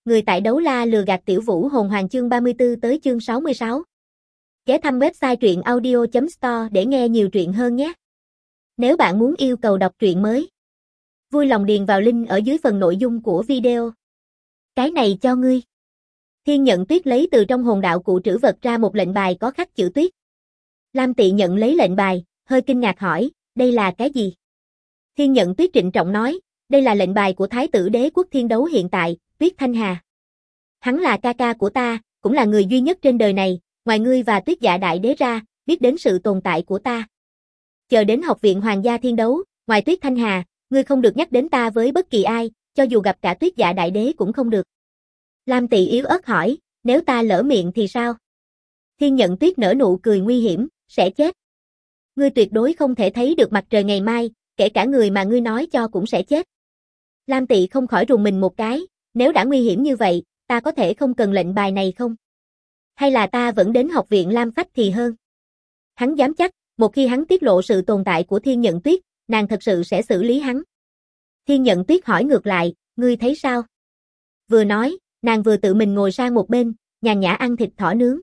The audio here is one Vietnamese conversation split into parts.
người tại đấu la lừa gạt tiểu vũ hồn hoàng chương 34 tới chương 66. Ghé thăm website truyện audio.store để nghe nhiều truyện hơn nhé. Nếu bạn muốn yêu cầu đọc truyện mới, vui lòng điền vào link ở dưới phần nội dung của video. Cái này cho ngươi. Thiên Nhận Tuyết lấy từ trong hồn đạo cụ trữ vật ra một lệnh bài có khắc chữ Tuyết. Lam Tị nhận lấy lệnh bài, hơi kinh ngạc hỏi, đây là cái gì? Thiên Nhận Tuyết trịnh trọng nói, đây là lệnh bài của Thái tử Đế quốc Thiên Đấu hiện tại, Tuyết Thanh Hà. Hắn là ca ca của ta, cũng là người duy nhất trên đời này, ngoài ngươi và Tuyết Dạ Đại Đế ra, biết đến sự tồn tại của ta. Chờ đến học viện Hoàng gia Thiên Đấu, ngoài Tuyết Thanh Hà, ngươi không được nhắc đến ta với bất kỳ ai, cho dù gặp cả Tuyết Dạ Đại Đế cũng không được. Lam Tị yếu ớt hỏi, nếu ta lỡ miệng thì sao? Thiên Nhận Tuyết nở nụ cười nguy hiểm, sẽ chết. Ngươi tuyệt đối không thể thấy được mặt trời ngày mai, kể cả người mà ngươi nói cho cũng sẽ chết. Lam Tị không khỏi rùng mình một cái, nếu đã nguy hiểm như vậy, ta có thể không cần lệnh bài này không? Hay là ta vẫn đến học viện Lam Phách thì hơn? Hắn dám chắc, một khi hắn tiết lộ sự tồn tại của Thiên Nhận Tuyết, nàng thật sự sẽ xử lý hắn. Thiên Nhận Tuyết hỏi ngược lại, ngươi thấy sao? Vừa nói, nàng vừa tự mình ngồi sang một bên, nhàn nhã ăn thịt thỏ nướng.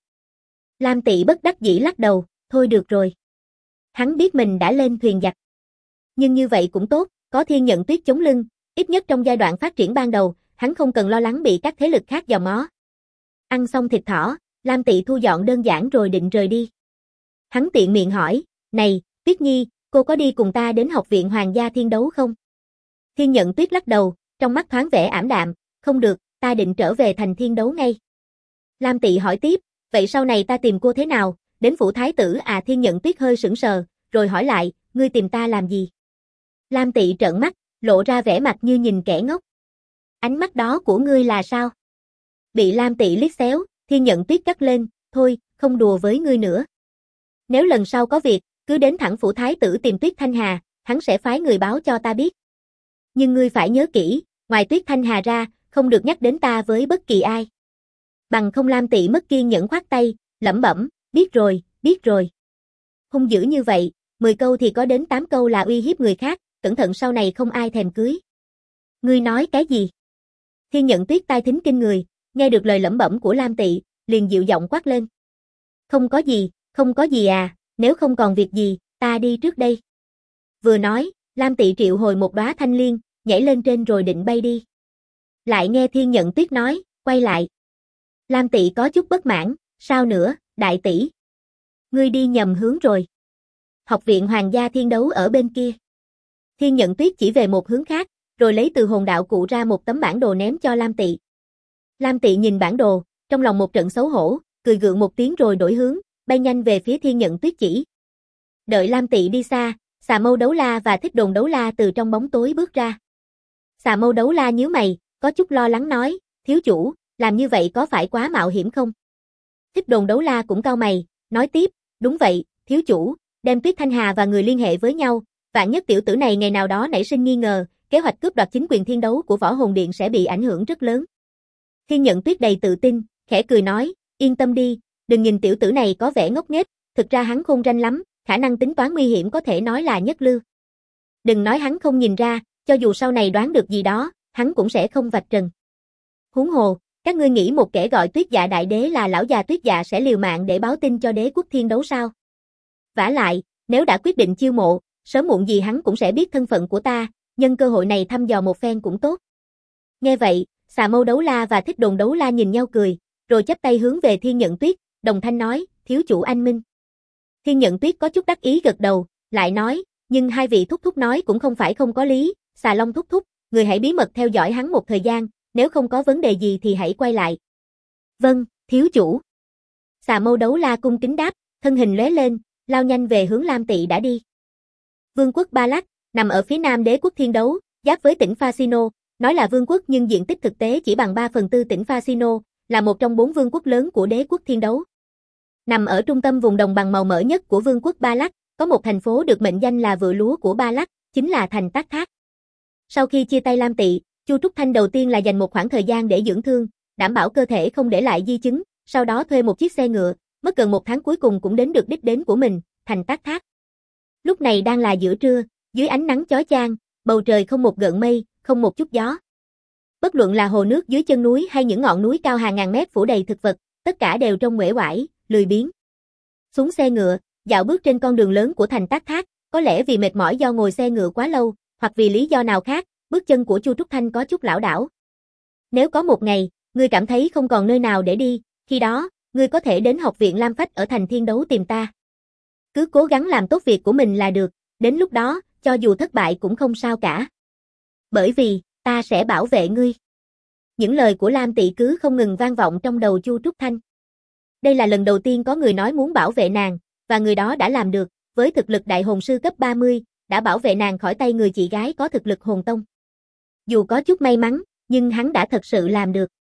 Lam Tị bất đắc dĩ lắc đầu, thôi được rồi. Hắn biết mình đã lên thuyền giặc. Nhưng như vậy cũng tốt, có Thiên Nhận Tuyết chống lưng, ít nhất trong giai đoạn phát triển ban đầu, hắn không cần lo lắng bị các thế lực khác dòm ngó. Ăn xong thịt thỏ, Lam Tị thu dọn đơn giản rồi định rời đi. Hắn tiện miệng hỏi, này, Tuyết Nhi, cô có đi cùng ta đến học viện Hoàng gia Thiên Đấu không? Thiên Nhận Tuyết lắc đầu, trong mắt thoáng vẻ ảm đạm, không được, ta định trở về thành Thiên Đấu ngay. Lam Tị hỏi tiếp, vậy sau này ta tìm cô thế nào, đến phủ thái tử à? Thiên Nhận Tuyết hơi sững sờ, rồi hỏi lại, ngươi tìm ta làm gì? Lam Tị trợn mắt, lộ ra vẻ mặt như nhìn kẻ ngốc. Ánh mắt đó của ngươi là sao? Bị Lam Tị liếc xéo, Thiên Nhận Tuyết cắt lên, thôi, không đùa với ngươi nữa. Nếu lần sau có việc, cứ đến thẳng phủ thái tử tìm Tuyết Thanh Hà, hắn sẽ phái người báo cho ta biết. Nhưng ngươi phải nhớ kỹ, ngoài Tuyết Thanh Hà ra, không được nhắc đến ta với bất kỳ ai. Bằng không. Lam Tị mất kiên nhẫn khoát tay, lẩm bẩm, biết rồi, biết rồi. Hung dữ như vậy, 10 câu thì có đến 8 câu là uy hiếp người khác, cẩn thận sau này không ai thèm cưới. Ngươi nói cái gì? Thiên Nhận Tuyết tai thính kinh người, nghe được lời lẩm bẩm của Lam Tị, liền dịu giọng quát lên. Không có gì à, nếu không còn việc gì, ta đi trước đây. Vừa nói, Lam Tị triệu hồi một đóa thanh liên, nhảy lên trên rồi định bay đi. Lại nghe Thiên Nhận Tuyết nói, quay lại. Lam Tị có chút bất mãn, sao nữa, đại tỷ? Ngươi đi nhầm hướng rồi. Học viện Hoàng gia Thiên Đấu ở bên kia. Thiên Nhận Tuyết chỉ về một hướng khác, rồi lấy từ hồn đạo cụ ra một tấm bản đồ ném cho Lam Tị. Lam Tị nhìn bản đồ, trong lòng một trận xấu hổ, cười gượng một tiếng rồi đổi hướng, bay nhanh về phía Thiên Nhận Tuyết chỉ. Đợi Lam Tị đi xa, Xà Mâu Đấu La và Thích Đồn Đấu La từ trong bóng tối bước ra. Xà Mâu Đấu La nhíu mày, có chút lo lắng nói, thiếu chủ, làm như vậy có phải quá mạo hiểm không? Thích Đồn Đấu La cũng cau mày, nói tiếp, đúng vậy, thiếu chủ, đem Tuyết Thanh Hà và người liên hệ với nhau, vạn nhất tiểu tử này ngày nào đó nảy sinh nghi ngờ, kế hoạch cướp đoạt chính quyền thiên đấu của Võ Hồn Điện sẽ bị ảnh hưởng rất lớn. Thiên Nhận Tuyết đầy tự tin, khẽ cười nói, yên tâm đi, đừng nhìn tiểu tử này có vẻ ngốc nghếch, thực ra hắn khôn ranh lắm, khả năng tính toán nguy hiểm có thể nói là nhất lưu. Đừng nói hắn không nhìn ra, cho dù sau này đoán được gì đó, hắn cũng sẽ không vạch trần. Huống hồ, các ngươi nghĩ một kẻ gọi Tuyết Dạ Đại Đế là lão già Tuyết Dạ sẽ liều mạng để báo tin cho đế quốc thiên đấu sao? Vả lại, nếu đã quyết định chiêu mộ, sớm muộn gì hắn cũng sẽ biết thân phận của ta, nhân cơ hội này thăm dò một phen cũng tốt. Nghe vậy, Xà Mâu Đấu La và Thích Đồn Đấu La nhìn nhau cười, rồi chắp tay hướng về Thiên Nhận Tuyết, đồng thanh nói, thiếu chủ anh minh. Thiên Nhận Tuyết có chút đắc ý gật đầu, lại nói, nhưng hai vị thúc thúc nói cũng không phải không có lý, Xà Long thúc thúc, người hãy bí mật theo dõi hắn một thời gian, nếu không có vấn đề gì thì hãy quay lại. Vâng, thiếu chủ. Xà Mâu Đấu La cung kính đáp, thân hình lóe lên, lao nhanh về hướng Lam Tị đã đi. Vương quốc Ba Lắc, nằm ở phía nam đế quốc Thiên Đấu, giáp với tỉnh Phasino, nói là vương quốc nhưng diện tích thực tế chỉ bằng 3/4 tỉnh Phasino, là một trong 4 vương quốc lớn của đế quốc Thiên Đấu. Nằm ở trung tâm vùng đồng bằng màu mỡ nhất của vương quốc Ba Lắc, có một thành phố được mệnh danh là vựa lúa của Ba Lắc, chính là thành Tác Thác. Sau khi chia tay Lam Tị, Chu Trúc Thanh đầu tiên là dành một khoảng thời gian để dưỡng thương, đảm bảo cơ thể không để lại di chứng, sau đó thuê một chiếc xe ngựa, mất gần 1 tháng cuối cùng cũng đến được đích đến của mình, thành Tác Thác. Lúc này đang là giữa trưa, dưới ánh nắng chói chang, bầu trời không một gợn mây, không một chút gió. Bất luận là hồ nước dưới chân núi hay những ngọn núi cao hàng ngàn mét phủ đầy thực vật, tất cả đều trông uể oải, lười biếng. Xuống xe ngựa, dạo bước trên con đường lớn của thành Tác Thác, có lẽ vì mệt mỏi do ngồi xe ngựa quá lâu, hoặc vì lý do nào khác, bước chân của Chu Trúc Thanh có chút lảo đảo. Nếu có một ngày, ngươi cảm thấy không còn nơi nào để đi, khi đó, ngươi có thể đến học viện Lam Phách ở thành Thiên Đấu tìm ta. Cứ cố gắng làm tốt việc của mình là được, đến lúc đó, cho dù thất bại cũng không sao cả. Bởi vì, ta sẽ bảo vệ ngươi. Những lời của Lam Tị cứ không ngừng vang vọng trong đầu Chu Trúc Thanh. Đây là lần đầu tiên có người nói muốn bảo vệ nàng, và người đó đã làm được, với thực lực đại hồn sư cấp 30, đã bảo vệ nàng khỏi tay người chị gái có thực lực hồn tông. Dù có chút may mắn, nhưng hắn đã thật sự làm được.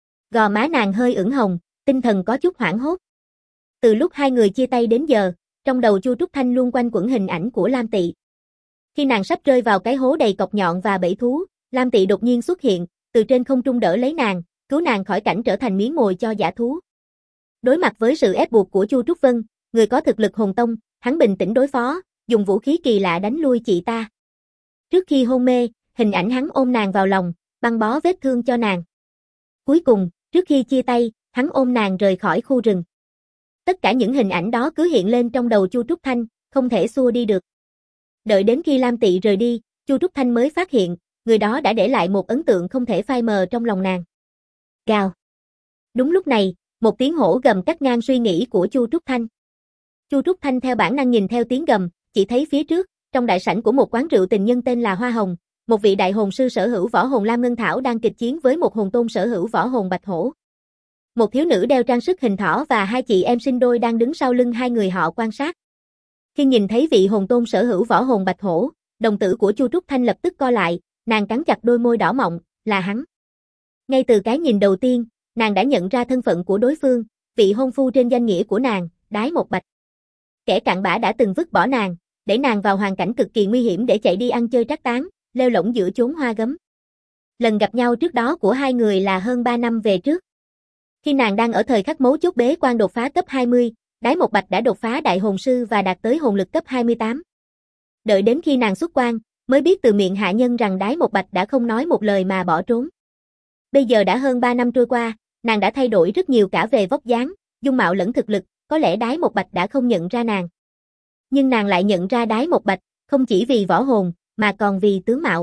Gò má nàng hơi ửng hồng, tinh thần có chút hoảng hốt. Từ lúc hai người chia tay đến giờ, trong đầu Chu Trúc Thanh luôn quanh quẩn hình ảnh của Lam Tị. Khi nàng sắp rơi vào cái hố đầy cọc nhọn và bẫy thú, Lam Tị đột nhiên xuất hiện, từ trên không trung đỡ lấy nàng, cứu nàng khỏi cảnh trở thành miếng mồi cho dã thú. Đối mặt với sự ép buộc của Chu Trúc Vân, người có thực lực hồn tông, hắn bình tĩnh đối phó, dùng vũ khí kỳ lạ đánh lui chị ta. Trước khi hôn mê, hình ảnh hắn ôm nàng vào lòng, băng bó vết thương cho nàng. Cuối cùng, trước khi chia tay, hắn ôm nàng rời khỏi khu rừng. Tất cả những hình ảnh đó cứ hiện lên trong đầu Chu Trúc Thanh, không thể xua đi được. Đợi đến khi Lam Tị rời đi, Chu Trúc Thanh mới phát hiện, người đó đã để lại một ấn tượng không thể phai mờ trong lòng nàng. Gào. Đúng lúc này, một tiếng hổ gầm cắt ngang suy nghĩ của Chu Trúc Thanh. Chu Trúc Thanh theo bản năng nhìn theo tiếng gầm, chỉ thấy phía trước, trong đại sảnh của một quán rượu tình nhân tên là Hoa Hồng, một vị đại hồn sư sở hữu võ hồn Lam Ngân Thảo đang kịch chiến với một hồn tôn sở hữu võ hồn Bạch Hổ. Một thiếu nữ đeo trang sức hình thỏ và hai chị em sinh đôi đang đứng sau lưng hai người họ quan sát. Khi nhìn thấy vị hồn tôn sở hữu võ hồn Bạch Hổ, đồng tử của Chu Trúc Thanh lập tức co lại, nàng cắn chặt đôi môi đỏ mọng, là hắn. Ngay từ cái nhìn đầu tiên, nàng đã nhận ra thân phận của đối phương, vị hôn phu trên danh nghĩa của nàng, Đái Một Bạch. Kẻ cặn bã đã từng vứt bỏ nàng, để nàng vào hoàn cảnh cực kỳ nguy hiểm để chạy đi ăn chơi trác tán, lêu lổng giữa chốn hoa gấm. Lần gặp nhau trước đó của hai người là hơn 3 năm về trước. Khi nàng đang ở thời khắc mấu chốt bế quan đột phá cấp 20, Đái Một Bạch đã đột phá đại hồn sư và đạt tới hồn lực cấp 28. Đợi đến khi nàng xuất quan, mới biết từ miệng hạ nhân rằng Đái Một Bạch đã không nói một lời mà bỏ trốn. Bây giờ đã hơn 3 năm trôi qua, nàng đã thay đổi rất nhiều cả về vóc dáng, dung mạo lẫn thực lực, có lẽ Đái Một Bạch đã không nhận ra nàng. Nhưng nàng lại nhận ra Đái Một Bạch, không chỉ vì võ hồn, mà còn vì tướng mạo.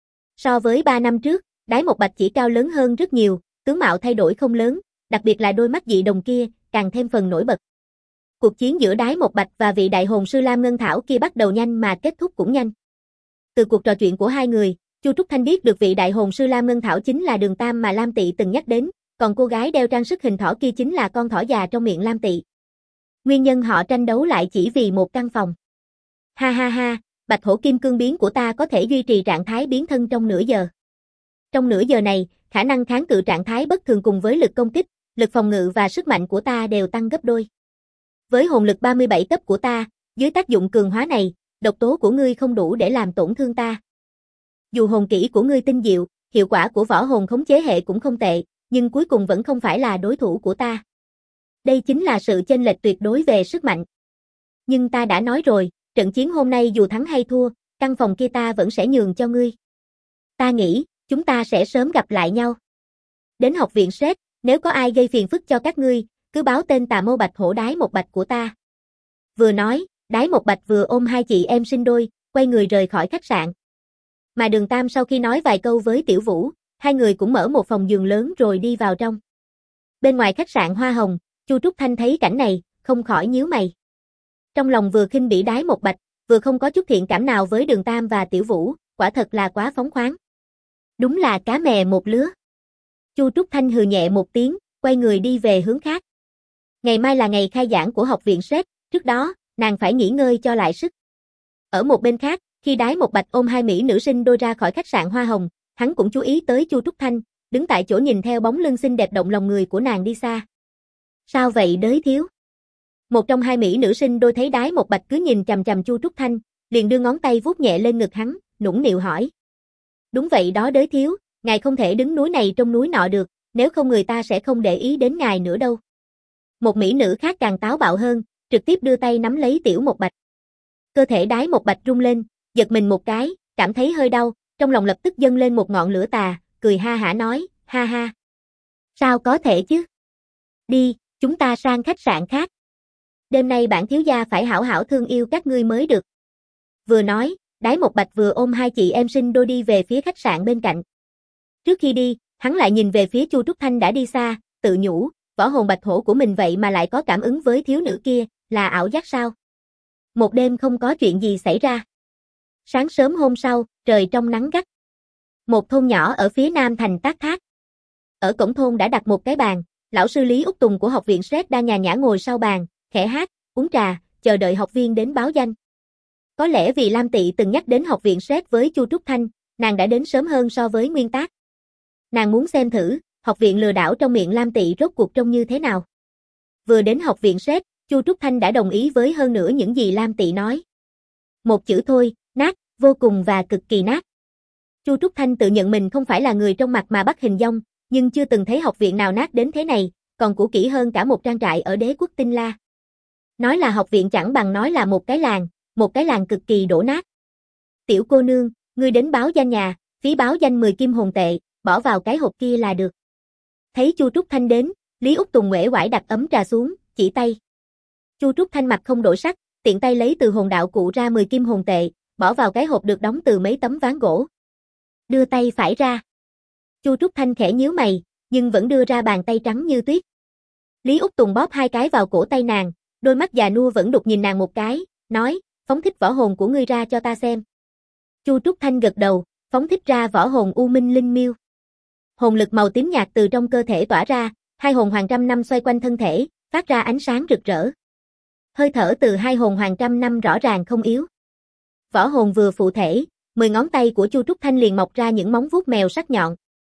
So với 3 năm trước, Đái Một Bạch chỉ cao lớn hơn rất nhiều, tướng mạo thay đổi không lớn, đặc biệt là đôi mắt dị đồng kia, càng thêm phần nổi bật. Cuộc chiến giữa Đái Một Bạch và vị đại hồn sư Lam Ngân Thảo kia bắt đầu nhanh mà kết thúc cũng nhanh. Từ cuộc trò chuyện của hai người, Chu Trúc Thanh biết được vị đại hồn sư Lam Ngân Thảo chính là Đường Tam mà Lam Tị từng nhắc đến, còn cô gái đeo trang sức hình thỏ kia chính là con thỏ già trong miệng Lam Tị. Nguyên nhân họ tranh đấu lại chỉ vì một căn phòng. Ha ha ha, Bạch Hổ Kim Cương biến của ta có thể duy trì trạng thái biến thân trong nửa giờ. Trong nửa giờ này, khả năng kháng cự trạng thái bất thường cùng với lực công kích, lực phòng ngự và sức mạnh của ta đều tăng gấp đôi. Với hồn lực 37 cấp của ta, dưới tác dụng cường hóa này, độc tố của ngươi không đủ để làm tổn thương ta. Dù hồn kỹ của ngươi tinh diệu, hiệu quả của võ hồn khống chế hệ cũng không tệ, nhưng cuối cùng vẫn không phải là đối thủ của ta. Đây chính là sự chênh lệch tuyệt đối về sức mạnh. Nhưng ta đã nói rồi, trận chiến hôm nay dù thắng hay thua, căn phòng kia ta vẫn sẽ nhường cho ngươi. Ta nghĩ, chúng ta sẽ sớm gặp lại nhau. Đến học viện Sret, nếu có ai gây phiền phức cho các ngươi, cứ báo tên Tà Mâu Bạch Hổ Đái Một Bạch của ta. Vừa nói, Đái Một Bạch vừa ôm hai chị em sinh đôi, quay người rời khỏi khách sạn. Mà Đường Tam sau khi nói vài câu với Tiểu Vũ, hai người cũng mở một phòng giường lớn rồi đi vào trong. Bên ngoài khách sạn Hoa Hồng, Chu Trúc Thanh thấy cảnh này, không khỏi nhíu mày. Trong lòng vừa khinh bỉ Đái Một Bạch, vừa không có chút thiện cảm nào với Đường Tam và Tiểu Vũ, quả thật là quá phóng khoáng. Đúng là cá mè một lứa. Chu Trúc Thanh hừ nhẹ một tiếng, quay người đi về hướng khác. Ngày mai là ngày khai giảng của học viện Sret, trước đó, nàng phải nghỉ ngơi cho lại sức. Ở một bên khác, khi Đái Một Bạch ôm hai mỹ nữ sinh đôi ra khỏi khách sạn Hoa Hồng, hắn cũng chú ý tới Chu Trúc Thanh, đứng tại chỗ nhìn theo bóng lưng xinh đẹp động lòng người của nàng đi xa. Sao vậy đới thiếu? Một trong hai mỹ nữ sinh đôi thấy Đái Một Bạch cứ nhìn chằm chằm Chu Trúc Thanh, liền đưa ngón tay vuốt nhẹ lên ngực hắn, nũng nịu hỏi. Đúng vậy đó đới thiếu, ngài không thể đứng núi này trông núi nọ được, nếu không người ta sẽ không để ý đến ngài nữa đâu. Một mỹ nữ khác càng táo bạo hơn, trực tiếp đưa tay nắm lấy Tiểu Một Bạch. Cơ thể Đái Một Bạch rung lên, giật mình một cái, cảm thấy hơi đau, trong lòng lập tức dâng lên một ngọn lửa tà, cười ha hả nói, ha ha. Sao có thể chứ? Đi, chúng ta sang khách sạn khác. Đêm nay bản thiếu gia phải hảo hảo thương yêu các ngươi mới được. Vừa nói, Đái Một Bạch vừa ôm hai chị em sinh đôi đi về phía khách sạn bên cạnh. Trước khi đi, hắn lại nhìn về phía Chu Trúc Thanh đã đi xa, tự nhủ, võ hồn bạch hổ của mình vậy mà lại có cảm ứng với thiếu nữ kia, là ảo giác sao? Một đêm không có chuyện gì xảy ra. Sáng sớm hôm sau, trời trong nắng gắt. Một thôn nhỏ ở phía nam thành Tác Thác. Ở cổng thôn đã đặt một cái bàn, lão sư Lý Úc Tùng của học viện Sret đang nhàn nhã ngồi sau bàn, khẽ hát, uống trà, chờ đợi học viên đến báo danh. Có lẽ vì Lam Tị từng nhắc đến học viện Sret với Chu Trúc Thanh, nàng đã đến sớm hơn so với nguyên tác. Nàng muốn xem thử, học viện lừa đảo trong miệng Lam Tị rốt cuộc trông như thế nào. Vừa đến học viện Sret, Chu Trúc Thanh đã đồng ý với hơn nữa những gì Lam Tị nói. Một chữ thôi, nát, vô cùng và cực kỳ nát. Chu Trúc Thanh tự nhận mình không phải là người trong mặt mà bắt hình dong, nhưng chưa từng thấy học viện nào nát đến thế này, còn cũ kỹ hơn cả một trang trại ở đế quốc Tinh La. Nói là học viện chẳng bằng nói là một cái làng cực kỳ đổ nát. Tiểu cô nương, ngươi đến báo danh nhà, phí báo danh 10 kim hồn tệ, bỏ vào cái hộp kia là được. Thấy Chu Trúc Thanh đến, Lý Úc Tùng uể oải đặt ấm trà xuống, chỉ tay. Chu Trúc Thanh mặt không đổi sắc, tiện tay lấy từ hồn đạo cụ ra 10 kim hồn tệ, bỏ vào cái hộp được đóng từ mấy tấm ván gỗ. Đưa tay phải ra. Chu Trúc Thanh khẽ nhíu mày, nhưng vẫn đưa ra bàn tay trắng như tuyết. Lý Úc Tùng bóp hai cái vào cổ tay nàng, đôi mắt già nua vẫn đục nhìn nàng một cái, nói, phóng thích võ hồn của ngươi ra cho ta xem. Chu Trúc Thanh gật đầu, phóng thích ra võ hồn U Minh Linh Miêu. Hồn lực màu tím nhạt từ trong cơ thể tỏa ra, hai hồn hoàng trăm năm xoay quanh thân thể, phát ra ánh sáng rực rỡ. Hơi thở từ hai hồn hoàng trăm năm rõ ràng không yếu. Võ hồn vừa phụ thể, 10 ngón tay của Chu Trúc Thanh liền mọc ra những móng vuốt mèo sắc nhọn.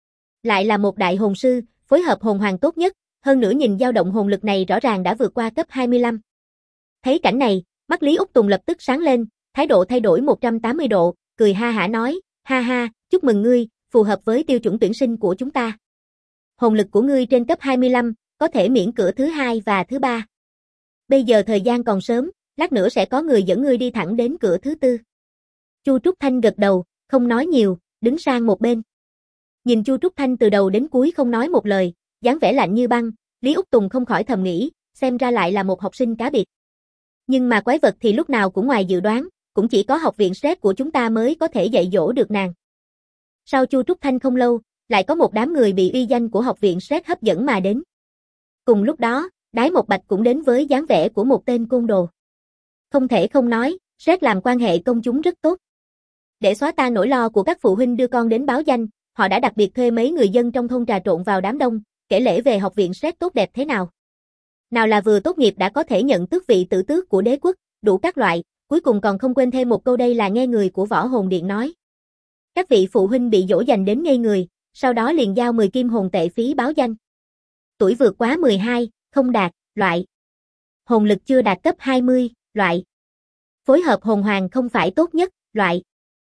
Lại là một đại hồn sư, phối hợp hồn hoàng tốt nhất, hơn nữa nhìn dao động hồn lực này rõ ràng đã vượt qua cấp 25. Thấy cảnh này, mắt Lý Úc Tùng lập tức sáng lên, thái độ thay đổi 180 độ, cười ha hả nói, ha ha, chúc mừng ngươi, phù hợp với tiêu chuẩn tuyển sinh của chúng ta. Hồn lực của ngươi trên cấp 25, có thể miễn cửa thứ 2 và thứ 3. Bây giờ thời gian còn sớm, lát nữa sẽ có người dẫn ngươi đi thẳng đến cửa thứ 4. Chu Trúc Thanh gật đầu, không nói nhiều, đứng sang một bên. Nhìn Chu Trúc Thanh từ đầu đến cuối không nói một lời, dáng vẻ lạnh như băng, Lý Úc Tùng không khỏi thầm nghĩ, xem ra lại là một học sinh cá biệt. Nhưng mà quái vật thì lúc nào cũng ngoài dự đoán, cũng chỉ có học viện Sret của chúng ta mới có thể dạy dỗ được nàng. Sau Chu Trúc Thanh không lâu, lại có một đám người bị uy danh của học viện Sret hấp dẫn mà đến. Cùng lúc đó, Đái Một Bạch cũng đến với dáng vẻ của một tên côn đồ. Không thể không nói, Sret làm quan hệ công chúng rất tốt. Để xóa tan nỗi lo của các phụ huynh đưa con đến báo danh, họ đã đặc biệt thuê mấy người dân trong thôn trà trộn vào đám đông, kể lể về học viện Sret tốt đẹp thế nào. Nào là vừa tốt nghiệp đã có thể nhận tước vị tử tước của đế quốc, đủ các loại, cuối cùng còn không quên thêm một câu đây là nghe người của Võ Hồn Điện nói. Các vị phụ huynh bị dỗ dành đến ngây người, sau đó liền giao 10 kim hồn tệ phí báo danh. Tuổi vượt quá 12, không đạt, loại. Hồn lực chưa đạt cấp 20, loại. Phối hợp hồn hoàng không phải tốt nhất, loại.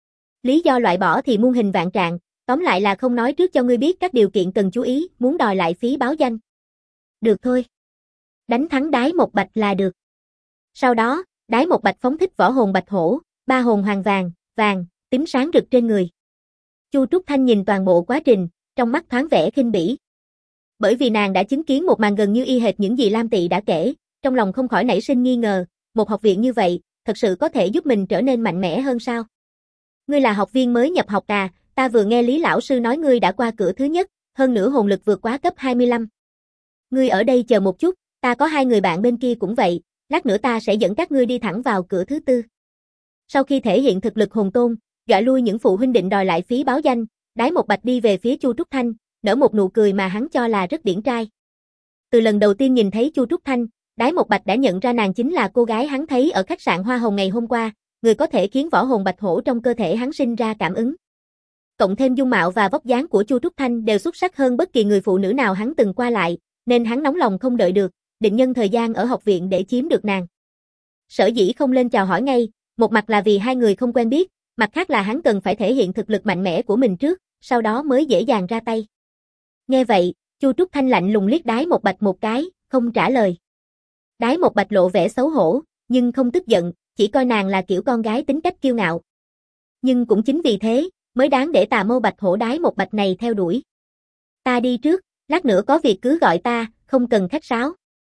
Lý do loại bỏ thì muôn hình vạn trạng, tóm lại là không nói trước cho ngươi biết các điều kiện cần chú ý, muốn đòi lại phí báo danh. Được thôi. Đánh thắng Đái Một Bạch là được. Sau đó, Đái Một Bạch phóng thích võ hồn bạch hổ, 3 hồn hoàng vàng, tím sáng rực trên người. Chu Trúc Thanh nhìn toàn bộ quá trình, trong mắt thoáng vẻ khinh bỉ. Bởi vì nàng đã chứng kiến một màn gần như y hệt những gì Lam Tị đã kể, trong lòng không khỏi nảy sinh nghi ngờ, một học viện như vậy, thật sự có thể giúp mình trở nên mạnh mẽ hơn sao? Ngươi là học viên mới nhập học à, ta vừa nghe Lý lão sư nói ngươi đã qua cửa thứ nhất, hơn nữa hồn lực vượt quá cấp 25. Ngươi ở đây chờ một chút, ta có 2 người bạn bên kia cũng vậy, lát nữa ta sẽ dẫn các ngươi đi thẳng vào cửa thứ 4. Sau khi thể hiện thực lực hồn tôn, dọa lui những phụ huynh định đòi lại phí báo danh, Đái Một Bạch đi về phía Chu Trúc Thanh, nở một nụ cười mà hắn cho là rất điển trai. Từ lần đầu tiên nhìn thấy Chu Trúc Thanh, Đái Một Bạch đã nhận ra nàng chính là cô gái hắn thấy ở khách sạn Hoa Hồng ngày hôm qua, người có thể khiến võ hồn bạch hổ trong cơ thể hắn sinh ra cảm ứng. Cộng thêm dung mạo và vóc dáng của Chu Trúc Thanh đều xuất sắc hơn bất kỳ người phụ nữ nào hắn từng qua lại, nên hắn nóng lòng không đợi được, định nhân thời gian ở học viện để chiếm được nàng. Sở dĩ không lên chào hỏi ngay, một mặt là vì 2 người không quen biết, mặt khác là hắn cần phải thể hiện thực lực mạnh mẽ của mình trước, sau đó mới dễ dàng ra tay. Nghe vậy, Chu Trúc Thanh lạnh lùng liếc Đái Một Bạch một cái, không trả lời. Đái Một Bạch lộ vẻ xấu hổ, nhưng không tức giận, chỉ coi nàng là kiểu con gái tính cách kiêu ngạo. Nhưng cũng chính vì thế, mới đáng để Tà Mâu Bạch Hổ đái một bạch này theo đuổi. Ta đi trước, lát nữa có việc cứ gọi ta, không cần khách sáo.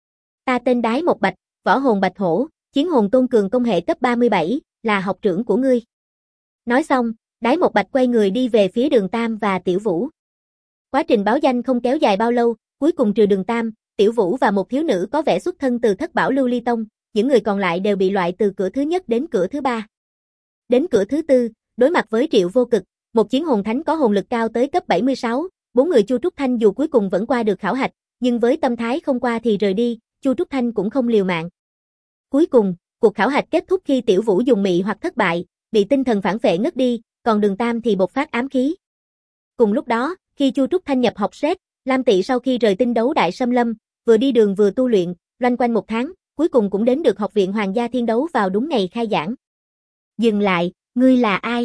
Ta tên Đái Một Bạch, võ hồn Bạch Hổ, chiến hồn tôn cường công hệ cấp 37, là học trưởng của ngươi. Nói xong, Đái Một Bạch quay người đi về phía Đường Tam và Tiểu Vũ. Quá trình báo danh không kéo dài bao lâu, cuối cùng trừ Đường Tam, Tiểu Vũ và một thiếu nữ có vẻ xuất thân từ Thất Bảo Lưu Ly Tông, những người còn lại đều bị loại từ cửa thứ nhất đến cửa thứ ba. Đến cửa thứ tư, đối mặt với Triệu Vô Cực, một chiến hồn thánh có hồn lực cao tới cấp 76, 4 người Chu Trúc Thanh dù cuối cùng vẫn qua được khảo hạch, nhưng với tâm thái không qua thì rời đi, Chu Trúc Thanh cũng không liều mạng. Cuối cùng, cuộc khảo hạch kết thúc khi Tiểu Vũ dùng mị hoặc thất bại, bị tinh thần phản phệ ngất đi, còn Đường Tam thì bộc phát ám khí. Cùng lúc đó, khi Chu Trúc Thanh nhập học SET, Lam Tị sau khi rời tinh đấu đại xâm lâm, vừa đi đường vừa tu luyện, loanh quanh một tháng, cuối cùng cũng đến được Học viện Hoàng gia Thiên Đấu vào đúng ngày khai giảng. Dừng lại, ngươi là ai?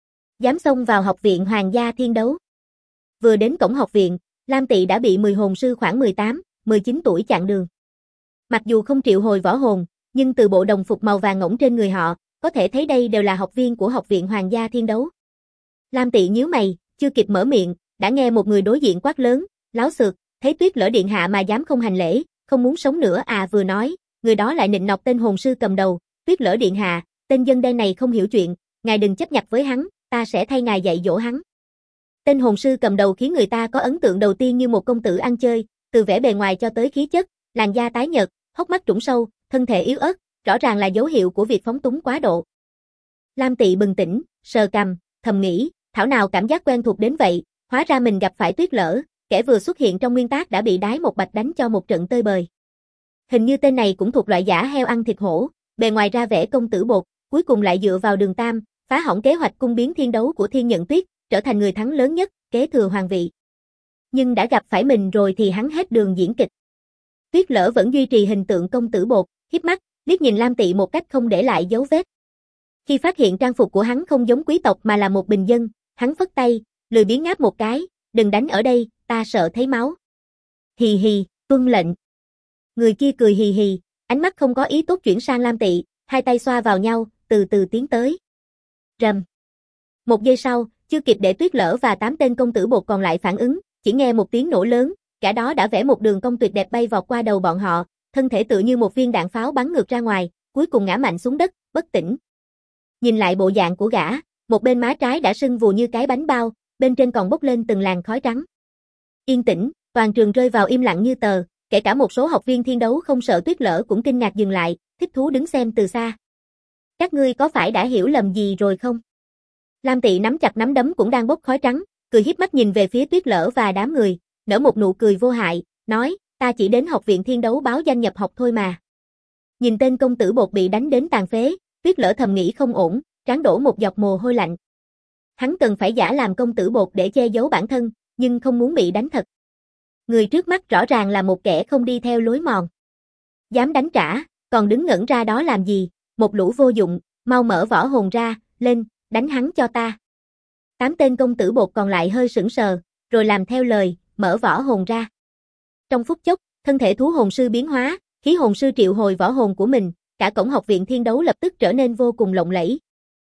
Dám xông vào Học viện Hoàng gia Thiên Đấu? Vừa đến cổng học viện, Lam Tị đã bị 10 hồn sư khoảng 18, 19 tuổi chặn đường. Mặc dù không triệu hồi võ hồn, nhưng từ bộ đồng phục màu vàng ngỗng trên người họ, có thể thấy đây đều là học viên của Học viện Hoàng gia Thiên Đấu. Lam Tị nhíu mày, chưa kịp mở miệng, đã nghe một người đối diện quát lớn, láo xược, thấy Tuyết Lỡ điện hạ mà dám không hành lễ, không muốn sống nữa à. Vừa nói, người đó lại nịnh nọt tên hồn sư cầm đầu, Tuyết Lỡ điện hạ, tên dân đen này không hiểu chuyện, ngài đừng chấp nhặt với hắn, ta sẽ thay ngài dạy dỗ hắn. Tên hồn sư cầm đầu khiến người ta có ấn tượng đầu tiên như một công tử ăn chơi, từ vẻ bề ngoài cho tới khí chất, làn da tái nhợt, hốc mắt trũng sâu, thân thể yếu ớt, rõ ràng là dấu hiệu của việc phóng túng quá độ. Lam Tị bừng tỉnh, sờ cằm, thầm nghĩ, thảo nào cảm giác quen thuộc đến vậy, hóa ra mình gặp phải Tuyết Lỡ, kẻ vừa xuất hiện trong nguyên tác đã bị Đái Một Bạch đánh cho một trận tơi bời. Hình như tên này cũng thuộc loại giả heo ăn thịt hổ, bề ngoài ra vẻ công tử bột, cuối cùng lại dựa vào Đường Tam, phá hỏng kế hoạch cung biến thiên đấu của Thiên Nhận Tuyết, trở thành người thắng lớn nhất, kế thừa hoàng vị. Nhưng đã gặp phải mình rồi thì hắn hết đường diễn kịch. Tuyết Lỡ vẫn duy trì hình tượng công tử bột, híp mắt, liếc nhìn Lam Tị một cách không để lại dấu vết. Khi phát hiện trang phục của hắn không giống quý tộc mà là một bình dân, hắn phất tay, lười biếng ngáp một cái, đừng đánh ở đây, ta sợ thấy máu. Hì hì, tuân lệnh. Người kia cười hì hì, ánh mắt không có ý tốt chuyển sang Lam Tị, hai tay xoa vào nhau, từ từ tiến tới. Rầm. Một giây sau, chưa kịp để Tuyết Lỡ và 8 tên công tử bột còn lại phản ứng, chỉ nghe một tiếng nổ lớn, cả đó đã vẽ một đường cong tuyệt đẹp bay vọt qua đầu bọn họ, thân thể tựa như một viên đạn pháo bắn ngược ra ngoài, cuối cùng ngã mạnh xuống đất, bất tỉnh. Nhìn lại bộ dạng của gã, một bên má trái đã sưng vù như cái bánh bao, bên trên còn bốc lên từng làn khói trắng. Yên tĩnh, toàn trường rơi vào im lặng như tờ, kể cả một số học viên thiên đấu không sợ Tuyết Lỡ cũng kinh ngạc dừng lại, thích thú đứng xem từ xa. Các ngươi có phải đã hiểu lầm gì rồi không? Lam Tị nắm chặt nắm đấm cũng đang bốc khói trắng, cười híp mắt nhìn về phía Tuyết Lỡ và đám người, nở một nụ cười vô hại, nói, ta chỉ đến Học viện Thiên Đấu báo danh nhập học thôi mà. Nhìn tên công tử bột bị đánh đến tàn phế, Tuyết Lỡ thầm nghĩ không ổn, trán đổ một giọt mồ hôi lạnh. Hắn cần phải giả làm công tử bột để che giấu bản thân, nhưng không muốn bị đánh thật. Người trước mắt rõ ràng là một kẻ không đi theo lối mòn. Dám đánh trả, còn đứng ngẩn ra đó làm gì, một lũ vô dụng, mau mở võ hồn ra, lên, đánh hắn cho ta. 8 tên công tử bột còn lại hơi sững sờ, rồi làm theo lời, mở võ hồn ra. Trong phút chốc, thân thể thú hồn sư biến hóa, khí hồn sư triệu hồi võ hồn của mình, cả cổng Học viện Thiên Đấu lập tức trở nên vô cùng lộng lẫy.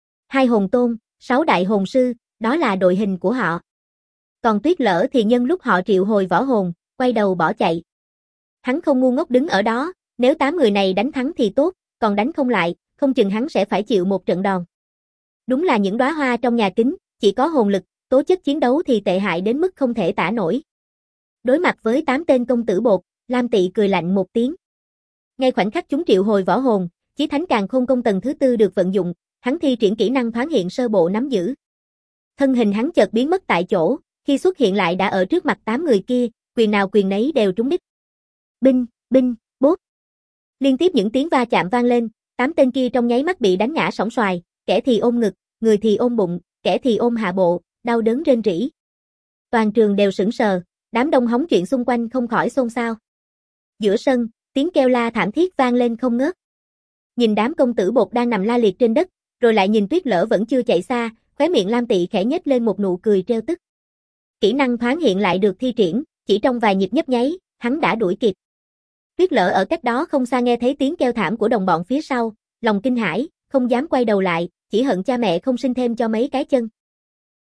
2 hồn tôn, 6 đại hồn sư, đó là đội hình của họ. Còn Tuyết Lỡ thì nhân lúc họ triệu hồi võ hồn, quay đầu bỏ chạy. Hắn không ngu ngốc đứng ở đó, nếu 8 người này đánh thắng thì tốt, còn đánh không lại, không chừng hắn sẽ phải chịu một trận đòn. Đúng là những đóa hoa trong nhà kính, chỉ có hồn lực, tố chất chiến đấu thì tệ hại đến mức không thể tả nổi. Đối mặt với 8 tên công tử bột, Lam Tị cười lạnh một tiếng. Ngay khoảnh khắc chúng triệu hồi võ hồn, Chí Thánh Càn Khôn Công tầng thứ 4 được vận dụng, hắn thi triển kỹ năng thoáng hiện sơ bộ nắm giữ. Thân hình hắn chợt biến mất tại chỗ, khi xuất hiện lại đã ở trước mặt 8 người kia, quyền nào quyền nấy đều trúng đích. Binh, binh, bốp. Liên tiếp những tiếng va chạm vang lên, 8 tên kia trong nháy mắt bị đánh ngã sóng xoài, kẻ thì ôm ngực, người thì ôm bụng, kẻ thì ôm hạ bộ, đau đớn rên rỉ. Toàn trường đều sững sờ, đám đông hóng chuyện xung quanh không khỏi xôn xao. Giữa sân, tiếng kêu la thảm thiết vang lên không ngớt. Nhìn đám công tử bột đang nằm la liệt trên đất, rồi lại nhìn Tuyết Lỡ vẫn chưa chạy xa, khóe miệng Lam Tị khẽ nhếch lên một nụ cười trêu tức. Kỹ năng thoáng hiện lại được thi triển, chỉ trong vài nhịp nhấp nháy, hắn đã đuổi kịp. Tuyết Lỡ ở cách đó không xa nghe thấy tiếng kêu thảm của đồng bọn phía sau, lòng kinh hãi, không dám quay đầu lại, chỉ hận cha mẹ không sinh thêm cho mấy cái chân.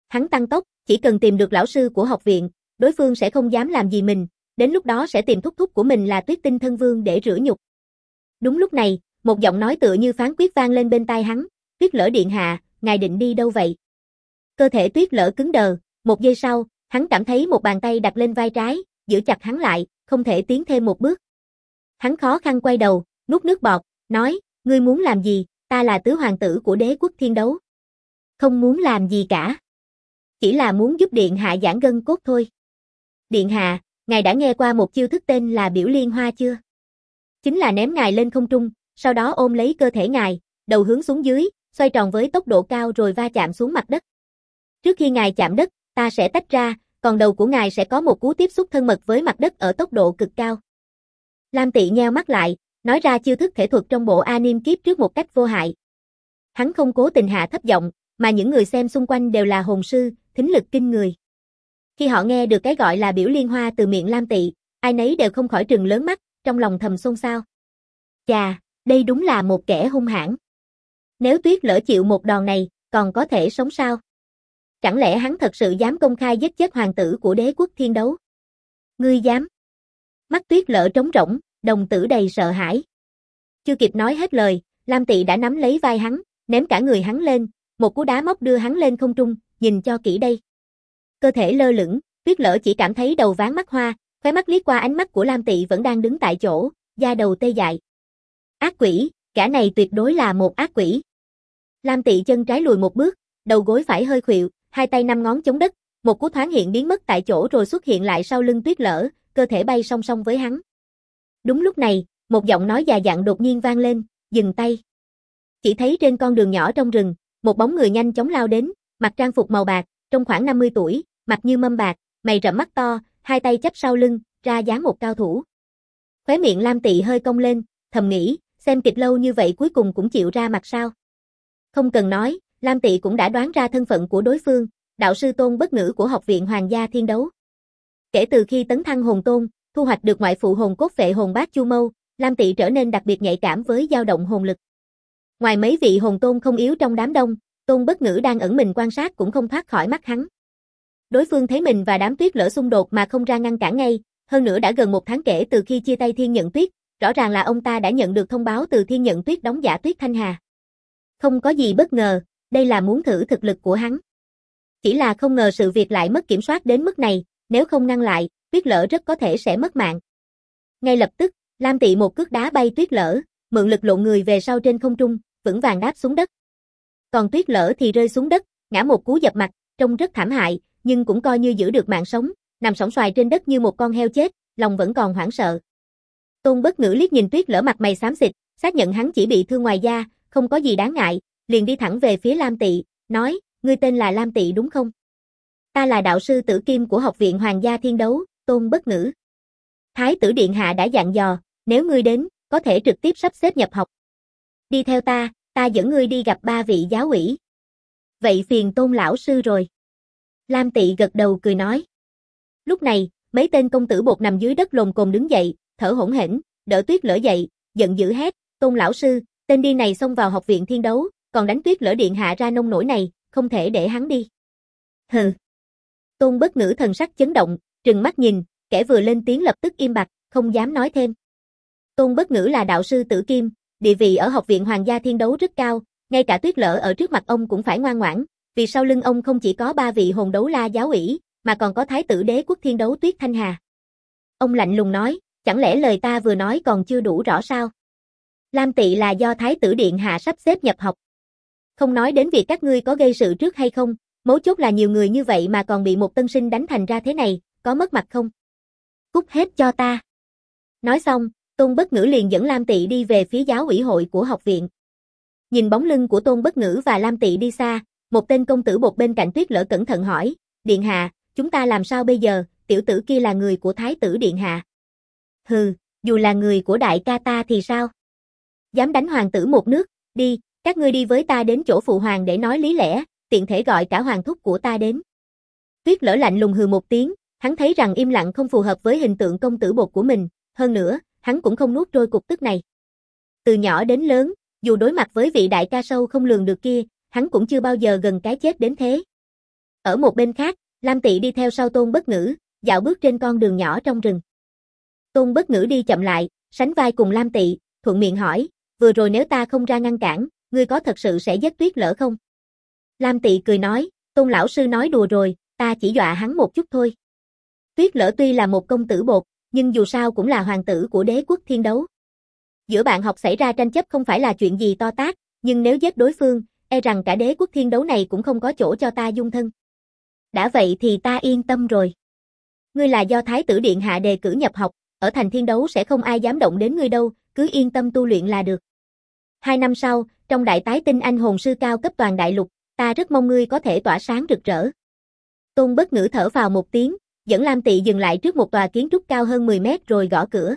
Hắn tăng tốc, chỉ cần tìm được lão sư của học viện, đối phương sẽ không dám làm gì mình, đến lúc đó sẽ tìm thúc thúc của mình là Tuyết Tinh Thân Vương để rửa nhục. Đúng lúc này, một giọng nói tựa như phán quyết vang lên bên tai hắn, Tuyết Lở điện hạ, ngài định đi đâu vậy? Cơ thể Tuyết Lở cứng đờ, một giây sau, hắn cảm thấy một bàn tay đặt lên vai trái, giữ chặt hắn lại, không thể tiến thêm một bước. Hắn khó khăn quay đầu, nuốt nước bọt, nói, ngươi muốn làm gì, ta là tứ hoàng tử của đế quốc thiên đấu. Không muốn làm gì cả. Chỉ là muốn giúp điện hạ giãn gân cốt thôi. Điện hạ, ngài đã nghe qua một chiêu thức tên là biểu liên hoa chưa? Chính là ném ngài lên không trung, sau đó ôm lấy cơ thể ngài, đầu hướng xuống dưới, xoay tròn với tốc độ cao rồi va chạm xuống mặt đất. Trước khi ngài chạm đất, ta sẽ tách ra, còn đầu của ngài sẽ có một cú tiếp xúc thân mật với mặt đất ở tốc độ cực cao. Lam Tị nheo mắt lại, nói ra chiêu thức thể thuật trong bộ anime kiếp trước một cách vô hại. Hắn không cố tình hạ thấp giọng, mà những người xem xung quanh đều là hồn sư, thính lực kinh người. Khi họ nghe được cái gọi là biểu liên hoa từ miệng Lam Tị, ai nấy đều không khỏi trừng lớn mắt, trong lòng thầm xôn xao. Chà, đây đúng là một kẻ hung hãn. Nếu Tuyết Lở chịu một đòn này, còn có thể sống sao? Chẳng lẽ hắn thật sự dám công khai giết chết hoàng tử của đế quốc thiên đấu? Ngươi dám? Mắt Tuyết Lở trống rỗng, đồng tử đầy sợ hãi. Chưa kịp nói hết lời, Lam Tị đã nắm lấy vai hắn, ném cả người hắn lên, một cú đá móc đưa hắn lên không trung, nhìn cho kỹ đây. Cơ thể lơ lửng, Tuyết Lở chỉ cảm thấy đầu váng mắt hoa, khóe mắt liếc qua ánh mắt của Lam Tị vẫn đang đứng tại chỗ, da đầu tê dại. Ác quỷ, gã này tuyệt đối là một ác quỷ. Lam Tị chân trái lùi một bước, đầu gối phải hơi khuỵu, hai tay năm ngón chống đất, một cú thoáng hiện biến mất tại chỗ rồi xuất hiện lại sau lưng Tuyết Lở, cơ thể bay song song với hắn. Đúng lúc này, một giọng nói già dặn đột nhiên vang lên, dừng tay. Chỉ thấy trên con đường nhỏ trong rừng, một bóng người nhanh chóng lao đến, mặc trang phục màu bạc, trông khoảng 50 tuổi, mặt như mâm bạc, mày rậm mắt to, hai tay chắp sau lưng, ra dáng một cao thủ. Khóe miệng Lam Tị hơi cong lên, thầm nghĩ, xem kịch lâu như vậy cuối cùng cũng chịu ra mặt sao. Không cần nói, Lam Tị cũng đã đoán ra thân phận của đối phương, đạo sư Tôn Bất Ngữ của Học viện Hoàng gia Thiên Đấu. Kể từ khi tấn thăng hồn tôn, thu hoạch được ngoại phụ hồn cốt phệ hồn bát chu mâu, Lam Tị trở nên đặc biệt nhạy cảm với dao động hồn lực. Ngoài mấy vị hồn tôn không yếu trong đám đông, Tôn Bất Ngữ đang ẩn mình quan sát cũng không thoát khỏi mắt hắn. Đối phương thấy mình và đám Tuyết Lở xung đột mà không ra ngăn cản ngay, hơn nữa đã gần một tháng kể từ khi chia tay Thiên Nhận Tuyết, rõ ràng là ông ta đã nhận được thông báo từ Thiên Nhận Tuyết đóng giả Tuyết Thanh Hà. Không có gì bất ngờ, đây là muốn thử thực lực của hắn. Chỉ là không ngờ sự việc lại mất kiểm soát đến mức này, nếu không ngăn lại, Tuyết Lở rất có thể sẽ mất mạng. Ngay lập tức, Lam Tị một cước đá bay Tuyết Lở, mượn lực lộn người về sau trên không trung, vững vàng đáp xuống đất. Còn Tuyết Lở thì rơi xuống đất, ngã một cú dập mặt, trông rất thảm hại, nhưng cũng coi như giữ được mạng sống, nằm sõng soài trên đất như một con heo chết, lòng vẫn còn hoảng sợ. Tôn Bất Ngữ liếc nhìn Tuyết Lở mặt mày xám xịt, xác nhận hắn chỉ bị thương ngoài da, không có gì đáng ngại, liền đi thẳng về phía Lam Tị, nói, ngươi tên là Lam Tị đúng không? Ta là đạo sư Tử Kim của Học viện Hoàng gia Thiên Đấu, Tôn Bất Ngữ. Thái tử điện hạ đã dặn dò, nếu ngươi đến, có thể trực tiếp sắp xếp nhập học. Đi theo ta dẫn ngươi đi gặp 3 vị giáo ủy. Vậy phiền Tôn lão sư rồi. Lam Tị gật đầu cười nói. Lúc này, mấy tên công tử bột nằm dưới đất lồm cồm đứng dậy, thở hổn hển, đỡ Tuyết Lở dậy, giận dữ hét, Tôn lão sư, tên điên này xông vào Học viện Thiên Đấu, còn đánh Tuyết Lở điện hạ ra nông nổi này, không thể để hắn đi. Hừ. Tôn Bất Ngữ thần sắc chấn động, trừng mắt nhìn, kẻ vừa lên tiếng lập tức im bặt, không dám nói thêm. Tôn Bất Ngữ là đạo sư Tử Kim, địa vị ở Học viện Hoàng gia Thiên Đấu rất cao, ngay cả Tuyết Lở ở trước mặt ông cũng phải ngoan ngoãn, vì sau lưng ông không chỉ có 3 vị hồn đấu la giáo ủy, mà còn có Thái tử đế quốc Thiên Đấu Tuyết Thanh Hà. Ông lạnh lùng nói, chẳng lẽ lời ta vừa nói còn chưa đủ rõ sao? Lam Tị là do Thái tử điện hạ sắp xếp nhập học. Không nói đến việc các ngươi có gây sự trước hay không, mấu chốt là nhiều người như vậy mà còn bị một tân sinh đánh thành ra thế này, có mất mặt không? Cút hết cho ta. Nói xong, Tôn Bất Ngữ liền dẫn Lam Tị đi về phía giáo ủy hội của học viện. Nhìn bóng lưng của Tôn Bất Ngữ và Lam Tị đi xa, một tên công tử bột bên cạnh Tuyết Lở cẩn thận hỏi, điện hạ, chúng ta làm sao bây giờ, tiểu tử kia là người của Thái tử điện hạ. Hừ, dù là người của đại ca ta thì sao? Dám đánh hoàng tử một nước, đi, các ngươi đi với ta đến chỗ phụ hoàng để nói lý lẽ, tiện thể gọi cả hoàng thúc của ta đến. Tuyết Lở lạnh lùng hừ một tiếng, hắn thấy rằng im lặng không phù hợp với hình tượng công tử bột của mình, hơn nữa, hắn cũng không nuốt trôi cục tức này. Từ nhỏ đến lớn, dù đối mặt với vị đại ca sâu không lường được kia, hắn cũng chưa bao giờ gần cái chết đến thế. Ở một bên khác, Lam Tị đi theo sau Tôn Bất Ngữ, dạo bước trên con đường nhỏ trong rừng. Tôn Bất Ngữ đi chậm lại, sánh vai cùng Lam Tị, thuận miệng hỏi, vừa rồi nếu ta không ra ngăn cản, ngươi có thật sự sẽ giết Tuyết Lỡ không? Lam Tị cười nói, Tôn lão sư nói đùa rồi, ta chỉ dọa hắn một chút thôi. Tuyết Lỡ tuy là một công tử bột, nhưng dù sao cũng là hoàng tử của đế quốc Thiên Đấu. Giữa bạn học xảy ra tranh chấp không phải là chuyện gì to tát, nhưng nếu giết đối phương, e rằng cả đế quốc Thiên Đấu này cũng không có chỗ cho ta dung thân. Đã vậy thì ta yên tâm rồi. Ngươi là do Thái tử Điện Hạ đề cử nhập học, ở thành Thiên Đấu sẽ không ai dám động đến ngươi đâu, cứ yên tâm tu luyện là được. 2 năm sau, trong đại tái tinh anh hồn sư cao cấp toàn đại lục, ta rất mong ngươi có thể tỏa sáng rực rỡ. Tôn Bất Ngữ thở vào một tiếng, dẫn Lam Tị dừng lại trước một tòa kiến trúc cao hơn 10 mét rồi gõ cửa.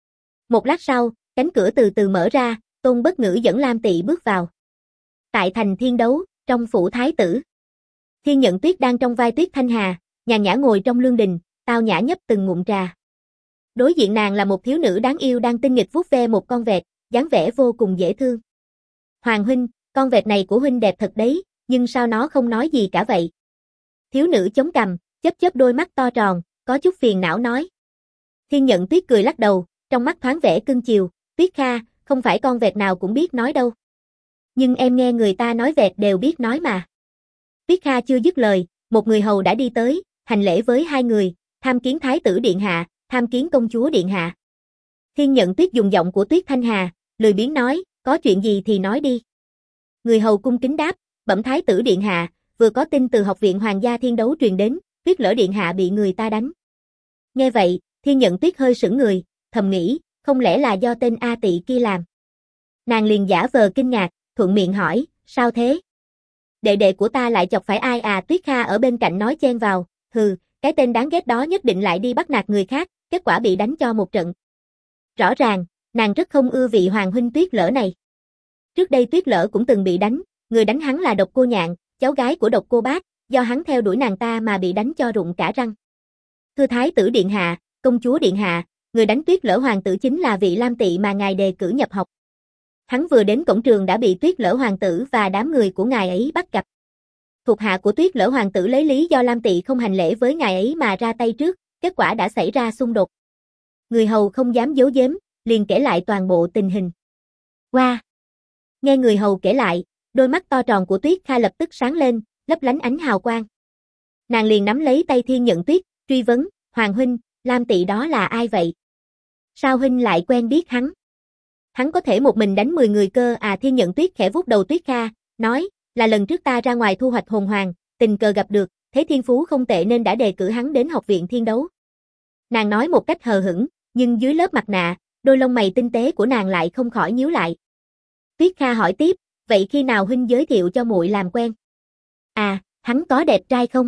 Một lát sau, cánh cửa từ từ mở ra, Tôn Bất Ngữ dẫn Lam Tị bước vào. Tại thành Thiên Đấu, trong phủ thái tử. Thiên Nhận Tuyết đang trong vai Tuyết Thanh Hà, nhàn nhã ngồi trong lương đình, tao nhã nhấp từng ngụm trà. Đối diện nàng là một thiếu nữ đáng yêu đang tinh nghịch vuốt ve một con vẹt, dáng vẻ vô cùng dễ thương. Hoàng huynh, con vẹt này của huynh đẹp thật đấy, nhưng sao nó không nói gì cả vậy? Thiếu nữ chống cằm, chớp đôi mắt to tròn, có chút phiền não nói. Thiên Nhận Tuyết cười lắc đầu, trong mắt thoáng vẻ cưng chiều, Tuyết Kha, không phải con vẹt nào cũng biết nói đâu. Nhưng em nghe người ta nói vẹt đều biết nói mà. Tuyết Kha chưa dứt lời, một người hầu đã đi tới, hành lễ với hai người, tham kiến Thái tử Điện Hạ, tham kiến công chúa Điện Hạ. Thiên Nhận Tuyết dùng giọng của Tuyết Thanh Hà, lười biếng nói, có chuyện gì thì nói đi. Người hầu cung kính đáp, bẩm Thái tử Điện Hạ, vừa có tin từ học viện Hoàng gia Thiên Đấu truyền đến, Tuyết Lỡ Điện Hạ bị người ta đánh. Nghe vậy, Thiên Nhận Tuyết hơi sững người, thầm nghĩ, không lẽ là do tên A Tị kia làm. Nàng liền giả vờ kinh ngạc, thuận miệng hỏi, sao thế? Đệ đệ của ta lại chọc phải ai à? Tuyết Kha ở bên cạnh nói chen vào, hừ, cái tên đáng ghét đó nhất định lại đi bắt nạt người khác, kết quả bị đánh cho một trận. Rõ ràng, nàng rất không ưa vị hoàng huynh Tuyết Lỡ này. Trước đây Tuyết Lỡ cũng từng bị đánh, người đánh hắn là Độc Cô Nhạn, cháu gái của Độc Cô Bác, do hắn theo đuổi nàng ta mà bị đánh cho rụng cả răng. Thưa Thái tử Điện Hạ, công chúa Điện Hạ, người đánh Tuyết Lỡ hoàng tử chính là vị Lam Tị mà ngài đề cử nhập học. Hắn vừa đến cổng trường đã bị Tuyết Lỡ hoàng tử và đám người của ngài ấy bắt gặp. Thuộc hạ của Tuyết Lỡ hoàng tử lấy lý do Lam Tị không hành lễ với ngài ấy mà ra tay trước, kết quả đã xảy ra xung đột. Người hầu không dám giấu giếm, liền kể lại toàn bộ tình hình. Wow! Nghe người hầu kể lại, đôi mắt to tròn của Tuyết Kha lập tức sáng lên, lấp lánh ánh hào quang. Nàng liền nắm lấy tay Thiên Nhận Tuyết, truy vấn, Hoàng huynh, Lam Tị đó là ai vậy? Sao huynh lại quen biết hắn? Hắn có thể một mình đánh 10 người cơ à? Thiên Nhận Tuyết khẽ vuốt đầu Tuyết Kha, nói, là lần trước ta ra ngoài thu hoạch hồn hoàng, tình cờ gặp được, thấy thiên phú không tệ nên đã đề cử hắn đến học viện Thiên Đấu. Nàng nói một cách hờ hững, nhưng dưới lớp mặt nạ, đôi lông mày tinh tế của nàng lại không khỏi nhíu lại. Tuyết Kha hỏi tiếp, vậy khi nào huynh giới thiệu cho muội làm quen? À, hắn có đẹp trai không?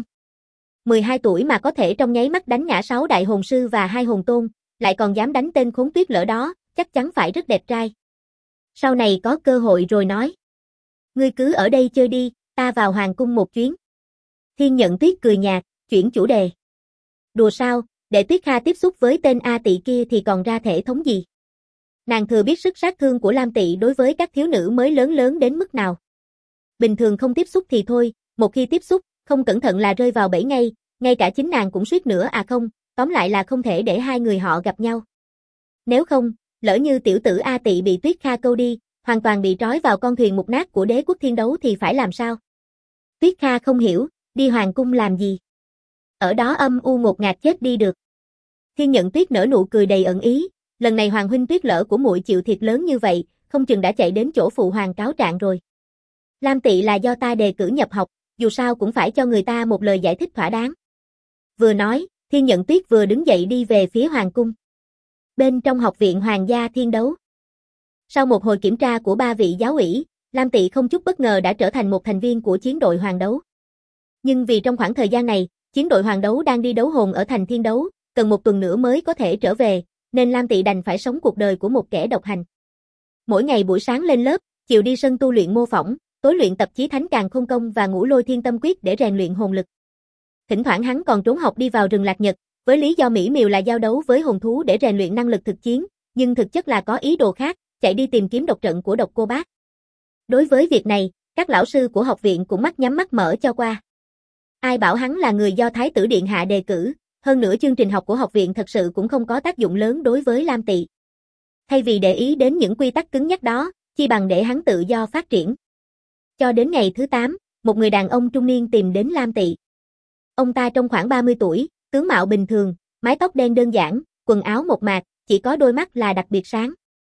12 tuổi mà có thể trong nháy mắt đánh ngã 6 đại hồn sư và 2 hồn tôn, lại còn dám đánh tên khốn Tuyết Lỡ đó, chắc chắn phải rất đẹp trai. Sau này có cơ hội rồi nói. Ngươi cứ ở đây chơi đi, ta vào hoàng cung một chuyến. Thiên Nhận Tuyết cười nhạt, chuyển chủ đề. Đùa sao, để Tuyết Kha tiếp xúc với tên A Tị kia thì còn ra thể thống gì. Nàng thừa biết sức sát thương của Lam Tị đối với các thiếu nữ mới lớn đến mức nào. Bình thường không tiếp xúc thì thôi, một khi tiếp xúc, không cẩn thận là rơi vào bẫy ngay cả chính nàng cũng suýt nữa à không, tóm lại là không thể để hai người họ gặp nhau. Nếu không, lỡ như tiểu tử A Tị bị Tuyết Kha câu đi, hoàn toàn bị trói vào con thuyền mục nát của đế quốc Thiên Đấu thì phải làm sao? Tuyết Kha không hiểu, đi hoàng cung làm gì? Ở đó âm u ngột ngạt chết đi được. Thiên Nhận Tuyết nở nụ cười đầy ẩn ý, lần này hoàng huynh Tuyết Lỡ của muội chịu thiệt lớn như vậy, không chừng đã chạy đến chỗ phụ hoàng cáo trạng rồi. Lam Tị là do ta đề cử nhập học, dù sao cũng phải cho người ta một lời giải thích thỏa đáng. Vừa nói, Thiên Nhận Tuyết vừa đứng dậy đi về phía hoàng cung. Bên trong học viện Hoàng gia Thiên Đấu. Sau một hồi kiểm tra của 3 vị giáo ủy, Lam Tị không chút bất ngờ đã trở thành một thành viên của chiến đội Hoàng Đấu. Nhưng vì trong khoảng thời gian này, chiến đội Hoàng Đấu đang đi đấu hồn ở thành Thiên Đấu, cần 1 tuần nữa mới có thể trở về, nên Lam Tị đành phải sống cuộc đời của một kẻ độc hành. Mỗi ngày buổi sáng lên lớp, chiều đi sân tu luyện mô phỏng, tối luyện tập Chí Thánh Càn Khôn Công và Ngũ Lôi Thiên Tâm Quyết để rèn luyện hồn lực. Thỉnh thoảng hắn còn trốn học đi vào rừng Lạc Nhật, với lý do mỹ miều là giao đấu với hồn thú để rèn luyện năng lực thực chiến, nhưng thực chất là có ý đồ khác, chạy đi tìm kiếm độc trận của Độc Cô Bác. Đối với việc này, các lão sư của học viện cũng mắt nhắm mắt mở cho qua. Ai bảo hắn là người do Thái tử Điện Hạ đề cử, hơn nữa chương trình học của học viện thật sự cũng không có tác dụng lớn đối với Lam Tỵ. Thay vì để ý đến những quy tắc cứng nhắc đó, chi bằng để hắn tự do phát triển. Cho đến ngày thứ 8, một người đàn ông trung niên tìm đến Lam Tỵ. Ông ta trông khoảng 30 tuổi, tướng mạo bình thường, mái tóc đen đơn giản, quần áo mộc mạc, chỉ có đôi mắt là đặc biệt sáng.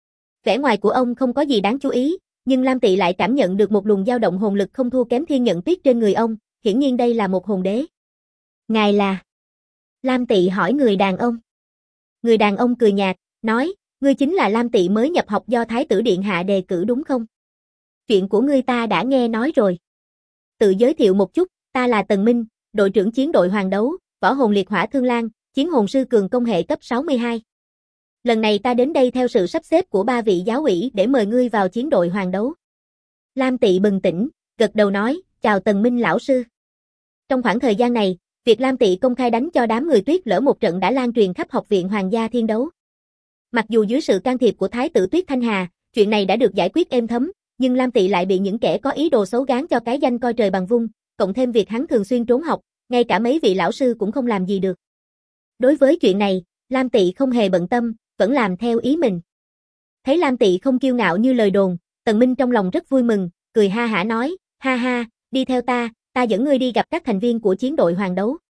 Vẻ ngoài của ông không có gì đáng chú ý, nhưng Lam Tỵ lại cảm nhận được một luồng dao động hồn lực không thua kém thiên nhận tuyết trên người ông, hiển nhiên đây là một hồn đế. Ngài là? Lam Tỵ hỏi người đàn ông. Người đàn ông cười nhạt, nói, ngươi chính là Lam Tỵ mới nhập học do Thái tử Điện Hạ đề cử đúng không? Chuyện của ngươi ta đã nghe nói rồi. Tự giới thiệu một chút, ta là Tần Minh, đội trưởng chiến đội hoàng đấu, võ hồn liệt hỏa thương lang, chiến hồn sư cường công hệ cấp 62. Lần này ta đến đây theo sự sắp xếp của 3 vị giáo ủy để mời ngươi vào chiến đội hoàng đấu. Lam Tỵ bừng tỉnh, gật đầu nói, chào Tần Minh lão sư. Trong khoảng thời gian này, việc Lam Tỵ công khai đánh cho đám người Tuyết Lỡ một trận đã lan truyền khắp học viện Hoàng gia Thiên Đấu. Mặc dù dưới sự can thiệp của Thái tử Tuyết Thanh Hà, chuyện này đã được giải quyết êm thấm, nhưng Lam Tỵ lại bị những kẻ có ý đồ xấu gán cho cái danh coi trời bằng vung, cộng thêm việc hắn thường xuyên trốn học, ngay cả mấy vị lão sư cũng không làm gì được. Đối với chuyện này, Lam Tỵ không hề bận tâm, vẫn làm theo ý mình. Thấy Lam Tỵ không kiêu ngạo như lời đồn, Tần Minh trong lòng rất vui mừng, cười ha hả nói, ha ha, đi theo ta dẫn ngươi đi gặp các thành viên của chiến đội hoàng đấu.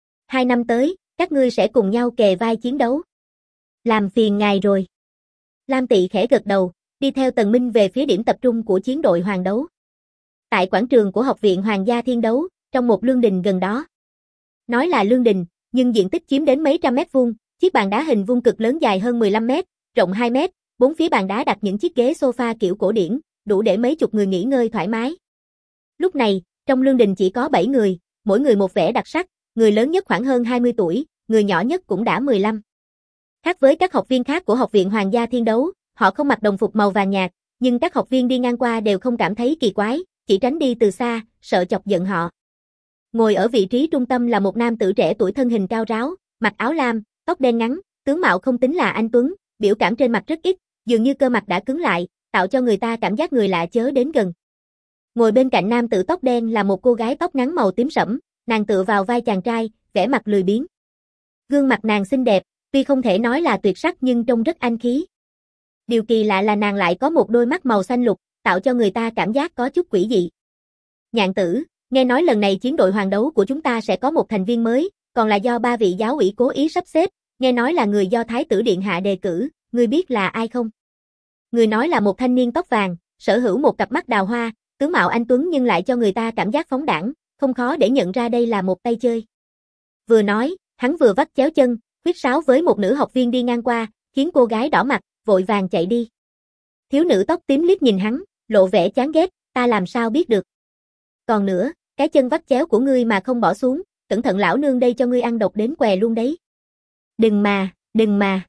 2 năm tới, các ngươi sẽ cùng nhau kề vai chiến đấu. Làm phiền ngài rồi. Lam Tỵ khẽ gật đầu, đi theo Tần Minh về phía điểm tập trung của chiến đội hoàng đấu. Tại quảng trường của học viện Hoàng gia Thiên Đấu, trong một lương đình gần đó. Nói là lương đình, nhưng diện tích chiếm đến mấy trăm mét vuông, chiếc bàn đá hình vuông cực lớn dài hơn 15 mét, rộng 2 mét, bốn phía bàn đá đặt những chiếc ghế sofa kiểu cổ điển, đủ để mấy chục người nghỉ ngơi thoải mái. Lúc này, trong lương đình chỉ có 7 người, mỗi người một vẻ đặc sắc, người lớn nhất khoảng hơn 20 tuổi, người nhỏ nhất cũng đã 15. Khác với các học viên khác của học viện Hoàng gia Thiên Đấu, họ không mặc đồng phục màu vàng nhạt, nhưng các học viên đi ngang qua đều không cảm thấy kỳ quái, chỉ tránh đi từ xa, sợ chọc giận họ. Ngồi ở vị trí trung tâm là một nam tử trẻ tuổi thân hình cao ráo, mặc áo lam, tóc đen ngắn, tướng mạo không tính là anh tuấn, biểu cảm trên mặt rất ít, dường như cơ mặt đã cứng lại, tạo cho người ta cảm giác người lạ chớ đến gần. Ngồi bên cạnh nam tử tóc đen là một cô gái tóc ngắn màu tím sẫm, nàng tựa vào vai chàng trai, vẻ mặt lười biếng. Gương mặt nàng xinh đẹp, tuy không thể nói là tuyệt sắc nhưng trông rất anh khí. Điều kỳ lạ là nàng lại có một đôi mắt màu xanh lục, tạo cho người ta cảm giác có chút quỷ dị. Nhạn tử, nghe nói lần này chiến đội hoàng đấu của chúng ta sẽ có một thành viên mới, còn là do 3 vị giáo ủy cố ý sắp xếp, nghe nói là người do Thái tử Điện Hạ đề cử, ngươi biết là ai không? Người nói là một thanh niên tóc vàng, sở hữu một cặp mắt đào hoa, tướng mạo anh tuấn nhưng lại cho người ta cảm giác phóng đãng, không khó để nhận ra đây là một tay chơi. Vừa nói, hắn vừa vắt chéo chân, huýt sáo với một nữ học viên đi ngang qua, khiến cô gái đỏ mặt, vội vàng chạy đi. Thiếu nữ tóc tím liếc nhìn hắn, lộ vẻ chán ghét, ta làm sao biết được. Còn nữa, cái chân vắt chéo của ngươi mà không bỏ xuống, cẩn thận lão nương đây cho ngươi ăn độc đến què luôn đấy. Đừng mà.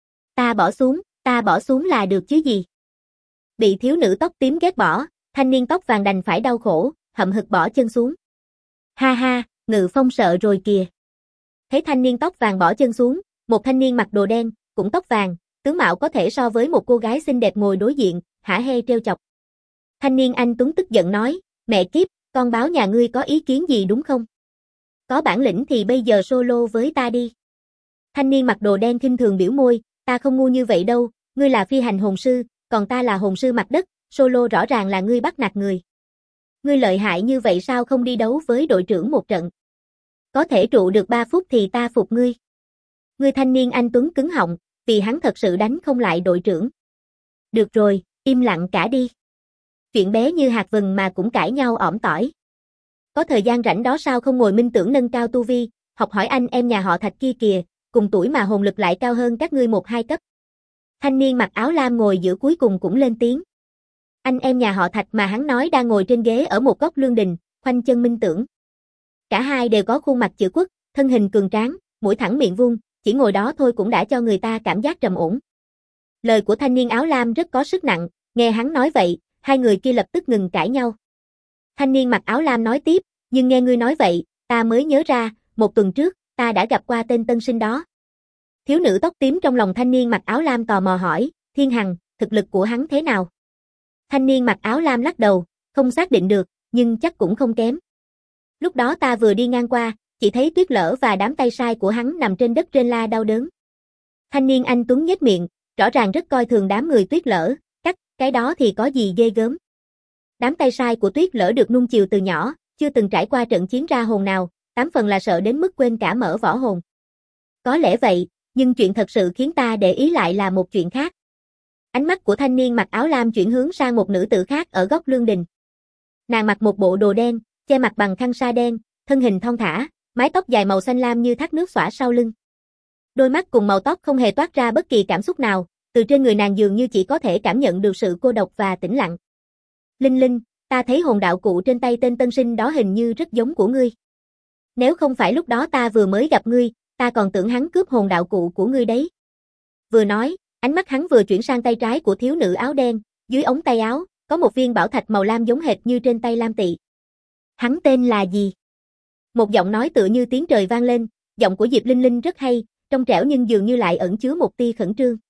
Ta bỏ xuống là được chứ gì. Bị thiếu nữ tóc tím ghét bỏ, thanh niên tóc vàng đành phải đau khổ, hậm hực bỏ chân xuống. Ha ha, Ngự Phong sợ rồi kìa. Thấy thanh niên tóc vàng bỏ chân xuống, một thanh niên mặc đồ đen, cũng tóc vàng, tướng mạo có thể so với một cô gái xinh đẹp ngồi đối diện, hả hê trêu chọc. Thanh niên anh tuấn tức giận nói, mẹ kiếp, con báo nhà ngươi có ý kiến gì đúng không? Có bản lĩnh thì bây giờ solo với ta đi. Thanh niên mặc đồ đen khinh thường biểu môi, ta không ngu như vậy đâu, ngươi là phi hành hồn sư, còn ta là hồn sư mặt đất, solo rõ ràng là ngươi bắt nạt người. Ngươi lợi hại như vậy sao không đi đấu với đội trưởng một trận? Có thể trụ được 3 phút thì ta phục ngươi. Ngươi thanh niên anh tuấn cứng họng, vì hắn thật sự đánh không lại đội trưởng. Được rồi, im lặng cả đi. Chuyện bé như hạt vừng mà cũng cãi nhau ỏm tỏi. Có thời gian rảnh đó sao không ngồi minh tưởng nâng cao tu vi, học hỏi anh em nhà họ Thạch kia kìa, cùng tuổi mà hồn lực lại cao hơn các ngươi 1-2 cấp. Thanh niên mặc áo lam ngồi giữa cuối cùng cũng lên tiếng. Anh em nhà họ Thạch mà hắn nói đang ngồi trên ghế ở một góc lương đình, khoanh chân minh tưởng. Cả hai đều có khuôn mặt chữ quốc, thân hình cường tráng, mũi thẳng miệng vuông, chỉ ngồi đó thôi cũng đã cho người ta cảm giác trầm ổn. Lời của thanh niên áo lam rất có sức nặng, nghe hắn nói vậy, hai người kia lập tức ngừng cãi nhau. Thanh niên mặc áo lam nói tiếp, nhưng nghe ngươi nói vậy, ta mới nhớ ra, 1 tuần trước, ta đã gặp qua tên tân sinh đó. Thiếu nữ tóc tím trong lòng thanh niên mặc áo lam tò mò hỏi, Thiên Hằng, thực lực của hắn thế nào? Thanh niên mặc áo lam lắc đầu, không xác định được, nhưng chắc cũng không kém. Lúc đó ta vừa đi ngang qua, chỉ thấy Tuyết Lở và đám tay sai của hắn nằm trên đất rên la đau đớn. Thanh niên anh tuấn nhếch miệng, rõ ràng rất coi thường đám người Tuyết Lở, cái đó thì có gì ghê gớm. Đám tay sai của Tuyết Lở được nuông chiều từ nhỏ, chưa từng trải qua trận chiến ra hồn nào, 8 phần là sợ đến mức quên cả mở võ hồn. Có lẽ vậy, nhưng chuyện thật sự khiến ta để ý lại là một chuyện khác. Ánh mắt của thanh niên mặc áo lam chuyển hướng sang một nữ tử khác ở góc lương đình. Nàng mặc một bộ đồ đen, che mặt bằng khăn sa đen, thân hình thon thả, mái tóc dài màu xanh lam như thác nước xõa sau lưng. Đôi mắt cùng màu tóc không hề toát ra bất kỳ cảm xúc nào, từ trên người nàng dường như chỉ có thể cảm nhận được sự cô độc và tĩnh lặng. Linh Linh, ta thấy hồn đạo cụ trên tay tên tân sinh đó hình như rất giống của ngươi. Nếu không phải lúc đó ta vừa mới gặp ngươi, ta còn tưởng hắn cướp hồn đạo cụ của ngươi đấy. Vừa nói, ánh mắt hắn vừa chuyển sang tay trái của thiếu nữ áo đen, dưới ống tay áo, có một viên bảo thạch màu lam giống hệt như trên tay Lam Tị. Hắn tên là gì? Một giọng nói tựa như tiếng trời vang lên, giọng của Diệp Linh Linh rất hay, trong trẻo nhưng dường như lại ẩn chứa một tia khẩn trương.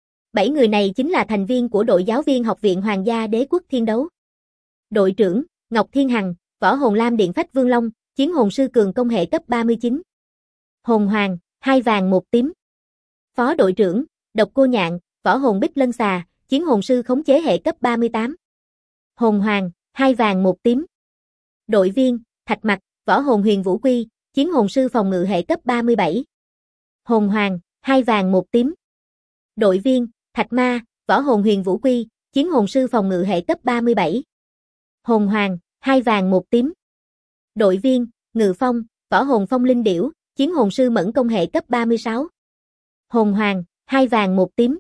7 người này chính là thành viên của đội giáo viên Học viện Hoàng gia Đế quốc Thiên đấu. Đội trưởng, Ngọc Thiên Hằng, Võ hồn Lam Điện Phách Vương Long, Chiến hồn sư cường công hệ cấp 39. Hồn Hoàng, 2 vàng 1 tím. Phó đội trưởng, Độc Cô Nhạn, Võ hồn Bích Lân Xà, Chiến hồn sư khống chế hệ cấp 38. Hồn Hoàng, 2 vàng 1 tím. Đội viên, Thạch Mặc, Võ hồn Huyền Vũ Quy, Chiến hồn sư phòng ngự hệ cấp 37. Hồn Hoàng, 2 vàng 1 tím. Đội viên, Thạch Ma, Võ hồn Huyền Vũ Quy, Chiến hồn sư phòng ngự hệ cấp 37. Hồn Hoàng, 2 vàng 1 tím. Đội viên, Ngự Phong, Võ hồn Phong Linh Điểu, Chiến hồn sư mẫn công hệ cấp 36. Hồn Hoàng, 2 vàng 1 tím.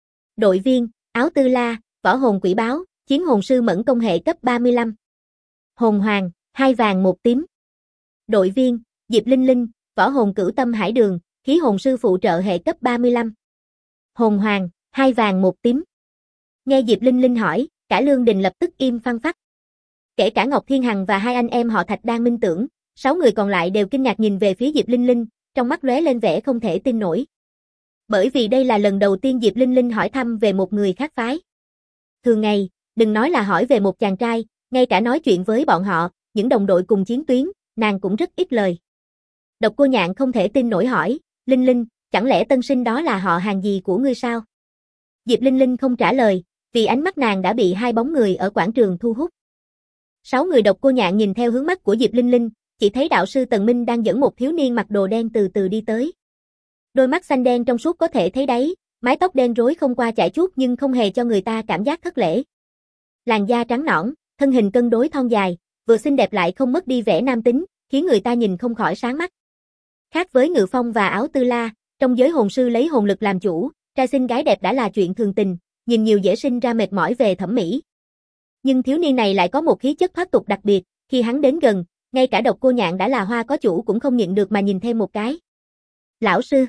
Đội viên, Áo Tư La, Võ hồn Quỷ Báo, Chiến hồn sư mẫn công hệ cấp 35. Hồn Hoàng, 2 vàng 1 tím. Đội viên, Diệp Linh Linh, Võ hồn Cửu Tâm Hải Đường, Khí hồn sư phụ trợ hệ cấp 35. Hồn Hoàng, 2 vàng 1 tím. Nghe Diệp Linh Linh hỏi, cả lương đình lập tức im phăng phắc. Kể cả Ngọc Thiên Hằng và 2 anh em họ Thạch đang minh tưởng, 6 người còn lại đều kinh ngạc nhìn về phía Diệp Linh Linh, trong mắt lóe lên vẻ không thể tin nổi. Bởi vì đây là lần đầu tiên Diệp Linh Linh hỏi thăm về một người khác phái. Thường ngày, đừng nói là hỏi về một chàng trai, ngay cả nói chuyện với bọn họ, những đồng đội cùng chiến tuyến, nàng cũng rất ít lời. Độc Cô Nhạn không thể tin nổi hỏi, Linh Linh, chẳng lẽ tân sinh đó là họ hàng gì của ngươi sao? Diệp Linh Linh không trả lời, vì ánh mắt nàng đã bị 2 bóng người ở quảng trường thu hút. 6 người Độc Cô Nhạn nhìn theo hướng mắt của Diệp Linh Linh, chỉ thấy đạo sư Tần Minh đang dẫn một thiếu niên mặc đồ đen từ từ đi tới. Đôi mắt xanh đen trong suốt có thể thấy đáy, mái tóc đen rối không qua chải chuốt nhưng không hề cho người ta cảm giác thất lễ. Làn da trắng nõn, thân hình cân đối thon dài, vừa xinh đẹp lại không mất đi vẻ nam tính, khiến người ta nhìn không khỏi sáng mắt. Khác với Ngự Phong và Áo Tư La, trong giới hồn sư lấy hồn lực làm chủ, trai xinh gái đẹp đã là chuyện thường tình, nhìn nhiều dễ sinh ra mệt mỏi về thẩm mỹ. Nhưng thiếu niên này lại có một khí chất thoát tục đặc biệt, khi hắn đến gần, ngay cả Độc Cô Nhạn đã là hoa có chủ cũng không nhịn được mà nhìn thêm một cái. Lão sư.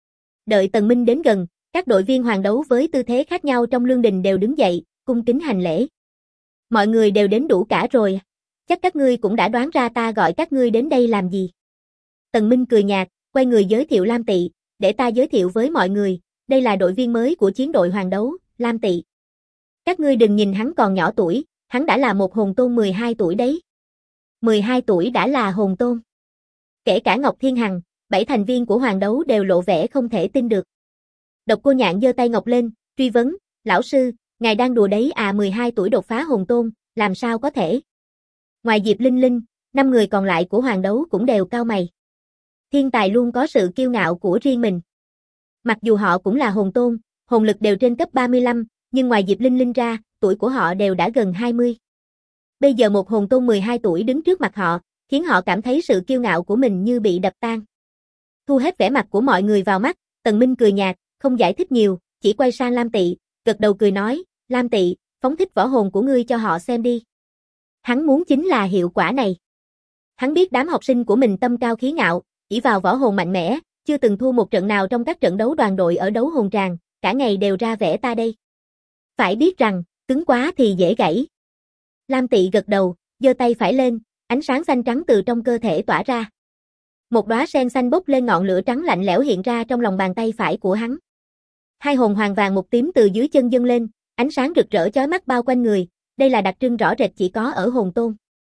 Đợi Tần Minh đến gần, các đội viên hoàng đấu với tư thế khác nhau trong lương đình đều đứng dậy, cung kính hành lễ. Mọi người đều đến đủ cả rồi, chắc các ngươi cũng đã đoán ra ta gọi các ngươi đến đây làm gì. Tần Minh cười nhạt, quay người giới thiệu Lam Tị, để ta giới thiệu với mọi người, đây là đội viên mới của chiến đội hoàng đấu, Lam Tị. Các ngươi đừng nhìn hắn còn nhỏ tuổi, hắn đã là một hồn tôn 12 tuổi đấy. 12 tuổi đã là hồn tôn. Kể cả Ngọc Thiên Hằng, 7 thành viên của hoàng đấu đều lộ vẻ không thể tin được. Độc Cô Nhạn giơ tay ngọc lên, truy vấn, lão sư, ngài đang đùa đấy à? 12 tuổi đột phá hồn tôn, làm sao có thể? Ngoài Diệp Linh Linh, 5 người còn lại của hoàng đấu cũng đều cau mày. Thiên tài luôn có sự kiêu ngạo của riêng mình. Mặc dù họ cũng là hồn tôn, hồn lực đều trên cấp 35, nhưng ngoài Diệp Linh Linh ra, tuổi của họ đều đã gần 20. Bây giờ một hồn tôn 12 tuổi đứng trước mặt họ, khiến họ cảm thấy sự kiêu ngạo của mình như bị đập tan. Thu hết vẻ mặt của mọi người vào mắt, Tần Minh cười nhạt, không giải thích nhiều, chỉ quay sang Lam Tị, gật đầu cười nói, Lam Tị, phóng thích võ hồn của ngươi cho họ xem đi. Hắn muốn chính là hiệu quả này. Hắn biết đám học sinh của mình tâm cao khí ngạo, chỉ vào võ hồn mạnh mẽ, chưa từng thua một trận nào trong các trận đấu đoàn đội ở đấu hồn tràng, cả ngày đều ra vẻ ta đây. Phải biết rằng, cứng quá thì dễ gãy. Lam Tị gật đầu, giơ tay phải lên, ánh sáng xanh trắng từ trong cơ thể tỏa ra. Một đóa sen xanh bốc lên ngọn lửa trắng lạnh lẽo hiện ra trong lòng bàn tay phải của hắn. 2 hồn hoàng vàng 1 tím từ dưới chân dâng lên, ánh sáng rực rỡ chói mắt bao quanh người, đây là đặc trưng rõ rệt chỉ có ở hồn tôn.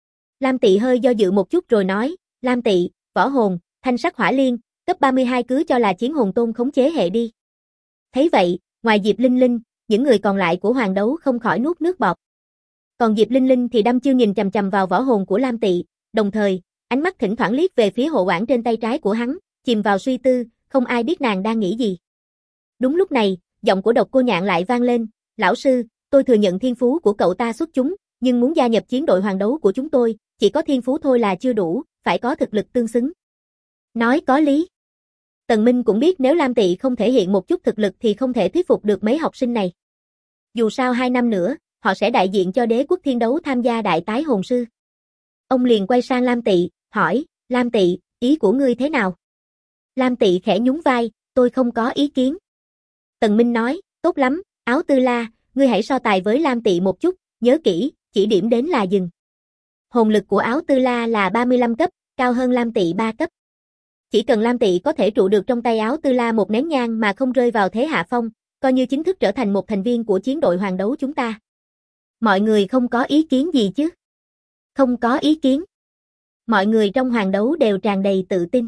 Lam Tị hơi do dự một chút rồi nói, Lam Tị, võ hồn, thanh sắc hỏa liên, cấp 32 cứ cho là chiến hồn tôn khống chế hệ đi. Thấy vậy, ngoài Diệp Linh Linh, những người còn lại của hoàng đấu không khỏi nuốt nước bọt. Còn Diệp Linh Linh thì đăm chiêu nhìn chằm chằm vào võ hồn của Lam Tị, đồng thời, ánh mắt thỉnh thoảng liếc về phía hộ quản trên tay trái của hắn, chìm vào suy tư, không ai biết nàng đang nghĩ gì. Đúng lúc này, giọng của Độc Cô Nhạn lại vang lên, lão sư, tôi thừa nhận thiên phú của cậu ta xuất chúng, nhưng muốn gia nhập chiến đội hoàng đấu của chúng tôi, chỉ có thiên phú thôi là chưa đủ, phải có thực lực tương xứng. Nói có lý. Tần Minh cũng biết nếu Lam Tị không thể hiện một chút thực lực thì không thể thuyết phục được mấy học sinh này. Dù sao 2 năm nữa, họ sẽ đại diện cho đế quốc thiên đấu tham gia đại tái hồn sư. Ông liền quay sang Lam Tị, hỏi, Lam Tị, ý của ngươi thế nào? Lam Tị khẽ nhún vai, tôi không có ý kiến. Tần Minh nói, tốt lắm, Áo Tư La, ngươi hãy so tài với Lam Tị một chút, nhớ kỹ, chỉ điểm đến là dừng. Hồn lực của Áo Tư La là 35 cấp, cao hơn Lam Tị 3 cấp. Chỉ cần Lam Tị có thể trụ được trong tay Áo Tư La một nén nhang mà không rơi vào thế hạ phong, coi như chính thức trở thành một thành viên của chiến đội hoàng đấu chúng ta. Mọi người không có ý kiến gì chứ? Không có ý kiến. Mọi người trong hoàng đấu đều tràn đầy tự tin.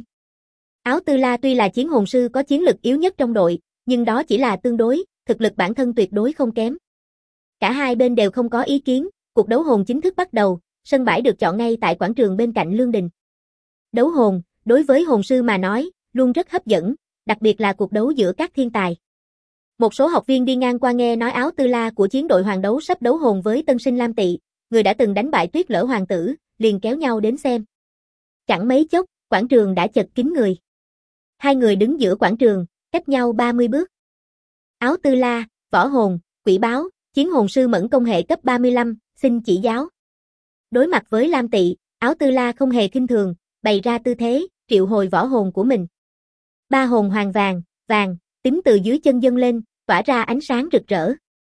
Áo Tư La tuy là chiến hồn sư có chiến lực yếu nhất trong đội, nhưng đó chỉ là tương đối, thực lực bản thân tuyệt đối không kém. Cả hai bên đều không có ý kiến, cuộc đấu hồn chính thức bắt đầu, sân bãi được chọn ngay tại quảng trường bên cạnh Lương Đình. Đấu hồn, đối với hồn sư mà nói, luôn rất hấp dẫn, đặc biệt là cuộc đấu giữa các thiên tài. Một số học viên đi ngang qua nghe nói Áo Tư La của chiến đội hoàng đấu sắp đấu hồn với tân sinh Lam Tị, người đã từng đánh bại Tuyết Lở hoàng tử, liền kéo nhau đến xem. Chẳng mấy chốc, quảng trường đã chật kín người. Hai người đứng giữa quảng trường, cách nhau 30 bước. Áo Tư La, võ hồn, quỷ báo, chiến hồn sư mẫn công hệ cấp 35, xin chỉ giáo. Đối mặt với Lam Tị, Áo Tư La không hề khinh thường, bày ra tư thế, triệu hồi võ hồn của mình. Ba hồn hoàng vàng, vàng, tím từ dưới chân dâng lên, tỏa ra ánh sáng rực rỡ.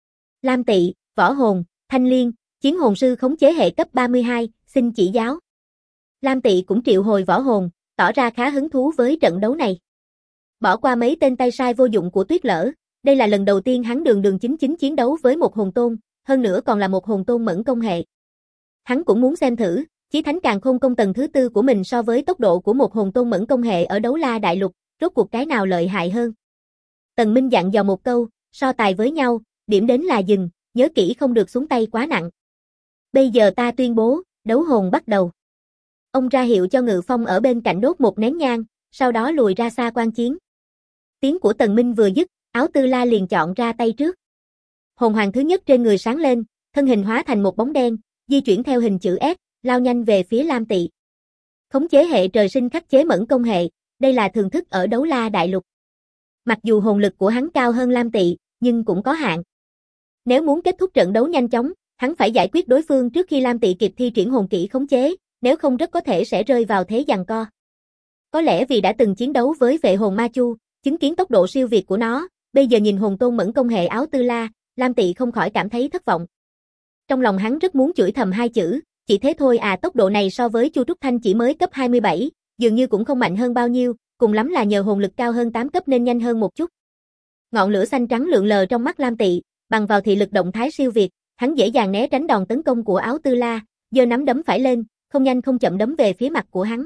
Lam Tị, võ hồn, thanh liên, chiến hồn sư khống chế hệ cấp 32, xin chỉ giáo. Lam Tị cũng triệu hồi võ hồn, tỏ ra khá hứng thú với trận đấu này. Bỏ qua mấy tên tay sai vô dụng của Tuyết Lở, đây là lần đầu tiên hắn đường chính chiến đấu với một hồn tôn, hơn nữa còn là một hồn tôn mẫn công hệ. Hắn cũng muốn xem thử, chí thánh càn khôn công tầng thứ 4 của mình so với tốc độ của một hồn tôn mẫn công hệ ở Đấu La Đại Lục, rốt cuộc cái nào lợi hại hơn. Tần Minh dặn dò một câu, so tài với nhau, điểm đến là dừng, nhớ kỹ không được xuống tay quá nặng. Bây giờ ta tuyên bố, đấu hồn bắt đầu. Ông ra hiệu cho Ngự Phong ở bên cạnh đốt một nén nhang, sau đó lùi ra xa quan chiến. Tiếng của Tần Minh vừa dứt, Áo Tư La liền chọn ra tay trước. Hồn hoàng thứ nhất trên người sáng lên, thân hình hóa thành một bóng đen, di chuyển theo hình chữ S, lao nhanh về phía Lam Tị. Khống chế hệ trời sinh khắc chế mẫn công hệ, đây là thường thức ở Đấu La Đại Lục. Mặc dù hồn lực của hắn cao hơn Lam Tị, nhưng cũng có hạn. Nếu muốn kết thúc trận đấu nhanh chóng, hắn phải giải quyết đối phương trước khi Lam Tị kịp thi triển hồn kỹ khống chế, nếu không rất có thể sẽ rơi vào thế giằng co. Có lẽ vì đã từng chiến đấu với vệ hồn Ma Chu, chứng kiến tốc độ siêu việt của nó, bây giờ nhìn hồn tôn mẫn công hệ Áo Tư La, Lam Tị không khỏi cảm thấy thất vọng. Trong lòng hắn rất muốn chửi thầm hai chữ, chỉ thế thôi à, tốc độ này so với Chu Trúc Thanh chỉ mới cấp 27, dường như cũng không mạnh hơn bao nhiêu, cùng lắm là nhờ hồn lực cao hơn 8 cấp nên nhanh hơn một chút. Ngọn lửa xanh trắng lượn lờ trong mắt Lam Tị, bằng vào thị lực động thái siêu việt, hắn dễ dàng né tránh đòn tấn công của Áo Tư La, giơ nắm đấm phải lên, không nhanh không chậm đấm về phía mặt của hắn.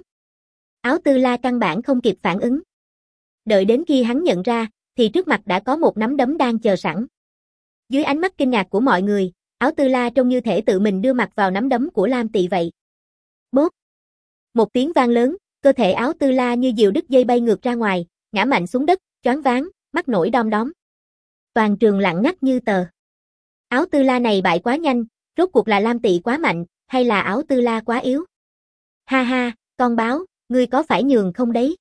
Áo Tư La căn bản không kịp phản ứng. Đợi đến khi hắn nhận ra, thì trước mặt đã có một nắm đấm đang chờ sẵn. Dưới ánh mắt kinh ngạc của mọi người, Áo Tư La trông như thể tự mình đưa mặt vào nắm đấm của Lam Tị vậy. Bốp! Một tiếng vang lớn, cơ thể Áo Tư La như diều đứt dây bay ngược ra ngoài, ngã mạnh xuống đất, choáng váng, mắt nổi đom đóm. Toàn trường lặng ngắt như tờ. Áo Tư La này bại quá nhanh, rốt cuộc là Lam Tị quá mạnh, hay là Áo Tư La quá yếu? Ha ha, con báo, ngươi có phải nhường không đấy?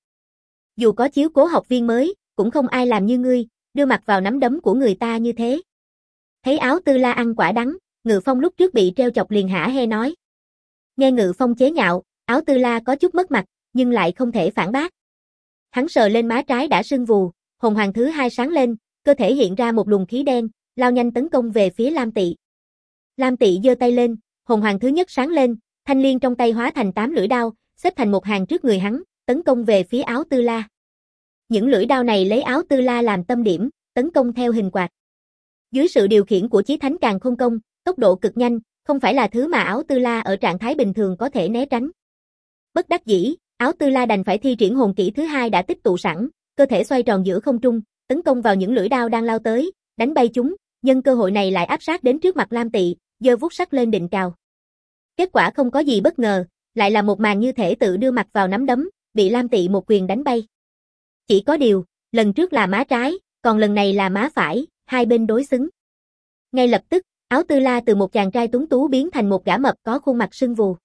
Dù có chiếu cố học viên mới, cũng không ai làm như ngươi, đưa mặt vào nắm đấm của người ta như thế. Thấy Áo Tư La ăn quả đắng, Ngự Phong lúc trước bị treo chọc liền hả hê nói. Nghe Ngự Phong chế nhạo, Áo Tư La có chút mất mặt, nhưng lại không thể phản bác. Hắn sờ lên má trái đã sưng vù, hồn hoàng thứ 2 sáng lên, cơ thể hiện ra một luồng khí đen, lao nhanh tấn công về phía Lam Tị. Lam Tị giơ tay lên, hồn hoàng thứ nhất sáng lên, thanh liên trong tay hóa thành 8 lưỡi đao, xếp thành một hàng trước người hắn, tấn công về phía Áo Tư La. Những lưỡi đao này lấy Áo Tư La làm tâm điểm, tấn công theo hình quạt. Dưới sự điều khiển của chí thánh càn khôn công, tốc độ cực nhanh, không phải là thứ mà Áo Tư La ở trạng thái bình thường có thể né tránh. Bất đắc dĩ, Áo Tư La đành phải thi triển hồn kỹ thứ hai đã tích tụ sẵn, cơ thể xoay tròn giữa không trung, tấn công vào những lưỡi đao đang lao tới, đánh bay chúng, nhân cơ hội này lại áp sát đến trước mặt Lam Tị, giơ vuốt sắc lên định cào. Kết quả không có gì bất ngờ, lại là một màn như thể tự đưa mặt vào nắm đấm, bị Lam Tị một quyền đánh bay. Chỉ có điều, lần trước là má trái, còn lần này là má phải, hai bên đối xứng. Ngay lập tức, Áo Tư La từ một chàng trai tuấn tú biến thành một gã mập có khuôn mặt sưng vù.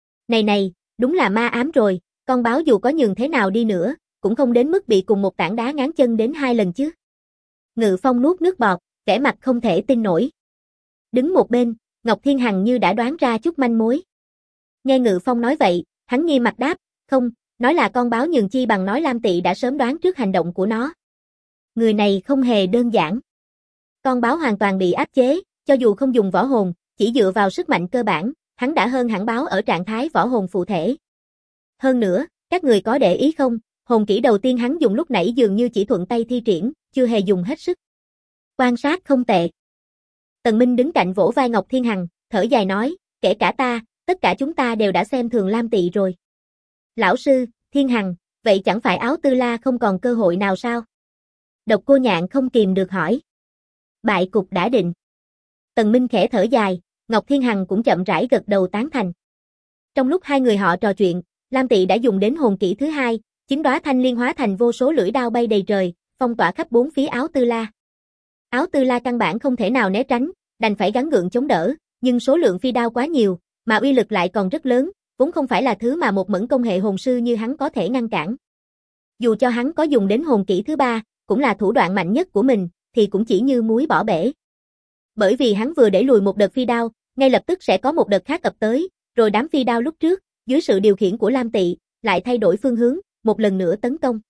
Này, đúng là ma ám rồi, con báo dù có nhường thế nào đi nữa, cũng không đến mức bị cùng một tảng đá ngáng chân đến 2 lần chứ. Ngự Phong nuốt nước bọt, vẻ mặt không thể tin nổi. Đứng một bên, Ngọc Thiên Hằng như đã đoán ra chút manh mối. Nghe Ngự Phong nói vậy, hắn nghiêm mặt đáp, không, nói là con báo nhường chi bằng nói Lam Tị đã sớm đoán trước hành động của nó. Người này không hề đơn giản. Con báo hoàn toàn bị áp chế, cho dù không dùng võ hồn, chỉ dựa vào sức mạnh cơ bản, hắn đã hơn hẳn báo ở trạng thái võ hồn phụ thể. Hơn nữa, các người có để ý không, hồn kỹ đầu tiên hắn dùng lúc nãy dường như chỉ thuận tay thi triển, chưa hề dùng hết sức. Quan sát không tệ. Tần Minh đứng cạnh vỗ vai Ngọc Thiên Hằng, thở dài nói, kể cả ta, tất cả chúng ta đều đã xem thường Lam Tị rồi. Lão sư, Thiên Hằng, vậy chẳng phải Áo Tư La không còn cơ hội nào sao? Độc Cô Nhạn không kìm được hỏi. Bại cục đã định. Tần Minh khẽ thở dài, Ngọc Thiên Hằng cũng chậm rãi gật đầu tán thành. Trong lúc hai người họ trò chuyện, Lam Tị đã dùng đến hồn kỹ thứ hai, 9 đóa thanh liên hóa thành vô số lưỡi đao bay đầy trời, phong tỏa khắp bốn phía Áo Tư La. Áo Tư La căn bản không thể nào né tránh, đành phải gắng gượng chống đỡ, nhưng số lượng phi đao quá nhiều, mà uy lực lại còn rất lớn, vốn không phải là thứ mà một mẫn công hệ hồn sư như hắn có thể ngăn cản. Dù cho hắn có dùng đến hồn kỹ thứ ba, cũng là thủ đoạn mạnh nhất của mình, thì cũng chỉ như muối bỏ bể. Bởi vì hắn vừa để lùi một đợt phi đao, ngay lập tức sẽ có một đợt khác ập tới, rồi đám phi đao lúc trước, dưới sự điều khiển của Lam Tị, lại thay đổi phương hướng, một lần nữa tấn công.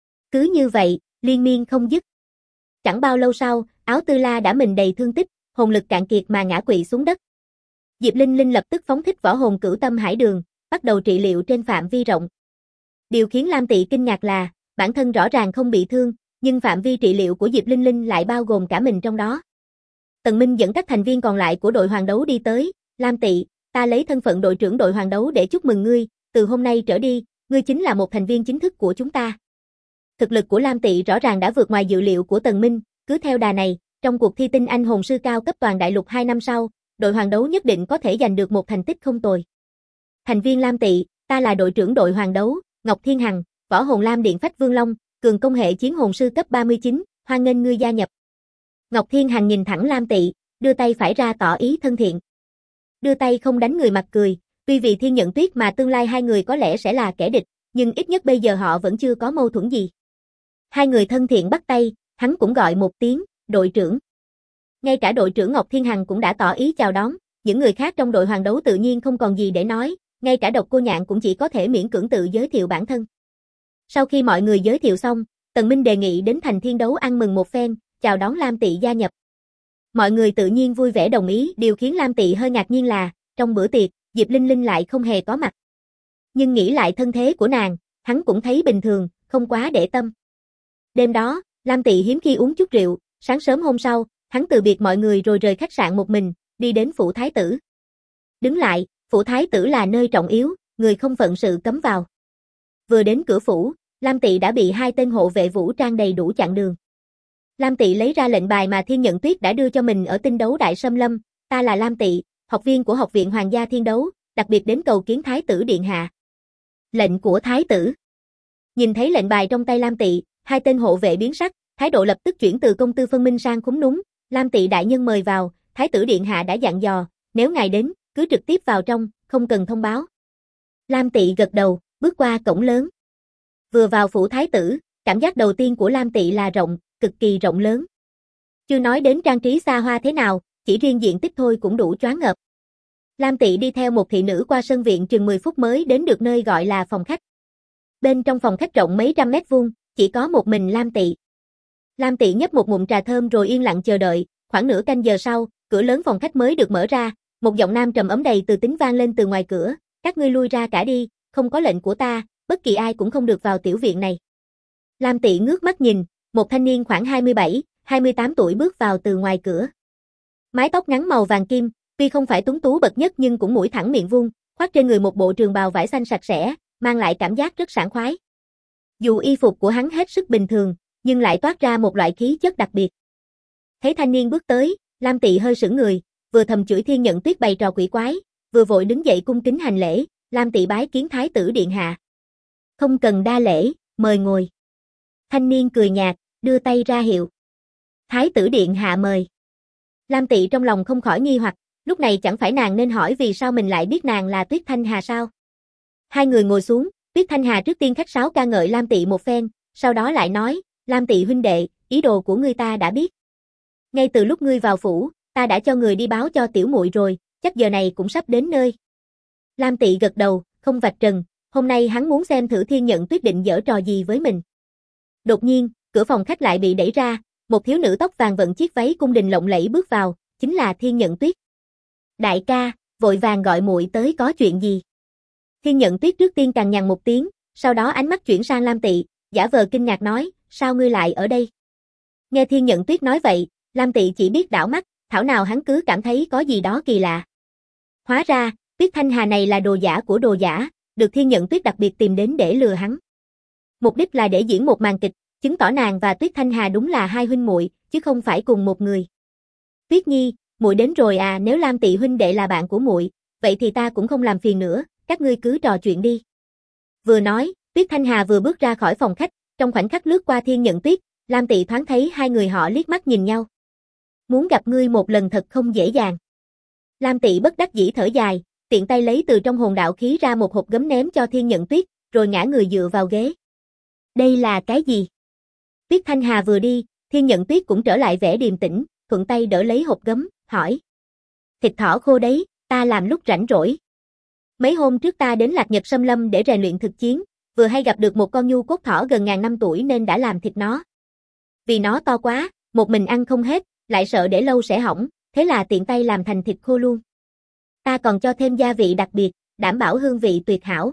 Cứ như vậy, liên miên không dứt. Chẳng bao lâu sau, Áo Tư La đã mình đầy thương tích, hồn lực cạn kiệt mà ngã quỵ xuống đất. Diệp Linh Linh lập tức phóng thích võ hồn Cửu Tâm Hải Đường, bắt đầu trị liệu trên phạm vi rộng. Điều khiến Lam Tị kinh ngạc là, bản thân rõ ràng không bị thương, nhưng phạm vi trị liệu của Diệp Linh Linh lại bao gồm cả mình trong đó. Tần Minh dẫn các thành viên còn lại của đội hoàng đấu đi tới, Lam Tị, ta lấy thân phận đội trưởng đội hoàng đấu để chúc mừng ngươi, từ hôm nay trở đi, ngươi chính là một thành viên chính thức của chúng ta. Thực lực của Lam Tị rõ ràng đã vượt ngoài dự liệu của Tần Minh, cứ theo đà này, trong cuộc thi tinh anh hồn sư cao cấp toàn đại lục 2 năm sau, đội hoàng đấu nhất định có thể giành được một thành tích không tồi. Thành viên Lam Tị, ta là đội trưởng đội hoàng đấu, Ngọc Thiên Hằng, võ hồn Lam Điện Phách Vương Long, cường công hệ chiến hồn sư cấp 39, hoan nghênh ngươi gia nhập. Ngọc Thiên Hằng nhìn thẳng Lam Tị, đưa tay phải ra tỏ ý thân thiện. Đưa tay không đánh người mặt cười, tuy vì Thiên Nhận Tuyết mà tương lai hai người có lẽ sẽ là kẻ địch, nhưng ít nhất bây giờ họ vẫn chưa có mâu thuẫn gì. Hai người thân thiện bắt tay, hắn cũng gọi một tiếng, đội trưởng. Ngay cả đội trưởng Ngọc Thiên Hằng cũng đã tỏ ý chào đón, những người khác trong đội hoàng đấu tự nhiên không còn gì để nói, ngay cả Độc Cô Nhạn cũng chỉ có thể miễn cưỡng tự giới thiệu bản thân. Sau khi mọi người giới thiệu xong, Tần Minh đề nghị đến thành thiên đấu ăn mừng một phen, chào đón Lam Tị gia nhập. Mọi người tự nhiên vui vẻ đồng ý, điều khiến Lam Tị hơi ngạc nhiên là, trong bữa tiệc, Diệp Linh Linh lại không hề có mặt. Nhưng nghĩ lại thân thế của nàng, hắn cũng thấy bình thường, không quá để tâm. Đêm đó, Lam Tị hiếm khi uống chút rượu, sáng sớm hôm sau, hắn từ biệt mọi người rồi rời khách sạn một mình, đi đến phủ thái tử. Đứng lại, phủ thái tử là nơi trọng yếu, người không phận sự cấm vào. Vừa đến cửa phủ, Lam Tị đã bị 2 tên hộ vệ vũ trang đầy đủ chặn đường. Lam Tị lấy ra lệnh bài mà Thiên Nhận Tuyết đã đưa cho mình ở tinh đấu Đại Sâm Lâm, ta là Lam Tị, học viên của Học viện Hoàng gia Thiên Đấu, đặc biệt đến cầu kiến Thái tử điện hạ. Lệnh của Thái tử. Nhìn thấy lệnh bài trong tay Lam Tị, 2 tên hộ vệ biến sắc, thái độ lập tức chuyển từ công tư phân minh sang khúm núm, Lam Tị đại nhân mời vào, Thái tử điện hạ đã dặn dò, nếu ngài đến, cứ trực tiếp vào trong, không cần thông báo. Lam Tị gật đầu, bước qua cổng lớn. Vừa vào phủ thái tử, cảm giác đầu tiên của Lam Tị là rộng, cực kỳ rộng lớn. Chưa nói đến trang trí xa hoa thế nào, chỉ riêng diện tích thôi cũng đủ choáng ngợp. Lam Tị đi theo một thị nữ qua sân viện chừng 10 phút mới đến được nơi gọi là phòng khách. Bên trong phòng khách rộng mấy trăm mét vuông, chỉ có một mình Lam Tị. Lam Tị nhấp một ngụm trà thơm rồi yên lặng chờ đợi, khoảng nửa canh giờ sau, cửa lớn phòng khách mới được mở ra, một giọng nam trầm ấm đầy từ tính vang lên từ ngoài cửa, các ngươi lui ra cả đi, không có lệnh của ta, bất kỳ ai cũng không được vào tiểu viện này. Lam Tị ngước mắt nhìn, một thanh niên khoảng 27, 28 tuổi bước vào từ ngoài cửa. Mái tóc ngắn màu vàng kim, Tuy không phải tuấn tú bậc nhất nhưng cũng mũi thẳng miệng vuông, khoác trên người một bộ trường bào vải xanh sạch sẽ, mang lại cảm giác rất sảng khoái. Dù y phục của hắn hết sức bình thường, nhưng lại toát ra một loại khí chất đặc biệt. Thấy thanh niên bước tới, Lam Tị hơi sững người, vừa thầm chửi Thiên Nhận Tuyết bày trò quỷ quái, vừa vội đứng dậy cung kính hành lễ, Lam Tị bái kiến thái tử điện hạ. Không cần đa lễ, mời ngồi. Thanh niên cười nhạt, đưa tay ra hiệu. Thái tử điện hạ mời. Lam Tị trong lòng không khỏi nghi hoặc, lúc này chẳng phải nàng nên hỏi vì sao mình lại biết nàng là Tuyết Thanh Hà sao? Hai người ngồi xuống, Tuyết Thanh Hà trước tiên khách sáo ca ngợi Lam Tị một phen, sau đó lại nói, Lam Tị huynh đệ, ý đồ của ngươi ta đã biết. Ngay từ lúc ngươi vào phủ, ta đã cho người đi báo cho tiểu muội rồi, chắc giờ này cũng sắp đến nơi. Lam Tị gật đầu, không vạch trần, hôm nay hắn muốn xem thử Thiên Nhận Tuyết định giở trò gì với mình. Đột nhiên, cửa phòng khách lại bị đẩy ra, một thiếu nữ tóc vàng vận chiếc váy cung đình lộng lẫy bước vào, chính là Thiên Nhận Tuyết. Đại ca, vội vàng gọi muội tới có chuyện gì? Thiên Nhận Tuyết trước tiên cằn nhằn một tiếng, sau đó ánh mắt chuyển sang Lam Tị, giả vờ kinh ngạc nói, sao ngươi lại ở đây? Nghe Thiên Nhận Tuyết nói vậy, Lam Tị chỉ biết đảo mắt, thảo nào hắn cứ cảm thấy có gì đó kỳ lạ. Hóa ra, Tuyết Thanh Hà này là đồ giả của đồ giả, được Thiên Nhận Tuyết đặc biệt tìm đến để lừa hắn. Mục đích là để diễn một màn kịch, chứng tỏ nàng và Tuyết Thanh Hà đúng là hai huynh muội, chứ không phải cùng một người. Tuyết Nhi, muội đến rồi à, nếu Lam Tị huynh đệ là bạn của muội, vậy thì ta cũng không làm phiền nữa, các ngươi cứ trò chuyện đi. Vừa nói, Tuyết Thanh Hà vừa bước ra khỏi phòng khách, trong khoảnh khắc lướt qua Thiên Nhận Tuyết, Lam Tị thoáng thấy hai người họ liếc mắt nhìn nhau. Muốn gặp ngươi một lần thật không dễ dàng. Lam Tị bất đắc dĩ thở dài, tiện tay lấy từ trong hồn đạo khí ra một hộp gấm ném cho Thiên Nhận Tuyết, rồi ngã người dựa vào ghế. Đây là cái gì? Tuyết Thanh Hà vừa đi, Thiên Nhận Tuyết cũng trở lại vẻ điềm tĩnh, thuận tay đỡ lấy hộp gấm, hỏi. Thịt thỏ khô đấy, ta làm lúc rảnh rỗi. Mấy hôm trước ta đến Lạc Nhật Sâm Lâm để rèn luyện thực chiến, vừa hay gặp được một con nhu cốt thỏ gần ngàn năm tuổi nên đã làm thịt nó. Vì nó to quá, một mình ăn không hết, lại sợ để lâu sẽ hỏng, thế là tiện tay làm thành thịt khô luôn. Ta còn cho thêm gia vị đặc biệt, đảm bảo hương vị tuyệt hảo.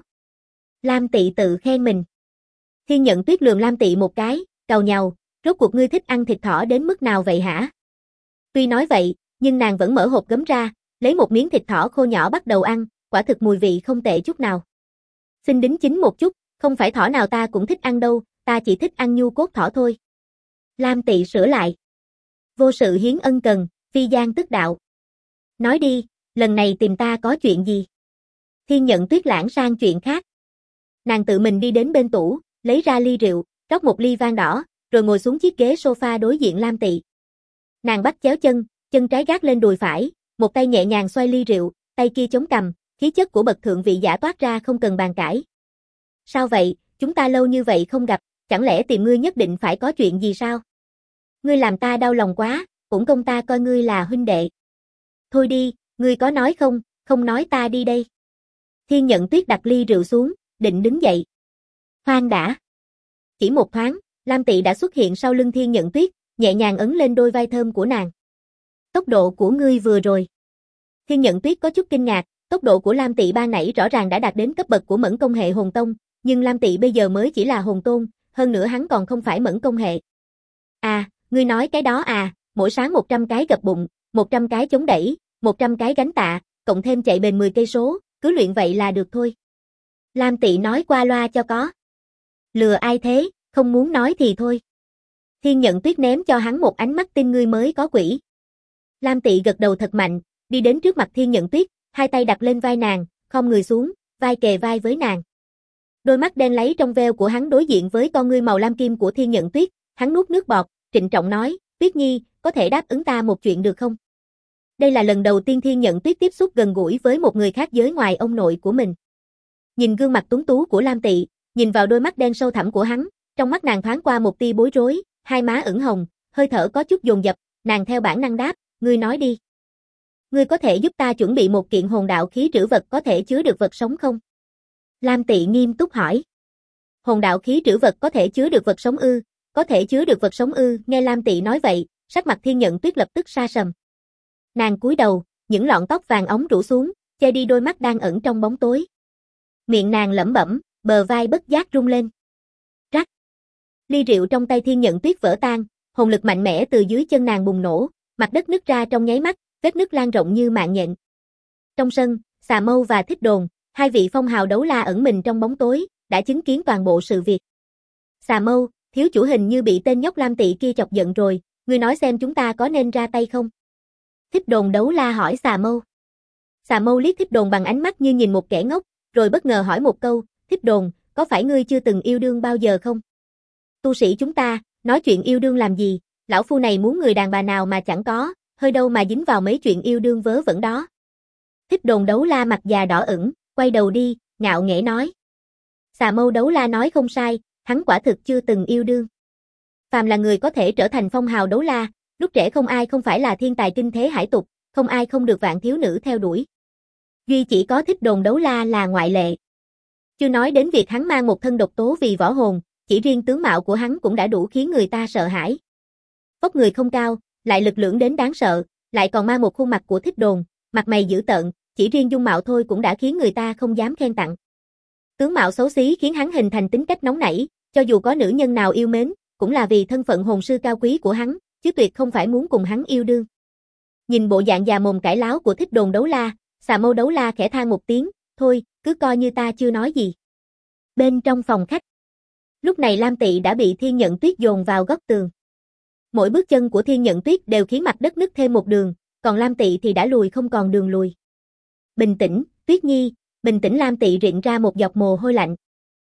Lam Tị tự khen mình. Thiên Nhận Tuyết lườm Lam Tị một cái, càu nhàu, rốt cuộc ngươi thích ăn thịt thỏ đến mức nào vậy hả? Tuy nói vậy, nhưng nàng vẫn mở hộp gấm ra, lấy một miếng thịt thỏ khô nhỏ bắt đầu ăn, quả thực mùi vị không tệ chút nào. Xin đính chính một chút, không phải thỏ nào ta cũng thích ăn đâu, ta chỉ thích ăn nhu cốt thỏ thôi. Lam Tị sửa lại. Vô sự hiến ân cần, phi gian tức đạo. Nói đi, lần này tìm ta có chuyện gì? Thiên Nhận Tuyết lãng sang chuyện khác. Nàng tự mình đi đến bên tủ, lấy ra ly rượu, rót một ly vang đỏ, rồi ngồi xuống chiếc ghế sofa đối diện Lam Tị. Nàng bắt chéo chân trái gác lên đùi phải, một tay nhẹ nhàng xoay ly rượu, tay kia chống cằm, khí chất của bậc thượng vị giả toát ra không cần bàn cãi. Sao vậy, chúng ta lâu như vậy không gặp, chẳng lẽ tìm ngươi nhất định phải có chuyện gì sao? Ngươi làm ta đau lòng quá, uổng công ta coi ngươi là huynh đệ. Thôi đi, ngươi có nói không, không nói ta đi đây. Thiên Nhận Tuyết đặt ly rượu xuống, định đứng dậy. Khoan đã. Chỉ một thoáng, Lam Tị đã xuất hiện sau lưng Thiên Nhận Tuyết, nhẹ nhàng ấn lên đôi vai thơm của nàng. Tốc độ của ngươi vừa rồi. Thiên Nhận Tuyết có chút kinh ngạc, tốc độ của Lam Tị ban nãy rõ ràng đã đạt đến cấp bậc của Mẫn Công hệ hồn tông, nhưng Lam Tị bây giờ mới chỉ là hồn tôn, hơn nữa hắn còn không phải Mẫn Công hệ. À, ngươi nói cái đó à, mỗi sáng 100 cái gập bụng, 100 cái chống đẩy, 100 cái gánh tạ, cộng thêm chạy bền 10 cây số, cứ luyện vậy là được thôi. Lam Tị nói qua loa cho có. Lừa ai thế, không muốn nói thì thôi. Thiên Nhận Tuyết ném cho hắn một ánh mắt tin ngươi mới có quỷ. Lam Tị gật đầu thật mạnh, đi đến trước mặt Thiên Nhận Tuyết, hai tay đặt lên vai nàng, khom người xuống, vai kề vai với nàng. Đôi mắt đen láy trong veo của hắn đối diện với con ngươi màu lam kim của Thiên Nhận Tuyết, hắn nuốt nước bọt, trịnh trọng nói, Tuyết Nhi, có thể đáp ứng ta một chuyện được không? Đây là lần đầu tiên Thiên Nhận Tuyết tiếp xúc gần gũi với một người khác giới ngoài ông nội của mình. Nhìn gương mặt tuấn tú của Lam Tị, nhìn vào đôi mắt đen sâu thẳm của hắn, trong mắt nàng thoáng qua một tia bối rối, hai má ửng hồng, hơi thở có chút dồn dập, nàng theo bản năng đáp, ngươi nói đi. Ngươi có thể giúp ta chuẩn bị một kiện hồn đạo khí trữ vật có thể chứa được vật sống không? Lam Tị nghiêm túc hỏi. Hồn đạo khí trữ vật có thể chứa được vật sống ư? Có thể chứa được vật sống ư? Nghe Lam Tị nói vậy, sắc mặt Thiên Nhận Tuyết lập tức sa sầm. Nàng cúi đầu, những lọn tóc vàng óng rủ xuống, che đi đôi mắt đang ẩn trong bóng tối. Miệng nàng lẩm bẩm, bờ vai bất giác rung lên. Rắc. Ly rượu trong tay Thiên Nhận Tuyết vỡ tan, hồn lực mạnh mẽ từ dưới chân nàng bùng nổ, mặt đất nứt ra trong nháy mắt, vết nứt lan rộng như mạng nhện. Trong sân, Xà Mâu và Thích Đồn, hai vị phong hào đấu la ẩn mình trong bóng tối, đã chứng kiến toàn bộ sự việc. Xà Mâu, thiếu chủ hình như bị tên nhóc Lam Tị kia chọc giận rồi, ngươi nói xem chúng ta có nên ra tay không? Thích Đồn đấu la hỏi Xà Mâu. Xà Mâu liếc Thích Đồn bằng ánh mắt như nhìn một kẻ ngốc, rồi bất ngờ hỏi một câu, Thích Đồn, có phải ngươi chưa từng yêu đương bao giờ không? Tu sĩ chúng ta, nói chuyện yêu đương làm gì, lão phu này muốn người đàn bà nào mà chẳng có, hơi đâu mà dính vào mấy chuyện yêu đương vớ vẩn đó. Thích Đồn đấu la mặt già đỏ ửng, quay đầu đi, ngạo nghễ nói. Xà Mâu đấu la nói không sai, hắn quả thực chưa từng yêu đương. Phàm là người có thể trở thành phong hào đấu la, lúc trẻ không ai không phải là thiên tài kinh thế hải tục, không ai không được vạn thiếu nữ theo đuổi. Duy chỉ có Thích Đồn đấu la là ngoại lệ. Chưa nói đến việc hắn mang một thân độc tố vì võ hồn, chỉ riêng tướng mạo của hắn cũng đã đủ khiến người ta sợ hãi. Vóc người không cao, lại lực lưỡng đến đáng sợ, lại còn mang một khuôn mặt của Thích Đồn, mặt mày dữ tợn, chỉ riêng dung mạo thôi cũng đã khiến người ta không dám khen tặng. Tướng mạo xấu xí khiến hắn hình thành tính cách nóng nảy, cho dù có nữ nhân nào yêu mến, cũng là vì thân phận hồn sư cao quý của hắn, chứ tuyệt không phải muốn cùng hắn yêu đương. Nhìn bộ dạng già mồm cãi láo của Thích Đồn đấu la, Xà Mâu đấu la khẽ than một tiếng, thôi, cứ coi như ta chưa nói gì. Bên trong phòng khách, lúc này Lam Tị đã bị Thiên Nhận Tuyết dồn vào góc tường. Mỗi bước chân của Thiên Nhận Tuyết đều khiến mặt đất nứt thêm một đường, còn Lam Tị thì đã lùi không còn đường lùi. Bình tĩnh, Tuyết Nhi, bình tĩnh. Lam Tị rịn ra một giọt mồ hôi lạnh.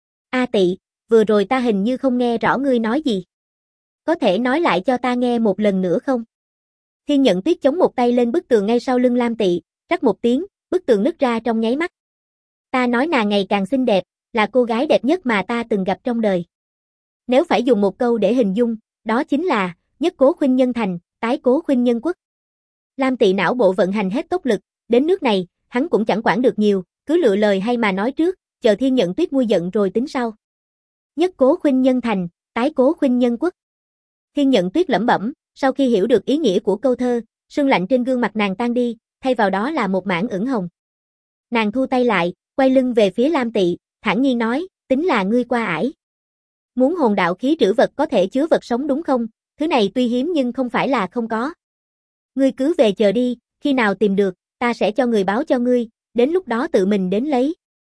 A Tị, vừa rồi ta hình như không nghe rõ ngươi nói gì. Có thể nói lại cho ta nghe một lần nữa không? Thiên Nhận Tuyết chống một tay lên bức tường ngay sau lưng Lam Tị, rắc một tiếng, bức tường nứt ra trong nháy mắt. Ta nói nàng ngày càng xinh đẹp, là cô gái đẹp nhất mà ta từng gặp trong đời. Nếu phải dùng một câu để hình dung, đó chính là, nhất cố khuynh nhân thành, tái cố khuynh nhân quốc. Lam Tị não bộ vận hành hết tốc lực, đến nước này, hắn cũng chẳng quản được nhiều, cứ lựa lời hay mà nói trước, chờ Thiên Nhận Tuyết nguôi giận rồi tính sau. Nhất cố khuynh nhân thành, tái cố khuynh nhân quốc. Thiên Nhận Tuyết lẩm bẩm, sau khi hiểu được ý nghĩa của câu thơ, sương lạnh trên gương mặt nàng tan đi, thay vào đó là một mảng ửng hồng. Nàng thu tay lại, quay lưng về phía Lam Tị, thản nhiên nói, tính là ngươi qua ải. Muốn hồn đạo khí trữ vật có thể chứa vật sống đúng không? Thứ này tuy hiếm nhưng không phải là không có. Ngươi cứ về chờ đi, khi nào tìm được, ta sẽ cho người báo cho ngươi, đến lúc đó tự mình đến lấy.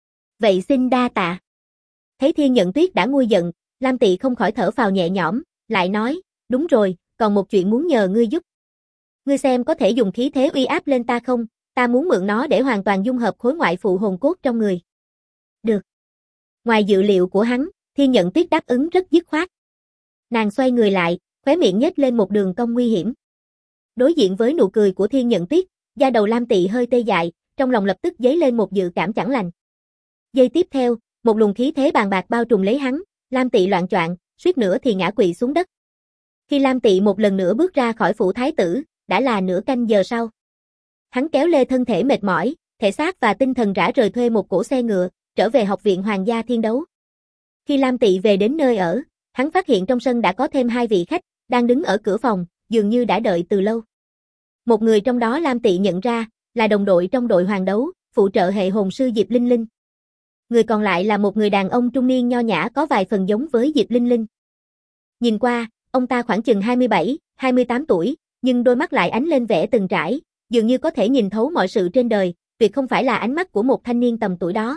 Vậy xin đa tạ. Thấy Thiên Nhận Tuyết đã nguôi giận, Lam Tị không khỏi thở phào nhẹ nhõm, lại nói, đúng rồi, còn một chuyện muốn nhờ ngươi giúp. Ngươi xem có thể dùng khí thế uy áp lên ta không, ta muốn mượn nó để hoàn toàn dung hợp khối ngoại phụ hồn cốt trong người. Được. Ngoài dự liệu của hắn, Thiên Nhận Tuyết đáp ứng rất dứt khoát. Nàng xoay người lại, khóe miệng nhếch lên một đường cong nguy hiểm. Đối diện với nụ cười của Thiên Nhận Tuyết, da đầu Lam Tị hơi tê dại, trong lòng lập tức dấy lên một dự cảm chẳng lành. Giây tiếp theo, một luồng khí thế bàn bạc bao trùm lấy hắn, Lam Tị loạng choạng, suýt nữa thì ngã quỵ xuống đất. Khi Lam Tị một lần nữa bước ra khỏi phủ thái tử, đã là nửa canh giờ sau. Hắn kéo lê thân thể mệt mỏi, thể xác và tinh thần rã rời thuê một cỗ xe ngựa, trở về học viện Hoàng gia Thiên Đấu. Khi Lam Tị về đến nơi ở, hắn phát hiện trong sân đã có thêm hai vị khách, đang đứng ở cửa phòng, dường như đã đợi từ lâu. Một người trong đó Lam Tị nhận ra, là đồng đội trong đội hoàng đấu, phụ trợ hệ hồn sư Diệp Linh Linh. Người còn lại là một người đàn ông trung niên nho nhã có vài phần giống với Diệp Linh Linh. Nhìn qua, ông ta khoảng chừng 27, 28 tuổi, nhưng đôi mắt lại ánh lên vẻ từng trải, dường như có thể nhìn thấu mọi sự trên đời, tuyệt không phải là ánh mắt của một thanh niên tầm tuổi đó.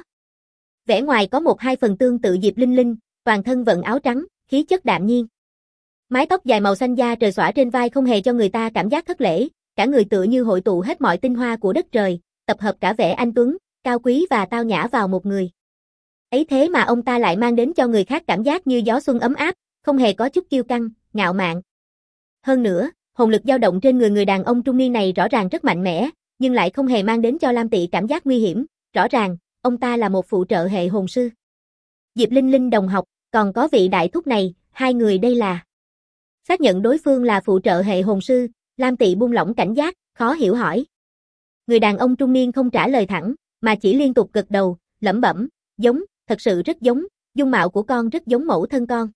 Vẻ ngoài có một hai phần tương tự Diệp Linh Linh, toàn thân vận áo trắng, khí chất đạm nhiên. Mái tóc dài màu xanh da trời xõa trên vai không hề cho người ta cảm giác thất lễ, cả người tựa như hội tụ hết mọi tinh hoa của đất trời, tập hợp cả vẻ anh tuấn, cao quý và tao nhã vào một người. Ấy thế mà ông ta lại mang đến cho người khác cảm giác như gió xuân ấm áp, không hề có chút kiêu căng, ngạo mạn. Hơn nữa, hồn lực dao động trên người đàn ông trung niên này rõ ràng rất mạnh mẽ, nhưng lại không hề mang đến cho Lam Tị cảm giác nguy hiểm, rõ ràng, ông ta là một phụ trợ hệ hồn sư. Diệp Linh Linh đồng học, còn có vị đại thúc này, hai người đây là. Xác nhận đối phương là phụ trợ hệ hồn sư, Lam Tị buông lỏng cảnh giác, khó hiểu hỏi. Người đàn ông trung niên không trả lời thẳng, mà chỉ liên tục gật đầu, lẩm bẩm, giống, thật sự rất giống, dung mạo của con rất giống mẫu thân con.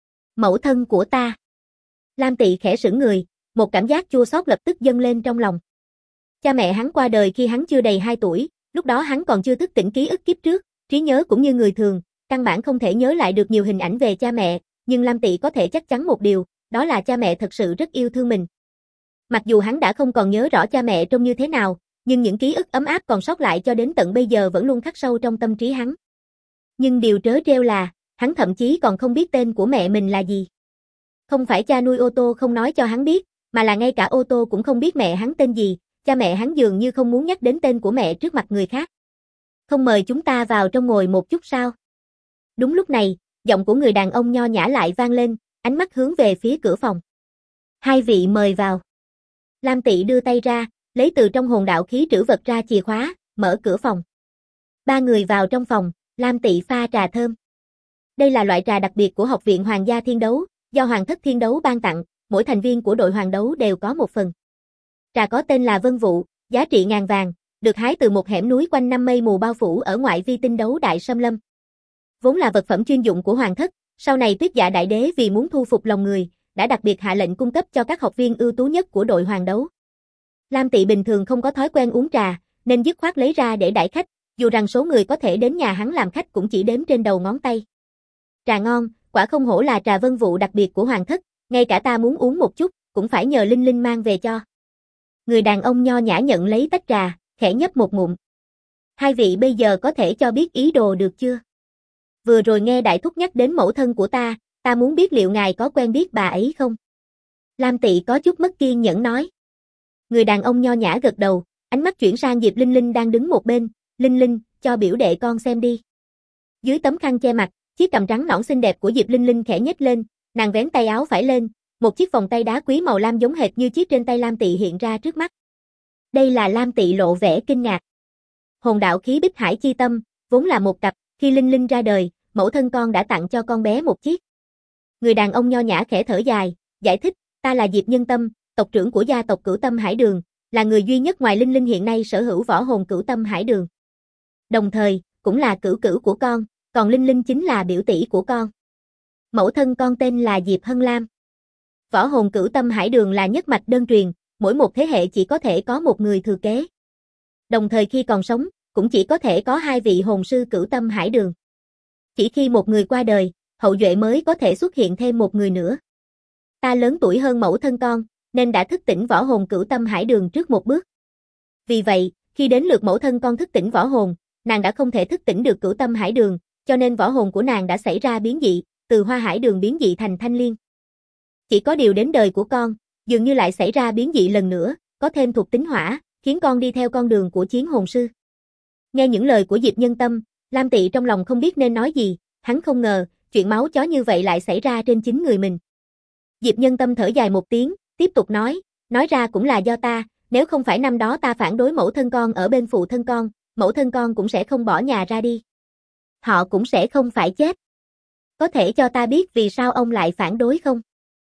Mẫu thân của ta. Lam Tị khẽ sững người, một cảm giác chua xót lập tức dâng lên trong lòng. Cha mẹ hắn qua đời khi hắn chưa đầy 2 tuổi, lúc đó hắn còn chưa thức tỉnh ký ức kiếp trước, trí nhớ cũng như người thường, căn bản không thể nhớ lại được nhiều hình ảnh về cha mẹ, nhưng Lam Tị có thể chắc chắn một điều, đó là cha mẹ thật sự rất yêu thương mình. Mặc dù hắn đã không còn nhớ rõ cha mẹ trông như thế nào, nhưng những ký ức ấm áp còn sót lại cho đến tận bây giờ vẫn luôn khắc sâu trong tâm trí hắn. Nhưng điều trớ trêu là, hắn thậm chí còn không biết tên của mẹ mình là gì. Không phải cha nuôi Ô Tô không nói cho hắn biết, mà là ngay cả Ô Tô cũng không biết mẹ hắn tên gì, cha mẹ hắn dường như không muốn nhắc đến tên của mẹ trước mặt người khác. Không mời chúng ta vào trong ngồi một chút sao? Đúng lúc này, giọng của người đàn ông nho nhã lại vang lên, ánh mắt hướng về phía cửa phòng. Hai vị mời vào. Lam Tị đưa tay ra, lấy từ trong hồn đạo khí trữ vật ra chìa khóa, mở cửa phòng. Ba người vào trong phòng, Lam Tị pha trà thơm. Đây là loại trà đặc biệt của Học viện Hoàng gia Thiên Đấu, do Hoàng thất Thiên Đấu ban tặng, mỗi thành viên của đội Hoàng đấu đều có một phần. Trà có tên là Vân Vụ, giá trị ngàn vàng, được hái từ một hẻm núi quanh năm mây mù bao phủ ở ngoại vi Tinh Đấu Đại Xâm Lâm. Vốn là vật phẩm chuyên dụng của Hoàng thất, sau này Tuyết Dạ Đại Đế vì muốn thu phục lòng người, đã đặc biệt hạ lệnh cung cấp cho các học viên ưu tú nhất của đội Hoàng đấu. Lam Tị bình thường không có thói quen uống trà, nên dứt khoát lấy ra để đãi khách, dù rằng số người có thể đến nhà hắn làm khách cũng chỉ đếm trên đầu ngón tay. Trà ngon, quả không hổ là trà Vân Vụ đặc biệt của Hoàng thất, ngay cả ta muốn uống một chút, cũng phải nhờ Linh Linh mang về cho. Người đàn ông nho nhã nhận lấy tách trà, khẽ nhấp một ngụm. Hai vị bây giờ có thể cho biết ý đồ được chưa? Vừa rồi nghe đại thúc nhắc đến mẫu thân của ta muốn biết liệu ngài có quen biết bà ấy không? Lam Tị có chút mất kiên nhẫn nói. Người đàn ông nho nhã gật đầu, ánh mắt chuyển sang Diệp Linh Linh đang đứng một bên. Linh Linh, cho biểu đệ con xem đi. Dưới tấm khăn che mặt, chiếc cằm trắng nõn xinh đẹp của Diệp Linh Linh khẽ nhếch lên, nàng vén tay áo phải lên, một chiếc vòng tay đá quý màu lam giống hệt như chiếc trên tay Lam Tị hiện ra trước mắt. Đây là Lam Tị lộ vẻ kinh ngạc. Hồn đạo khí Bích Hải Chi Tâm, vốn là một cặp, khi Linh Linh ra đời, mẫu thân con đã tặng cho con bé một chiếc. Người đàn ông nho nhã khẽ thở dài, giải thích, ta là Diệp Nhân Tâm, tộc trưởng của gia tộc Cửu Tâm Hải Đường, là người duy nhất ngoài Linh Linh hiện nay sở hữu võ hồn Cửu Tâm Hải Đường. Đồng thời, cũng là cửu cửu của con, còn Linh Linh chính là biểu tỷ của con. Mẫu thân con tên là Diệp Hân Lam. Võ hồn Cửu Tâm Hải Đường là nhất mạch đơn truyền, mỗi một thế hệ chỉ có thể có một người thừa kế. Đồng thời khi còn sống, cũng chỉ có thể có hai vị hồn sư Cửu Tâm Hải Đường. Chỉ khi một người qua đời, hậu duệ mới có thể xuất hiện thêm một người nữa. Ta lớn tuổi hơn mẫu thân con, nên đã thức tỉnh võ hồn Cửu Tâm Hải Đường trước một bước. Vì vậy, khi đến lượt mẫu thân con thức tỉnh võ hồn, nàng đã không thể thức tỉnh được Cửu Tâm Hải Đường, cho nên võ hồn của nàng đã xảy ra biến dị, từ Hoa Hải Đường biến dị thành Thanh Liên. Chỉ có điều đến đời của con, dường như lại xảy ra biến dị lần nữa, có thêm thuộc tính hỏa, khiến con đi theo con đường của chiến hồn sư. Nghe những lời của Diệp Nhân Tâm, Lam Tị trong lòng không biết nên nói gì, hắn không ngờ, chuyện máu chó như vậy lại xảy ra trên chính người mình. Diệp Nhân Tâm thở dài một tiếng, tiếp tục nói ra cũng là do ta, nếu không phải năm đó ta phản đối mẫu thân con ở bên phụ thân con, mẫu thân con cũng sẽ không bỏ nhà ra đi. Họ cũng sẽ không phải chết. Có thể cho ta biết vì sao ông lại phản đối không?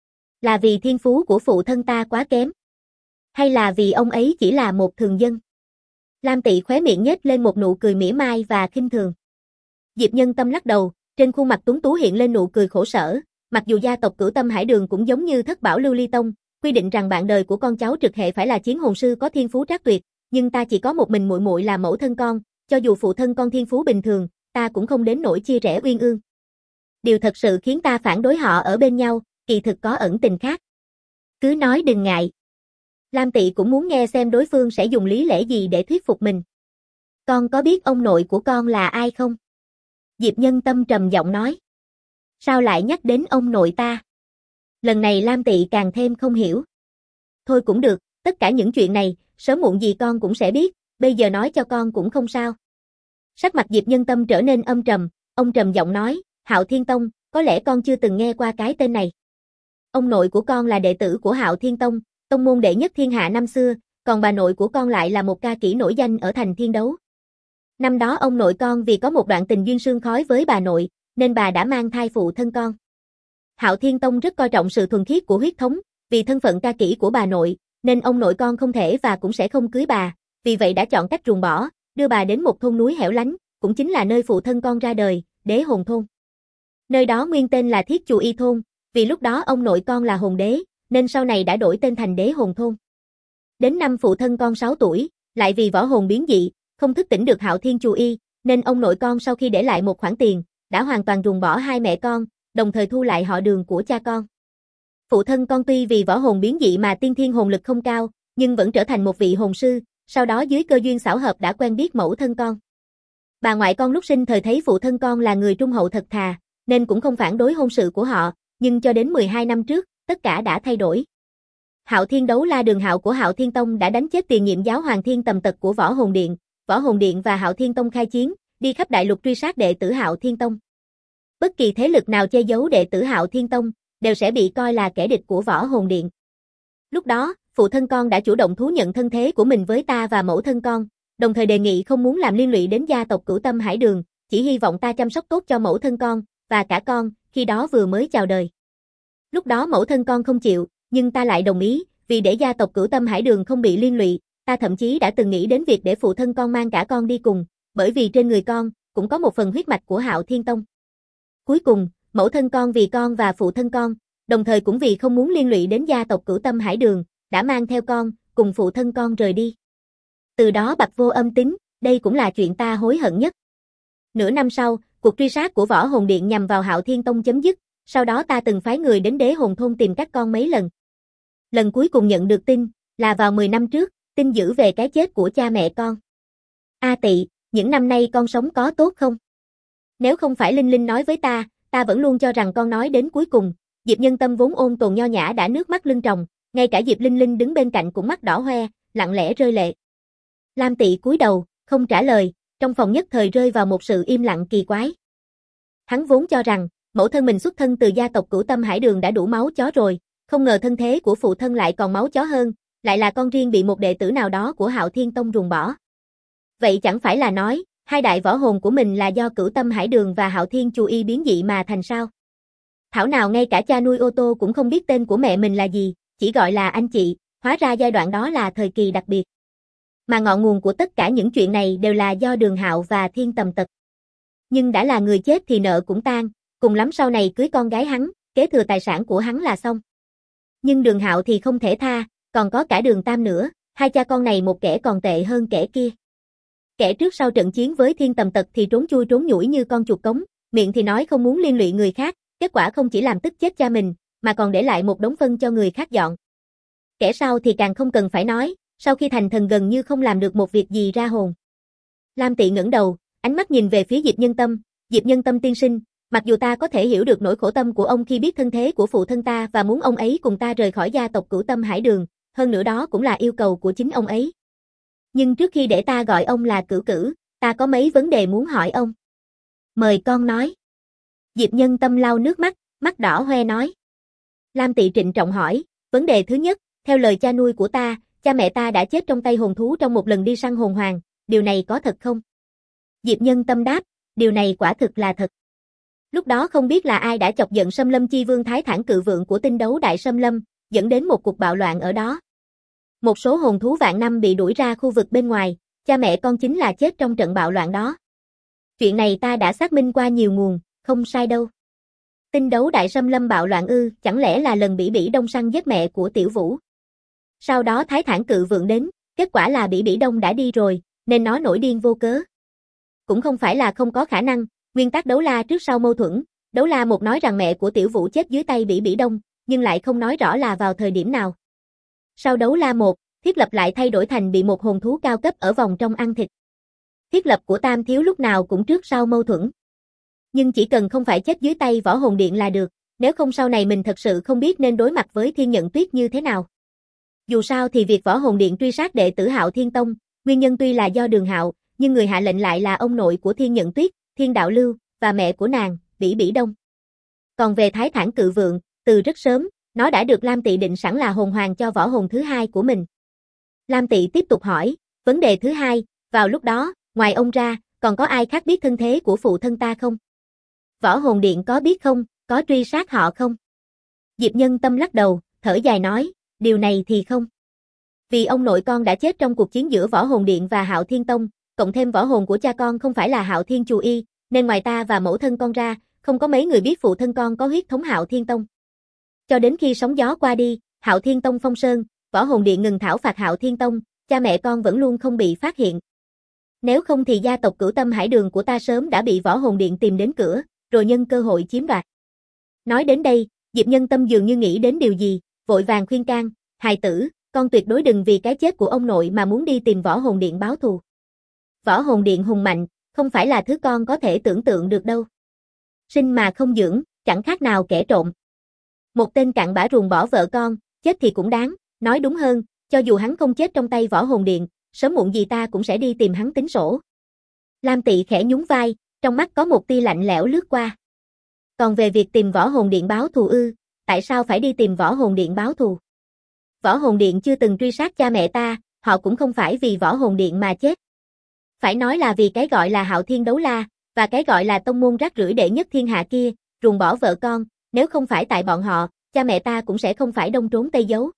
Là vì thiên phú của phụ thân ta quá kém? Hay là vì ông ấy chỉ là một thường dân? Lam Tị khóe miệng nhếch lên một nụ cười mỉa mai và khinh thường. Diệp Nhân Tâm lắc đầu, trên khuôn mặt tuấn tú hiện lên nụ cười khổ sở, mặc dù gia tộc Cửu Tâm Hải Đường cũng giống như Thất Bảo Lưu Ly Tông, quy định rằng bạn đời của con cháu trực hệ phải là chiến hồn sư có thiên phú trác tuyệt, nhưng ta chỉ có một mình muội muội là mẫu thân con, cho dù phụ thân con thiên phú bình thường, ta cũng không đến nỗi chia rẽ uyên ương. Điều thật sự khiến ta phản đối họ ở bên nhau, kỳ thực có ẩn tình khác. Cứ nói đừng ngại. Lam Tị cũng muốn nghe xem đối phương sẽ dùng lý lẽ gì để thuyết phục mình. Con có biết ông nội của con là ai không? Diệp Nhân Tâm trầm giọng nói. Sao lại nhắc đến ông nội ta? Lần này Lam Tị càng thêm không hiểu. Thôi cũng được, tất cả những chuyện này, sớm muộn gì con cũng sẽ biết, bây giờ nói cho con cũng không sao. Sắc mặt Diệp Nhân Tâm trở nên âm trầm, ông trầm giọng nói, Hạo Thiên Tông, có lẽ con chưa từng nghe qua cái tên này. Ông nội của con là đệ tử của Hạo Thiên Tông, tông môn đệ nhất thiên hạ năm xưa, còn bà nội của con lại là một ca kỹ nổi danh ở thành Thiên Đấu. Năm đó ông nội con vì có một đoạn tình duyên sương khói với bà nội, nên bà đã mang thai phụ thân con. Hạo Thiên Tông rất coi trọng sự thuần khiết của huyết thống, vì thân phận ca kỹ của bà nội, nên ông nội con không thể và cũng sẽ không cưới bà, vì vậy đã chọn cách ruồng bỏ, đưa bà đến một thôn núi hẻo lánh, cũng chính là nơi phụ thân con ra đời, Đế Hồn Thôn. Nơi đó nguyên tên là Thiết Chù Y Thôn, vì lúc đó ông nội con là hồn đế, nên sau này đã đổi tên thành Đế Hồn Thôn. Đến năm phụ thân con 6 tuổi, lại vì võ hồn biến dị, không thức tỉnh được Hạo Thiên Chù Y, nên ông nội con sau khi để lại một khoản tiền, đã hoàn toàn ruồng bỏ hai mẹ con, đồng thời thu lại họ Đường của cha con. Phụ thân con tuy vì võ hồn biến dị mà tiên thiên hồn lực không cao, nhưng vẫn trở thành một vị hồn sư, sau đó dưới cơ duyên xảo hợp đã quen biết mẫu thân con. Bà ngoại con lúc sinh thời thấy phụ thân con là người trung hậu thật thà, nên cũng không phản đối hôn sự của họ, nhưng cho đến 12 năm trước, tất cả đã thay đổi. Hạo Thiên Đấu La Đường Hạo của Hạo Thiên Tông đã đánh chết tiền nhiệm giáo hoàng Thiên Tầm Tật của Võ Hồn Điện. Võ Hồn Điện và Hạo Thiên Tông khai chiến, đi khắp đại lục truy sát đệ tử Hạo Thiên Tông. Bất kỳ thế lực nào che giấu đệ tử Hạo Thiên Tông, đều sẽ bị coi là kẻ địch của Võ Hồn Điện. Lúc đó, phụ thân con đã chủ động thú nhận thân thế của mình với ta và mẫu thân con, đồng thời đề nghị không muốn làm liên lụy đến gia tộc Cửu Tâm Hải Đường, chỉ hy vọng ta chăm sóc tốt cho mẫu thân con, và cả con, khi đó vừa mới chào đời. Lúc đó mẫu thân con không chịu, nhưng ta lại đồng ý, vì để gia tộc Cửu Tâm Hải Đường không bị liên lụy, ta thậm chí đã từng nghĩ đến việc để phụ thân con mang cả con đi cùng, bởi vì trên người con, cũng có một phần huyết mạch của Hạo Thiên Tông. Cuối cùng, mẫu thân con vì con và phụ thân con, đồng thời cũng vì không muốn liên lụy đến gia tộc Cửu Tâm Hải Đường, đã mang theo con, cùng phụ thân con rời đi. Từ đó bặt vô âm tín, đây cũng là chuyện ta hối hận nhất. Nửa năm sau, cuộc truy sát của Võ Hồn Điện nhằm vào Hạo Thiên Tông chấm dứt, sau đó ta từng phái người đến Đế Hồn Thôn tìm các con mấy lần. Lần cuối cùng nhận được tin, là vào 10 năm trước, tin dữ về cái chết của cha mẹ con. A Tị, những năm nay con sống có tốt không? Nếu không phải Linh Linh nói với ta vẫn luôn cho rằng con nói đến cuối cùng. Diệp Nhân Tâm vốn ôn tồn nho nhã đã nước mắt lưng tròng, ngay cả Diệp Linh Linh đứng bên cạnh cũng mắt đỏ hoe, lặng lẽ rơi lệ. Lam Tị cúi đầu, không trả lời, trong phòng nhất thời rơi vào một sự im lặng kỳ quái. Hắn vốn cho rằng, mẫu thân mình xuất thân từ gia tộc Cửu Tâm Hải Đường đã đủ máu chó rồi, không ngờ thân thế của phụ thân lại còn máu chó hơn, lại là con riêng bị một đệ tử nào đó của Hạo Thiên Tông ruồng bỏ. Vậy chẳng phải là nói, hai đại võ hồn của mình là do Cửu Tâm Hải Đường và Hạo Thiên Chu Y biến dị mà thành sao? Thảo nào ngay cả cha nuôi Ô Tô cũng không biết tên của mẹ mình là gì, chỉ gọi là anh chị, hóa ra giai đoạn đó là thời kỳ đặc biệt. Mà ngọn nguồn của tất cả những chuyện này đều là do Đường Hạo và Thiên Tầm Tật. Nhưng đã là người chết thì nợ cũng tan, cùng lắm sau này cưới con gái hắn, kế thừa tài sản của hắn là xong. Nhưng Đường Hạo thì không thể tha, còn có cả Đường Tam nữa, hai cha con này một kẻ còn tệ hơn kẻ kia. Kẻ trước sau trận chiến với Thiên Tầm Tật thì trốn chui trốn nhủi như con chuột cống, miệng thì nói không muốn liên lụy người khác, kết quả không chỉ làm tức chết cha mình, mà còn để lại một đống phân cho người khác dọn. Kẻ sau thì càng không cần phải nói, sau khi thành thần gần như không làm được một việc gì ra hồn. Lam Tị ngẩng đầu, ánh mắt nhìn về phía Diệp Nhân Tâm tiên sinh, mặc dù ta có thể hiểu được nỗi khổ tâm của ông khi biết thân thế của phụ thân ta và muốn ông ấy cùng ta rời khỏi gia tộc Cửu Tâm Hải Đường, hơn nữa đó cũng là yêu cầu của chính ông ấy. Nhưng trước khi để ta gọi ông là Cửu Cửu, ta có mấy vấn đề muốn hỏi ông. Mời con nói. Diệp Nhân Tâm lau nước mắt, mắt đỏ hoe nói. Lam Tị trịnh trọng hỏi, vấn đề thứ nhất, theo lời cha nuôi của ta, cha mẹ ta đã chết trong tay hồn thú trong một lần đi săn hồn hoàng, điều này có thật không? Diệp Nhân Tâm đáp, điều này quả thực là thật. Lúc đó không biết là ai đã chọc giận Sâm Lâm Chi Vương Thái Thản Cự Vượng của Tinh Đấu Đại Sâm Lâm, dẫn đến một cuộc bạo loạn ở đó. Một số hồn thú vạn năm bị đuổi ra khu vực bên ngoài, cha mẹ con chính là chết trong trận bạo loạn đó. Chuyện này ta đã xác minh qua nhiều nguồn, không sai đâu. Tinh Đấu Đại Sâm Lâm bạo loạn ư, chẳng lẽ là lần Bỉ Bỉ Đông săn giết mẹ của Tiểu Vũ? Sau đó Thái Thản Cự Vượng đến, kết quả là Bỉ Bỉ Đông đã đi rồi, nên nó nổi điên vô cớ. Cũng không phải là không có khả năng, nguyên tắc đấu la trước sau mâu thuẫn, đấu la một nói rằng mẹ của Tiểu Vũ chết dưới tay Bỉ Bỉ Đông, nhưng lại không nói rõ là vào thời điểm nào. Sau đấu la một, thiết lập lại thay đổi thành bị một hồn thú cao cấp ở vòng trong ăn thịt. Thiết lập của Tam Thiếu lúc nào cũng trước sau mâu thuẫn. Nhưng chỉ cần không phải chết dưới tay Võ Hồn Điện là được, nếu không sau này mình thật sự không biết nên đối mặt với Thiên Nhận Tuyết như thế nào. Dù sao thì việc Võ Hồn Điện truy sát đệ tử Hạo Thiên Tông, nguyên nhân tuy là do Đường Hạo, nhưng người hạ lệnh lại là ông nội của Thiên Nhận Tuyết, Thiên Đạo Lưu, và mẹ của nàng, Bỉ Bỉ Đông. Còn về Thái Thản Cự Vượng, từ rất sớm, nó đã được Lam Tị định sẵn là hồn hoàng cho võ hồn thứ hai của mình. Lam Tị tiếp tục hỏi, vấn đề thứ hai, vào lúc đó, ngoài ông ra, còn có ai khác biết thân thế của phụ thân ta không? Võ Hồn Điện có biết không, có truy sát họ không? Diệp Nhân Tâm lắc đầu, thở dài nói, điều này thì không. Vì ông nội con đã chết trong cuộc chiến giữa Võ Hồn Điện và Hạo Thiên Tông, cộng thêm võ hồn của cha con không phải là Hạo Thiên Chu Y, nên ngoài ta và mẫu thân con ra, không có mấy người biết phụ thân con có huyết thống Hạo Thiên Tông. Cho đến khi sóng gió qua đi, Hạo Thiên Tông phong sơn, Võ Hồn Điện ngừng thảo phạt Hạo Thiên Tông, cha mẹ con vẫn luôn không bị phát hiện. Nếu không thì gia tộc Cửu Tâm Hải Đường của ta sớm đã bị Võ Hồn Điện tìm đến cửa, rồi nhân cơ hội chiếm đoạt. Nói đến đây, Diệp Nhân Tâm dường như nghĩ đến điều gì, vội vàng khuyên can, hài tử, con tuyệt đối đừng vì cái chết của ông nội mà muốn đi tìm Võ Hồn Điện báo thù. Võ Hồn Điện hùng mạnh, không phải là thứ con có thể tưởng tượng được đâu. Sinh mà không dưỡng, chẳng khác nào kẻ trộm. Một tên cặn bã ruồng bỏ vợ con, chết thì cũng đáng, nói đúng hơn, cho dù hắn không chết trong tay Võ Hồn Điện, sớm muộn gì ta cũng sẽ đi tìm hắn tính sổ. Lam Tị khẽ nhún vai, trong mắt có một tia lạnh lẽo lướt qua. Còn về việc tìm Võ Hồn Điện báo thù ư, tại sao phải đi tìm Võ Hồn Điện báo thù? Võ Hồn Điện chưa từng truy sát cha mẹ ta, họ cũng không phải vì Võ Hồn Điện mà chết. Phải nói là vì cái gọi là Hạo Thiên Đấu La, và cái gọi là tông môn rác rưởi đệ nhất thiên hạ kia, ruồng bỏ vợ con, nếu không phải tại bọn họ, cha mẹ ta cũng sẽ không phải đông trốn tây giấu.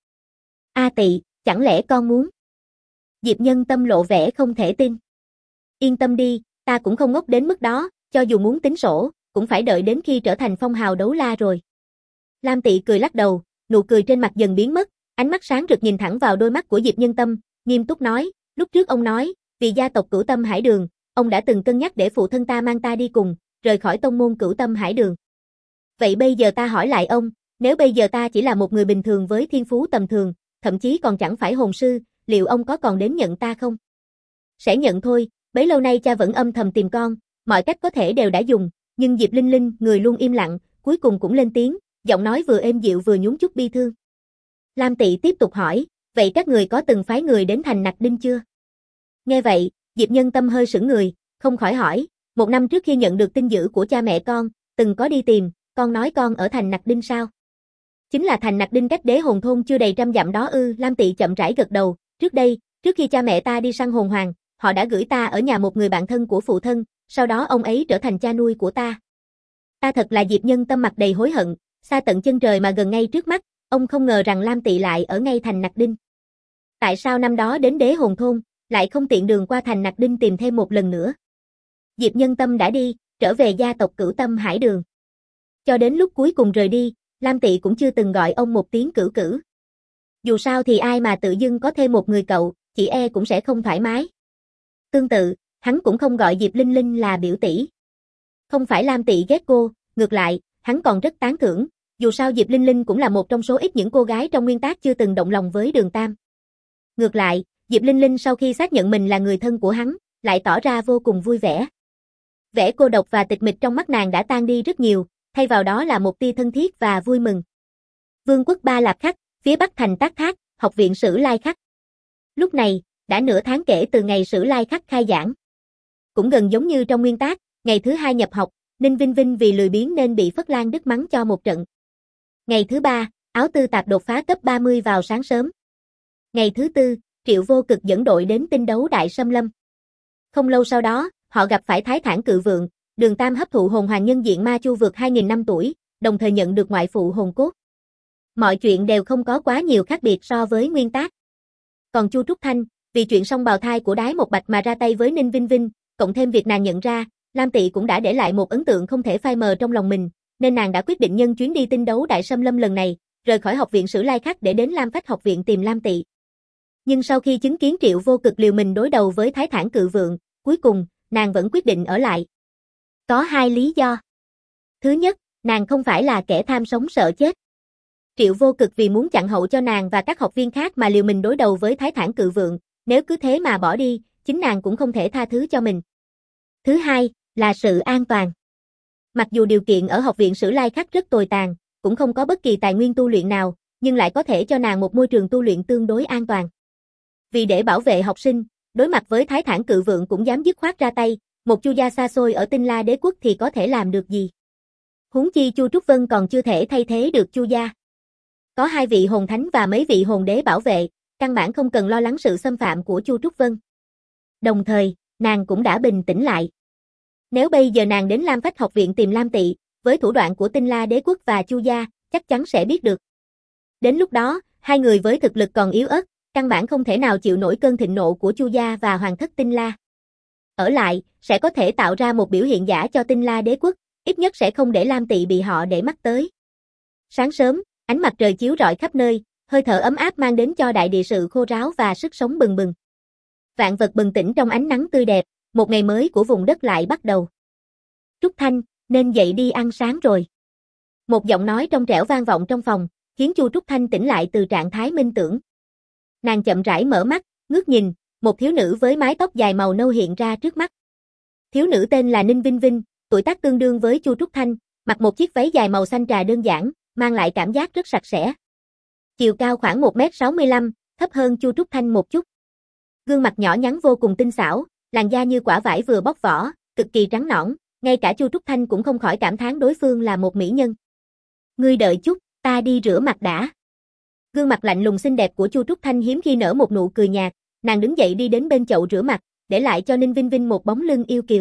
A Tị, chẳng lẽ con muốn? Diệp Nhân Tâm lộ vẻ không thể tin. Yên tâm đi, ta cũng không ngốc đến mức đó, cho dù muốn tính sổ, cũng phải đợi đến khi trở thành phong hào đấu la rồi. Lam Tị cười lắc đầu, nụ cười trên mặt dần biến mất, ánh mắt sáng rực nhìn thẳng vào đôi mắt của Diệp Nhân Tâm, nghiêm túc nói, lúc trước ông nói, vì gia tộc Cửu Tâm Hải Đường, ông đã từng cân nhắc để phụ thân ta mang ta đi cùng, rời khỏi tông môn Cửu Tâm Hải Đường. Vậy bây giờ ta hỏi lại ông, nếu bây giờ ta chỉ là một người bình thường với thiên phú tầm thường, thậm chí còn chẳng phải hồn sư, liệu ông có còn đến nhận ta không? Sẽ nhận thôi, bấy lâu nay cha vẫn âm thầm tìm con, mọi cách có thể đều đã dùng, nhưng Diệp Linh Linh, người luôn im lặng, cuối cùng cũng lên tiếng, giọng nói vừa êm dịu vừa nhún chút bi thương. Lam Tị tiếp tục hỏi, vậy các người có từng phái người đến thành Nặc Đinh chưa? Nghe vậy, Diệp Nhân Tâm hơi sững người, không khỏi hỏi, 1 năm trước khi nhận được tin dữ của cha mẹ con, từng có đi tìm, con nói con ở thành Nặc Đinh sao? Chính là thành Nặc Đinh cách Đế Hồn thôn chưa đầy 100 dặm đó ư? Lam Tị chậm rãi gật đầu, trước đây, trước khi cha mẹ ta đi săn hồn hoàng, họ đã gửi ta ở nhà một người bạn thân của phụ thân, sau đó ông ấy trở thành cha nuôi của ta. Ta thật là Diệp Nhân Tâm mặt đầy hối hận, xa tận chân trời mà gần ngay trước mắt, ông không ngờ rằng Lam Tị lại ở ngay thành Nặc Đinh. Tại sao năm đó đến Đế Hồn thôn, lại không tiện đường qua thành Nặc Đinh tìm thêm một lần nữa? Diệp Nhân Tâm đã đi, trở về gia tộc Cửu Tâm Hải Đường. Cho đến lúc cuối cùng rời đi, Lam Tị cũng chưa từng gọi ông một tiếng cửu cửu. Dù sao thì ai mà tự dưng có thêm một người cậu, chị e cũng sẽ không thoải mái. Tương tự, hắn cũng không gọi Diệp Linh Linh là biểu tỷ. Không phải Lam Tị ghét cô, ngược lại, hắn còn rất tán thưởng, dù sao Diệp Linh Linh cũng là một trong số ít những cô gái trong nguyên tác chưa từng động lòng với Đường Tam. Ngược lại, Diệp Linh Linh sau khi xác nhận mình là người thân của hắn, lại tỏ ra vô cùng vui vẻ. Vẻ cô độc và tịch mịch trong mắt nàng đã tan đi rất nhiều, thay vào đó là một tia thân thiết và vui mừng. Vương quốc Ba Lạp Khắc, phía bắc thành Tác Thác, học viện Sử Lai Khắc. Lúc này, đã nửa tháng kể từ ngày Sử Lai Khắc khai giảng. Cũng gần giống như trong nguyên tác, ngày thứ 2 nhập học, Ninh Vinh Vinh vì lười biếng nên bị Phất Lan Đức mắng cho một trận. Ngày thứ 3, Áo Tư Tạp đột phá cấp 30 vào sáng sớm. Ngày thứ 4, Triệu Vô Cực dẫn đội đến tinh đấu Đại Sâm Lâm. Không lâu sau đó, họ gặp phải Thái Thản Cự Vượng, Đường Tam hấp thụ hồn hoàng nhân diện ma chu vượt 2000 năm tuổi, đồng thời nhận được ngoại phụ hồn cốt. Mọi chuyện đều không có quá nhiều khác biệt so với nguyên tác. Còn Chu Trúc Thanh, vì chuyện song bào thai của Đái Một Bạch mà ra tay với Ninh Vinh Vinh, cộng thêm việc nàng nhận ra, Lam Tị cũng đã để lại một ấn tượng không thể phai mờ trong lòng mình, nên nàng đã quyết định nhân chuyến đi tinh đấu Đại Sâm Lâm lần này, rời khỏi học viện Sử Lai Khắc để đến Lam Phách học viện tìm Lam Tị. Nhưng sau khi chứng kiến Triệu Vô Cực liều mình đối đầu với Thái Thản Cự Vượng, cuối cùng, nàng vẫn quyết định ở lại. Có 2 lý do. Thứ nhất, nàng không phải là kẻ tham sống sợ chết. Triệu Vô Cực vì muốn chặn hậu cho nàng và các học viên khác mà liều mình đối đầu với Thái Thản Cự Vượng, nếu cứ thế mà bỏ đi, chính nàng cũng không thể tha thứ cho mình. Thứ hai, là sự an toàn. Mặc dù điều kiện ở học viện Sử Lai Khắc rất tồi tàn, cũng không có bất kỳ tài nguyên tu luyện nào, nhưng lại có thể cho nàng một môi trường tu luyện tương đối an toàn. Vì để bảo vệ học sinh, đối mặt với Thái Thản Cự Vượng cũng dám dứt khoát ra tay, một Chu gia xa xôi ở Tinh La Đế quốc thì có thể làm được gì? Huống chi Chu Trúc Vân còn chưa thể thay thế được Chu gia. Có 2 vị hồn thánh và mấy vị hồn đế bảo vệ, căn bản không cần lo lắng sự xâm phạm của Chu Trúc Vân. Đồng thời, nàng cũng đã bình tĩnh lại. Nếu bây giờ nàng đến Lam Phách học viện tìm Lam Tị, với thủ đoạn của Tinh La Đế quốc và Chu gia, chắc chắn sẽ biết được. Đến lúc đó, 2 người với thực lực còn yếu ớt, căn bản không thể nào chịu nổi cơn thịnh nộ của Chu gia và Hoàng thất Tinh La. Ở lại, sẽ có thể tạo ra một biểu hiện giả cho Tinh La Đế quốc, ít nhất sẽ không để Lam Tị bị họ để mắt tới. Sáng sớm, ánh mặt trời chiếu rọi khắp nơi, hơi thở ấm áp mang đến cho đại địa sự khô ráo và sức sống bừng bừng. Vạn vật bừng tỉnh trong ánh nắng tươi đẹp, một ngày mới của vùng đất lại bắt đầu. Trúc Thanh, nên dậy đi ăn sáng rồi. Một giọng nói trong trẻo vang vọng trong phòng, khiến Chu Trúc Thanh tỉnh lại từ trạng thái minh tưởng. Nàng chậm rãi mở mắt, ngước nhìn, một thiếu nữ với mái tóc dài màu nâu hiện ra trước mắt. Thiếu nữ tên là Ninh Vinh Vinh, tuổi tác tương đương với Chu Trúc Thanh, mặc một chiếc váy dài màu xanh trà đơn giản, mang lại cảm giác rất sạch sẽ. Chiều cao khoảng 1m65, thấp hơn Chu Trúc Thanh một chút. Gương mặt nhỏ nhắn vô cùng tinh xảo, làn da như quả vải vừa bóc vỏ, cực kỳ trắng nõn, ngay cả Chu Trúc Thanh cũng không khỏi cảm thán đối phương là một mỹ nhân. Ngươi đợi chút, ta đi rửa mặt đã. Gương mặt lạnh lùng xinh đẹp của Chu Trúc Thanh hiếm khi nở một nụ cười nhạt, nàng đứng dậy đi đến bên chậu rửa mặt, để lại cho Ninh Vinh Vinh một bóng lưng yêu kiều.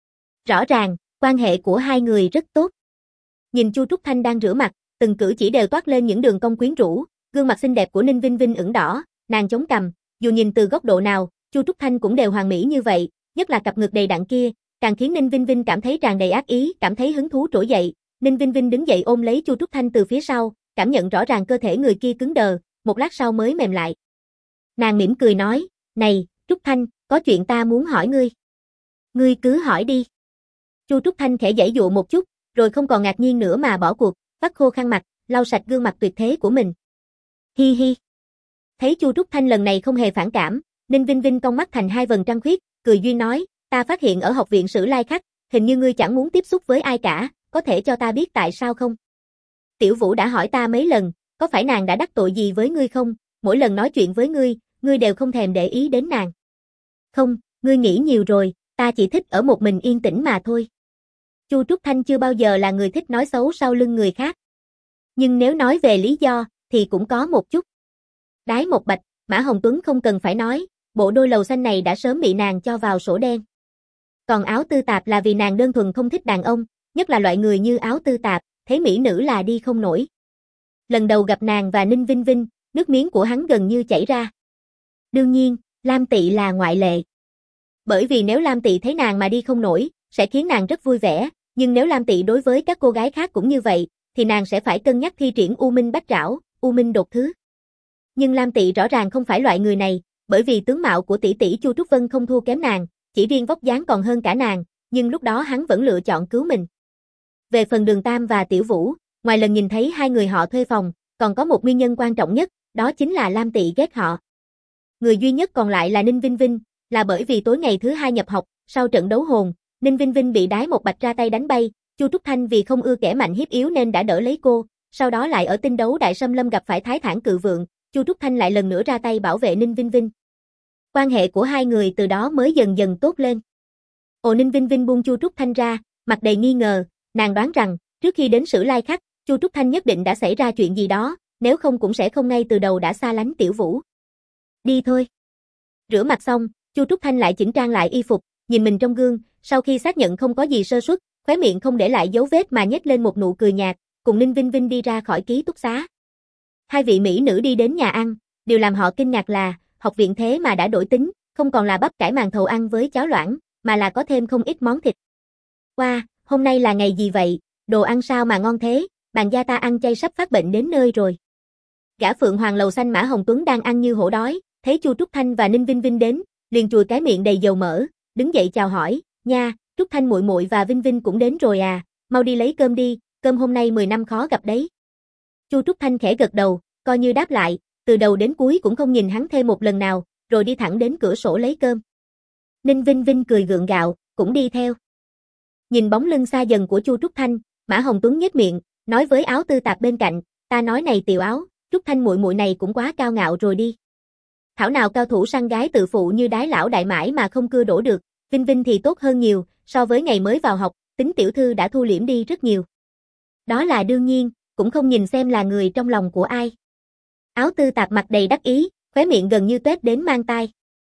Rõ ràng, quan hệ của hai người rất tốt. Nhìn Chu Trúc Thanh đang rửa mặt, từng cử chỉ đều toát lên những đường cong quyến rũ, gương mặt xinh đẹp của Ninh Vinh Vinh ửng đỏ, nàng chống cằm, dù nhìn từ góc độ nào, Chu Trúc Thanh cũng đều hoàn mỹ như vậy, nhất là cặp ngực đầy đặn kia, càng khiến Ninh Vinh Vinh cảm thấy tràn đầy ác ý, cảm thấy hứng thú trỗi dậy. Ninh Vinh Vinh đứng dậy ôm lấy Chu Trúc Thanh từ phía sau, cảm nhận rõ ràng cơ thể người kia cứng đờ, một lát sau mới mềm lại. Nàng mỉm cười nói, này, Trúc Thanh, có chuyện ta muốn hỏi ngươi. Ngươi cứ hỏi đi. Chu Trúc Thanh khẽ giãy dụa một chút, rồi không còn ngạc nhiên nữa mà bỏ cuộc, vắt khô khăn mặt, lau sạch gương mặt tuyệt thế của mình. Hi hi. Thấy Chu Trúc Thanh lần này không hề phản cảm, Ninh Vinh Vinh cong mắt thành hai vầng trăng khuyết, cười duyên nói, ta phát hiện ở học viện Sử Lai Khắc, hình như ngươi chẳng muốn tiếp xúc với ai cả, có thể cho ta biết tại sao không? Tiểu Vũ đã hỏi ta mấy lần, có phải nàng đã đắc tội gì với ngươi không? Mỗi lần nói chuyện với ngươi đều không thèm để ý đến nàng. Không, ngươi nghĩ nhiều rồi, ta chỉ thích ở một mình yên tĩnh mà thôi. Chu Trúc Thanh chưa bao giờ là người thích nói xấu sau lưng người khác. Nhưng nếu nói về lý do, thì cũng có một chút. Đái một bạch, Mã Hồng Tuấn không cần phải nói, bộ đôi lầu xanh này đã sớm bị nàng cho vào sổ đen. Còn Áo Tư Tạp là vì nàng đơn thuần không thích đàn ông, nhất là loại người như Áo Tư Tạp, thấy mỹ nữ là đi không nổi. Lần đầu gặp nàng và Ninh Vinh Vinh, nước miếng của hắn gần như chảy ra. Đương nhiên, Lam Tị là ngoại lệ. Bởi vì nếu Lam Tị thấy nàng mà đi không nổi, sẽ khiến nàng rất vui vẻ, nhưng nếu Lam Tị đối với các cô gái khác cũng như vậy, thì nàng sẽ phải cân nhắc thi triển U Minh Bách Trảo, U Minh Đột Thứ. Nhưng Lam Tị rõ ràng không phải loại người này, bởi vì tướng mạo của tỷ tỷ Chu Trúc Vân không thua kém nàng, chỉ riêng vóc dáng còn hơn cả nàng, nhưng lúc đó hắn vẫn lựa chọn cứu mình. Về phần Đường Tam và Tiểu Vũ, ngoài lần nhìn thấy hai người họ thuê phòng, còn có một nguyên nhân quan trọng nhất, đó chính là Lam Tị ghét họ. Người duy nhất còn lại là Ninh Vinh Vinh, là bởi vì tối ngày thứ hai nhập học, sau trận đấu hồn, Ninh Vinh Vinh bị Đái một bạch ra tay đánh bay, Chu Trúc Thanh vì không ưa kẻ mạnh hiếp yếu nên đã đỡ lấy cô, sau đó lại ở tinh đấu Đại Sâm Lâm gặp phải Thái Thản Cự Vượng, Chu Trúc Thanh lại lần nữa ra tay bảo vệ Ninh Vinh Vinh. Quan hệ của hai người từ đó mới dần dần tốt lên. Ninh Vinh Vinh buông Chu Trúc Thanh ra, mặt đầy nghi ngờ, nàng đoán rằng, trước khi đến Sử Lai Khắc, Chu Trúc Thanh nhất định đã xảy ra chuyện gì đó, nếu không cũng sẽ không ngay từ đầu đã xa lánh Tiểu Vũ. Đi thôi. Rửa mặt xong, Chu Trúc Thanh lại chỉnh trang lại y phục, nhìn mình trong gương, sau khi xác nhận không có gì sơ suất, khóe miệng không để lại dấu vết mà nhếch lên một nụ cười nhạt, cùng Ninh Vinh Vinh đi ra khỏi ký túc xá. Hai vị mỹ nữ đi đến nhà ăn, điều làm họ kinh ngạc là, học viện thế mà đã đổi tính, không còn là bắp cải màn thầu ăn với cháo loãng, mà là có thêm không ít món thịt. Wow, hôm nay là ngày gì vậy, đồ ăn sao mà ngon thế, bàn gia ta ăn chay sắp phát bệnh đến nơi rồi. Gã Phượng Hoàng lầu xanh Mã Hồng Tuấn đang ăn như hổ đói, thấy Chu Trúc Thanh và Ninh Vinh Vinh đến, liền chùi cái miệng đầy dầu mỡ, đứng dậy chào hỏi, nha, Trúc Thanh muội muội và Vinh Vinh cũng đến rồi à, mau đi lấy cơm đi, cơm hôm nay 10 năm khó gặp đấy. Chu Trúc Thanh khẽ gật đầu, coi như đáp lại, từ đầu đến cuối cũng không nhìn hắn thêm một lần nào, rồi đi thẳng đến cửa sổ lấy cơm. Ninh Vinh Vinh cười gượng gạo, cũng đi theo. Nhìn bóng lưng xa dần của Chu Trúc Thanh, Mã Hồng Tuấn nhếch miệng, nói với Áo Tư Tạp bên cạnh, ta nói này Tiểu Áo, Trúc Thanh muội muội này cũng quá cao ngạo rồi đi. Thảo nào cao thủ săn gái tự phụ như Đái lão đại mãi mà không cưa đổ được, Vinh Vinh thì tốt hơn nhiều, so với ngày mới vào học, tính tiểu thư đã thu liễm đi rất nhiều. Đó là đương nhiên, cũng không nhìn xem là người trong lòng của ai. Áo Tư Tạp mặt đầy đắc ý, khóe miệng gần như tuét đến mang tai.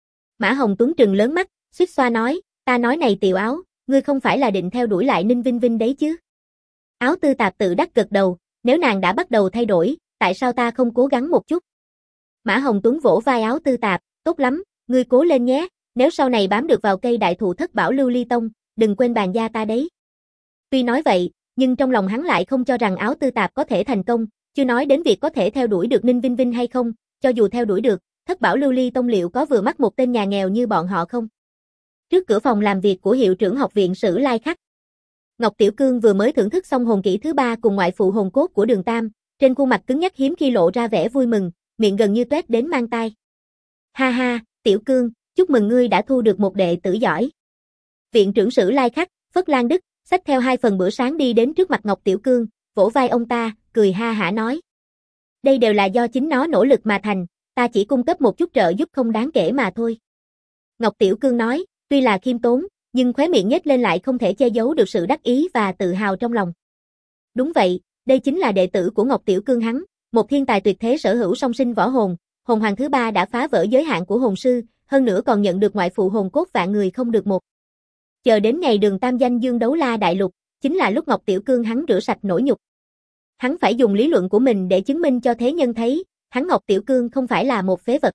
Mã Hồng Tuấn trừng lớn mắt, suýt xoa nói, ta nói này Tiểu Áo, ngươi không phải là định theo đuổi lại Ninh Vinh Vinh đấy chứ? Áo Tư Tạp tự đắc gật đầu, nếu nàng đã bắt đầu thay đổi, tại sao ta không cố gắng một chút? Mã Hồng Tuấn vỗ vai Áo Tư Tạp, tốt lắm, ngươi cố lên nhé, nếu sau này bám được vào cây đại thụ thất bảo lưu ly tông, đừng quên bàn gia ta đấy. Tuy nói vậy, nhưng trong lòng hắn lại không cho rằng Áo Tư Tạp có thể thành công, chưa nói đến việc có thể theo đuổi được Ninh Vinh Vinh hay không, cho dù theo đuổi được, thất bảo lưu ly tông liệu có vừa mắt một tên nhà nghèo như bọn họ không? Trước cửa phòng làm việc của hiệu trưởng học viện Sử Lai Khắc, Ngọc Tiểu Cương vừa mới thưởng thức xong hồn kỹ thứ 3 cùng ngoại phụ hồn cốt của Đường Tam, trên khuôn mặt cứng nhắc hiếm khi lộ ra vẻ vui mừng, miệng gần như toét đến mang tai. Ha ha, Tiểu Cương, chúc mừng ngươi đã thu được một đệ tử giỏi. Viện trưởng Sử Lai Khắc, Phất Lan Đức, xách theo 2 phần bữa sáng đi đến trước mặt Ngọc Tiểu Cương, vỗ vai ông ta, cười ha hả nói. Đây đều là do chính nó nỗ lực mà thành, ta chỉ cung cấp một chút trợ giúp không đáng kể mà thôi. Ngọc Tiểu Cương nói, tuy là khiêm tốn, nhưng khóe miệng nhếch lên lại không thể che giấu được sự đắc ý và tự hào trong lòng. Đúng vậy, đây chính là đệ tử của Ngọc Tiểu Cương hắn, một thiên tài tuyệt thế sở hữu song sinh võ hồn, hồn hoàng thứ 3 đã phá vỡ giới hạn của hồn sư, hơn nữa còn nhận được ngoại phụ hồn cốt vạn người không được một. Chờ đến ngày Đường Tam danh dương đấu la đại lục, chính là lúc Ngọc Tiểu Cương hắn rửa sạch nỗi nhục. Hắn phải dùng lý luận của mình để chứng minh cho thế nhân thấy, hắn Ngọc Tiểu Cương không phải là một phế vật.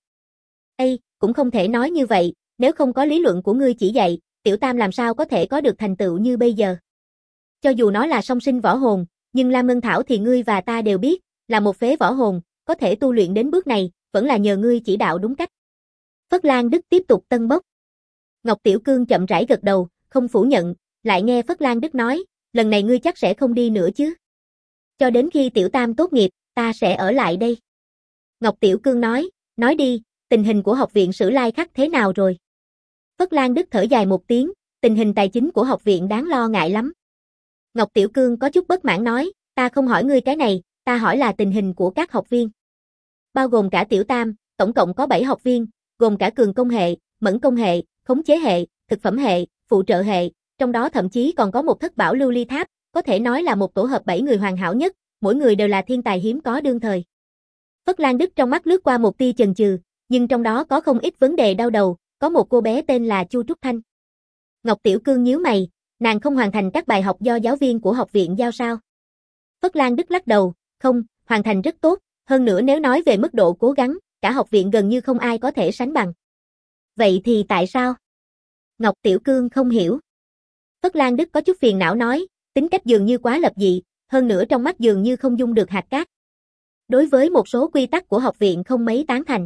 Ê, cũng không thể nói như vậy, nếu không có lý luận của ngươi chỉ dạy, Tiểu Tam làm sao có thể có được thành tựu như bây giờ. Cho dù nó là song sinh võ hồn, nhưng Lam Ngân Thảo thì ngươi và ta đều biết, là một phế võ hồn, có thể tu luyện đến bước này, vẫn là nhờ ngươi chỉ đạo đúng cách. Phất Lan Đức tiếp tục tân bốc. Ngọc Tiểu Cương chậm rãi gật đầu, không phủ nhận, lại nghe Phất Lan Đức nói, lần này ngươi chắc sẽ không đi nữa chứ. Cho đến khi Tiểu Tam tốt nghiệp, ta sẽ ở lại đây. Ngọc Tiểu Cương nói đi, tình hình của học viện Sử Lai Khắc thế nào rồi? Phất Lan Đức thở dài một tiếng, tình hình tài chính của học viện đáng lo ngại lắm. Ngọc Tiểu Cương có chút bất mãn nói, ta không hỏi ngươi cái này, ta hỏi là tình hình của các học viên. Bao gồm cả Tiểu Tam, tổng cộng có 7 học viên, gồm cả cường công hệ, mẫn công hệ, khống chế hệ, thực phẩm hệ, phụ trợ hệ, trong đó thậm chí còn có một thất bảo lưu ly tháp, có thể nói là một tổ hợp 7 người hoàn hảo nhất, mỗi người đều là thiên tài hiếm có đương thời. Phất Lan Đức trong mắt lướt qua một tia chần chừ, nhưng trong đó có không ít vấn đề đau đầu, có một cô bé tên là Chu Trúc Thanh. Ngọc Tiểu Cương nhíu mày, nàng không hoàn thành các bài học do giáo viên của học viện giao sao? Phất Lan Đức lắc đầu, không, hoàn thành rất tốt, hơn nữa nếu nói về mức độ cố gắng, cả học viện gần như không ai có thể sánh bằng. Vậy thì tại sao? Ngọc Tiểu Cương không hiểu. Phất Lan Đức có chút phiền não nói, tính cách dường như quá lập dị, hơn nữa trong mắt dường như không dung được hạt cát. Đối với một số quy tắc của học viện không mấy tán thành.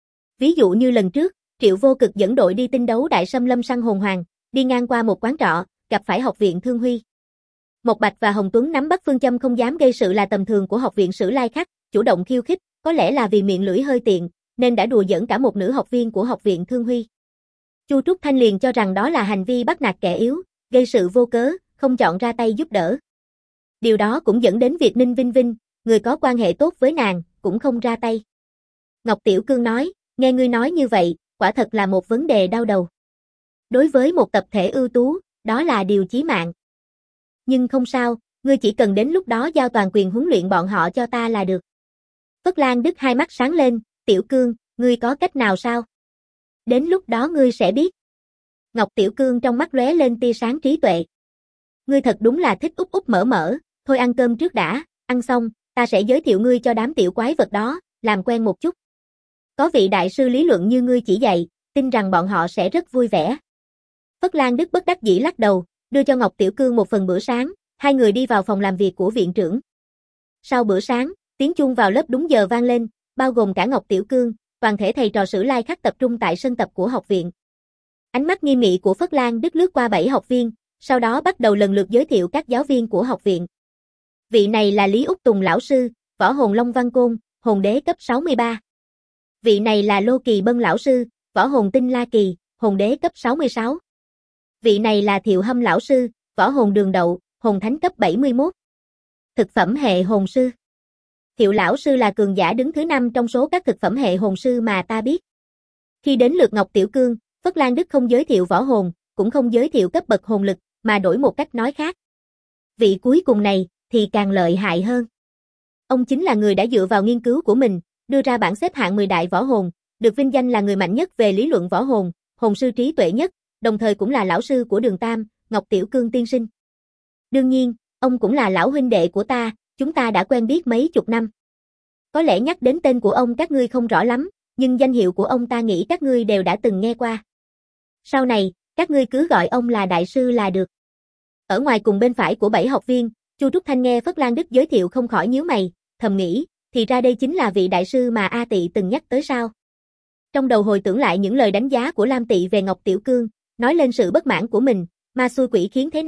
Ví dụ như lần trước, Triệu Vô Cực dẫn đội đi tinh đấu Đại Sâm Lâm săn hồn hoàng, đi ngang qua một quán trọ, gặp phải học viện Thương Huy. Mộc Bạch và Hồng Tuấn nắm bắt phương châm không dám gây sự là tầm thường của học viện Sử Lai Khắc, chủ động khiêu khích, có lẽ là vì miệng lưỡi hơi tiện, nên đã đùa giỡn cả một nữ học viên của học viện Thương Huy. Chu Trúc Thanh liền cho rằng đó là hành vi bắt nạt kẻ yếu, gây sự vô cớ, không chọn ra tay giúp đỡ. Điều đó cũng dẫn đến việc Ninh Vinh Vinh, người có quan hệ tốt với nàng, cũng không ra tay. Ngọc Tiểu Cương nói, nghe ngươi nói như vậy, quả thật là một vấn đề đau đầu. Đối với một tập thể ưu tú, đó là điều chí mạng. Nhưng không sao, ngươi chỉ cần đến lúc đó giao toàn quyền huấn luyện bọn họ cho ta là được. Phất Lan Đức hai mắt sáng lên, Tiểu Cương, ngươi có cách nào sao? Đến lúc đó ngươi sẽ biết. Ngọc Tiểu Cương trong mắt lóe lên tia sáng trí tuệ. Ngươi thật đúng là thích úp úp mở mở, thôi ăn cơm trước đã, ăn xong, ta sẽ giới thiệu ngươi cho đám tiểu quái vật đó, làm quen một chút. Có vị đại sư lý luận như ngươi chỉ dạy, tin rằng bọn họ sẽ rất vui vẻ. Phất Lan Đức bất đắc dĩ lắc đầu, đưa cho Ngọc Tiểu Cương một phần bữa sáng, hai người đi vào phòng làm việc của viện trưởng. Sau bữa sáng, tiếng chuông vào lớp đúng giờ vang lên, bao gồm cả Ngọc Tiểu Cương, toàn thể thầy trò Sử Lai Khắc tập trung tại sân tập của học viện. Ánh mắt nghiêm nghị của Phất Lan Đức lướt qua 7 học viên, sau đó bắt đầu lần lượt giới thiệu các giáo viên của học viện. Vị này là Lý Úc Tùng lão sư, võ hồn Long Văn Côn, hồn đế cấp 63. Vị này là Lô Kỳ Bân lão sư, võ hồn Tinh La Kỳ, hồn đế cấp 66. Vị này là Thiệu Hâm lão sư, võ hồn Đường Đậu, hồn thánh cấp 71. Thực phẩm hệ hồn sư. Thiệu lão sư là cường giả đứng thứ 5 trong số các thực phẩm hệ hồn sư mà ta biết. Khi đến lượt Ngọc Tiểu Cương, Phất Lan Đức không giới thiệu võ hồn, cũng không giới thiệu cấp bậc hồn lực, mà đổi một cách nói khác. Vị cuối cùng này, thì càng lợi hại hơn. Ông chính là người đã dựa vào nghiên cứu của mình, đưa ra bảng xếp hạng 10 đại võ hồn, được vinh danh là người mạnh nhất về lý luận võ hồn, hồn sư trí tuệ nhất, đồng thời cũng là lão sư của Đường Tam, Ngọc Tiểu Cương tiên sinh. Đương nhiên, ông cũng là lão huynh đệ của ta, chúng ta đã quen biết mấy chục năm. Có lẽ nhắc đến tên của ông các ngươi không rõ lắm, nhưng danh hiệu của ông ta nghĩ các ngươi đều đã từng nghe qua. Sau này, các ngươi cứ gọi ông là đại sư là được. Ở ngoài cùng bên phải của 7 học viên, Chu Trúc Thanh nghe Phất Lan Đức giới thiệu không khỏi nhíu mày, thầm nghĩ, thì ra đây chính là vị đại sư mà A Tị từng nhắc tới sao. Trong đầu hồi tưởng lại những lời đánh giá của Lam Tị về Ngọc Tiểu Cương, nói lên sự bất mãn của mình, ma xui quỷ khiến thế nào,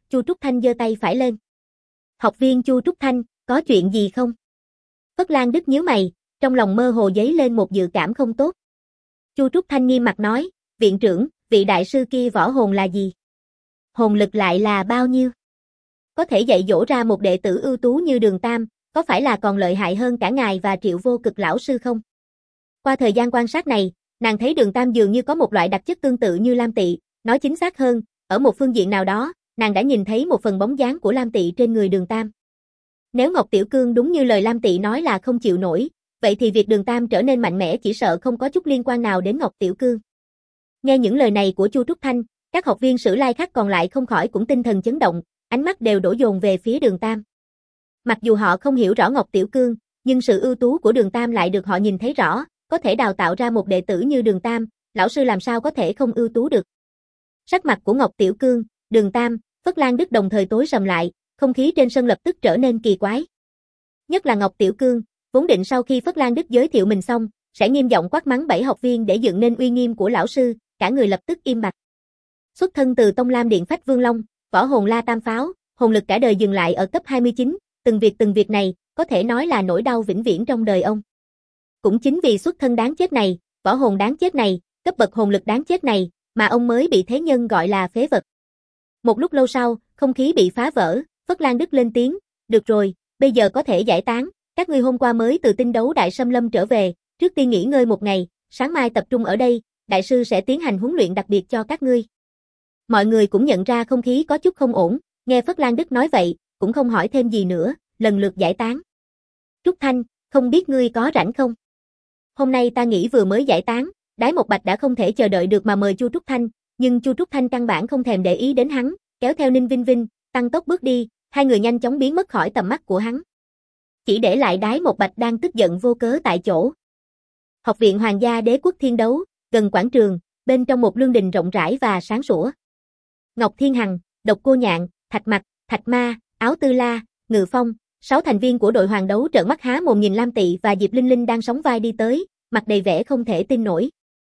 Chu Trúc Thanh giơ tay phải lên. Học viên Chu Trúc Thanh, có chuyện gì không? Phất Lan Đức nhíu mày, trong lòng mơ hồ dấy lên một dự cảm không tốt. Chu Trúc Thanh nghiêm mặt nói, viện trưởng, vị đại sư kia võ hồn là gì? Hồn lực lại là bao nhiêu? Có thể dạy dỗ ra một đệ tử ưu tú như Đường Tam, có phải là còn lợi hại hơn cả ngài và Triệu Vô Cực lão sư không? Qua thời gian quan sát này, nàng thấy Đường Tam dường như có một loại đặc chất tương tự như Lam Tị, nói chính xác hơn, ở một phương diện nào đó, nàng đã nhìn thấy một phần bóng dáng của Lam Tị trên người Đường Tam. Nếu Ngọc Tiểu Cương đúng như lời Lam Tị nói là không chịu nổi, vậy thì việc Đường Tam trở nên mạnh mẽ chỉ sợ không có chút liên quan nào đến Ngọc Tiểu Cương. Nghe những lời này của Chu Trúc Thanh, các học viên Sử Lai Khắc còn lại không khỏi cũng tinh thần chấn động, ánh mắt đều đổ dồn về phía Đường Tam. Mặc dù họ không hiểu rõ Ngọc Tiểu Cương, nhưng sự ưu tú của Đường Tam lại được họ nhìn thấy rõ, có thể đào tạo ra một đệ tử như Đường Tam, lão sư làm sao có thể không ưu tú được. Sắc mặt của Ngọc Tiểu Cương, Đường Tam, Phất Lan Đức đồng thời tối sầm lại, không khí trên sân lập tức trở nên kỳ quái. Nhất là Ngọc Tiểu Cương, vốn định sau khi Phất Lan Đức giới thiệu mình xong, sẽ nghiêm giọng quát mắng 7 học viên để dựng nên uy nghiêm của lão sư, cả người lập tức im bặt. Xuất thân từ Tông Lam Điện Phách Vương Long, võ hồn La Tam Pháo, hồn lực cả đời dừng lại ở cấp 29, từng việc này, có thể nói là nỗi đau vĩnh viễn trong đời ông. Cũng chính vì xuất thân đáng chết này, võ hồn đáng chết này, cấp bậc hồn lực đáng chết này, mà ông mới bị thế nhân gọi là phế vật. Một lúc lâu sau, không khí bị phá vỡ, Phất Lan Đức lên tiếng, được rồi, bây giờ có thể giải tán, các ngươi hôm qua mới từ tinh đấu Đại Xâm Lâm trở về, trước tiên nghỉ ngơi một ngày, sáng mai tập trung ở đây, đại sư sẽ tiến hành huấn luyện đặc biệt cho các ngươi. Mọi người cũng nhận ra không khí có chút không ổn, nghe Phất Lan Đức nói vậy, cũng không hỏi thêm gì nữa, lần lượt giải tán. Trúc Thanh, không biết ngươi có rảnh không? Hôm nay ta nghĩ vừa mới giải tán, Đái Một Bạch đã không thể chờ đợi được mà mời Chu Trúc Thanh, nhưng Chu Trúc Thanh căn bản không thèm để ý đến hắn, kéo theo Ninh Vinh Vinh, tăng tốc bước đi, hai người nhanh chóng biến mất khỏi tầm mắt của hắn. Chỉ để lại Đái Một Bạch đang tức giận vô cớ tại chỗ. Học viện Hoàng gia Đế quốc Thiên Đấu, gần quảng trường, bên trong một lương đình rộng rãi và sáng sủa. Ngọc Thiên Hằng, Độc Cô Nhạn, Thạch Mặc, Thạch Ma, Áo Tư La, Ngự Phong, 6 thành viên của đội Hoàng Đấu trợn mắt há mồm nhìn Lam Tị và Diệp Linh Linh đang sóng vai đi tới, mặt đầy vẻ không thể tin nổi.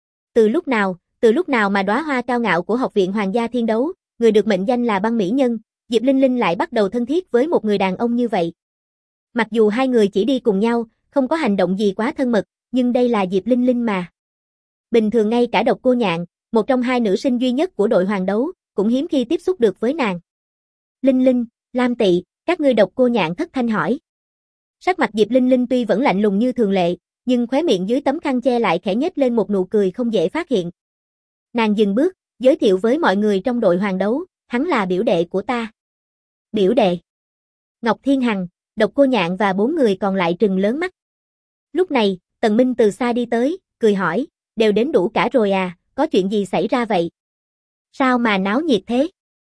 Từ lúc nào mà đóa hoa cao ngạo của học viện Hoàng gia Thiên Đấu, người được mệnh danh là băng mỹ nhân, Diệp Linh Linh lại bắt đầu thân thiết với một người đàn ông như vậy. Mặc dù hai người chỉ đi cùng nhau, không có hành động gì quá thân mật, nhưng đây là Diệp Linh Linh mà. Bình thường ngay cả Độc Cô Nhạn, một trong hai nữ sinh duy nhất của đội Hoàng Đấu, cũng hiếm khi tiếp xúc được với nàng. Linh Linh, Lam Tị, các ngươi Độc Cô Nhạn thất thanh hỏi. Sắc mặt Diệp Linh Linh tuy vẫn lạnh lùng như thường lệ, nhưng khóe miệng dưới tấm khăn che lại khẽ nhếch lên một nụ cười không dễ phát hiện. Nàng dừng bước, giới thiệu với mọi người trong đội Hoàng Đấu, hắn là biểu đệ của ta. Biểu đệ. Ngọc Thiên Hằng, Độc Cô Nhạn và 4 người còn lại trừng lớn mắt. Lúc này, Tần Minh từ xa đi tới, cười hỏi, đều đến đủ cả rồi à, có chuyện gì xảy ra vậy? Sao mà náo nhiệt thế?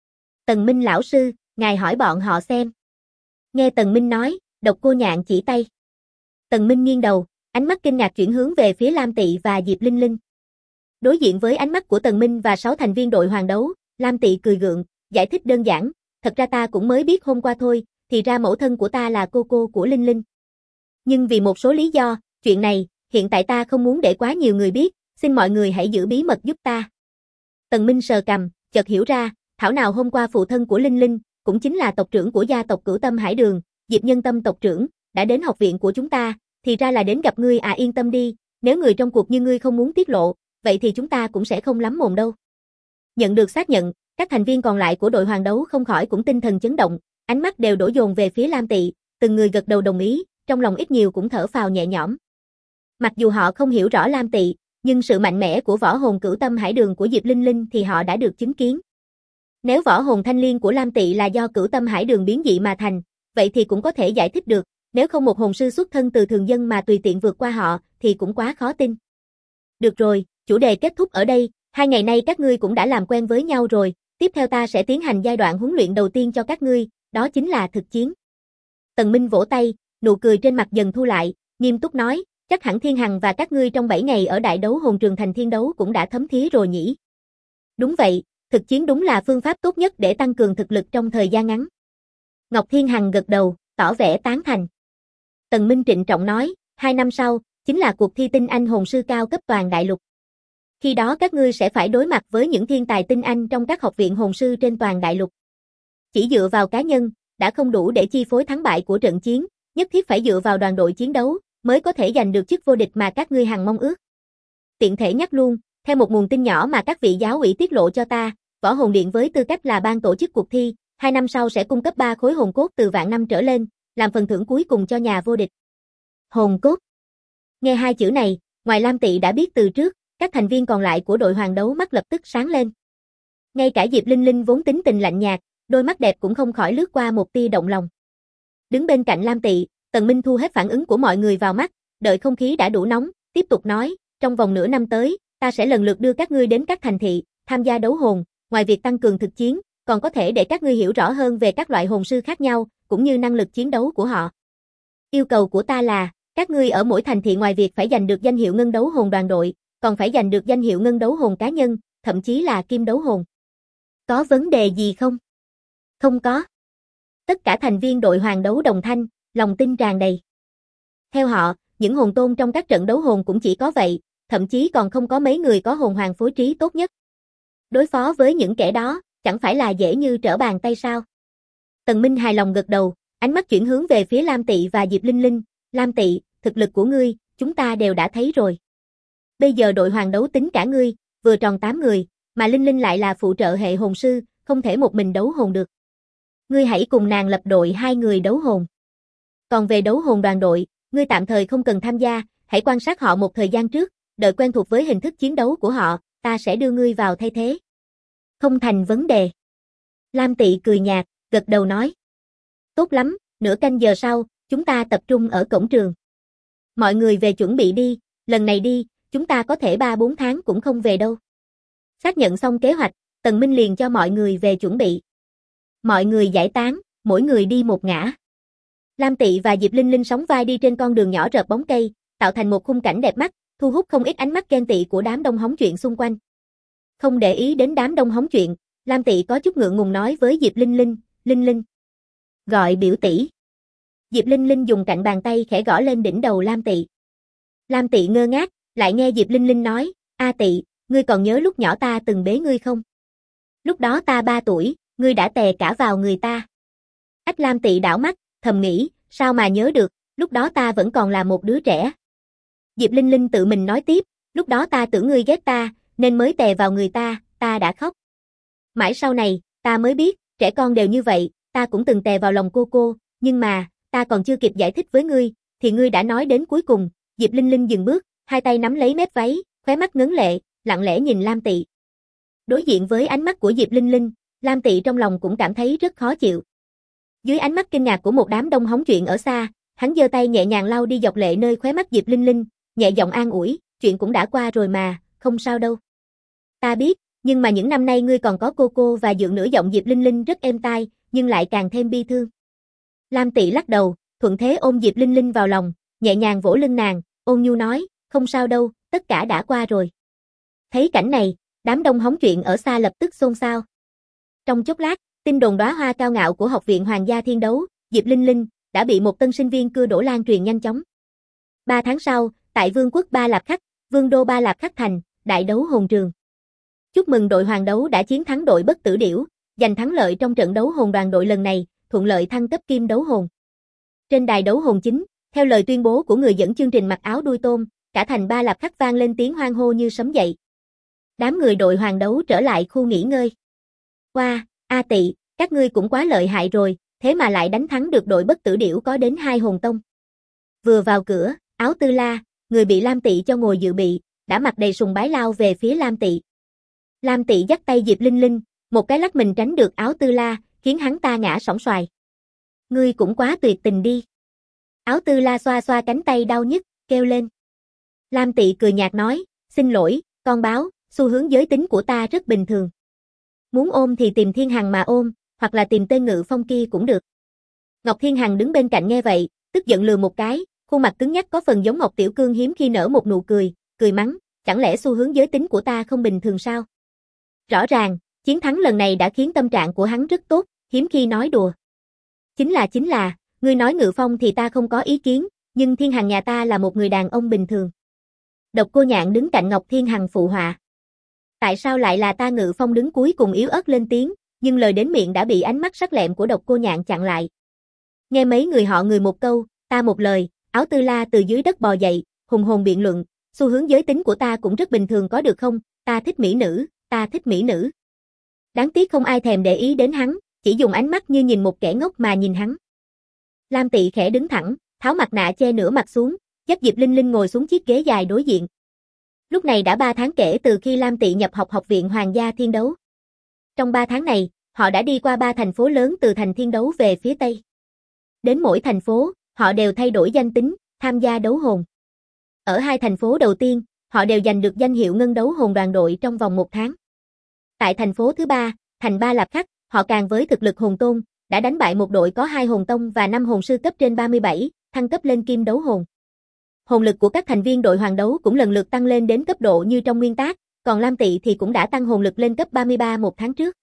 Tần Minh lão sư, ngài hỏi bọn họ xem. Nghe Tần Minh nói, Độc Cô Nhạn chỉ tay. Tần Minh nghiêng đầu, ánh mắt kinh ngạc chuyển hướng về phía Lam Tị và Diệp Linh Linh. Đối diện với ánh mắt của Tần Minh và 6 thành viên đội Hoàng Đấu, Lam Tị cười gượng, giải thích đơn giản, thật ra ta cũng mới biết hôm qua thôi, thì ra mẫu thân của ta là cô của Linh Linh. Nhưng vì một số lý do, chuyện này, hiện tại ta không muốn để quá nhiều người biết, xin mọi người hãy giữ bí mật giúp ta. Tần Minh sờ cằm, chợt hiểu ra, thảo nào hôm qua phụ thân của Linh Linh, cũng chính là tộc trưởng của gia tộc Cửu Tâm Hải Đường, Diệp Nhân Tâm tộc trưởng, đã đến học viện của chúng ta, thì ra là đến gặp ngươi à, yên tâm đi, nếu người trong cuộc như ngươi không muốn tiết lộ, vậy thì chúng ta cũng sẽ không lắm mồm đâu. Nhận được xác nhận, các thành viên còn lại của đội Hoàng Đấu không khỏi cũng tinh thần chấn động, ánh mắt đều đổ dồn về phía Lam Tị, từng người gật đầu đồng ý, trong lòng ít nhiều cũng thở phào nhẹ nhõm. Mặc dù họ không hiểu rõ Lam Tị, nhưng sự mạnh mẽ của võ hồn Cửu Tâm Hải Đường của Diệp Linh Linh thì họ đã được chứng kiến. Nếu võ hồn thanh liên của Lam Tị là do Cửu Tâm Hải Đường biến dị mà thành, vậy thì cũng có thể giải thích được, nếu không một hồn sư xuất thân từ thường dân mà tùy tiện vượt qua họ, thì cũng quá khó tin. Được rồi, chủ đề kết thúc ở đây, 2 ngày nay các ngươi cũng đã làm quen với nhau rồi, tiếp theo ta sẽ tiến hành giai đoạn huấn luyện đầu tiên cho các ngươi, đó chính là thực chiến. Tần Minh vỗ tay, nụ cười trên mặt dần thu lại, nghiêm túc nói, chắc hẳn Thiên Hằng và các ngươi trong 7 ngày ở đại đấu hồn trường thành Thiên Đấu cũng đã thấm thía rồi nhỉ. Đúng vậy, thực chiến đúng là phương pháp tốt nhất để tăng cường thực lực trong thời gian ngắn. Ngọc Thiên Hằng gật đầu, tỏ vẻ tán thành. Tần Minh trịnh trọng nói, 2 năm sau, chính là cuộc thi tinh anh hồn sư cao cấp toàn đại lục. Khi đó các ngươi sẽ phải đối mặt với những thiên tài tinh anh trong các học viện hồn sư trên toàn đại lục. Chỉ dựa vào cá nhân, đã không đủ để chi phối thắng bại của trận chiến, nhất thiết phải dựa vào đoàn đội chiến đấu, mới có thể giành được chức vô địch mà các ngươi hằng mong ước. Tiện thể nhắc luôn, theo một nguồn tin nhỏ mà các vị giáo ủy tiết lộ cho ta, Võ Hồn Điện với tư cách là ban tổ chức cuộc thi, 2 năm sau sẽ cung cấp 3 khối hồn cốt từ vạn năm trở lên, làm phần thưởng cuối cùng cho nhà vô địch. Hồn cốt. Nghe hai chữ này, ngoài Lam Tị đã biết từ trước, các thành viên còn lại của đội hoàng đấu mắt lập tức sáng lên. Ngay cả Diệp Linh Linh vốn tính tình lạnh nhạt, đôi mắt đẹp cũng không khỏi lướt qua một tia động lòng. Đứng bên cạnh Lam Tị, Tần Minh thu hết phản ứng của mọi người vào mắt, đợi không khí đã đủ nóng, tiếp tục nói, trong vòng nửa năm tới, ta sẽ lần lượt đưa các ngươi đến các thành thị, tham gia đấu hồn, ngoài việc tăng cường thực chiến, còn có thể để các ngươi hiểu rõ hơn về các loại hồn sư khác nhau, cũng như năng lực chiến đấu của họ. Yêu cầu của ta là, các ngươi ở mỗi thành thị ngoài việc phải giành được danh hiệu ngân đấu hồn đoàn đội, còn phải giành được danh hiệu ngân đấu hồn cá nhân, thậm chí là kim đấu hồn. Có vấn đề gì không? Không có. Tất cả thành viên đội hoàng đấu đồng thanh, lòng tin tràn đầy. Theo họ, những hồn tôn trong các trận đấu hồn cũng chỉ có vậy, thậm chí còn không có mấy người có hồn hoàng phối trí tốt nhất. Đối phó với những kẻ đó, chẳng phải là dễ như trở bàn tay sao? Tần Minh hài lòng gật đầu, ánh mắt chuyển hướng về phía Lam Tị và Diệp Linh Linh. Lam Tị, thực lực của ngươi, chúng ta đều đã thấy rồi. Bây giờ đội hoàng đấu tính cả ngươi, vừa tròn 8 người, mà Linh Linh lại là phụ trợ hệ hồn sư, không thể một mình đấu hồn được. Ngươi hãy cùng nàng lập đội 2 người đấu hồn. Còn về đấu hồn đoàn đội, ngươi tạm thời không cần tham gia, hãy quan sát họ một thời gian trước, đợi quen thuộc với hình thức chiến đấu của họ, ta sẽ đưa ngươi vào thay thế. Không thành vấn đề. Lam Tị cười nhạt, gật đầu nói. Tốt lắm, nửa canh giờ sau, chúng ta tập trung ở cổng trường. Mọi người về chuẩn bị đi, lần này đi, chúng ta có thể 3-4 tháng cũng không về đâu. Xác nhận xong kế hoạch, Tần Minh liền cho mọi người về chuẩn bị. Mọi người giải tán, mỗi người đi một ngã. Lam Tị và Diệp Linh Linh sóng vai đi trên con đường nhỏ rợp bóng cây, tạo thành một khung cảnh đẹp mắt, thu hút không ít ánh mắt ghen tị của đám đông hóng chuyện xung quanh. Không để ý đến đám đông hóng chuyện, Lam Tị có chút ngượng ngùng nói với Diệp Linh Linh, Linh Linh. Gọi biểu tỷ. Diệp Linh Linh dùng cạnh bàn tay khẽ gõ lên đỉnh đầu Lam Tị. Lam Tị ngơ ngác, lại nghe Diệp Linh Linh nói, A Tị, ngươi còn nhớ lúc nhỏ ta từng bế ngươi không? Lúc đó ta 3 tuổi, ngươi đã tè cả vào người ta. Ách Lam Tị đảo mắt, thầm nghĩ, sao mà nhớ được, lúc đó ta vẫn còn là một đứa trẻ. Diệp Linh Linh tự mình nói tiếp, lúc đó ta tưởng ngươi ghét ta, nên mới tè vào người ta, ta đã khóc. Mãi sau này, ta mới biết, trẻ con đều như vậy, ta cũng từng tè vào lòng cô, nhưng mà, ta còn chưa kịp giải thích với ngươi, thì ngươi đã nói đến cuối cùng. Diệp Linh Linh dừng bước, hai tay nắm lấy mép váy, khóe mắt ngấn lệ, lặng lẽ nhìn Lam Tị. Đối diện với ánh mắt của Diệp Linh Linh, Lam Tị trong lòng cũng cảm thấy rất khó chịu. Dưới ánh mắt kinh ngạc của một đám đông hóng chuyện ở xa, hắn giơ tay nhẹ nhàng lau đi giọt lệ nơi khóe mắt Diệp Linh Linh, nhẹ giọng an ủi, chuyện cũng đã qua rồi mà, không sao đâu. Ta biết, nhưng mà những năm nay ngươi còn có cô và dượng nữa. Giọng Diệp Linh Linh rất êm tai, nhưng lại càng thêm bi thương. Lam Tị lắc đầu, thuận thế ôm Diệp Linh Linh vào lòng, nhẹ nhàng vỗ lưng nàng, ôn nhu nói, không sao đâu, tất cả đã qua rồi. Thấy cảnh này, đám đông hóng chuyện ở xa lập tức xôn xao. Trong chốc lát, tin đồn đóa hoa cao ngạo của Học viện Hoàng gia Thiên Đấu, Diệp Linh Linh, đã bị một tân sinh viên cưa đổ lan truyền nhanh chóng. 3 tháng sau, tại Vương quốc Ba Lạp Khắc, Vương đô Ba Lạp Khắc thành, đại đấu hồn trường. Chúc mừng đội hoàng đấu đã chiến thắng đội Bất Tử Điểu, giành thắng lợi trong trận đấu hồn đoàn đội lần này, thuận lợi thăng cấp kim đấu hồn. Trên đài đấu hồn chính, theo lời tuyên bố của người dẫn chương trình mặc áo đuôi tôm, cả thành Ba Lạp Khắc vang lên tiếng hoan hô như sấm dậy. Đám người đội hoàng đấu trở lại khu nghỉ ngơi. Wow, A Tị, các ngươi cũng quá lợi hại rồi, thế mà lại đánh thắng được đội Bất Tử Điểu có đến 2 hồn tông. Vừa vào cửa, Áo Tư La, người bị Lam Tị cho ngồi dự bị, đã mặt đầy sùng bái lao về phía Lam Tị. Lam Tị dắt tay Diệp Linh Linh, một cái lắc mình tránh được Áo Tư La, khiến hắn ta ngã sóng xoài. Ngươi cũng quá tuyệt tình đi. Áo Tư La xoa xoa cánh tay đau nhức, kêu lên. Lam Tị cười nhạt nói, xin lỗi, con báo, xu hướng giới tính của ta rất bình thường. Muốn ôm thì tìm Thiên Hằng mà ôm, hoặc là tìm tên Ngự Phong kia cũng được. Ngọc Thiên Hằng đứng bên cạnh nghe vậy, tức giận lườm một cái, khuôn mặt cứng nhắc có phần giống Ngọc Tiểu Cương hiếm khi nở một nụ cười, cười mắng, chẳng lẽ xu hướng giới tính của ta không bình thường sao? Rõ ràng, chiến thắng lần này đã khiến tâm trạng của hắn rất tốt, hiếm khi nói đùa. Chính là, ngươi nói Ngự Phong thì ta không có ý kiến, nhưng Thiên Hằng nhà ta là một người đàn ông bình thường. Độc Cô Nhạn đứng cạnh Ngọc Thiên Hằng phụ họa. Tại sao lại là ta? Ngự Phong đứng cuối cùng yếu ớt lên tiếng, nhưng lời đến miệng đã bị ánh mắt sắc lẹm của Độc Cô Nhạn chặn lại. Nghe mấy người họ người một câu, ta một lời, Áo Tư La từ dưới đất bò dậy, hùng hồn biện luận, xu hướng giới tính của ta cũng rất bình thường có được không, ta thích mỹ nữ, ta thích mỹ nữ. Đáng tiếc không ai thèm để ý đến hắn, chỉ dùng ánh mắt như nhìn một kẻ ngốc mà nhìn hắn. Lam Tị khẽ đứng thẳng, tháo mặt nạ che nửa mặt xuống, dắt Diệp Linh Linh ngồi xuống chiếc ghế dài đối diện. Lúc này đã 3 tháng kể từ khi Lam Tị nhập học Học viện Hoàng gia Thiên Đấu. Trong 3 tháng này, họ đã đi qua 3 thành phố lớn từ thành Thiên Đấu về phía Tây. Đến mỗi thành phố, họ đều thay đổi danh tính, tham gia đấu hồn. Ở 2 thành phố đầu tiên, họ đều giành được danh hiệu Ngân Đấu Hồn đoàn đội trong vòng 1 tháng. Tại thành phố thứ 3, thành Ba Lạp Khắc, họ càng với thực lực hồn tôn, đã đánh bại một đội có 2 hồn tông và 5 hồn sư cấp trên 37, thăng cấp lên Kim Đấu Hồn. Hồn lực của các thành viên đội hoàng đấu cũng lần lượt tăng lên đến cấp độ như trong nguyên tác, còn Lam Tị thì cũng đã tăng hồn lực lên cấp 33 1 tháng trước.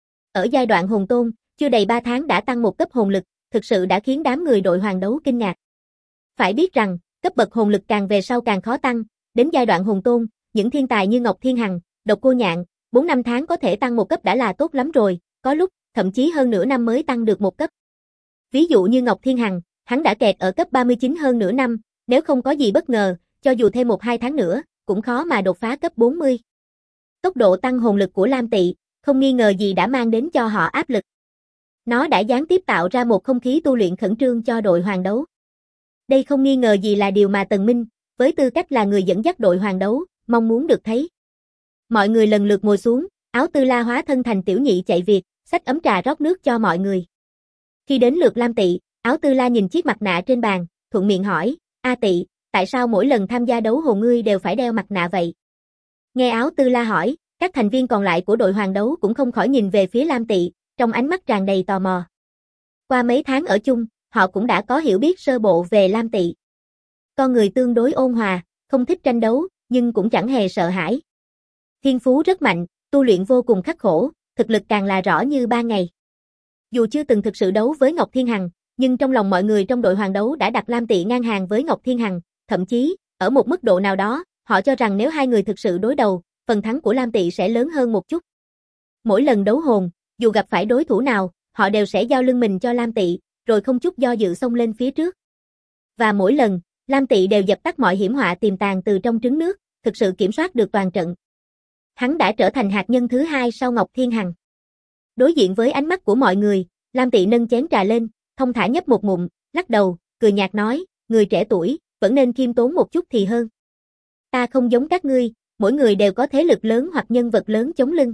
Ở giai đoạn hồn tôn, chưa đầy 3 tháng đã tăng 1 cấp hồn lực, thực sự đã khiến đám người đội hoàng đấu kinh ngạc. Phải biết rằng, cấp bậc hồn lực càng về sau càng khó tăng, đến giai đoạn hồn tôn, những thiên tài như Ngọc Thiên Hằng, Độc Cô Nhạn, 4-5 tháng có thể tăng 1 cấp đã là tốt lắm rồi, có lúc, thậm chí hơn nửa năm mới tăng được 1 cấp. Ví dụ như Ngọc Thiên Hằng, hắn đã kẹt ở cấp 39 hơn nửa năm, nếu không có gì bất ngờ, cho dù thêm 1-2 tháng nữa, cũng khó mà đột phá cấp 40. Tốc độ tăng hồn lực của Lam Tị, không nghi ngờ gì đã mang đến cho họ áp lực. Nó đã gián tiếp tạo ra một không khí tu luyện khẩn trương cho đội hoàng đấu. Đây không nghi ngờ gì là điều mà Tần Minh, với tư cách là người dẫn dắt đội hoàng đấu, mong muốn được thấy. Mọi người lần lượt ngồi xuống, Áo Tư La hóa thân thành tiểu nhị chạy việc, xách ấm trà rót nước cho mọi người. Khi đến lượt Lam Tị, Áo Tư La nhìn chiếc mặt nạ trên bàn, thuận miệng hỏi, A Tị, tại sao mỗi lần tham gia đấu hồn ngươi đều phải đeo mặt nạ vậy? Nghe Áo Tư La hỏi, các thành viên còn lại của đội hoàng đấu cũng không khỏi nhìn về phía Lam Tị, trong ánh mắt tràn đầy tò mò. Qua mấy tháng ở chung, họ cũng đã có hiểu biết sơ bộ về Lam Tị. Con người tương đối ôn hòa, không thích tranh đấu, nhưng cũng chẳng hề sợ hãi. Thiên phú rất mạnh, tu luyện vô cùng khắc khổ, thực lực càng là rõ như ban ngày. Dù chưa từng thực sự đấu với Ngọc Thiên Hằng, nhưng trong lòng mọi người trong đội hoàng đấu đã đặt Lam Tị ngang hàng với Ngọc Thiên Hằng, thậm chí, ở một mức độ nào đó, họ cho rằng nếu hai người thực sự đối đầu, phần thắng của Lam Tị sẽ lớn hơn một chút. Mỗi lần đấu hồn, dù gặp phải đối thủ nào, họ đều sẽ giao lưng mình cho Lam Tị, rồi không chút do dự xông lên phía trước. Và mỗi lần, Lam Tị đều dập tắt mọi hiểm họa tiềm tàng từ trong trứng nước, thực sự kiểm soát được toàn trận. Hắn đã trở thành hạt nhân thứ 2 sau Ngọc Thiên Hằng. Đối diện với ánh mắt của mọi người, Lam Tị nâng chén trà lên, thông thả nhấp một ngụm, lắc đầu, cười nhạt nói, người trẻ tuổi, vẫn nên khiêm tốn một chút thì hơn. Ta không giống các ngươi, mỗi người đều có thế lực lớn hoặc nhân vật lớn chống lưng.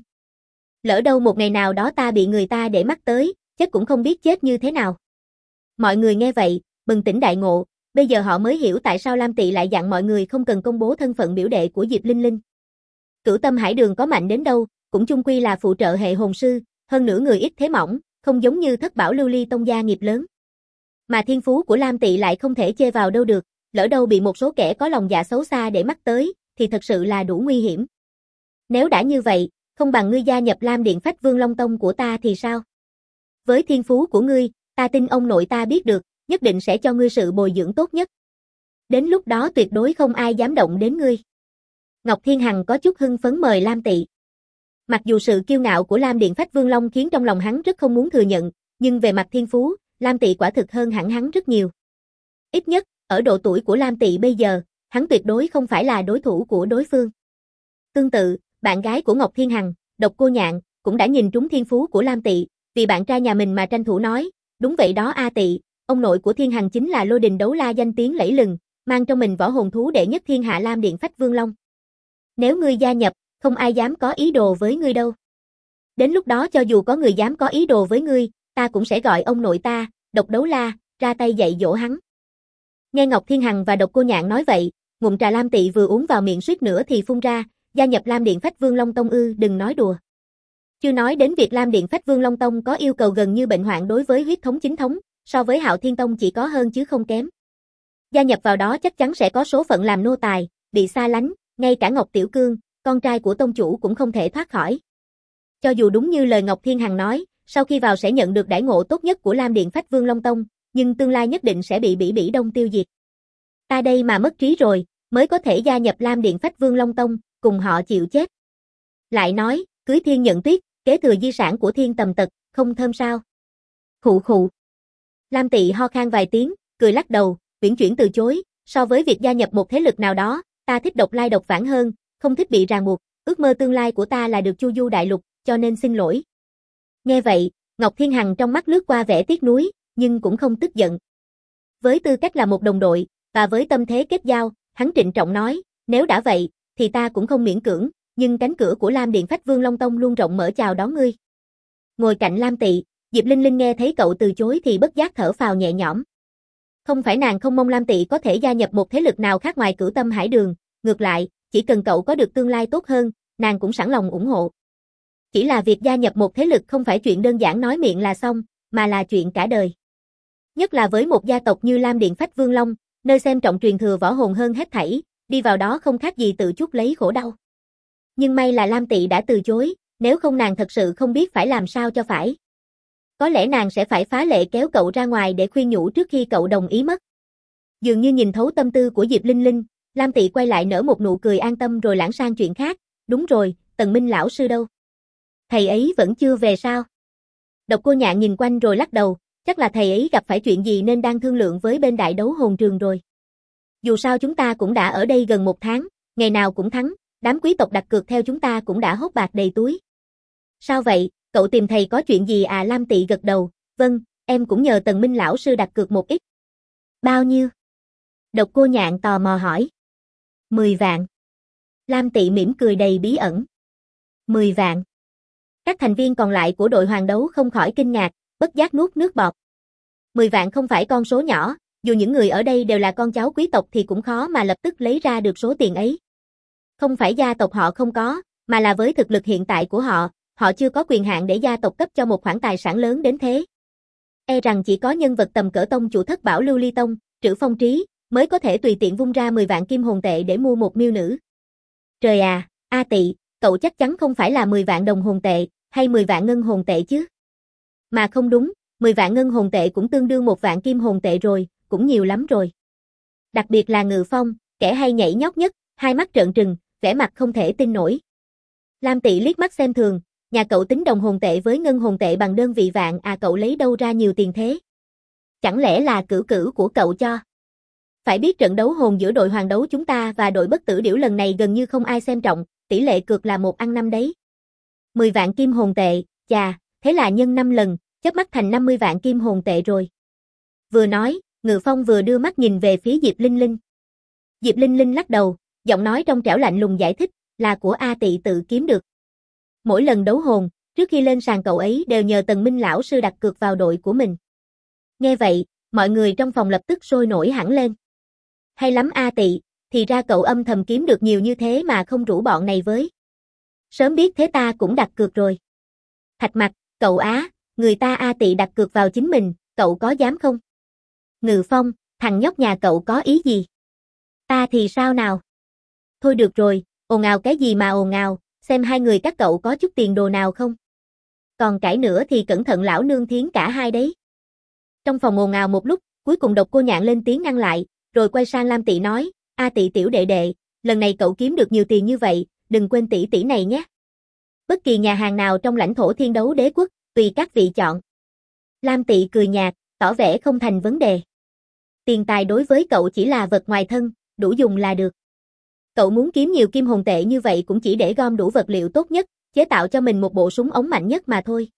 Lỡ đâu một ngày nào đó ta bị người ta để mắt tới, chắc cũng không biết chết như thế nào. Mọi người nghe vậy, bừng tỉnh đại ngộ, bây giờ họ mới hiểu tại sao Lam Tị lại dặn mọi người không cần công bố thân phận biểu đệ của Diệp Linh Linh. Cửu Tâm Hải Đường có mạnh đến đâu, cũng chung quy là phụ trợ hệ hồn sư, hơn nữa người ít thế mỏng, không giống như Thất Bảo Lưu Ly tông gia nghiệp lớn. Mà thiên phú của Lam Tị lại không thể chê vào đâu được, lỡ đâu bị một số kẻ có lòng dạ xấu xa để mắt tới, thì thật sự là đủ nguy hiểm. Nếu đã như vậy, không bằng ngươi gia nhập Lam Điện Phách Vương Long Tông của ta thì sao? Với thiên phú của ngươi, ta tin ông nội ta biết được, nhất định sẽ cho ngươi sự bồi dưỡng tốt nhất. Đến lúc đó tuyệt đối không ai dám động đến ngươi. Ngọc Thiên Hằng có chút hưng phấn mời Lam Tị. Mặc dù sự kiêu ngạo của Lam Điện Phách Vương Long khiến trong lòng hắn rất không muốn thừa nhận, nhưng về mặt thiên phú, Lam Tị quả thực hơn hẳn hắn rất nhiều. Ít nhất, ở độ tuổi của Lam Tị bây giờ, hắn tuyệt đối không phải là đối thủ của đối phương. Tương tự, bạn gái của Ngọc Thiên Hằng, Độc Cô Nhạn, cũng đã nhìn trúng thiên phú của Lam Tị, vì bạn trai nhà mình mà tranh thủ nói, đúng vậy đó A Tị, ông nội của Thiên Hằng chính là lôi đình đấu la danh tiếng lẫy lừng, mang trong mình võ hồn thú đệ nhất thiên hạ Lam Điện Phách Vương Long. Nếu ngươi gia nhập, không ai dám có ý đồ với ngươi đâu. Đến lúc đó cho dù có người dám có ý đồ với ngươi, ta cũng sẽ gọi ông nội ta, Độc Đấu La, ra tay dạy dỗ hắn. Nghe Ngọc Thiên Hằng và Độc Cô Nhạn nói vậy, ngụm trà Lam Tị vừa uống vào miệng suýt nữa thì phun ra, gia nhập Lam Điện Phách Vương Long Tông ư, đừng nói đùa. Chưa nói đến việc Lam Điện Phách Vương Long Tông có yêu cầu gần như bệnh hoạn đối với huyết thống chính thống, so với Hạo Thiên Tông chỉ có hơn chứ không kém. Gia nhập vào đó chắc chắn sẽ có số phận làm nô tài, bị xa lánh, ngay cả Ngọc Tiểu Cương, con trai của tông chủ cũng không thể thoát khỏi. Cho dù đúng như lời Ngọc Thiên Hằng nói, sau khi vào sẽ nhận được đãi ngộ tốt nhất của Lam Điện Phách Vương Long Tông, nhưng tương lai nhất định sẽ bị Bỉ Bỉ Đông tiêu diệt. Ta đây mà mất trí rồi, mới có thể gia nhập Lam Điện Phách Vương Long Tông, cùng họ chịu chết. Lại nói, cưới Thiên Nhận Tuyết, kế thừa di sản của Thiên Tầm Tật, không thơm sao? Khụ khụ. Lam Tị ho khan vài tiếng, cười lắc đầu, uyển chuyển từ chối, so với việc gia nhập một thế lực nào đó, ta thích độc lai độc vãng hơn, không thích bị ràng buộc, ước mơ tương lai của ta là được chu du đại lục, cho nên xin lỗi. Nghe vậy, Ngọc Thiên Hằng trong mắt lướt qua vẻ tiếc nuối, nhưng cũng không tức giận. Với tư cách là một đồng đội, và với tâm thế kết giao, hắn trịnh trọng nói, nếu đã vậy, thì ta cũng không miễn cưỡng, nhưng cánh cửa của Lam Điện Phách Vương Long Tông luôn rộng mở chào đón ngươi. Ngồi cạnh Lam Tị, Diệp Linh Linh nghe thấy cậu từ chối thì bất giác thở phào nhẹ nhõm. Không phải nàng không mong Lam Tị có thể gia nhập một thế lực nào khác ngoài Cửu Tâm Hải Đường, ngược lại, chỉ cần cậu có được tương lai tốt hơn, nàng cũng sẵn lòng ủng hộ. Chỉ là việc gia nhập một thế lực không phải chuyện đơn giản nói miệng là xong, mà là chuyện cả đời. Nhất là với một gia tộc như Lam Điện Phách Vương Long, nơi xem trọng truyền thừa võ hồn hơn hết thảy, đi vào đó không khác gì tự chuốc lấy khổ đau. Nhưng may là Lam Tị đã từ chối, nếu không nàng thật sự không biết phải làm sao cho phải. Có lẽ nàng sẽ phải phá lệ kéo cậu ra ngoài để khuyên nhủ trước khi cậu đồng ý mất. Dường như nhìn thấu tâm tư của Diệp Linh Linh, Lam Tị quay lại nở một nụ cười an tâm rồi lãng sang chuyện khác. Đúng rồi, Tần Minh lão sư đâu? Thầy ấy vẫn chưa về sao? Độc Cô Nhạn nhìn quanh rồi lắc đầu, chắc là thầy ấy gặp phải chuyện gì nên đang thương lượng với bên đại đấu hồn trường rồi. Dù sao chúng ta cũng đã ở đây gần 1 tháng, ngày nào cũng thắng, đám quý tộc đặt cược theo chúng ta cũng đã hốt bạc đầy túi. Sao vậy, cậu tìm thầy có chuyện gì à? Lam Tị gật đầu, vâng, em cũng nhờ Tần Minh lão sư đặt cược một ít. Bao nhiêu? Độc Cô Nhạn tò mò hỏi. 10 vạn. Lam Tị mỉm cười đầy bí ẩn. 10 vạn. Các thành viên còn lại của đội hoàng đấu không khỏi kinh ngạc, bất giác nuốt nước bọt. 10 vạn không phải con số nhỏ, dù những người ở đây đều là con cháu quý tộc thì cũng khó mà lập tức lấy ra được số tiền ấy. Không phải gia tộc họ không có, mà là với thực lực hiện tại của họ, họ chưa có quyền hạn để gia tộc cấp cho một khoản tài sản lớn đến thế. E rằng chỉ có nhân vật tầm cỡ tông chủ Thất Bảo Lưu Ly Tông, Trữ Phong Trí, mới có thể tùy tiện vung ra 10 vạn kim hồn tệ để mua một miêu nữ. Trời à, A Tị, cậu chắc chắn không phải là 10 vạn đồng hồn tệ, hay 10 vạn ngân hồn tệ chứ? Mà không đúng, 10 vạn ngân hồn tệ cũng tương đương 1 vạn kim hồn tệ rồi, cũng nhiều lắm rồi. Đặc biệt là Ngự Phong, kẻ hay nhảy nhót nhất, hai mắt trợn trừng, vẻ mặt không thể tin nổi. Lam Tị liếc mắt xem thường, nhà cậu tính đồng hồn tệ với ngân hồn tệ bằng đơn vị vạn à, cậu lấy đâu ra nhiều tiền thế? Chẳng lẽ là cửu cửu của cậu cho? Phải biết trận đấu hồn giữa đội hoàng đấu chúng ta và đội bất tử điểu lần này gần như không ai xem trọng, tỷ lệ cược là 1/5 đấy. 10 vạn kim hồn tệ, chà, thế là nhân 5 lần, chớp mắt thành 50 vạn kim hồn tệ rồi. Vừa nói, Ngự Phong vừa đưa mắt nhìn về phía Diệp Linh Linh. Diệp Linh Linh lắc đầu, giọng nói trong trẻo lạnh lùng giải thích, là của A Tị tự kiếm được. Mỗi lần đấu hồn, trước khi lên sàn cậu ấy đều nhờ Tần Minh lão sư đặt cược vào đội của mình. Nghe vậy, mọi người trong phòng lập tức sôi nổi hẳn lên. Hay lắm A Tị, thì ra cậu âm thầm kiếm được nhiều như thế mà không rủ bọn này với. Sớm biết thế ta cũng đặt cược rồi. Thạch Mặc, cậu á, người ta A Tị đặt cược vào chính mình, cậu có dám không? Ngự Phong, thằng nhóc nhà cậu có ý gì? Ta thì sao nào? Thôi được rồi, ồn ào cái gì mà ồn ào, xem hai người các cậu có chút tiền đồ nào không? Còn cãi nữa thì cẩn thận lão nương thiến cả hai đấy. Trong phòng ồn ào một lúc, cuối cùng Độc Cô Nhạn lên tiếng ngăn lại, rồi quay sang Lam Tị nói, A Tị tiểu đệ đệ, lần này cậu kiếm được nhiều tiền như vậy, đừng quên tỷ tỷ này nhé. Bất kỳ nhà hàng nào trong lãnh thổ Thiên Đấu Đế quốc, tùy các vị chọn. Lam Tị cười nhạt, tỏ vẻ không thành vấn đề. Tiền tài đối với cậu chỉ là vật ngoài thân, đủ dùng là được. Cậu muốn kiếm nhiều kim hồn tệ như vậy cũng chỉ để gom đủ vật liệu tốt nhất, chế tạo cho mình một bộ súng ống mạnh nhất mà thôi.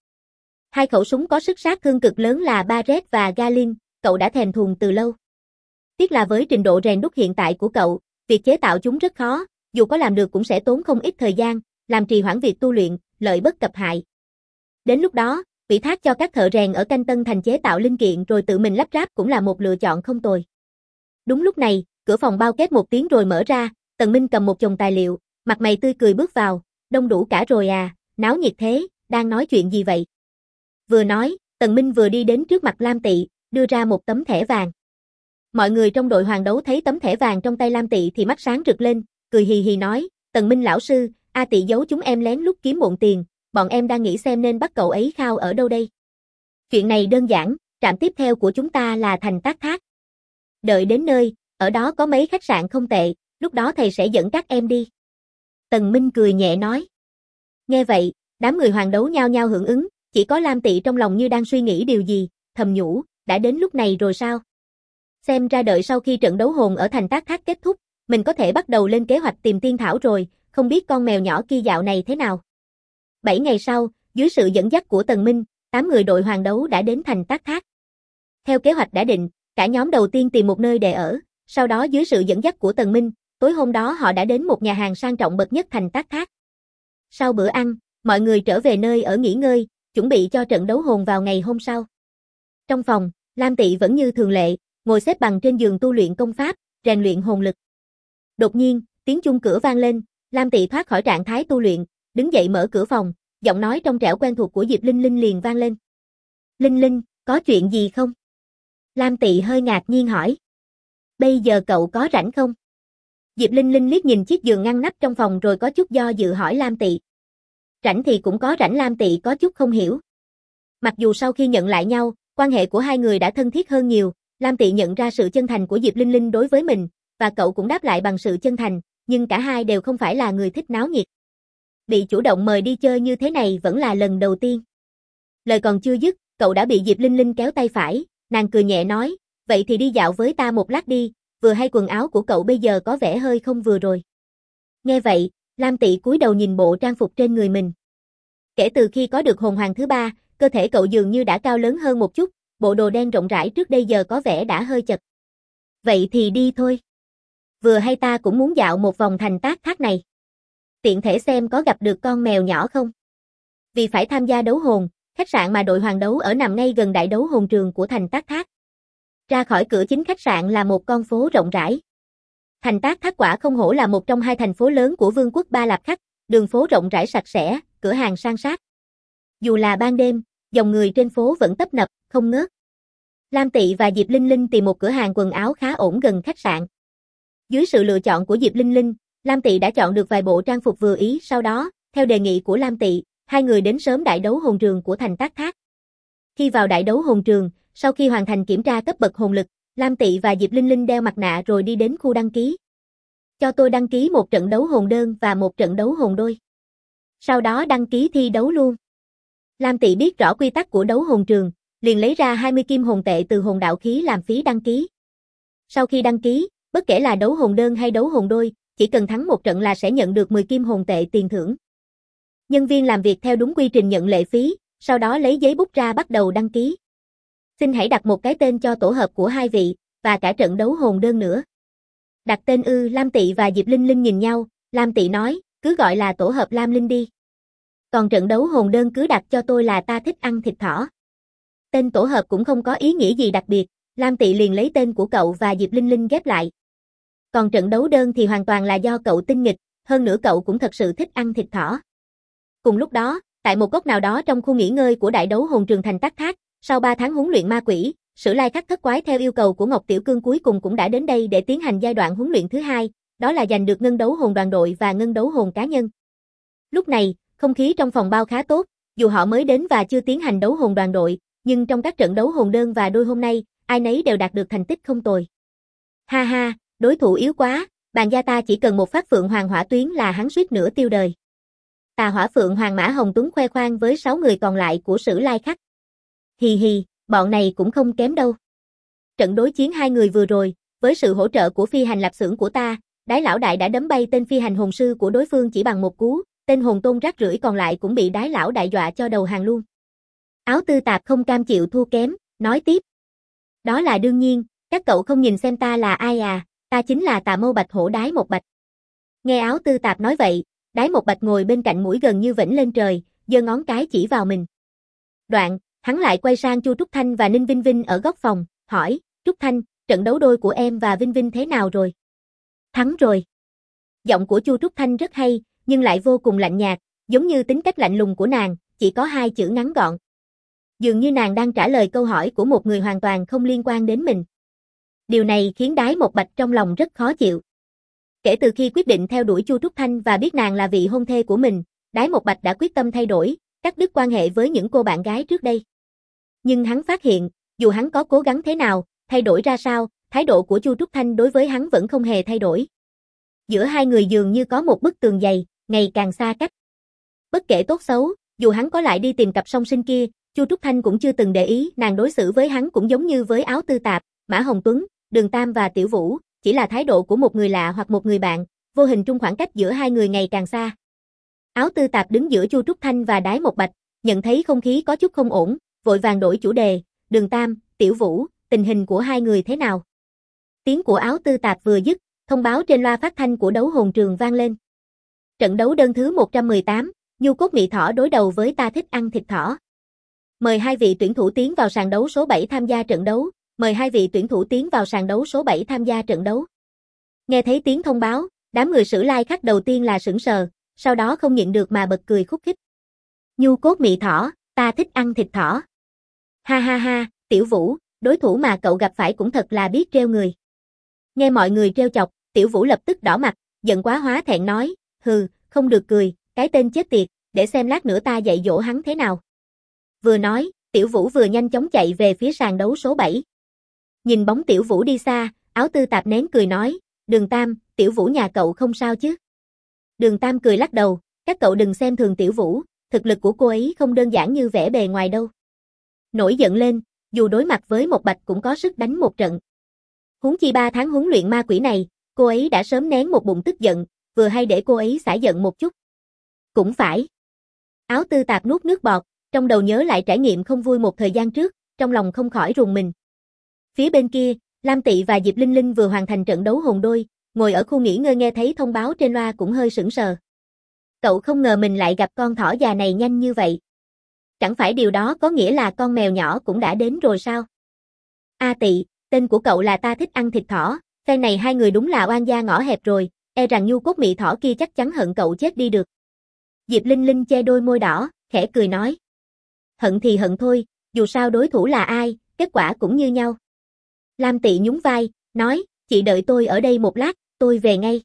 2 khẩu súng có sức sát thương cực lớn là Barrett và Gatling, cậu đã thèm thuồng từ lâu. Tiếc là với trình độ rèn đúc hiện tại của cậu, việc chế tạo chúng rất khó, dù có làm được cũng sẽ tốn không ít thời gian, làm trì hoãn việc tu luyện, lợi bất cập hại. Đến lúc đó, ủy thác cho các thợ rèn ở Canh Tân thành chế tạo linh kiện rồi tự mình lắp ráp cũng là một lựa chọn không tồi. Đúng lúc này, cửa phòng bao két một tiếng rồi mở ra, Tần Minh cầm một chồng tài liệu, mặt mày tươi cười bước vào, đông đủ cả rồi à, náo nhiệt thế, đang nói chuyện gì vậy? Vừa nói, Tần Minh vừa đi đến trước mặt Lam Tị, đưa ra một tấm thẻ vàng. Mọi người trong đội hoàng đấu thấy tấm thẻ vàng trong tay Lam Tị thì mắt sáng rực lên, cười hì hì nói, Tần Minh lão sư, A Tị giấu chúng em lén lút kiếm bộn tiền, bọn em đang nghĩ xem nên bắt cậu ấy khao ở đâu đây. Chuyện này đơn giản, trạm tiếp theo của chúng ta là thành Tác Thác. Đợi đến nơi, ở đó có mấy khách sạn không tệ, lúc đó thầy sẽ dẫn các em đi. Tần Minh cười nhẹ nói. Nghe vậy, Đám người hoàng đấu nhao nhao hưởng ứng, chỉ có Lam Tị trong lòng như đang suy nghĩ điều gì, thầm nhủ, đã đến lúc này rồi sao? Xem ra đợi sau khi trận đấu hồn ở thành Tác Thác kết thúc, mình có thể bắt đầu lên kế hoạch tìm tiên thảo rồi, không biết con mèo nhỏ kia dạo này thế nào. 7 ngày sau, dưới sự dẫn dắt của Tần Minh, 8 người đội hoàng đấu đã đến thành Tác Thác. Theo kế hoạch đã định, cả nhóm đầu tiên tìm một nơi để ở, sau đó dưới sự dẫn dắt của Tần Minh, tối hôm đó họ đã đến một nhà hàng sang trọng bậc nhất thành Tác Thác. Sau bữa ăn, mọi người trở về nơi ở nghỉ ngơi, chuẩn bị cho trận đấu hồn vào ngày hôm sau. Trong phòng, Lam Tị vẫn như thường lệ, ngồi xếp bằng trên giường tu luyện công pháp, rèn luyện hồn lực. Đột nhiên, tiếng chuông cửa vang lên, Lam Tị thoát khỏi trạng thái tu luyện, đứng dậy mở cửa phòng, giọng nói trong trẻo quen thuộc của Diệp Linh Linh liền vang lên. Linh Linh, có chuyện gì không? Lam Tị hơi ngạc nhiên hỏi. Bây giờ cậu có rảnh không? Diệp Linh Linh liếc nhìn chiếc giường ngăn nắp trong phòng rồi có chút do dự hỏi Lam Tị. Rảnh thì cũng có rảnh, Lam Tị có chút không hiểu. Mặc dù sau khi nhận lại nhau, quan hệ của hai người đã thân thiết hơn nhiều, Lam Tị nhận ra sự chân thành của Diệp Linh Linh đối với mình, và cậu cũng đáp lại bằng sự chân thành, nhưng cả hai đều không phải là người thích náo nhiệt. Bị chủ động mời đi chơi như thế này vẫn là lần đầu tiên. Lời còn chưa dứt, cậu đã bị Diệp Linh Linh kéo tay phải, nàng cười nhẹ nói, vậy thì đi dạo với ta một lát đi, vừa hay quần áo của cậu bây giờ có vẻ hơi không vừa rồi. Nghe vậy, Lam Tị cúi đầu nhìn bộ trang phục trên người mình. Kể từ khi có được hồn hoàng thứ 3, cơ thể cậu dường như đã cao lớn hơn một chút, bộ đồ đen rộng rãi trước đây giờ có vẻ đã hơi chật. Vậy thì đi thôi. Vừa hay ta cũng muốn dạo một vòng thành Tác Thác này. Tiện thể xem có gặp được con mèo nhỏ không. Vì phải tham gia đấu hồn, khách sạn mà đội hoàng đấu ở nằm ngay gần đại đấu hồn trường của thành Tác Thác. Ra khỏi cửa chính khách sạn là một con phố rộng rãi. Thành Tác Thác quả không hổ là một trong hai thành phố lớn của Vương quốc Ba Lạp Khắc, đường phố rộng rãi sạch sẽ, cửa hàng san sát. Dù là ban đêm, dòng người trên phố vẫn tấp nập, không ngớt. Lam Tị và Diệp Linh Linh tìm một cửa hàng quần áo khá ổn gần khách sạn. Dưới sự lựa chọn của Diệp Linh Linh, Lam Tị đã chọn được vài bộ trang phục vừa ý, sau đó, theo đề nghị của Lam Tị, hai người đến sớm đại đấu hồn trường của thành Tác Thác. Khi vào đại đấu hồn trường, sau khi hoàn thành kiểm tra cấp bậc hồn lực, Lam Tị và Diệp Linh Linh đeo mặt nạ rồi đi đến khu đăng ký. Cho tôi đăng ký một trận đấu hồn đơn và một trận đấu hồn đôi. Sau đó đăng ký thi đấu luôn. Lam Tị biết rõ quy tắc của đấu hồn trường, liền lấy ra 20 kim hồn tệ từ hồn đạo khí làm phí đăng ký. Sau khi đăng ký, bất kể là đấu hồn đơn hay đấu hồn đôi, chỉ cần thắng một trận là sẽ nhận được 10 kim hồn tệ tiền thưởng. Nhân viên làm việc theo đúng quy trình nhận lệ phí, sau đó lấy giấy bút ra bắt đầu đăng ký. Xin hãy đặt một cái tên cho tổ hợp của hai vị, và cả trận đấu hồn đơn nữa. Đặt tên ư? Lam Tị và Diệp Linh Linh nhìn nhau, Lam Tị nói, cứ gọi là tổ hợp Lam Linh đi. Còn trận đấu hồn đơn cứ đặt cho tôi là ta thích ăn thịt thỏ. Tên tổ hợp cũng không có ý nghĩa gì đặc biệt, Lam Tị liền lấy tên của cậu và Diệp Linh Linh ghép lại. Còn trận đấu đơn thì hoàn toàn là do cậu tinh nghịch, hơn nữa cậu cũng thật sự thích ăn thịt thỏ. Cùng lúc đó, tại một góc nào đó trong khu nghỉ ngơi của đại đấu hồn trường thành Tác Thác, sau 3 tháng huấn luyện ma quỷ, Sử Lai Khắc Thất Quái theo yêu cầu của Ngọc Tiểu Cương cuối cùng cũng đã đến đây để tiến hành giai đoạn huấn luyện thứ 2, đó là giành được ngân đấu hồn đoàn đội và ngân đấu hồn cá nhân. Lúc này, không khí trong phòng bao khá tốt, dù họ mới đến và chưa tiến hành đấu hồn đoàn đội, nhưng trong các trận đấu hồn đơn và đôi hôm nay, ai nấy đều đạt được thành tích không tồi. Ha ha, đối thủ yếu quá, bàn gia ta chỉ cần một phát Phượng Hoàng hỏa tuyến là hắn suýt nữa tiêu đời. Tà Hỏa Phượng Hoàng Mã Hồng Tuấn khoe khoang với 6 người còn lại của Sử Lai Khắc. Hì hì, bọn này cũng không kém đâu. Trận đối chiến hai người vừa rồi, với sự hỗ trợ của phi hành lạp xưởng của ta, Đái lão đại đã đấm bay tên phi hành hồn sư của đối phương chỉ bằng một cú, tên hồn tôn rác rưởi còn lại cũng bị Đái lão đại dọa cho đầu hàng luôn. Áo Tư Tạp không cam chịu thua kém, nói tiếp. Đó là đương nhiên, các cậu không nhìn xem ta là ai à, ta chính là Tà Mâu Bạch Hổ Đái Một Bạch. Nghe Áo Tư Tạp nói vậy, Đái Một Bạch ngồi bên cạnh mũi gần như vểnh lên trời, giơ ngón cái chỉ vào mình. Đoạn, hắn lại quay sang Chu Trúc Thanh và Ninh Vinh Vinh ở góc phòng, hỏi, Trúc Thanh, trận đấu đôi của em và Vinh Vinh thế nào rồi? Thắng rồi. Giọng của Chu Trúc Thanh rất hay, nhưng lại vô cùng lạnh nhạt, giống như tính cách lạnh lùng của nàng, chỉ có 2 chữ ngắn gọn. Dường như nàng đang trả lời câu hỏi của một người hoàn toàn không liên quan đến mình. Điều này khiến Đái Một Bạch trong lòng rất khó chịu. Kể từ khi quyết định theo đuổi Chu Trúc Thanh và biết nàng là vị hôn thê của mình, Đái Một Bạch đã quyết tâm thay đổi, cắt đứt quan hệ với những cô bạn gái trước đây. Nhưng hắn phát hiện, dù hắn có cố gắng thế nào, thay đổi ra sao, thái độ của Chu Trúc Thanh đối với hắn vẫn không hề thay đổi. Giữa hai người dường như có một bức tường dày, ngày càng xa cách. Bất kể tốt xấu, dù hắn có lại đi tìm cặp song sinh kia, Chu Trúc Thanh cũng chưa từng để ý, nàng đối xử với hắn cũng giống như với Áo Tư Tạp, Mã Hồng Tuấn, Đường Tam và Tiểu Vũ, chỉ là thái độ của một người lạ hoặc một người bạn, vô hình trung khoảng cách giữa hai người ngày càng xa. Áo Tư Tạp đứng giữa Chu Trúc Thanh và Đái Một Bạch, nhận thấy không khí có chút không ổn, vội vàng đổi chủ đề, Đường Tam, Tiểu Vũ, tình hình của hai người thế nào? Tiếng của Áo Tư Tạp vừa dứt, thông báo trên loa phát thanh của đấu hồn trường vang lên. Trận đấu đơn thứ 118, Nhu Cốt Mị Thỏ đối đầu với Ta Thích Ăn Thịt Thỏ. Mời hai vị tuyển thủ tiến vào sàn đấu số 7 tham gia trận đấu. Mời hai vị tuyển thủ tiến vào sàn đấu số 7 tham gia trận đấu. Nghe thấy tiếng thông báo, đám người Sử Lai Khắc đầu tiên là sững sờ, sau đó không nhịn được mà bật cười khúc khích. Nhu Cốt Mị Thỏ, Ta Thích Ăn Thịt Thỏ. Ha ha ha, Tiểu Vũ, đối thủ mà cậu gặp phải cũng thật là biết trêu người. Nghe mọi người trêu chọc, Tiểu Vũ lập tức đỏ mặt, giận quá hóa thẹn nói, hừ, không được cười, cái tên chết tiệt, để xem lát nữa ta dạy dỗ hắn thế nào. Vừa nói, Tiểu Vũ vừa nhanh chóng chạy về phía sàn đấu số 7. Nhìn bóng Tiểu Vũ đi xa, Áo Tư Tạp nén cười nói, Đường Tam, Tiểu Vũ nhà cậu không sao chứ? Đường Tam cười lắc đầu, các cậu đừng xem thường Tiểu Vũ, thực lực của cô ấy không đơn giản như vẻ bề ngoài đâu. Nổi giận lên, dù đối mặt với một Bạch cũng có sức đánh một trận. Huống chi 3 tháng huấn luyện ma quỷ này, cô ấy đã sớm nén một bụng tức giận, vừa hay để cô ấy xả giận một chút. Cũng phải. Áo Tư Tạp nuốt nước bọt, trong đầu nhớ lại trải nghiệm không vui một thời gian trước, trong lòng không khỏi rùng mình. Phía bên kia, Lam Tị và Diệp Linh Linh vừa hoàn thành trận đấu hồn đôi, ngồi ở khu nghỉ ngơi nghe thấy thông báo trên loa cũng hơi sững sờ. Cậu không ngờ mình lại gặp con thỏ già này nhanh như vậy. Chẳng phải điều đó có nghĩa là con mèo nhỏ cũng đã đến rồi sao? A Tị, tên của cậu là Ta Thích Ăn Thịt Thỏ, phen này hai người đúng là oan gia ngõ hẹp rồi, e rằng Nhu Cốt Mị Thỏ kia chắc chắn hận cậu chết đi được. Diệp Linh Linh che đôi môi đỏ, khẽ cười nói. Hận thì hận thôi, dù sao đối thủ là ai, kết quả cũng như nhau. Lam Tị nhún vai, nói, chị đợi tôi ở đây một lát, tôi về ngay.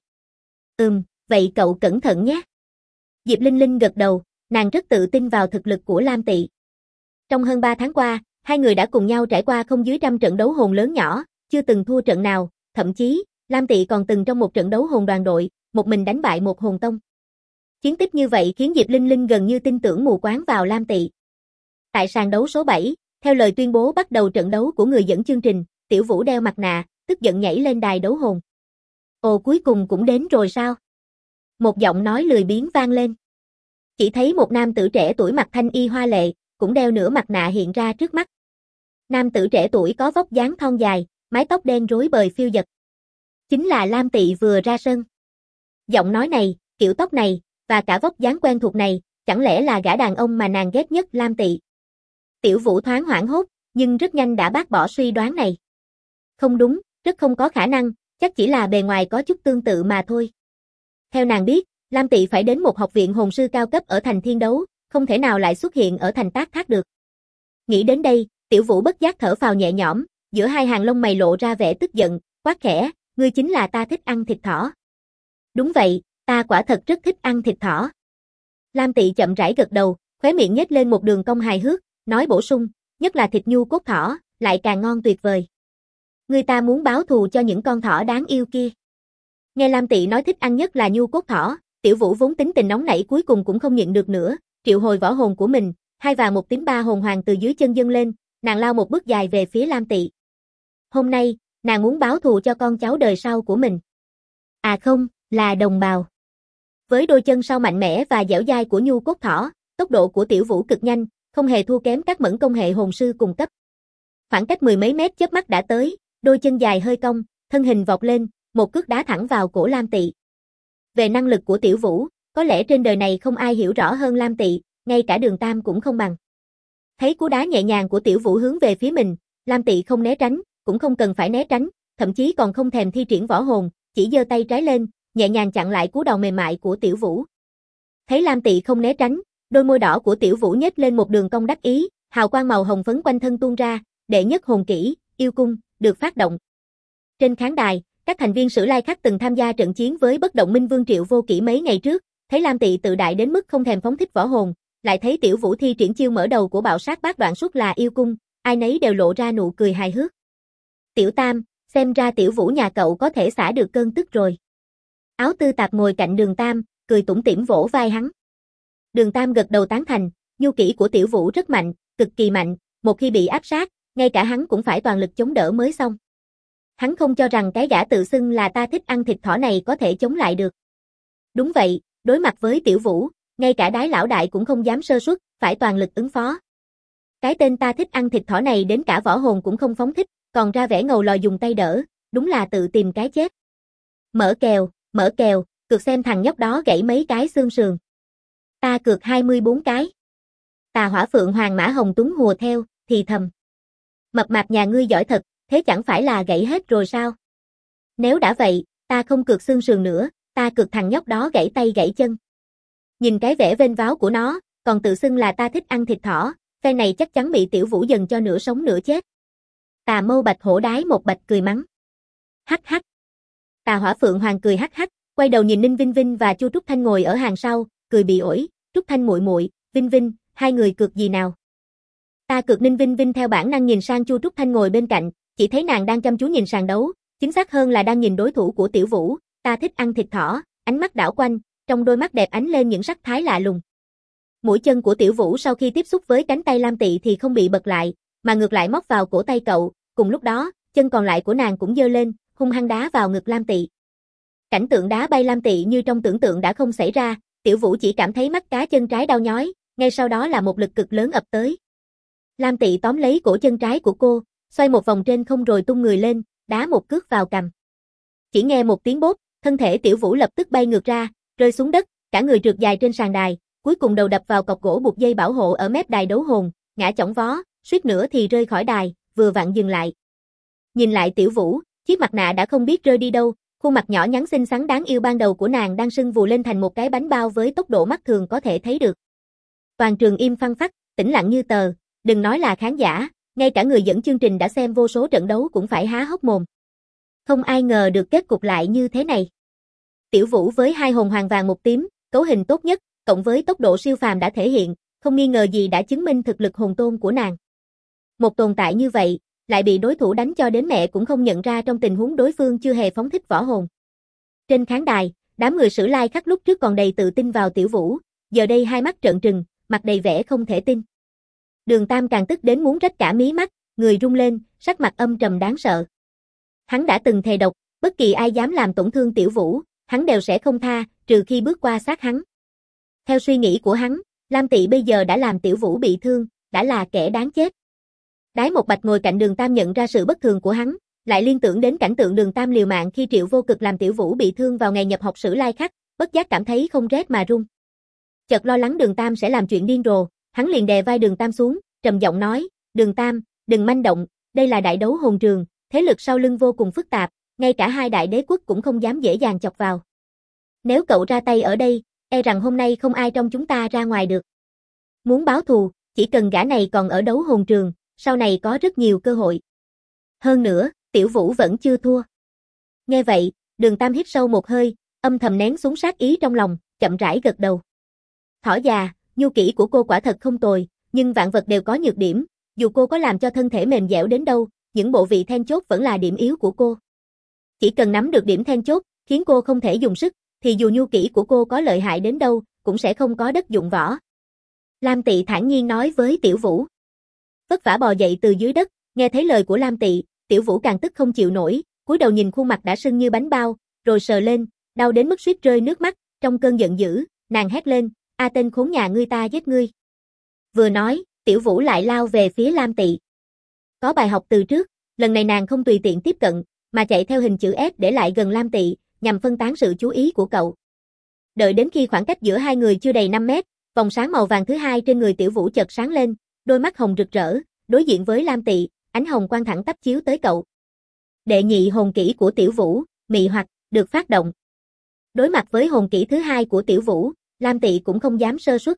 Vậy cậu cẩn thận nhé. Diệp Linh Linh gật đầu, nàng rất tự tin vào thực lực của Lam Tị. Trong hơn 3 tháng qua, hai người đã cùng nhau trải qua không dưới 100 trận đấu hồn lớn nhỏ, chưa từng thua trận nào, thậm chí, Lam Tị còn từng trong một trận đấu hồn đoàn đội, một mình đánh bại một hồn tông. Chiến tích như vậy khiến Diệp Linh Linh gần như tin tưởng mù quáng vào Lam Tị. Tại sàn đấu số 7, theo lời tuyên bố bắt đầu trận đấu của người dẫn chương trình, Tiểu Vũ đeo mặt nạ, tức giận nhảy lên đài đấu hồn. Ồ, cuối cùng cũng đến rồi sao? Một giọng nói lười biếng vang lên. Chỉ thấy một nam tử trẻ tuổi mặc thanh y hoa lệ, cũng đeo nửa mặt nạ hiện ra trước mắt. Nam tử trẻ tuổi có vóc dáng thon dài, mái tóc đen rối bời phiêu dật. Chính là Lam Tị vừa ra sân. Giọng nói này, kiểu tóc này, và cả vóc dáng quen thuộc này, chẳng lẽ là gã đàn ông mà nàng ghét nhất Lam Tị? Tiểu Vũ thoáng hoảng hốt, nhưng rất nhanh đã bác bỏ suy đoán này. Không đúng, rất không có khả năng, chắc chỉ là bề ngoài có chút tương tự mà thôi. Theo nàng biết, Lam Tị phải đến một học viện hồn sư cao cấp ở thành Thiên Đấu, không thể nào lại xuất hiện ở thành Tác Thác được. Nghĩ đến đây, Tiểu Vũ bất giác thở phào nhẹ nhõm, giữa hai hàng lông mày lộ ra vẻ tức giận, quát khẽ, ngươi chính là Ta Thích Ăn Thịt Thỏ. Đúng vậy, ta quả thật rất thích ăn thịt thỏ. Lam Tị chậm rãi gật đầu, khóe miệng nhếch lên một đường cong hài hước, nói bổ sung, nhất là thịt nhu cốt thỏ, lại càng ngon tuyệt vời. Người ta muốn báo thù cho những con thỏ đáng yêu kia. Nghe Lam Tị nói thích ăn nhất là nhu cốt thỏ, Tiểu Vũ vốn tính tình nóng nảy cuối cùng cũng không nhịn được nữa, triệu hồi võ hồn của mình, 2 vàng 1 tím 3 hồn hoàng từ dưới chân dâng lên, nàng lao một bước dài về phía Lam Tị. Hôm nay, nàng muốn báo thù cho con cháu đời sau của mình. À không, là đồng bào. Với đôi chân sau mạnh mẽ và dẻo dai của nhu cốt thỏ, tốc độ của Tiểu Vũ cực nhanh, không hề thua kém các mẫn công hệ hồn sư cùng cấp. Khoảng cách 10 mấy mét chớp mắt đã tới, đôi chân dài hơi cong, thân hình vọt lên, một cước đá thẳng vào cổ Lam Tị. Về năng lực của Tiểu Vũ, có lẽ trên đời này không ai hiểu rõ hơn Lam Tị, ngay cả Đường Tam cũng không bằng. Thấy cú đá nhẹ nhàng của Tiểu Vũ hướng về phía mình, Lam Tị không né tránh, cũng không cần phải né tránh, thậm chí còn không thèm thi triển võ hồn, chỉ giơ tay trái lên, nhẹ nhàng chặn lại cú đầu mềm mại của Tiểu Vũ. Thấy Lam Tị không né tránh, đôi môi đỏ của Tiểu Vũ nhếch lên một đường cong đắc ý, hào quang màu hồng phấn quanh thân tuôn ra, đệ nhất hồn kỹ, yêu cung, được phát động. Trên khán đài, các thành viên Sử Lai Khắc từng tham gia trận chiến với Bất Động Minh Vương Triệu Vô Kỵ mấy ngày trước, thấy Lam Tị tự đại đến mức không thèm phóng thích võ hồn, lại thấy Tiểu Vũ thi triển chiêu mở đầu của bạo sát bát đoạn suất là yêu cung, ai nấy đều lộ ra nụ cười hài hước. Tiểu Tam, xem ra Tiểu Vũ nhà cậu có thể xả được cơn tức rồi. Áo Tư Tạp ngồi cạnh Đường Tam, cười tủm tỉm vỗ vai hắn. Đường Tam gật đầu tán thành, Nhu kỹ của Tiểu Vũ rất mạnh, cực kỳ mạnh, một khi bị áp sát, ngay cả hắn cũng phải toàn lực chống đỡ mới xong. Hắn không cho rằng cái gã tự xưng là ta thích ăn thịt thỏ này có thể chống lại được. Đúng vậy, đối mặt với Tiểu Vũ, ngay cả Đái lão đại cũng không dám sơ suất, phải toàn lực ứng phó. Cái tên ta thích ăn thịt thỏ này đến cả võ hồn cũng không phóng thích, còn ra vẻ ngầu lòi dùng tay đỡ, đúng là tự tìm cái chết. Mở kèo, cược xem thằng nhóc đó gãy mấy cái xương sườn. Ta cược 24 cái. Tà Hỏa Phượng Hoàng Mã Hồng Tuấn hùa theo, thì thầm. Mập mạp nhà ngươi giỏi thật, thế chẳng phải là gãy hết rồi sao? Nếu đã vậy, ta không cược xương sườn nữa, ta cược thằng nhóc đó gãy tay gãy chân. Nhìn cái vẻ vênh váo của nó, còn tự xưng là ta thích ăn thịt thỏ, phe này chắc chắn bị Tiểu Vũ dần cho nửa sống nửa chết. Tà Mâu Bạch Hổ Đái một bạch cười mắng. Hắc hắc. Tà Hỏa Phượng Hoàng cười hắc hắc, quay đầu nhìn Ninh Vinh Vinh và Chu Trúc Thanh ngồi ở hàng sau, cười bị ổi. Trúc Thanh muội muội, Vinh Vinh, hai người cược gì nào? Ta cược. Ninh Vinh Vinh theo bản năng nhìn sang Chu Trúc Thanh ngồi bên cạnh, chỉ thấy nàng đang chăm chú nhìn sàn đấu, chính xác hơn là đang nhìn đối thủ của Tiểu Vũ. Ta thích ăn thịt thỏ, ánh mắt đảo quanh, trong đôi mắt đẹp ánh lên những sắc thái lạ lùng. Mũi chân của Tiểu Vũ sau khi tiếp xúc với cánh tay Lam Tị thì không bị bật lại, mà ngược lại móc vào cổ tay cậu, cùng lúc đó, chân còn lại của nàng cũng giơ lên, hung hăng đá vào ngực Lam Tị. Cảnh tượng đá bay Lam Tị như trong tưởng tượng đã không xảy ra, Tiểu Vũ chỉ cảm thấy mắt cá chân trái đau nhói, ngay sau đó là một lực cực lớn ập tới. Lam Tị tóm lấy cổ chân trái của cô, xoay một vòng trên không rồi tung người lên, đá một cước vào cằm. Chỉ nghe một tiếng bốp, thân thể Tiểu Vũ lập tức bay ngược ra, rơi xuống đất, cả người trượt dài trên sàn đài, cuối cùng đầu đập vào cọc gỗ buộc dây bảo hộ ở mép đài đấu hồn, ngã chỏng vó, suýt nữa thì rơi khỏi đài, vừa vặn dừng lại. Nhìn lại Tiểu Vũ, chiếc mặt nạ đã không biết rơi đi đâu, khuôn mặt nhỏ nhắn xinh xắn đáng yêu ban đầu của nàng đang sưng vù lên thành một cái bánh bao với tốc độ mắt thường có thể thấy được. Toàn trường im phăng phắc, tĩnh lặng như tờ, đừng nói là khán giả, ngay cả người dẫn chương trình đã xem vô số trận đấu cũng phải há hốc mồm. Không ai ngờ được kết cục lại như thế này. Tiểu Vũ với hai hồn hoàng vàng một tím, cấu hình tốt nhất, cộng với tốc độ siêu phàm đã thể hiện, không nghi ngờ gì đã chứng minh thực lực hồn tôn của nàng. Một tồn tại như vậy, lại bị đối thủ đánh cho đến mẹ cũng không nhận ra trong tình huống đối phương chưa hề phóng thích võ hồn. Trên khán đài, đám người Sử Lai Khắc lúc trước còn đầy tự tin vào Tiểu Vũ, giờ đây hai mắt trợn trừng, mặt đầy vẻ không thể tin. Đường Tam càng tức đến muốn rách cả mí mắt, người rung lên, sắc mặt âm trầm đáng sợ. Hắn đã từng thề độc, bất kỳ ai dám làm tổn thương Tiểu Vũ, hắn đều sẽ không tha, trừ khi bước qua xác hắn. Theo suy nghĩ của hắn, Lam Tị bây giờ đã làm Tiểu Vũ bị thương, đã là kẻ đáng chết. Đái Một Bạch ngồi cạnh Đường Tam nhận ra sự bất thường của hắn, lại liên tưởng đến cảnh tượng Đường Tam liều mạng khi Triệu Vô Cực làm Tiểu Vũ bị thương vào ngày nhập học Sử Lai Khắc, bất giác cảm thấy không rét mà run. Chợt lo lắng Đường Tam sẽ làm chuyện điên rồ, hắn liền đè vai Đường Tam xuống, trầm giọng nói, Đường Tam, đừng manh động, đây là đại đấu hồn trường, thế lực sau lưng vô cùng phức tạp, ngay cả hai đại đế quốc cũng không dám dễ dàng chọc vào. Nếu cậu ra tay ở đây, e rằng hôm nay không ai trong chúng ta ra ngoài được. Muốn báo thù, chỉ cần gã này còn ở đấu hồn trường, sau này có rất nhiều cơ hội. Hơn nữa, Tiểu Vũ vẫn chưa thua. Nghe vậy, Đường Tam hít sâu một hơi, âm thầm nén xuống sát ý trong lòng, chậm rãi gật đầu. Thỏ già, nhu kỹ của cô quả thật không tồi, nhưng vạn vật đều có nhược điểm, dù cô có làm cho thân thể mềm dẻo đến đâu, những bộ vị then chốt vẫn là điểm yếu của cô. Chỉ cần nắm được điểm then chốt, khiến cô không thể dùng sức, thì dù nhu kỹ của cô có lợi hại đến đâu, cũng sẽ không có đất dụng võ. Lam Tị thản nhiên nói với Tiểu Vũ. Vất vả bò dậy từ dưới đất, nghe thấy lời của Lam Tị, Tiểu Vũ càng tức không chịu nổi, cúi đầu nhìn khuôn mặt đã sưng như bánh bao, rồi sờ lên, đau đến mức suýt rơi nước mắt, trong cơn giận dữ, nàng hét lên, a tên khốn nhà ngươi ta giết ngươi. Vừa nói, Tiểu Vũ lại lao về phía Lam Tị. Có bài học từ trước, lần này nàng không tùy tiện tiếp cận, mà chạy theo hình chữ S để lại gần Lam Tị, nhằm phân tán sự chú ý của cậu. Đợi đến khi khoảng cách giữa hai người chưa đầy 5 mét, vòng sáng màu vàng thứ hai trên người Tiểu Vũ chợt sáng lên, đôi mắt hồng rực rỡ, đối diện với Lam Tị, ánh hồng quang thẳng tắp chiếu tới cậu. Đệ nhị hồn kỹ của Tiểu Vũ, mị hoặc, được phát động. Đối mặt với hồn kỹ thứ hai của Tiểu Vũ, Lam Tị cũng không dám sơ suất.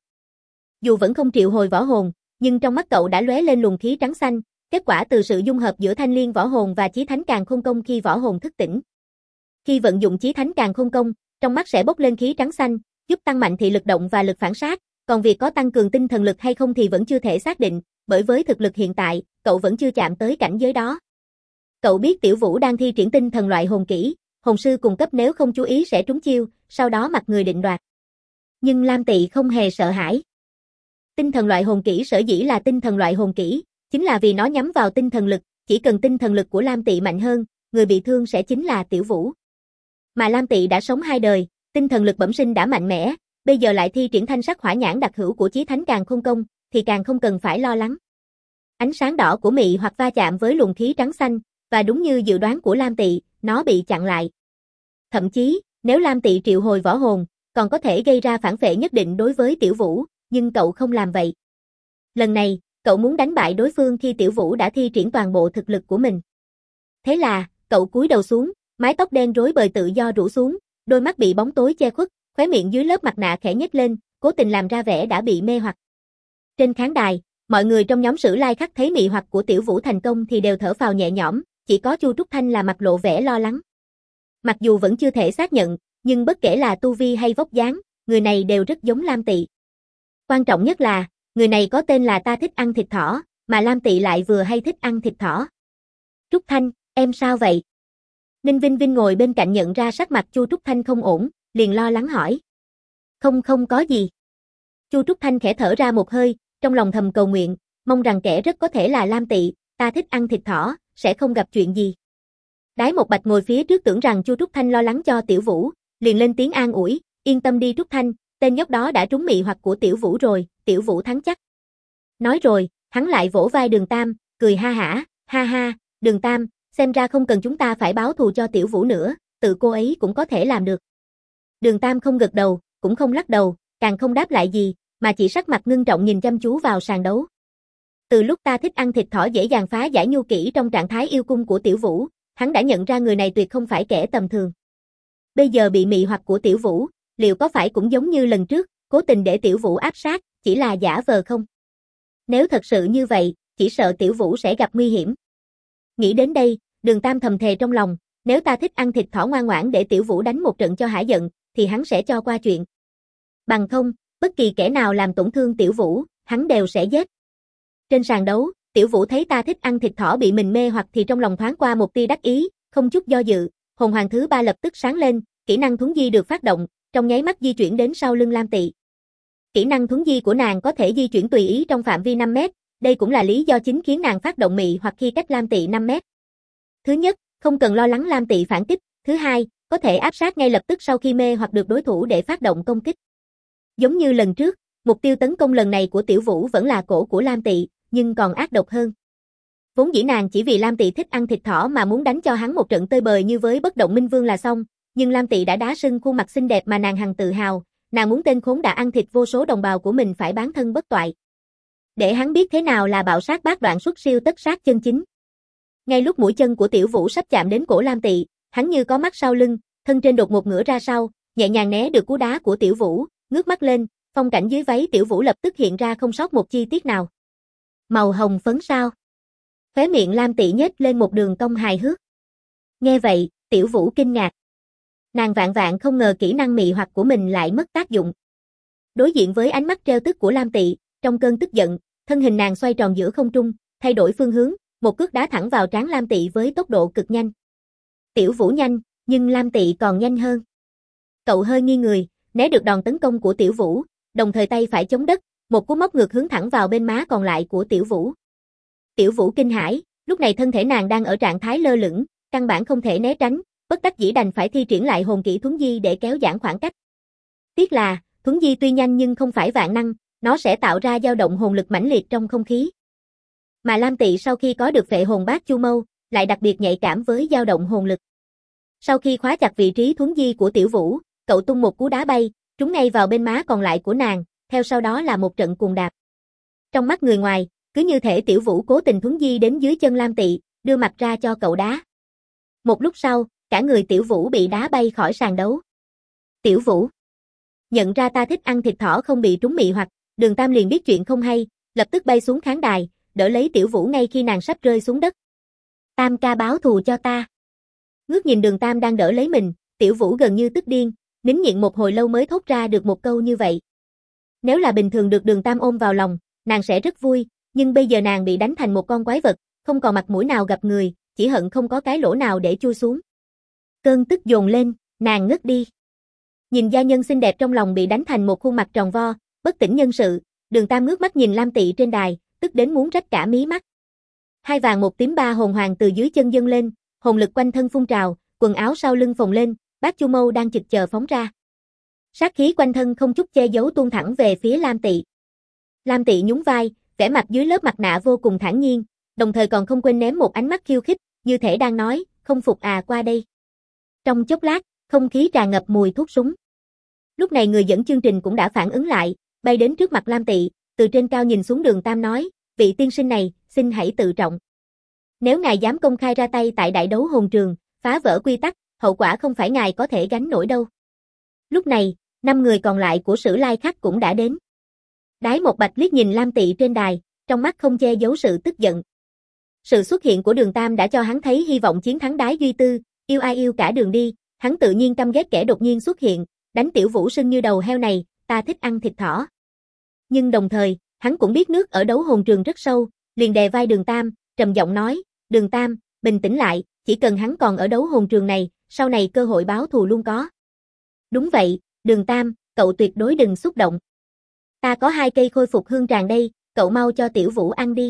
Dù vẫn không triệu hồi võ hồn, nhưng trong mắt cậu đã lóe lên luồng khí trắng xanh, kết quả từ sự dung hợp giữa thanh liên võ hồn và chí thánh càn khôn công khi võ hồn thức tỉnh. Khi vận dụng chí thánh càn khôn công, trong mắt sẽ bốc lên khí trắng xanh, giúp tăng mạnh thị lực động và lực phản sát, còn việc có tăng cường tinh thần lực hay không thì vẫn chưa thể xác định, bởi với thực lực hiện tại, cậu vẫn chưa chạm tới cảnh giới đó. Cậu biết Tiểu Vũ đang thi triển tinh thần loại hồn kỹ, hồn sư cùng cấp nếu không chú ý sẽ trúng chiêu, sau đó mặt người định đoạt. Nhưng Lam Tị không hề sợ hãi. Tinh thần loại hồn kỹ sở dĩ là tinh thần loại hồn kỹ, chính là vì nó nhắm vào tinh thần lực, chỉ cần tinh thần lực của Lam Tị mạnh hơn, người bị thương sẽ chính là Tiểu Vũ. Mà Lam Tị đã sống 2 đời, tinh thần lực bẩm sinh đã mạnh mẽ, bây giờ lại thi triển thanh sắc hỏa nhãn đặc hữu của Chí Thánh Càn Khôn Công, thì càng không cần phải lo lắng. Ánh sáng đỏ của mị hoặc va chạm với luồng khí trắng xanh, và đúng như dự đoán của Lam Tị, nó bị chặn lại. Thậm chí, nếu Lam Tị triệu hồi võ hồn, còn có thể gây ra phản phệ nhất định đối với Tiểu Vũ, nhưng cậu không làm vậy. Lần này, cậu muốn đánh bại đối phương khi Tiểu Vũ đã thi triển toàn bộ thực lực của mình. Thế là, cậu cúi đầu xuống, mái tóc đen rối bời tự do rủ xuống, đôi mắt bị bóng tối che khuất, khóe miệng dưới lớp mặt nạ khẽ nhếch lên, cố tình làm ra vẻ đã bị mê hoặc. Trên khán đài, mọi người trong nhóm Sử Lai Khắc thấy mị hoặc của Tiểu Vũ thành công thì đều thở phào nhẹ nhõm, chỉ có Chu Trúc Thanh là mặt lộ vẻ lo lắng. Mặc dù vẫn chưa thể xác nhận, nhưng bất kể là tu vi hay vóc dáng, người này đều rất giống Lam Tị. Quan trọng nhất là, người này có tên là Ta Thích Ăn Thịt Thỏ, mà Lam Tị lại vừa hay thích ăn thịt thỏ. Trúc Thanh, em sao vậy? Ninh Vinh Vinh ngồi bên cạnh nhận ra sắc mặt Chu Trúc Thanh không ổn, liền lo lắng hỏi. Không có gì. Chu Trúc Thanh khẽ thở ra một hơi, trong lòng thầm cầu nguyện, mong rằng kẻ rất có thể là Lam Tị, ta thích ăn thịt thỏ, sẽ không gặp chuyện gì. Đái Một Bạch ngồi phía trước tưởng rằng Chu Trúc Thanh lo lắng cho Tiểu Vũ, liền lên tiếng an ủi, yên tâm đi Trúc Thanh, tên nhóc đó đã trúng mị hoặc của Tiểu Vũ rồi, Tiểu Vũ thắng chắc. Nói rồi, hắn lại vỗ vai Đường Tam, cười ha ha, Đường Tam, xem ra không cần chúng ta phải báo thù cho Tiểu Vũ nữa, tự cô ấy cũng có thể làm được. Đường Tam không gật đầu, cũng không lắc đầu, càng không đáp lại gì, mà chỉ sắc mặt ngưng trọng nhìn chăm chú vào sàn đấu. Từ lúc Ta Thích Ăn Thịt Thỏ dễ dàng phá giải nhu kỹ trong trạng thái yêu cung của Tiểu Vũ, hắn đã nhận ra người này tuyệt không phải kẻ tầm thường. Bây giờ bị mị hoặc của Tiểu Vũ, liệu có phải cũng giống như lần trước, cố tình để Tiểu Vũ áp sát, chỉ là giả vờ không? Nếu thật sự như vậy, chỉ sợ Tiểu Vũ sẽ gặp nguy hiểm. Nghĩ đến đây, Đường Tam thầm thề trong lòng, nếu Ta Thích Ăn Thịt Thỏ ngoan ngoãn để Tiểu Vũ đánh một trận cho hả giận, thì hắn sẽ cho qua chuyện. Bằng không, bất kỳ kẻ nào làm tổn thương Tiểu Vũ, hắn đều sẽ giết. Trên sàn đấu, Tiểu Vũ thấy Ta Thích Ăn Thịt Thỏ bị mình mê hoặc thì trong lòng thoáng qua một tia đắc ý, không chút do dự, hồn hoàng thứ 3 lập tức sáng lên, kỹ năng thuấn di được phát động, trong nháy mắt di chuyển đến sau lưng Lam Tị. Kỹ năng thuấn di của nàng có thể di chuyển tùy ý trong phạm vi 5 mét, đây cũng là lý do chính khiến nàng phát động mị hoặc khi cách Lam Tị 5 mét. Thứ nhất, không cần lo lắng Lam Tị phản kích, thứ hai, có thể áp sát ngay lập tức sau khi mê hoặc được đối thủ để phát động công kích. Giống như lần trước, mục tiêu tấn công lần này của Tiểu Vũ vẫn là cổ của Lam Tị, nhưng còn ác độc hơn. Vốn dĩ nàng chỉ vì Lam Tị thích ăn thịt thỏ mà muốn đánh cho hắn một trận tơi bời như với Bất Động Minh Vương là xong, nhưng Lam Tị đã đá sưng khuôn mặt xinh đẹp mà nàng hằng tự hào, nàng muốn tên khốn đã ăn thịt vô số đồng bào của mình phải bán thân bất toại. Để hắn biết thế nào là bạo sát bát đoạn xuất siêu tất sát chân chính. Ngay lúc mũi chân của Tiểu Vũ sắp chạm đến cổ Lam Tị, hắn như có mắt sau lưng, thân trên đột ngột ngửa ra sau, nhẹ nhàng né được cú đá của Tiểu Vũ, ngước mắt lên, phong cảnh dưới váy Tiểu Vũ lập tức hiện ra không sót một chi tiết nào. Màu hồng phấn sao? Khóe miệng Lam Tị nhếch lên một đường cong hài hước. Nghe vậy, Tiểu Vũ kinh ngạc. Nàng vạn vạn không ngờ kỹ năng mị hoặc của mình lại mất tác dụng. Đối diện với ánh mắt trêu tức của Lam Tị, trong cơn tức giận, thân hình nàng xoay tròn giữa không trung, thay đổi phương hướng, một cước đá thẳng vào trán Lam Tị với tốc độ cực nhanh. Tiểu Vũ nhanh, nhưng Lam Tị còn nhanh hơn. Cậu hơi nghiêng người, né được đòn tấn công của Tiểu Vũ, đồng thời tay phải chống đất, một cú móc ngược hướng thẳng vào bên má còn lại của Tiểu Vũ. Tiểu Vũ kinh hãi, lúc này thân thể nàng đang ở trạng thái lơ lửng, căn bản không thể né tránh, bất đắc dĩ đành phải thi triển lại hồn kỹ thuấn di để kéo giãn khoảng cách. Tiếc là, thuấn di tuy nhanh nhưng không phải vạn năng, nó sẽ tạo ra dao động hồn lực mãnh liệt trong không khí. Mà Lam Tị sau khi có được phệ hồn bát chu mâu, lại đặc biệt nhạy cảm với dao động hồn lực. Sau khi khóa chặt vị trí thuấn di của Tiểu Vũ, cậu tung một cú đá bay, trúng ngay vào bên má còn lại của nàng, theo sau đó là một trận cuồng đạp. Trong mắt người ngoài, cứ như thể Tiểu Vũ cố tình thuấn di đến dưới chân Lam Tị, đưa mặt ra cho cậu đá. Một lúc sau, cả người Tiểu Vũ bị đá bay khỏi sàn đấu. Tiểu Vũ nhận ra Ta Thích Ăn Thịt Thỏ không bị trúng mị hoặc, Đường Tam liền biết chuyện không hay, lập tức bay xuống khán đài, đỡ lấy Tiểu Vũ ngay khi nàng sắp rơi xuống đất. Tam ca báo thù cho ta. Ngước nhìn Đường Tam đang đỡ lấy mình, Tiểu Vũ gần như tức điên, nín nhịn một hồi lâu mới thốt ra được một câu như vậy. Nếu là bình thường được Đường Tam ôm vào lòng, nàng sẽ rất vui, nhưng bây giờ nàng bị đánh thành một con quái vật, không còn mặt mũi nào gặp người, chỉ hận không có cái lỗ nào để chui xuống. Cơn tức dồn lên, nàng ngất đi. Nhìn gia nhân xinh đẹp trong lòng bị đánh thành một khuôn mặt tròn vo, bất tỉnh nhân sự, Đường Tam ngước mắt nhìn Lam Tị trên đài, tức đến muốn rách cả mí mắt. Hai vàng một tím ba hồn hoàng từ dưới chân dâng lên, hồn lực quanh thân phun trào, quần áo sau lưng phồng lên, bát chu mâu đang chực chờ phóng ra. Sát khí quanh thân không chút che giấu tuôn thẳng về phía Lam Tị. Lam Tị nhún vai, vẻ mặt dưới lớp mặt nạ vô cùng thản nhiên, đồng thời còn không quên ném một ánh mắt khiêu khích, như thể đang nói, không phục à, qua đây. Trong chốc lát, không khí tràn ngập mùi thuốc súng. Lúc này người dẫn chương trình cũng đã phản ứng lại, bay đến trước mặt Lam Tị, từ trên cao nhìn xuống Đường Tam nói, vị tiên sinh này, xin hãy tự trọng. Nếu ngài dám công khai ra tay tại đại đấu hồn trường, phá vỡ quy tắc, hậu quả không phải ngài có thể gánh nổi đâu. Lúc này, 5 người còn lại của Sử Lai Khắc cũng đã đến. Đái Một Bạch liếc nhìn Lam Tị trên đài, trong mắt không che giấu sự tức giận. Sự xuất hiện của Đường Tam đã cho hắn thấy hy vọng chiến thắng Đái Duy Tư, yêu ai yêu cả đường đi, hắn tự nhiên căm ghét kẻ đột nhiên xuất hiện, đánh Tiểu Vũ sưng như đầu heo này, ta thích ăn thịt thỏ. Nhưng đồng thời, hắn cũng biết nước ở đấu hồn trường rất sâu, liền đè vai Đường Tam, trầm giọng nói, Đường Tam, bình tĩnh lại, chỉ cần hắn còn ở đấu hồn trường này, sau này cơ hội báo thù luôn có. Đúng vậy, Đường Tam, cậu tuyệt đối đừng xúc động. Ta có 2 cây khôi phục hương tràng đây, cậu mau cho Tiểu Vũ ăn đi.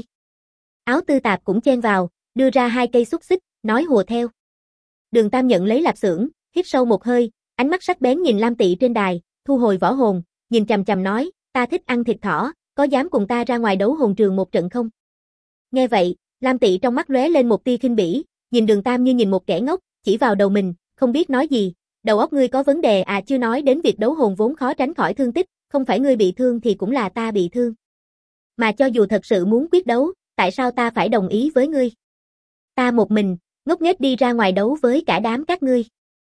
Áo Tư Tạp cũng chen vào, đưa ra 2 cây xúc xích, nói hùa theo. Đường Tam nhận lấy lạp xưởng, hít sâu một hơi, ánh mắt sắc bén nhìn Lam Tị trên đài, thu hồi võ hồn, nhìn chằm chằm nói, ta thích ăn thịt thỏ, có dám cùng ta ra ngoài đấu hồn trường một trận không? Nghe vậy, Lam Tị trong mắt lóe lên một tia khinh bỉ, nhìn Đường Tam như nhìn một kẻ ngốc, chỉ vào đầu mình, không biết nói gì, đầu óc ngươi có vấn đề à, chưa nói đến việc đấu hồn vốn khó tránh khỏi thương tích, không phải ngươi bị thương thì cũng là ta bị thương. Mà cho dù thật sự muốn quyết đấu, tại sao ta phải đồng ý với ngươi? Ta một mình, ngốc nghếch đi ra ngoài đấu với cả đám các ngươi.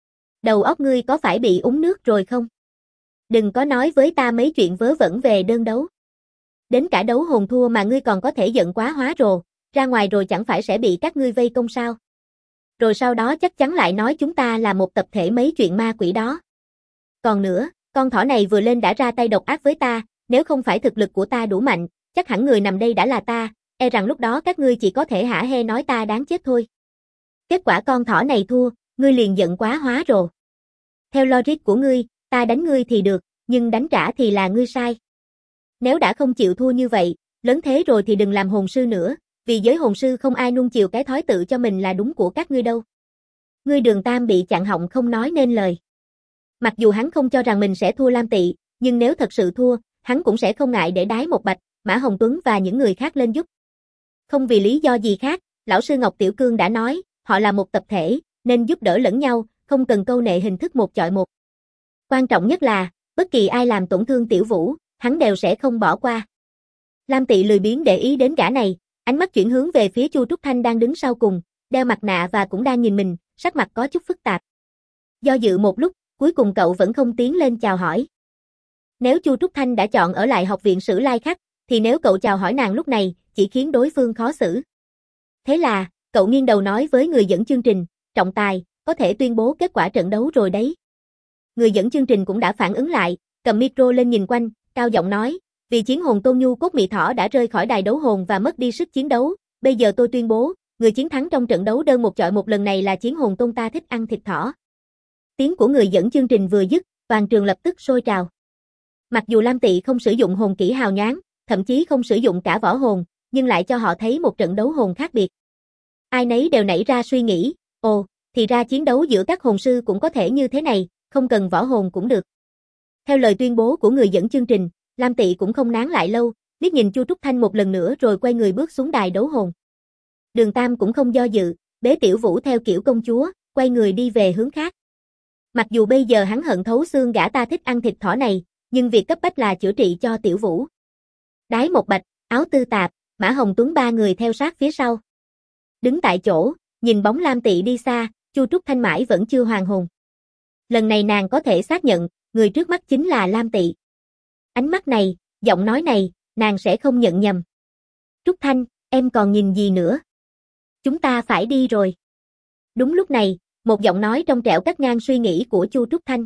Đầu óc ngươi có phải bị uống nước rồi không? Đừng có nói với ta mấy chuyện vớ vẩn về đơn đấu. Đến cả đấu hồn thua mà ngươi còn có thể giận quá hóa rồ, ra ngoài rồi chẳng phải sẽ bị các ngươi vây công sao? Rồi sau đó chắc chắn lại nói chúng ta là một tập thể mấy chuyện ma quỷ đó. Còn nữa, con thỏ này vừa lên đã ra tay độc ác với ta, nếu không phải thực lực của ta đủ mạnh, chắc hẳn người nằm đây đã là ta, e rằng lúc đó các ngươi chỉ có thể hả hê nói ta đáng chết thôi. Kết quả con thỏ này thua, ngươi liền giận quá hóa rồ. Theo logic của ngươi, ta đánh ngươi thì được, nhưng đánh trả thì là ngươi sai. Nếu đã không chịu thua như vậy, lớn thế rồi thì đừng làm hồn sư nữa, vì giới hồn sư không ai nuông chiều cái thói tự cho mình là đúng của các ngươi đâu. Ngươi Đường Tam bị chặn họng không nói nên lời. Mặc dù hắn không cho rằng mình sẽ thua Lam Tị, nhưng nếu thật sự thua, hắn cũng sẽ không ngại để Đái Một Bạch, Mã Hồng Tuấn và những người khác lên giúp. Không vì lý do gì khác, lão sư Ngọc Tiểu Cương đã nói, họ là một tập thể, nên giúp đỡ lẫn nhau, không cần câu nệ hình thức một chọi một. Quan trọng nhất là, bất kỳ ai làm tổn thương Tiểu Vũ, hắn đều sẽ không bỏ qua. Lam Tị lười biếng để ý đến gã này, ánh mắt chuyển hướng về phía Chu Trúc Thanh đang đứng sau cùng, đeo mặt nạ và cũng đang nhìn mình, sắc mặt có chút phức tạp. Do dự một lúc, cuối cùng cậu vẫn không tiến lên chào hỏi. Nếu Chu Trúc Thanh đã chọn ở lại học viện Sử Lai Khắc, thì nếu cậu chào hỏi nàng lúc này, chỉ khiến đối phương khó xử. Thế là, cậu nghiêng đầu nói với người dẫn chương trình, trọng tài, có thể tuyên bố kết quả trận đấu rồi đấy. Người dẫn chương trình cũng đã phản ứng lại, cầm micro lên nhìn quanh, cao giọng nói, vì chiến hồn Tôn Nhu Cốt Mị Thỏ đã rời khỏi đài đấu hồn và mất đi sức chiến đấu, bây giờ tôi tuyên bố, người chiến thắng trong trận đấu đơn một chọi một lần này là chiến hồn Tôn ta thích ăn thịt thỏ. Tiếng của người dẫn chương trình vừa dứt, toàn trường lập tức sôi trào. Mặc dù Lam Tị không sử dụng hồn kỹ hào nhoáng, thậm chí không sử dụng cả võ hồn, nhưng lại cho họ thấy một trận đấu hồn khác biệt. Ai nấy đều nảy ra suy nghĩ, ồ, thì ra chiến đấu giữa các hồn sư cũng có thể như thế này, không cần võ hồn cũng được. Theo lời tuyên bố của người dẫn chương trình, Lam Tị cũng không nán lại lâu, liếc nhìn Chu Trúc Thanh một lần nữa rồi quay người bước xuống đài đấu hồn. Đường Tam cũng không do dự, bế Tiểu Vũ theo kiểu công chúa, quay người đi về hướng khác. Mặc dù bây giờ hắn hận thấu xương gã ta thích ăn thịt thỏ này, nhưng việc cấp bách là chữa trị cho Tiểu Vũ. Đái Một Bạch, Áo Tư Tạp, Mã Hồng Tuấn ba người theo sát phía sau. Đứng tại chỗ, nhìn bóng Lam Tị đi xa, Chu Trúc Thanh mãi vẫn chưa hoàn hồn. Lần này nàng có thể xác nhận, người trước mắt chính là Lam Tị. Ánh mắt này, giọng nói này, nàng sẽ không nhận nhầm. Trúc Thanh, em còn nhìn gì nữa? Chúng ta phải đi rồi. Đúng lúc này, một giọng nói trong trẻo cắt ngang suy nghĩ của Chu Trúc Thanh.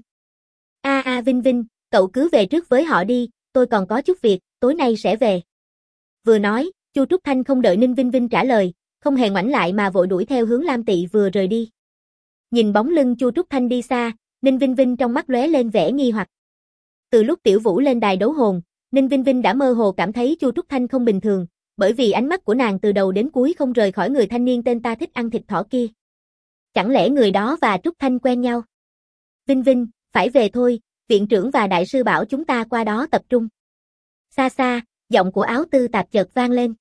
Vinh Vinh, cậu cứ về trước với họ đi, tôi còn có chút việc, tối nay sẽ về. Vừa nói, Chu Trúc Thanh không đợi Ninh Vinh Vinh trả lời, không hề ngoảnh lại mà vội đuổi theo hướng Lam Tị vừa rời đi. Nhìn bóng lưng Chu Trúc Thanh đi xa, Ninh Vinh Vinh trong mắt lóe lên vẻ nghi hoặc. Từ lúc Tiểu Vũ lên đài đấu hồn, Ninh Vinh Vinh đã mơ hồ cảm thấy Chu Trúc Thanh không bình thường, bởi vì ánh mắt của nàng từ đầu đến cuối không rời khỏi người thanh niên tên ta thích ăn thịt thỏ kia. Chẳng lẽ người đó và Trúc Thanh quen nhau? Vinh Vinh, phải về thôi, viện trưởng và đại sư bảo chúng ta qua đó tập trung. Xa xa, giọng của Áo Tư Tạp chợt vang lên.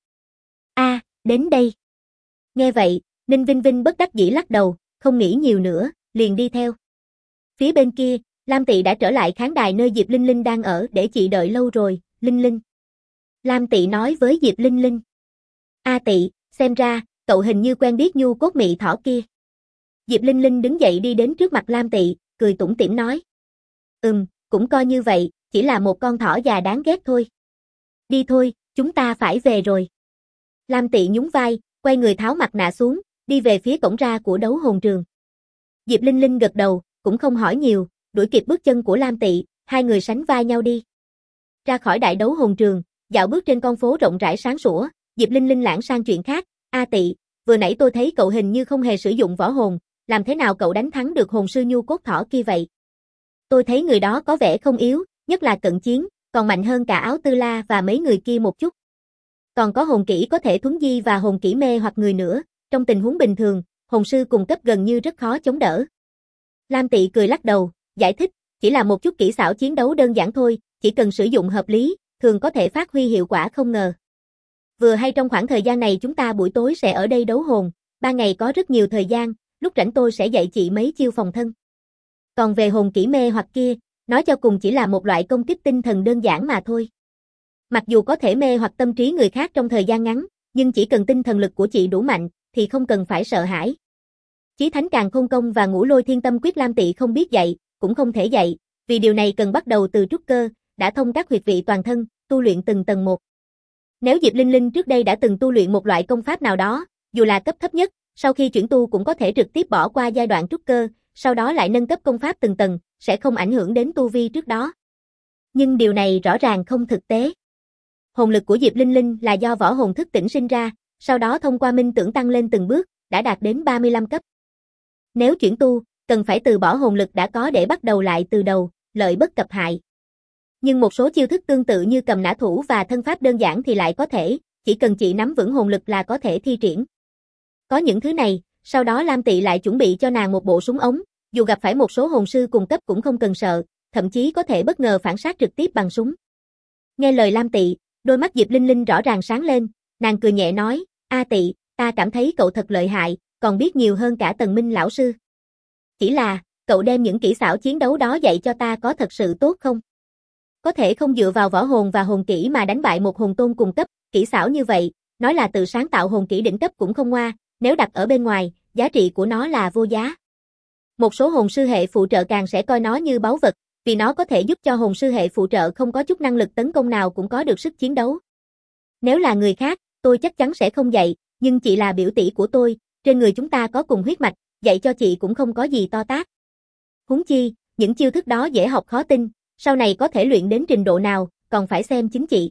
Đến đây. Nghe vậy, Ninh Vinh Vinh bất đắc dĩ lắc đầu, không nghĩ nhiều nữa, liền đi theo. Phía bên kia, Lam Tị đã trở lại khán đài nơi Diệp Linh Linh đang ở, để chị đợi lâu rồi, Linh Linh. Lam Tị nói với Diệp Linh Linh. Tị, xem ra, cậu hình như quen biết nhu cốt mị thỏ kia. Diệp Linh Linh đứng dậy đi đến trước mặt Lam Tị, cười tủm tỉm nói. Cũng coi như vậy, chỉ là một con thỏ già đáng ghét thôi. Đi thôi, chúng ta phải về rồi. Lam Tị nhún vai, quay người tháo mặt nạ xuống, đi về phía cổng ra của đấu hồn trường. Diệp Linh Linh gật đầu, cũng không hỏi nhiều, đuổi kịp bước chân của Lam Tị, hai người sánh vai nhau đi. Ra khỏi đại đấu hồn trường, dạo bước trên con phố rộng rãi sáng sủa, Diệp Linh Linh lãng sang chuyện khác. Tị, vừa nãy tôi thấy cậu hình như không hề sử dụng võ hồn, làm thế nào cậu đánh thắng được hồn sư nhu cốt thỏ kia vậy? Tôi thấy người đó có vẻ không yếu, nhất là cận chiến, còn mạnh hơn cả Áo Tư La và mấy người kia một chút. Còn có hồn kỹ có thể thuấn di và hồn kỹ mê hoặc người nữa, trong tình huống bình thường, hồn sư cùng cấp gần như rất khó chống đỡ. Lam Tị cười lắc đầu, giải thích, chỉ là một chút kỹ xảo chiến đấu đơn giản thôi, chỉ cần sử dụng hợp lý, thường có thể phát huy hiệu quả không ngờ. Vừa hay trong khoảng thời gian này chúng ta buổi tối sẽ ở đây đấu hồn, ban ngày có rất nhiều thời gian, lúc rảnh tôi sẽ dạy chị mấy chiêu phòng thân. Còn về hồn kỹ mê hoặc kia, nói cho cùng chỉ là một loại công kích tinh thần đơn giản mà thôi. Mặc dù có thể mê hoặc tâm trí người khác trong thời gian ngắn, nhưng chỉ cần tinh thần lực của chị đủ mạnh, thì không cần phải sợ hãi. Chí Thánh Càn Khôn Công và Ngũ Lôi Thiên Tâm Quyết Lam Tị không biết dạy, cũng không thể dạy, vì điều này cần bắt đầu từ trúc cơ, đã thông các huyệt vị toàn thân, tu luyện từng tầng một. Nếu Diệp Linh Linh trước đây đã từng tu luyện một loại công pháp nào đó, dù là cấp thấp nhất, sau khi chuyển tu cũng có thể trực tiếp bỏ qua giai đoạn trúc cơ, sau đó lại nâng cấp công pháp từng tầng, sẽ không ảnh hưởng đến tu vi trước đó. Nhưng điều này rõ ràng không thực tế. Hồn lực của Diệp Linh Linh là do võ hồn thức tỉnh sinh ra, sau đó thông qua minh tưởng tăng lên từng bước, đã đạt đến 35 cấp. Nếu chuyển tu, cần phải từ bỏ hồn lực đã có để bắt đầu lại từ đầu, lợi bất cập hại. Nhưng một số chiêu thức tương tự như cầm nã thủ và thân pháp đơn giản thì lại có thể, chỉ cần chị nắm vững hồn lực là có thể thi triển. Có những thứ này, sau đó Lam Tị lại chuẩn bị cho nàng một bộ súng ống, dù gặp phải một số hồn sư cùng cấp cũng không cần sợ, thậm chí có thể bất ngờ phản sát trực tiếp bằng súng. Nghe lời Lam Tị, đôi mắt Diệp Linh Linh rõ ràng sáng lên, nàng cười nhẹ nói, Tị, ta cảm thấy cậu thật lợi hại, còn biết nhiều hơn cả Tần Minh lão sư. Chỉ là, cậu đem những kỹ xảo chiến đấu đó dạy cho ta có thật sự tốt không? Có thể không dựa vào võ hồn và hồn kỹ mà đánh bại một hồn tôn cùng cấp, kỹ xảo như vậy, nói là tự sáng tạo hồn kỹ đỉnh cấp cũng không ngoa, nếu đặt ở bên ngoài, giá trị của nó là vô giá. Một số hồn sư hệ phụ trợ càng sẽ coi nó như báu vật, vì nó có thể giúp cho hồn sư hệ phụ trợ không có chút năng lực tấn công nào cũng có được sức chiến đấu. Nếu là người khác, tôi chắc chắn sẽ không dạy, nhưng chị là biểu tỷ của tôi, trên người chúng ta có cùng huyết mạch, dạy cho chị cũng không có gì to tát. Huống chi, những chiêu thức đó dễ học khó tin, sau này có thể luyện đến trình độ nào, còn phải xem chính chị.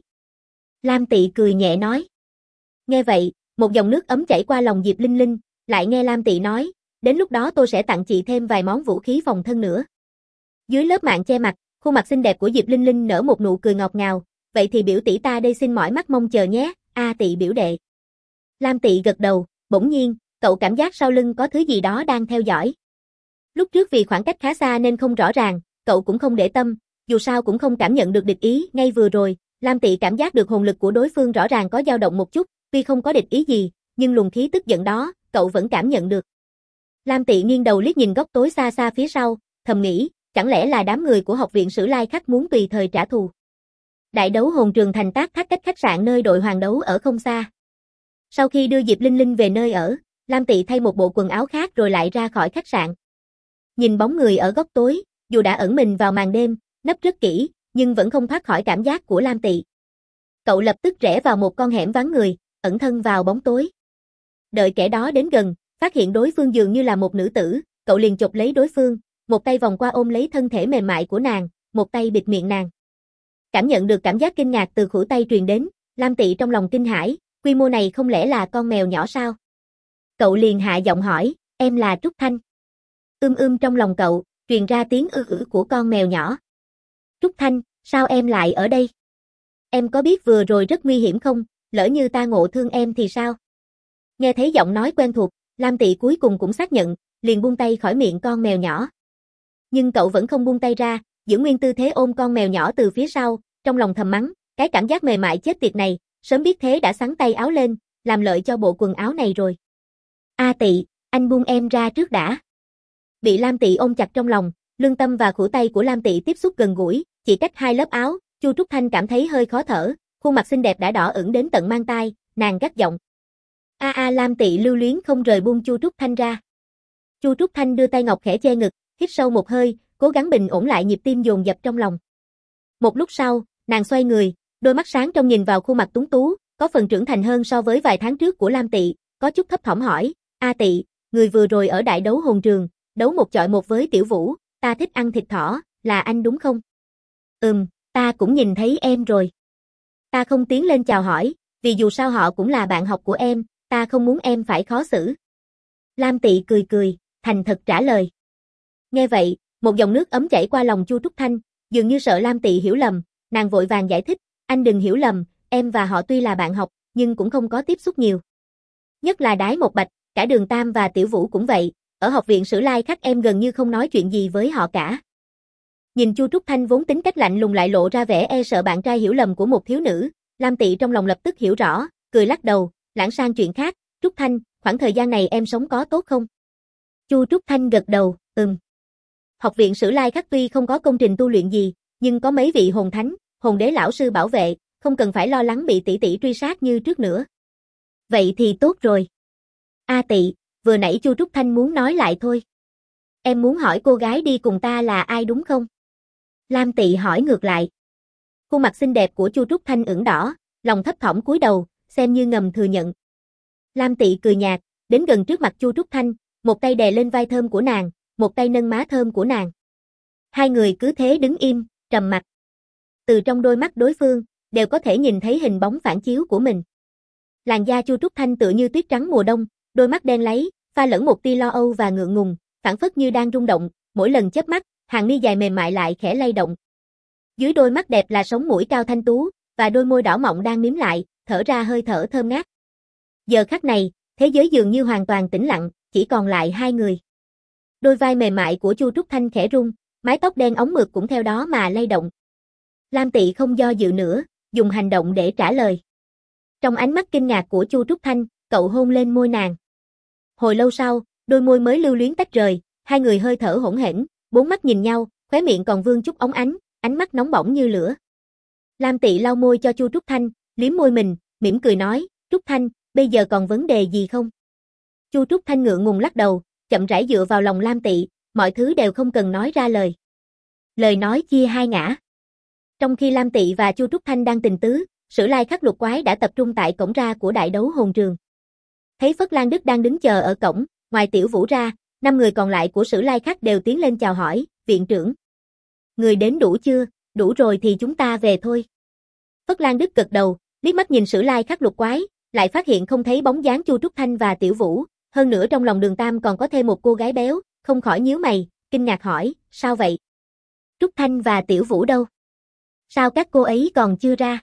Lam Tị cười nhẹ nói. Nghe vậy, một dòng nước ấm chảy qua lòng Diệp Linh Linh, lại nghe Lam Tị nói, đến lúc đó tôi sẽ tặng chị thêm vài món vũ khí phòng thân nữa. Dưới lớp mạn che mặt, khuôn mặt xinh đẹp của Diệp Linh Linh nở một nụ cười ngọt ngào, vậy thì biểu tỷ ta đây xin mỏi mắt mong chờ nhé, Tị biểu đệ. Lam Tị gật đầu, bỗng nhiên, cậu cảm giác sau lưng có thứ gì đó đang theo dõi. Lúc trước vì khoảng cách khá xa nên không rõ ràng, cậu cũng không để tâm, dù sao cũng không cảm nhận được địch ý, ngay vừa rồi, Lam Tị cảm giác được hồn lực của đối phương rõ ràng có dao động một chút, tuy không có địch ý gì, nhưng luồng khí tức giận đó, cậu vẫn cảm nhận được. Lam Tị nghiêng đầu liếc nhìn góc tối xa xa phía sau, thầm nghĩ, chẳng lẽ là đám người của học viện Sử Lai Khắc muốn tùy thời trả thù. Đại đấu hồn trường thành tác thác cách khách sạn nơi đội hoàng đấu ở không xa. Sau khi đưa Diệp Linh Linh về nơi ở, Lam Tị thay một bộ quần áo khác rồi lại ra khỏi khách sạn. Nhìn bóng người ở góc tối, dù đã ẩn mình vào màn đêm, nấp rất kỹ, nhưng vẫn không thoát khỏi cảm giác của Lam Tị. Cậu lập tức rẽ vào một con hẻm vắng người, ẩn thân vào bóng tối. Đợi kẻ đó đến gần, phát hiện đối phương dường như là một nữ tử, cậu liền chộp lấy đối phương, một tay vòng qua ôm lấy thân thể mềm mại của nàng, một tay bịt miệng nàng. Cảm nhận được cảm giác kinh ngạc từ khuỷu tay truyền đến, Lam Tị trong lòng kinh hãi, quy mô này không lẽ là con mèo nhỏ sao? Cậu liền hạ giọng hỏi, em là Trúc Thanh. Trong lòng cậu, truyền ra tiếng của con mèo nhỏ. Trúc Thanh, sao em lại ở đây? Em có biết vừa rồi rất nguy hiểm không, lỡ như ta ngộ thương em thì sao? Nghe thấy giọng nói quen thuộc, Lam Tị cuối cùng cũng xác nhận, liền buông tay khỏi miệng con mèo nhỏ. Nhưng cậu vẫn không buông tay ra, giữ nguyên tư thế ôm con mèo nhỏ từ phía sau, trong lòng thầm mắng, cái cảm giác mềm mại chết tiệt này, sớm biết thế đã xắn tay áo lên, làm lợi cho bộ quần áo này rồi. A Tị, anh buông em ra trước đã. Bị Lam Tị ôm chặt trong lòng, lương tâm và khuỷu tay của Lam Tị tiếp xúc gần gũi, chỉ cách hai lớp áo, Chu Trúc Thanh cảm thấy hơi khó thở, khuôn mặt xinh đẹp đã đỏ ửng đến tận mang tai, nàng gắt giọng. Lam Tị lưu luyến không rời buông Chu Trúc Thanh ra. Chu Trúc Thanh đưa tay ngọc khẽ che ngực, hít sâu một hơi, cố gắng bình ổn lại nhịp tim dồn dập trong lòng. Một lúc sau, nàng xoay người, đôi mắt sáng trong nhìn vào khuôn mặt tuấn tú, có phần trưởng thành hơn so với vài tháng trước của Lam Tị, có chút thấp thỏm hỏi, A Tị, người vừa rồi ở đại đấu hồn trường, đấu một chọi một với Tiểu Vũ, ta thích ăn thịt thỏ, là anh đúng không? Ta cũng nhìn thấy em rồi. Ta không tiến lên chào hỏi, vì dù sao họ cũng là bạn học của em, ta không muốn em phải khó xử. Lam Tị cười cười, thành thật trả lời. Nghe vậy, một dòng nước ấm chảy qua lòng Chu Trúc Thanh, dường như sợ Lam Tị hiểu lầm, nàng vội vàng giải thích, anh đừng hiểu lầm, em và họ tuy là bạn học, nhưng cũng không có tiếp xúc nhiều. Nhất là Đái Một Bạch, cả Đường Tam và Tiểu Vũ cũng vậy, ở học viện Sử Lai Khắc em gần như không nói chuyện gì với họ cả. Nhìn Chu Trúc Thanh vốn tính cách lạnh lùng lại lộ ra vẻ e sợ bạn trai hiểu lầm của một thiếu nữ, Lam Tị trong lòng lập tức hiểu rõ, cười lắc đầu, lãng sang chuyện khác, Trúc Thanh, khoảng thời gian này em sống có tốt không? Chu Trúc Thanh gật đầu, Học viện Sử Lai Khắc tuy không có công trình tu luyện gì, nhưng có mấy vị hồn thánh, hồn đế lão sư bảo vệ, không cần phải lo lắng bị tỷ tỷ truy sát như trước nữa. Vậy thì tốt rồi. A Tị, vừa nãy Chu Trúc Thanh muốn nói lại thôi. Em muốn hỏi cô gái đi cùng ta là ai đúng không? Lam Tị hỏi ngược lại. Khuôn mặt xinh đẹp của Chu Trúc Thanh ửng đỏ, lòng thấp thỏm cúi đầu, xem như ngầm thừa nhận. Lam Tị cười nhạt, đến gần trước mặt Chu Trúc Thanh, một tay đè lên vai thơm của nàng, một tay nâng má thơm của nàng. Hai người cứ thế đứng im, trầm mặc. Từ trong đôi mắt đối phương, đều có thể nhìn thấy hình bóng phản chiếu của mình. Làn da Chu Trúc Thanh tựa như tuyết trắng mùa đông, đôi mắt đen láy, pha lẫn một tia lo âu và ngượng ngùng, phảng phất như đang rung động, mỗi lần chớp mắt, hàng mi dài mềm mại lại khẽ lay động. Dưới đôi mắt đẹp là sống mũi cao thanh tú, và đôi môi đỏ mọng đang mím lại, thở ra hơi thở thơm ngát. Giờ khắc này, thế giới dường như hoàn toàn tĩnh lặng, chỉ còn lại hai người. Đôi vai mềm mại của Chu Trúc Thanh khẽ rung, mái tóc đen óng mượt cũng theo đó mà lay động. Lam Tị không do dự nữa, dùng hành động để trả lời. Trong ánh mắt kinh ngạc của Chu Trúc Thanh, cậu hôn lên môi nàng. Hồi lâu sau, đôi môi mới lưu luyến tách rời, hai người hơi thở hỗn hển, bốn mắt nhìn nhau, khóe miệng còn vương chút óng ánh, ánh mắt nóng bỏng như lửa. Lam Tị lau môi cho Chu Trúc Thanh, liếm môi mình, mỉm cười nói, Trúc Thanh, bây giờ còn vấn đề gì không? Chu Trúc Thanh ngượng ngùng lắc đầu, chậm rãi dựa vào lòng Lam Tị, mọi thứ đều không cần nói ra lời. Lời nói chia hai ngã. Trong khi Lam Tị và Chu Trúc Thanh đang tình tứ, Sử Lai Khắc lục quái đã tập trung tại cổng ra của đại đấu hồn trường. Thấy Phất Lan Đức đang đứng chờ ở cổng, ngoài Tiểu Vũ ra, 5 người còn lại của Sử Lai Khắc đều tiến lên chào hỏi, viện trưởng. Người đến đủ chưa? Đủ rồi thì chúng ta về thôi. Phất Lan Đức gật đầu, liếc mắt nhìn Sử Lai Khắc lục quái, lại phát hiện không thấy bóng dáng Chu Trúc Thanh và Tiểu Vũ, hơn nữa trong lòng Đường Tam còn có thêm một cô gái béo, không khỏi nhíu mày, kinh ngạc hỏi, sao vậy? Trúc Thanh và Tiểu Vũ đâu? Sao các cô ấy còn chưa ra?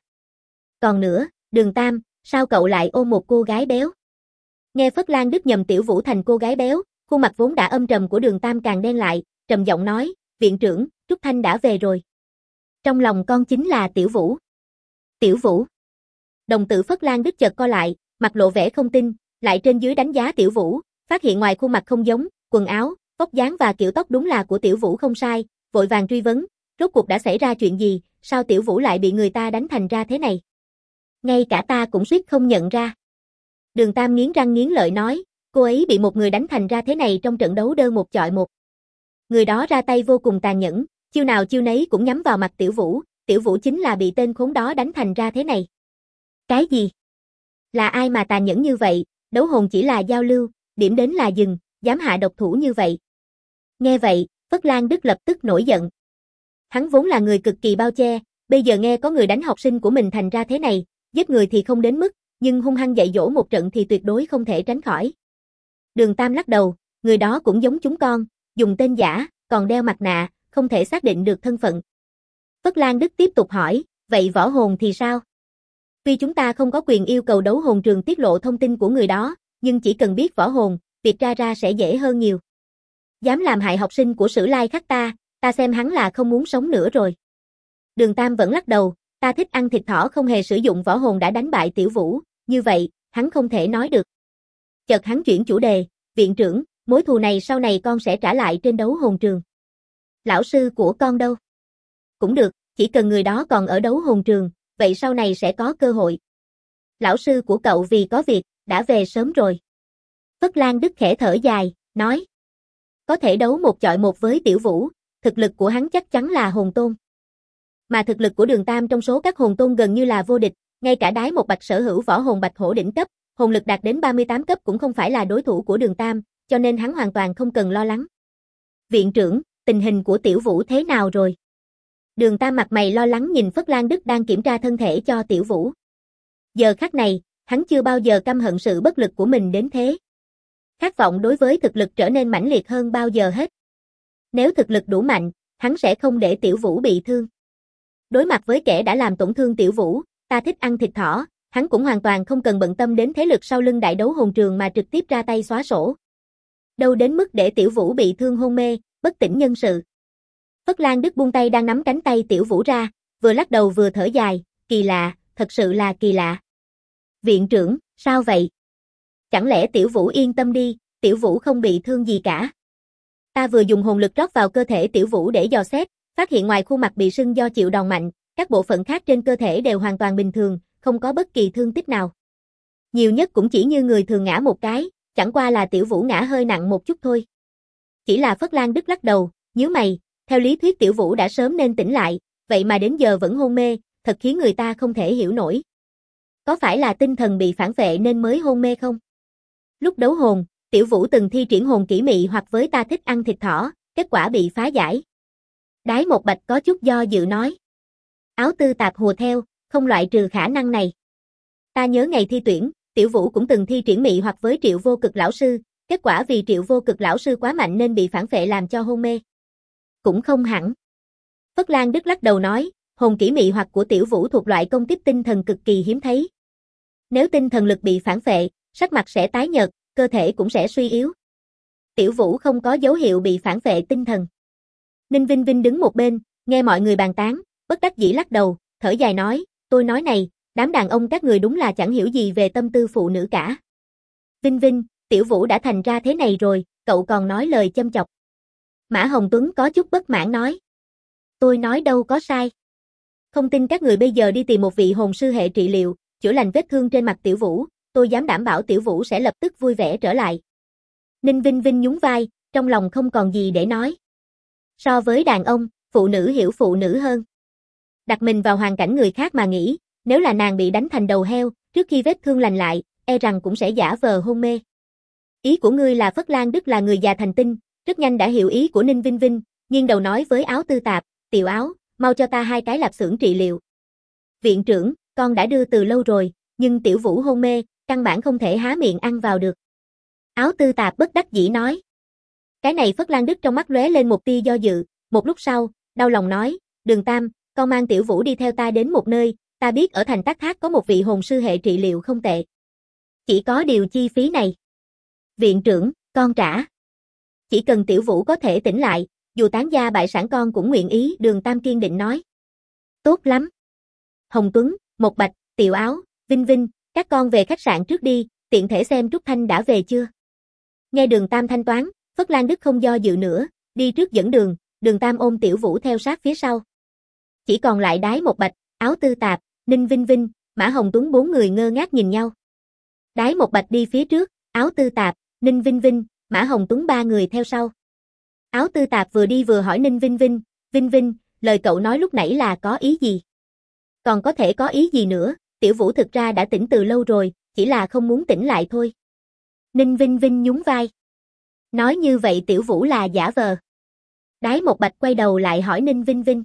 Còn nữa, Đường Tam, sao cậu lại ôm một cô gái béo? Nghe Phất Lan Đức nhầm Tiểu Vũ thành cô gái béo, khuôn mặt vốn đã âm trầm của Đường Tam càng đen lại, trầm giọng nói, viện trưởng, Trúc Thanh đã về rồi. Trong lòng con chính là Tiểu Vũ. Tiểu Vũ. Đồng tử Phất Lan Đức chợt co lại, mặt lộ vẻ không tin, lại trên dưới đánh giá Tiểu Vũ, phát hiện ngoài khuôn mặt không giống, quần áo, vóc dáng và kiểu tóc đúng là của Tiểu Vũ không sai, vội vàng truy vấn, rốt cuộc đã xảy ra chuyện gì, sao Tiểu Vũ lại bị người ta đánh thành ra thế này? Ngay cả ta cũng suýt không nhận ra. Đường Tam nghiến răng nghiến lợi nói, cô ấy bị một người đánh thành ra thế này trong trận đấu đơn một chọi một. Người đó ra tay vô cùng tàn nhẫn, chiêu nào chiêu nấy cũng nhắm vào mặt Tiểu Vũ chính là bị tên khốn đó đánh thành ra thế này. Cái gì? Là ai mà tàn nhẫn như vậy, đấu hồn chỉ là giao lưu, điểm đến là dừng, dám hạ độc thủ như vậy. Nghe vậy, Phất Lan Đức lập tức nổi giận. Hắn vốn là người cực kỳ bao che, bây giờ nghe có người đánh học sinh của mình thành ra thế này, giết người thì không đến mức, nhưng hung hăng dạy dỗ một trận thì tuyệt đối không thể tránh khỏi. Đường Tam lắc đầu, người đó cũng giống chúng con, dùng tên giả, còn đeo mặt nạ, không thể xác định được thân phận. Phất Lan Đức tiếp tục hỏi, Vậy võ hồn thì sao? Tuy chúng ta không có quyền yêu cầu đấu hồn trường tiết lộ thông tin của người đó, nhưng chỉ cần biết võ hồn, việc tra ra sẽ dễ hơn nhiều. Dám làm hại học sinh của Sử Lai Khắc ta xem hắn là không muốn sống nữa rồi. Đường Tam vẫn lắc đầu, ta thích ăn thịt thỏ không hề sử dụng võ hồn đã đánh bại Tiểu Vũ, như vậy, hắn không thể nói được. Chợt hắn chuyển chủ đề, viện trưởng, mối thù này sau này con sẽ trả lại trên đấu hồn trường. Lão sư của con đâu? Cũng được, chỉ cần người đó còn ở đấu hồn trường, vậy sau này sẽ có cơ hội. Lão sư của cậu vì có việc, đã về sớm rồi. Phất Lan Đức khẽ thở dài, nói. Có thể đấu một chọi một với Tiểu Vũ, thực lực của hắn chắc chắn là hồn tôn. Mà thực lực của Đường Tam trong số các hồn tôn gần như là vô địch, ngay cả Đái Một Bạch sở hữu võ hồn Bạch Hổ đỉnh cấp, hồn lực đạt đến 38 cấp cũng không phải là đối thủ của Đường Tam, cho nên hắn hoàn toàn không cần lo lắng. Viện trưởng, tình hình của Tiểu Vũ thế nào rồi? Đường Tam mặt mày lo lắng nhìn Phất Lan Đức đang kiểm tra thân thể cho Tiểu Vũ. Giờ khắc này, hắn chưa bao giờ căm hận sự bất lực của mình đến thế. Khát vọng đối với thực lực trở nên mãnh liệt hơn bao giờ hết. Nếu thực lực đủ mạnh, hắn sẽ không để Tiểu Vũ bị thương. Đối mặt với kẻ đã làm tổn thương Tiểu Vũ, ta thích ăn thịt thỏ, hắn cũng hoàn toàn không cần bận tâm đến thế lực sau lưng đại đấu hồn trường mà trực tiếp ra tay xóa sổ. Đâu đến mức để Tiểu Vũ bị thương hôn mê, bất tỉnh nhân sự. Phất Lan Đức buông tay đang nắm cánh tay Tiểu Vũ ra, vừa lắc đầu vừa thở dài, kỳ lạ, thật sự là kỳ lạ. Viện trưởng, sao vậy? Chẳng lẽ Tiểu Vũ yên tâm đi, Tiểu Vũ không bị thương gì cả. Ta vừa dùng hồn lực rót vào cơ thể Tiểu Vũ để dò xét, phát hiện ngoài khuôn mặt bị sưng do chịu đòn mạnh, các bộ phận khác trên cơ thể đều hoàn toàn bình thường, không có bất kỳ thương tích nào. Nhiều nhất cũng chỉ như người thường ngã một cái, chẳng qua là Tiểu Vũ ngã hơi nặng một chút thôi. Chỉ là Phất Lan Đức lắc đầu, nhíu mày, theo lý thuyết Tiểu Vũ đã sớm nên tỉnh lại, vậy mà đến giờ vẫn hôn mê, thật khiến người ta không thể hiểu nổi. Có phải là tinh thần bị phản vệ nên mới hôn mê không? Lúc đấu hồn, Tiểu Vũ từng thi triển hồn kỹ mị hoặc với ta thích ăn thịt thỏ, kết quả bị phá giải. Đái Một Bạch có chút do dự nói. Áo Tư Tạp hùa theo, không loại trừ khả năng này. Ta nhớ ngày thi tuyển, Tiểu Vũ cũng từng thi triển mị hoặc với Triệu Vô Cực lão sư, kết quả vì Triệu Vô Cực lão sư quá mạnh nên bị phản vệ làm cho hôn mê. Cũng không hẳn. Phất Lan Đức lắc đầu nói, hồn kỹ mị hoặc của Tiểu Vũ thuộc loại công kích tinh thần cực kỳ hiếm thấy. Nếu tinh thần lực bị phản vệ, sắc mặt sẽ tái nhợt, cơ thể cũng sẽ suy yếu. Tiểu Vũ không có dấu hiệu bị phản vệ tinh thần. Ninh Vinh Vinh đứng một bên, nghe mọi người bàn tán, bất đắc dĩ lắc đầu, thở dài nói, tôi nói này, đám đàn ông các người đúng là chẳng hiểu gì về tâm tư phụ nữ cả. Vinh Vinh, Tiểu Vũ đã thành ra thế này rồi, cậu còn nói lời châm chọc. Mã Hồng Tuấn có chút bất mãn nói. Tôi nói đâu có sai. Không tin các người bây giờ đi tìm một vị hồn sư hệ trị liệu, chữa lành vết thương trên mặt Tiểu Vũ, tôi dám đảm bảo Tiểu Vũ sẽ lập tức vui vẻ trở lại. Ninh Vinh Vinh nhún vai, trong lòng không còn gì để nói. So với đàn ông, phụ nữ hiểu phụ nữ hơn. Đặt mình vào hoàn cảnh người khác mà nghĩ, nếu là nàng bị đánh thành đầu heo, trước khi vết thương lành lại, e rằng cũng sẽ giả vờ hôn mê. Ý của ngươi là Phất Lan Đức là người già thành tinh, rất nhanh đã hiểu ý của Ninh Vinh Vinh, nghiêng đầu nói với Áo Tư Tạp, Tiểu Áo, mau cho ta 2 cái lạp xưởng trị liệu. Viện trưởng, con đã đưa từ lâu rồi, nhưng Tiểu Vũ hôn mê, căn bản không thể há miệng ăn vào được. Áo Tư Tạp bất đắc dĩ nói. Cái này Phất Lan Đức trong mắt lóe lên một tia do dự, một lúc sau, đau lòng nói, Đường Tam, con mang Tiểu Vũ đi theo ta đến một nơi, ta biết ở thành Tắc Thác có một vị hồn sư hệ trị liệu không tệ. Chỉ có điều chi phí này. Viện trưởng, con trả. Chỉ cần Tiểu Vũ có thể tỉnh lại, dù tán gia bại sản con cũng nguyện ý, Đường Tam kiên định nói. Tốt lắm. Hồng Tuấn, Một Bạch, Tiểu Áo, Vinh Vinh, các con về khách sạn trước đi, tiện thể xem Trúc Thanh đã về chưa. Nghe Đường Tam thanh toán, Phất Lan Đức không do dự nữa, đi trước dẫn đường, Đường Tam ôm Tiểu Vũ theo sát phía sau. Chỉ còn lại Đái Một Bạch, Áo Tư Tạp, Ninh Vinh Vinh, Mã Hồng Tuấn 4 người ngơ ngác nhìn nhau. Đái Một Bạch đi phía trước, Áo Tư Tạp, Ninh Vinh Vinh, Mã Hồng Tuấn 3 người theo sau. Áo Tư Tạp vừa đi vừa hỏi Ninh Vinh Vinh, Vinh Vinh, lời cậu nói lúc nãy là có ý gì? Còn có thể có ý gì nữa, Tiểu Vũ thực ra đã tỉnh từ lâu rồi, chỉ là không muốn tỉnh lại thôi. Ninh Vinh Vinh nhún vai. Nói như vậy Tiểu Vũ là giả vờ. Đái Một Bạch quay đầu lại hỏi Ninh Vinh Vinh.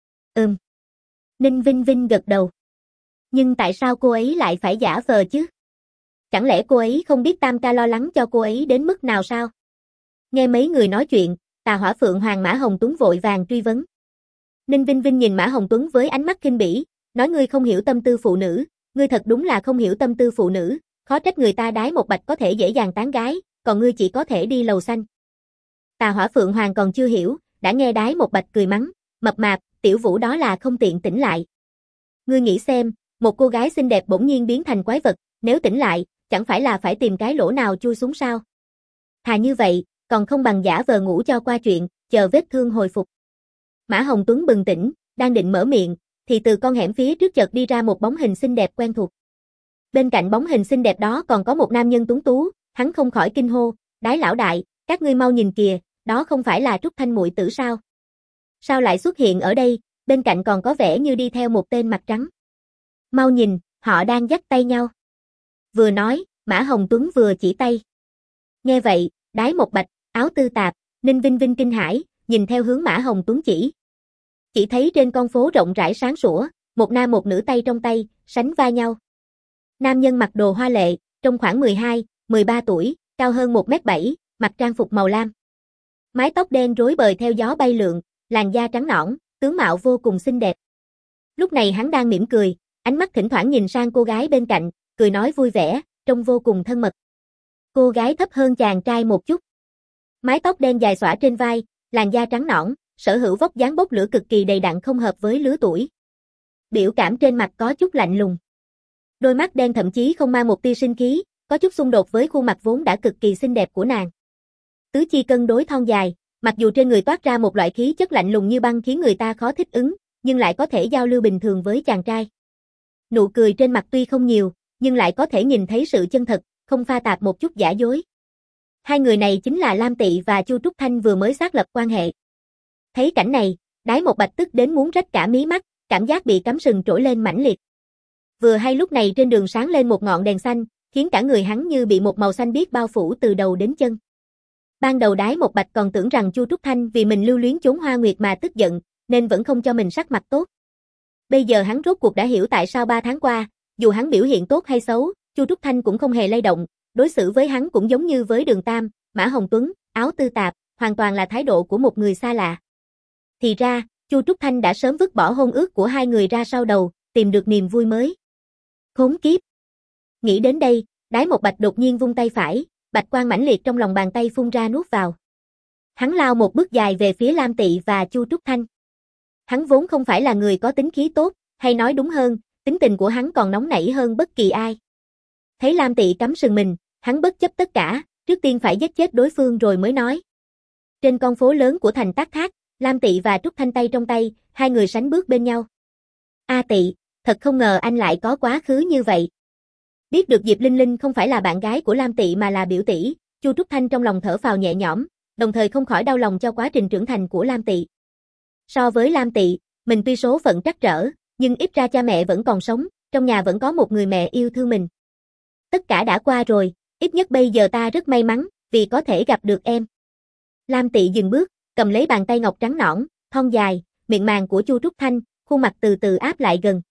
Ninh Vinh Vinh gật đầu. Nhưng tại sao cô ấy lại phải giả vờ chứ? Chẳng lẽ cô ấy không biết Tam ca lo lắng cho cô ấy đến mức nào sao? Nghe mấy người nói chuyện, Tà Hỏa Phượng Hoàng Mã Hồng Tuấn vội vàng truy vấn. Ninh Vinh Vinh nhìn Mã Hồng Tuấn với ánh mắt khinh bỉ, Nói ngươi không hiểu tâm tư phụ nữ, ngươi thật đúng là không hiểu tâm tư phụ nữ, khó trách người ta Đái Một Bạch có thể dễ dàng tán gái, còn ngươi chỉ có thể đi lầu xanh. Tà Hỏa Phượng Hoàng còn chưa hiểu, đã nghe Đái Một Bạch cười mắng, mập mạp, tiểu vũ đó là không tiện tỉnh lại. Ngươi nghĩ xem, một cô gái xinh đẹp bỗng nhiên biến thành quái vật, nếu tỉnh lại, chẳng phải là phải tìm cái lỗ nào chui xuống sao? Thà như vậy, còn không bằng giả vờ ngủ cho qua chuyện, chờ vết thương hồi phục. Mã Hồng Tuấn bừng tỉnh, đang định mở miệng, thì từ con hẻm phía trước chợt đi ra một bóng hình xinh đẹp quen thuộc. Bên cạnh bóng hình xinh đẹp đó còn có một nam nhân tuấn tú, hắn không khỏi kinh hô, Đái lão đại, các ngươi mau nhìn kìa, đó không phải là Trúc Thanh muội tử sao? Sao lại xuất hiện ở đây, bên cạnh còn có vẻ như đi theo một tên mặt trắng. Mau nhìn, họ đang dắt tay nhau. Vừa nói, Mã Hồng Tuấn vừa chỉ tay. Nghe vậy, Đái Một Bạch, Áo Tư Tạp, Ninh Vinh Vinh kinh hãi, nhìn theo hướng Mã Hồng Tuấn chỉ. Chỉ thấy trên con phố rộng rãi sáng sủa, một nam một nữ tay trong tay, sánh vai nhau. Nam nhân mặc đồ hoa lệ, trông khoảng 12, 13 tuổi, cao hơn 1m7, mặc trang phục màu lam. Mái tóc đen rối bời theo gió bay lượn, làn da trắng nõn, tướng mạo vô cùng xinh đẹp. Lúc này hắn đang mỉm cười, ánh mắt thỉnh thoảng nhìn sang cô gái bên cạnh, cười nói vui vẻ, trông vô cùng thân mật. Cô gái thấp hơn chàng trai một chút. Mái tóc đen dài xõa trên vai, làn da trắng nõn, sở hữu vóc dáng bốc lửa cực kỳ đầy đặn không hợp với lứa tuổi. Biểu cảm trên mặt có chút lạnh lùng. Đôi mắt đen thậm chí không mang một tia sinh khí, có chút xung đột với khuôn mặt vốn đã cực kỳ xinh đẹp của nàng. Tứ chi cân đối thon dài, mặc dù trên người toát ra một loại khí chất lạnh lùng như băng khiến người ta khó thích ứng, nhưng lại có thể giao lưu bình thường với chàng trai. Nụ cười trên mặt tuy không nhiều, nhưng lại có thể nhìn thấy sự chân thật, không pha tạp một chút giả dối. Hai người này chính là Lam Tị và Chu Trúc Thanh vừa mới xác lập quan hệ. Thấy cảnh này, Đái Một Bạch tức đến muốn rách cả mí mắt, cảm giác bị cắm sừng trỗi lên mãnh liệt. Vừa hay lúc này trên đường sáng lên một ngọn đèn xanh, khiến cả người hắn như bị một màu xanh biếc bao phủ từ đầu đến chân. Ban đầu Đái Một Bạch còn tưởng rằng Chu Trúc Thanh vì mình lưu luyến chốn hoa nguyệt mà tức giận, nên vẫn không cho mình sắc mặt tốt. Bây giờ hắn rốt cuộc đã hiểu tại sao 3 tháng qua, dù hắn biểu hiện tốt hay xấu, Chu Trúc Thanh cũng không hề lay động, đối xử với hắn cũng giống như với Đường Tam, Mã Hồng Tuấn, Áo Tư Tạp, hoàn toàn là thái độ của một người xa lạ. Thì ra, Chu Trúc Thanh đã sớm vứt bỏ hôn ước của hai người ra sau đầu, tìm được niềm vui mới. Khốn kiếp! Nghĩ đến đây, Đái Một Bạch đột nhiên vung tay phải, bạch quang mãnh liệt trong lòng bàn tay phun ra nuốt vào. Hắn lao một bước dài về phía Lam Tị và Chu Trúc Thanh. Hắn vốn không phải là người có tính khí tốt, hay nói đúng hơn, tính tình của hắn còn nóng nảy hơn bất kỳ ai. Thấy Lam Tị cắm sừng mình, hắn bất chấp tất cả, trước tiên phải giết chết đối phương rồi mới nói. Trên con phố lớn của thành Tác Thác, Lam Tị và Trúc Thanh tay trong tay, hai người sánh bước bên nhau. A Tị, thật không ngờ anh lại có quá khứ như vậy. Biết được Diệp Linh Linh không phải là bạn gái của Lam Tị mà là biểu tỷ, Chu Trúc Thanh trong lòng thở phào nhẹ nhõm, đồng thời không khỏi đau lòng cho quá trình trưởng thành của Lam Tị. So với Lam Tị, mình tuy số phận trắc trở, nhưng ít ra cha mẹ vẫn còn sống, trong nhà vẫn có một người mẹ yêu thương mình. Tất cả đã qua rồi, ít nhất bây giờ ta rất may mắn, vì có thể gặp được em. Lam Tị dừng bước, cầm lấy bàn tay ngọc trắng nõn, thon dài, miệng màng của Chu Trúc Thanh, khuôn mặt từ từ áp lại gần.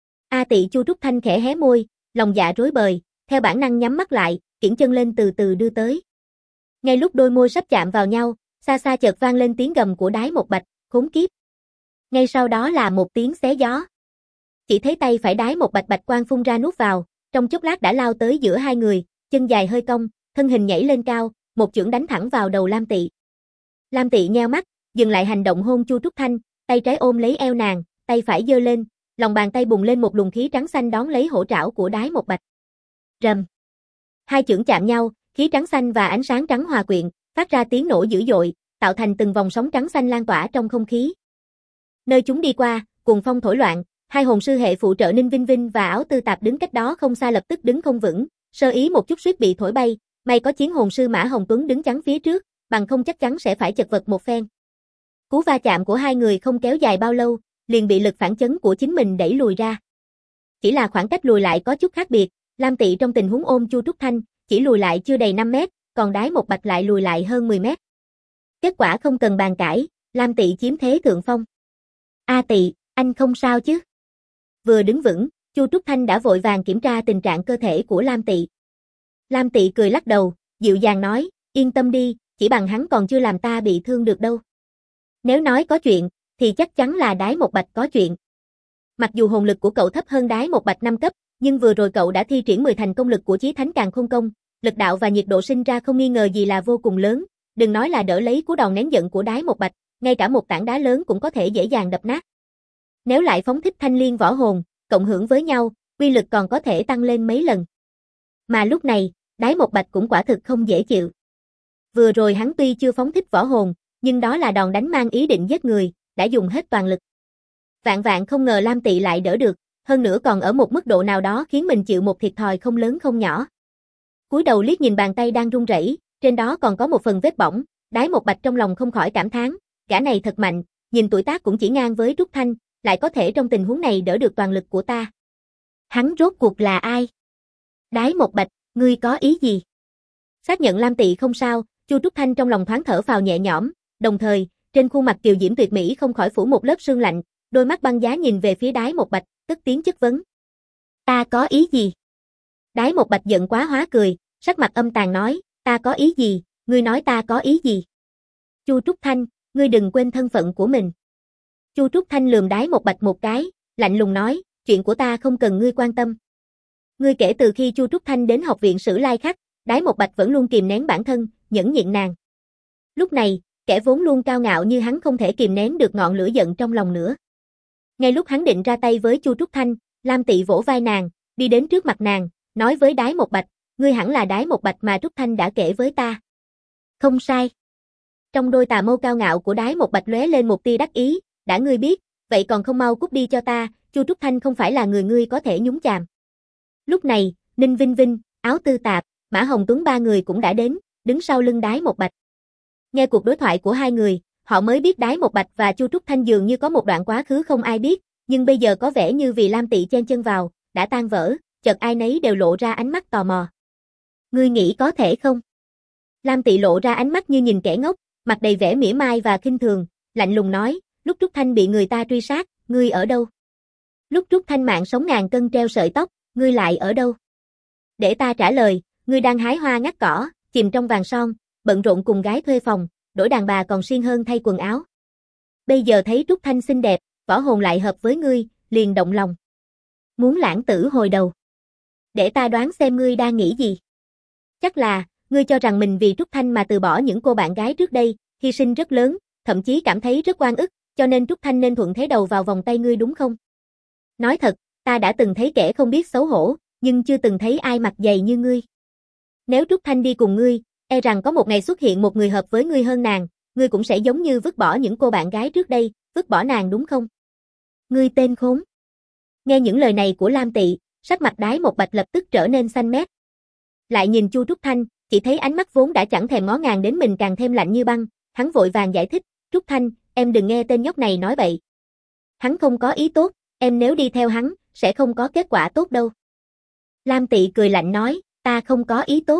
A Tị. Chu Trúc Thanh khẽ hé môi, lòng dạ rối bời, theo bản năng nhắm mắt lại, kiễng chân lên từ từ đưa tới. Ngay lúc đôi môi sắp chạm vào nhau, xa xa chợt vang lên tiếng gầm của Đái Một Bạch, khốn kiếp. Ngay sau đó là một tiếng xé gió. Chỉ thấy tay phải Đái Một Bạch bạch quang phun ra nuốt vào, trong chốc lát đã lao tới giữa hai người, chân dài hơi cong, thân hình nhảy lên cao, một chưởng đánh thẳng vào đầu Lam Tị. Lam Tị nheo mắt, dừng lại hành động hôn Chu Trúc Thanh, tay trái ôm lấy eo nàng, tay phải giơ lên, lòng bàn tay bùng lên một luồng khí trắng xanh đón lấy hổ trảo của Đái Một Bạch. Rầm. Hai chưởng chạm nhau, khí trắng xanh và ánh sáng trắng hòa quyện, phát ra tiếng nổ dữ dội, tạo thành từng vòng sóng trắng xanh lan tỏa trong không khí. Nơi chúng đi qua, cuồng phong thổi loạn, hai hồn sư hệ phụ trợ Ninh Vinh Vinh và Áo Tư Tạp đứng cách đó không xa lập tức đứng không vững, sơ ý một chút suýt bị thổi bay, may có chiến hồn sư Mã Hồng Tuấn đứng chắn phía trước, bằng không chắc chắn sẽ phải chật vật một phen. Cú va chạm của hai người không kéo dài bao lâu, liền bị lực phản chấn của chính mình đẩy lùi ra. Chỉ là khoảng cách lùi lại có chút khác biệt, Lam Tị trong tình huống ôm Chu Trúc Thanh, chỉ lùi lại chưa đầy 5 mét, còn Đái Một Bạch lại lùi lại hơn 10 mét. Kết quả không cần bàn cãi, Lam Tị chiếm thế thượng phong. A Tị, anh không sao chứ? Vừa đứng vững, Chu Trúc Thanh đã vội vàng kiểm tra tình trạng cơ thể của Lam Tị. Lam Tị cười lắc đầu, dịu dàng nói, yên tâm đi, chỉ bằng hắn còn chưa làm ta bị thương được đâu. Nếu nói có chuyện, thì chắc chắn là Đái Một Bạch có chuyện. Mặc dù hồn lực của cậu thấp hơn Đái Một Bạch 5 cấp, nhưng vừa rồi cậu đã thi triển 10 thành công lực của Chí Thánh Càn Khôn Công, lực đạo và nhiệt độ sinh ra không nghi ngờ gì là vô cùng lớn, đừng nói là đỡ lấy cú đòn nén giận của Đái Một Bạch, ngay cả một tảng đá lớn cũng có thể dễ dàng đập nát. Nếu lại phóng thích Thanh Liên Võ Hồn, cộng hưởng với nhau, uy lực còn có thể tăng lên mấy lần. Mà lúc này, Đái Một Bạch cũng quả thực không dễ chịu. Vừa rồi hắn tuy chưa phóng thích võ hồn, nhưng đó là đòn đánh mang ý định giết người, đã dùng hết toàn lực. Vạn vạn không ngờ Lam Tị lại đỡ được, hơn nữa còn ở một mức độ nào đó khiến mình chịu một thiệt thòi không lớn không nhỏ. Cúi đầu liếc nhìn bàn tay đang run rẩy, trên đó còn có một phần vết bỏng, Đái Một Bạch trong lòng không khỏi cảm thán, gã này thật mạnh, nhìn tuổi tác cũng chỉ ngang với Trúc Thanh, lại có thể trong tình huống này đỡ được toàn lực của ta. Hắn rốt cuộc là ai? Đái Một Bạch, ngươi có ý gì? Xác nhận Lam Tị không sao, Chu Trúc Thanh trong lòng thoáng thở phào nhẹ nhõm, đồng thời, trên khuôn mặt kiều diễm tuyệt mỹ không khỏi phủ một lớp sương lạnh, đôi mắt băng giá nhìn về phía Đái Một Bạch, cất tiếng chất vấn. Ta có ý gì? Đái Một Bạch giận quá hóa cười, sắc mặt âm tàn nói, ta có ý gì, ngươi nói ta có ý gì? Chu Trúc Thanh, ngươi đừng quên thân phận của mình. Chu Trúc Thanh lườm Đái Một Bạch một cái, lạnh lùng nói, chuyện của ta không cần ngươi quan tâm. Ngươi kể từ khi Chu Trúc Thanh đến học viện Sử Lai Khắc, Đái Một Bạch vẫn luôn kìm nén bản thân, nhẫn nhịn nàng. Lúc này, kẻ vốn luôn cao ngạo như hắn không thể kìm nén được ngọn lửa giận trong lòng nữa. Ngay lúc hắn định ra tay với Chu Trúc Thanh, Lam Tị vỗ vai nàng, đi đến trước mặt nàng, nói với Đái Một Bạch, ngươi hẳn là Đái Một Bạch mà Trúc Thanh đã kể với ta. Không sai. Trong đôi tà mâu cao ngạo của Đái Một Bạch lóe lên một tia đắc ý, đã ngươi biết, vậy còn không mau cút đi cho ta, Chu Trúc Thanh không phải là người ngươi có thể nhúng chàm. Lúc này, Ninh Vinh Vinh, Áo Tư Tạp, Mã Hồng Tuấn ba người cũng đã đến, đứng sau lưng Đái Một Bạch. Nghe cuộc đối thoại của hai người, họ mới biết Đái Một Bạch và Chu Trúc Thanh dường như có một đoạn quá khứ không ai biết, nhưng bây giờ có vẻ như vì Lam Tị chen chân vào, đã tan vỡ, chợt ai nấy đều lộ ra ánh mắt tò mò. Ngươi nghĩ có thể không? Lam Tị lộ ra ánh mắt như nhìn kẻ ngốc, mặt đầy vẻ mỉa mai và khinh thường, lạnh lùng nói, lúc Trúc Thanh bị người ta truy sát, ngươi ở đâu? Lúc Trúc Thanh mạng sống ngàn cân treo sợi tóc, ngươi lại ở đâu? Để ta trả lời, ngươi đang hái hoa ngắt cỏ, chìm trong vàng son, bận rộn cùng gái thuê phòng, đổi đàn bà còn siêng hơn thay quần áo. Bây giờ thấy Trúc Thanh xinh đẹp, võ hồn lại hợp với ngươi, liền động lòng. Muốn lãng tử hồi đầu. Để ta đoán xem ngươi đang nghĩ gì. Chắc là, ngươi cho rằng mình vì Trúc Thanh mà từ bỏ những cô bạn gái trước đây, hy sinh rất lớn, thậm chí cảm thấy rất oan ức, cho nên Trúc Thanh nên thuận thế đầu vào vòng tay ngươi đúng không? Nói thật, ta đã từng thấy kẻ không biết xấu hổ, nhưng chưa từng thấy ai mặt dày như ngươi. Nếu Trúc Thanh đi cùng ngươi, e rằng có một ngày xuất hiện một người hợp với ngươi hơn nàng, ngươi cũng sẽ giống như vứt bỏ những cô bạn gái trước đây, vứt bỏ nàng đúng không? Ngươi tên khốn. Nghe những lời này của Lam Tị, sắc mặt Đái Một Bạch lập tức trở nên xanh mét. Lại nhìn Chu Trúc Thanh, chỉ thấy ánh mắt vốn đã chẳng thèm ngó ngàng đến mình càng thêm lạnh như băng, hắn vội vàng giải thích, Trúc Thanh, em đừng nghe tên nhóc này nói bậy. Hắn không có ý tốt, em nếu đi theo hắn, sẽ không có kết quả tốt đâu. Lam Tị cười lạnh nói, ta không có ý tốt.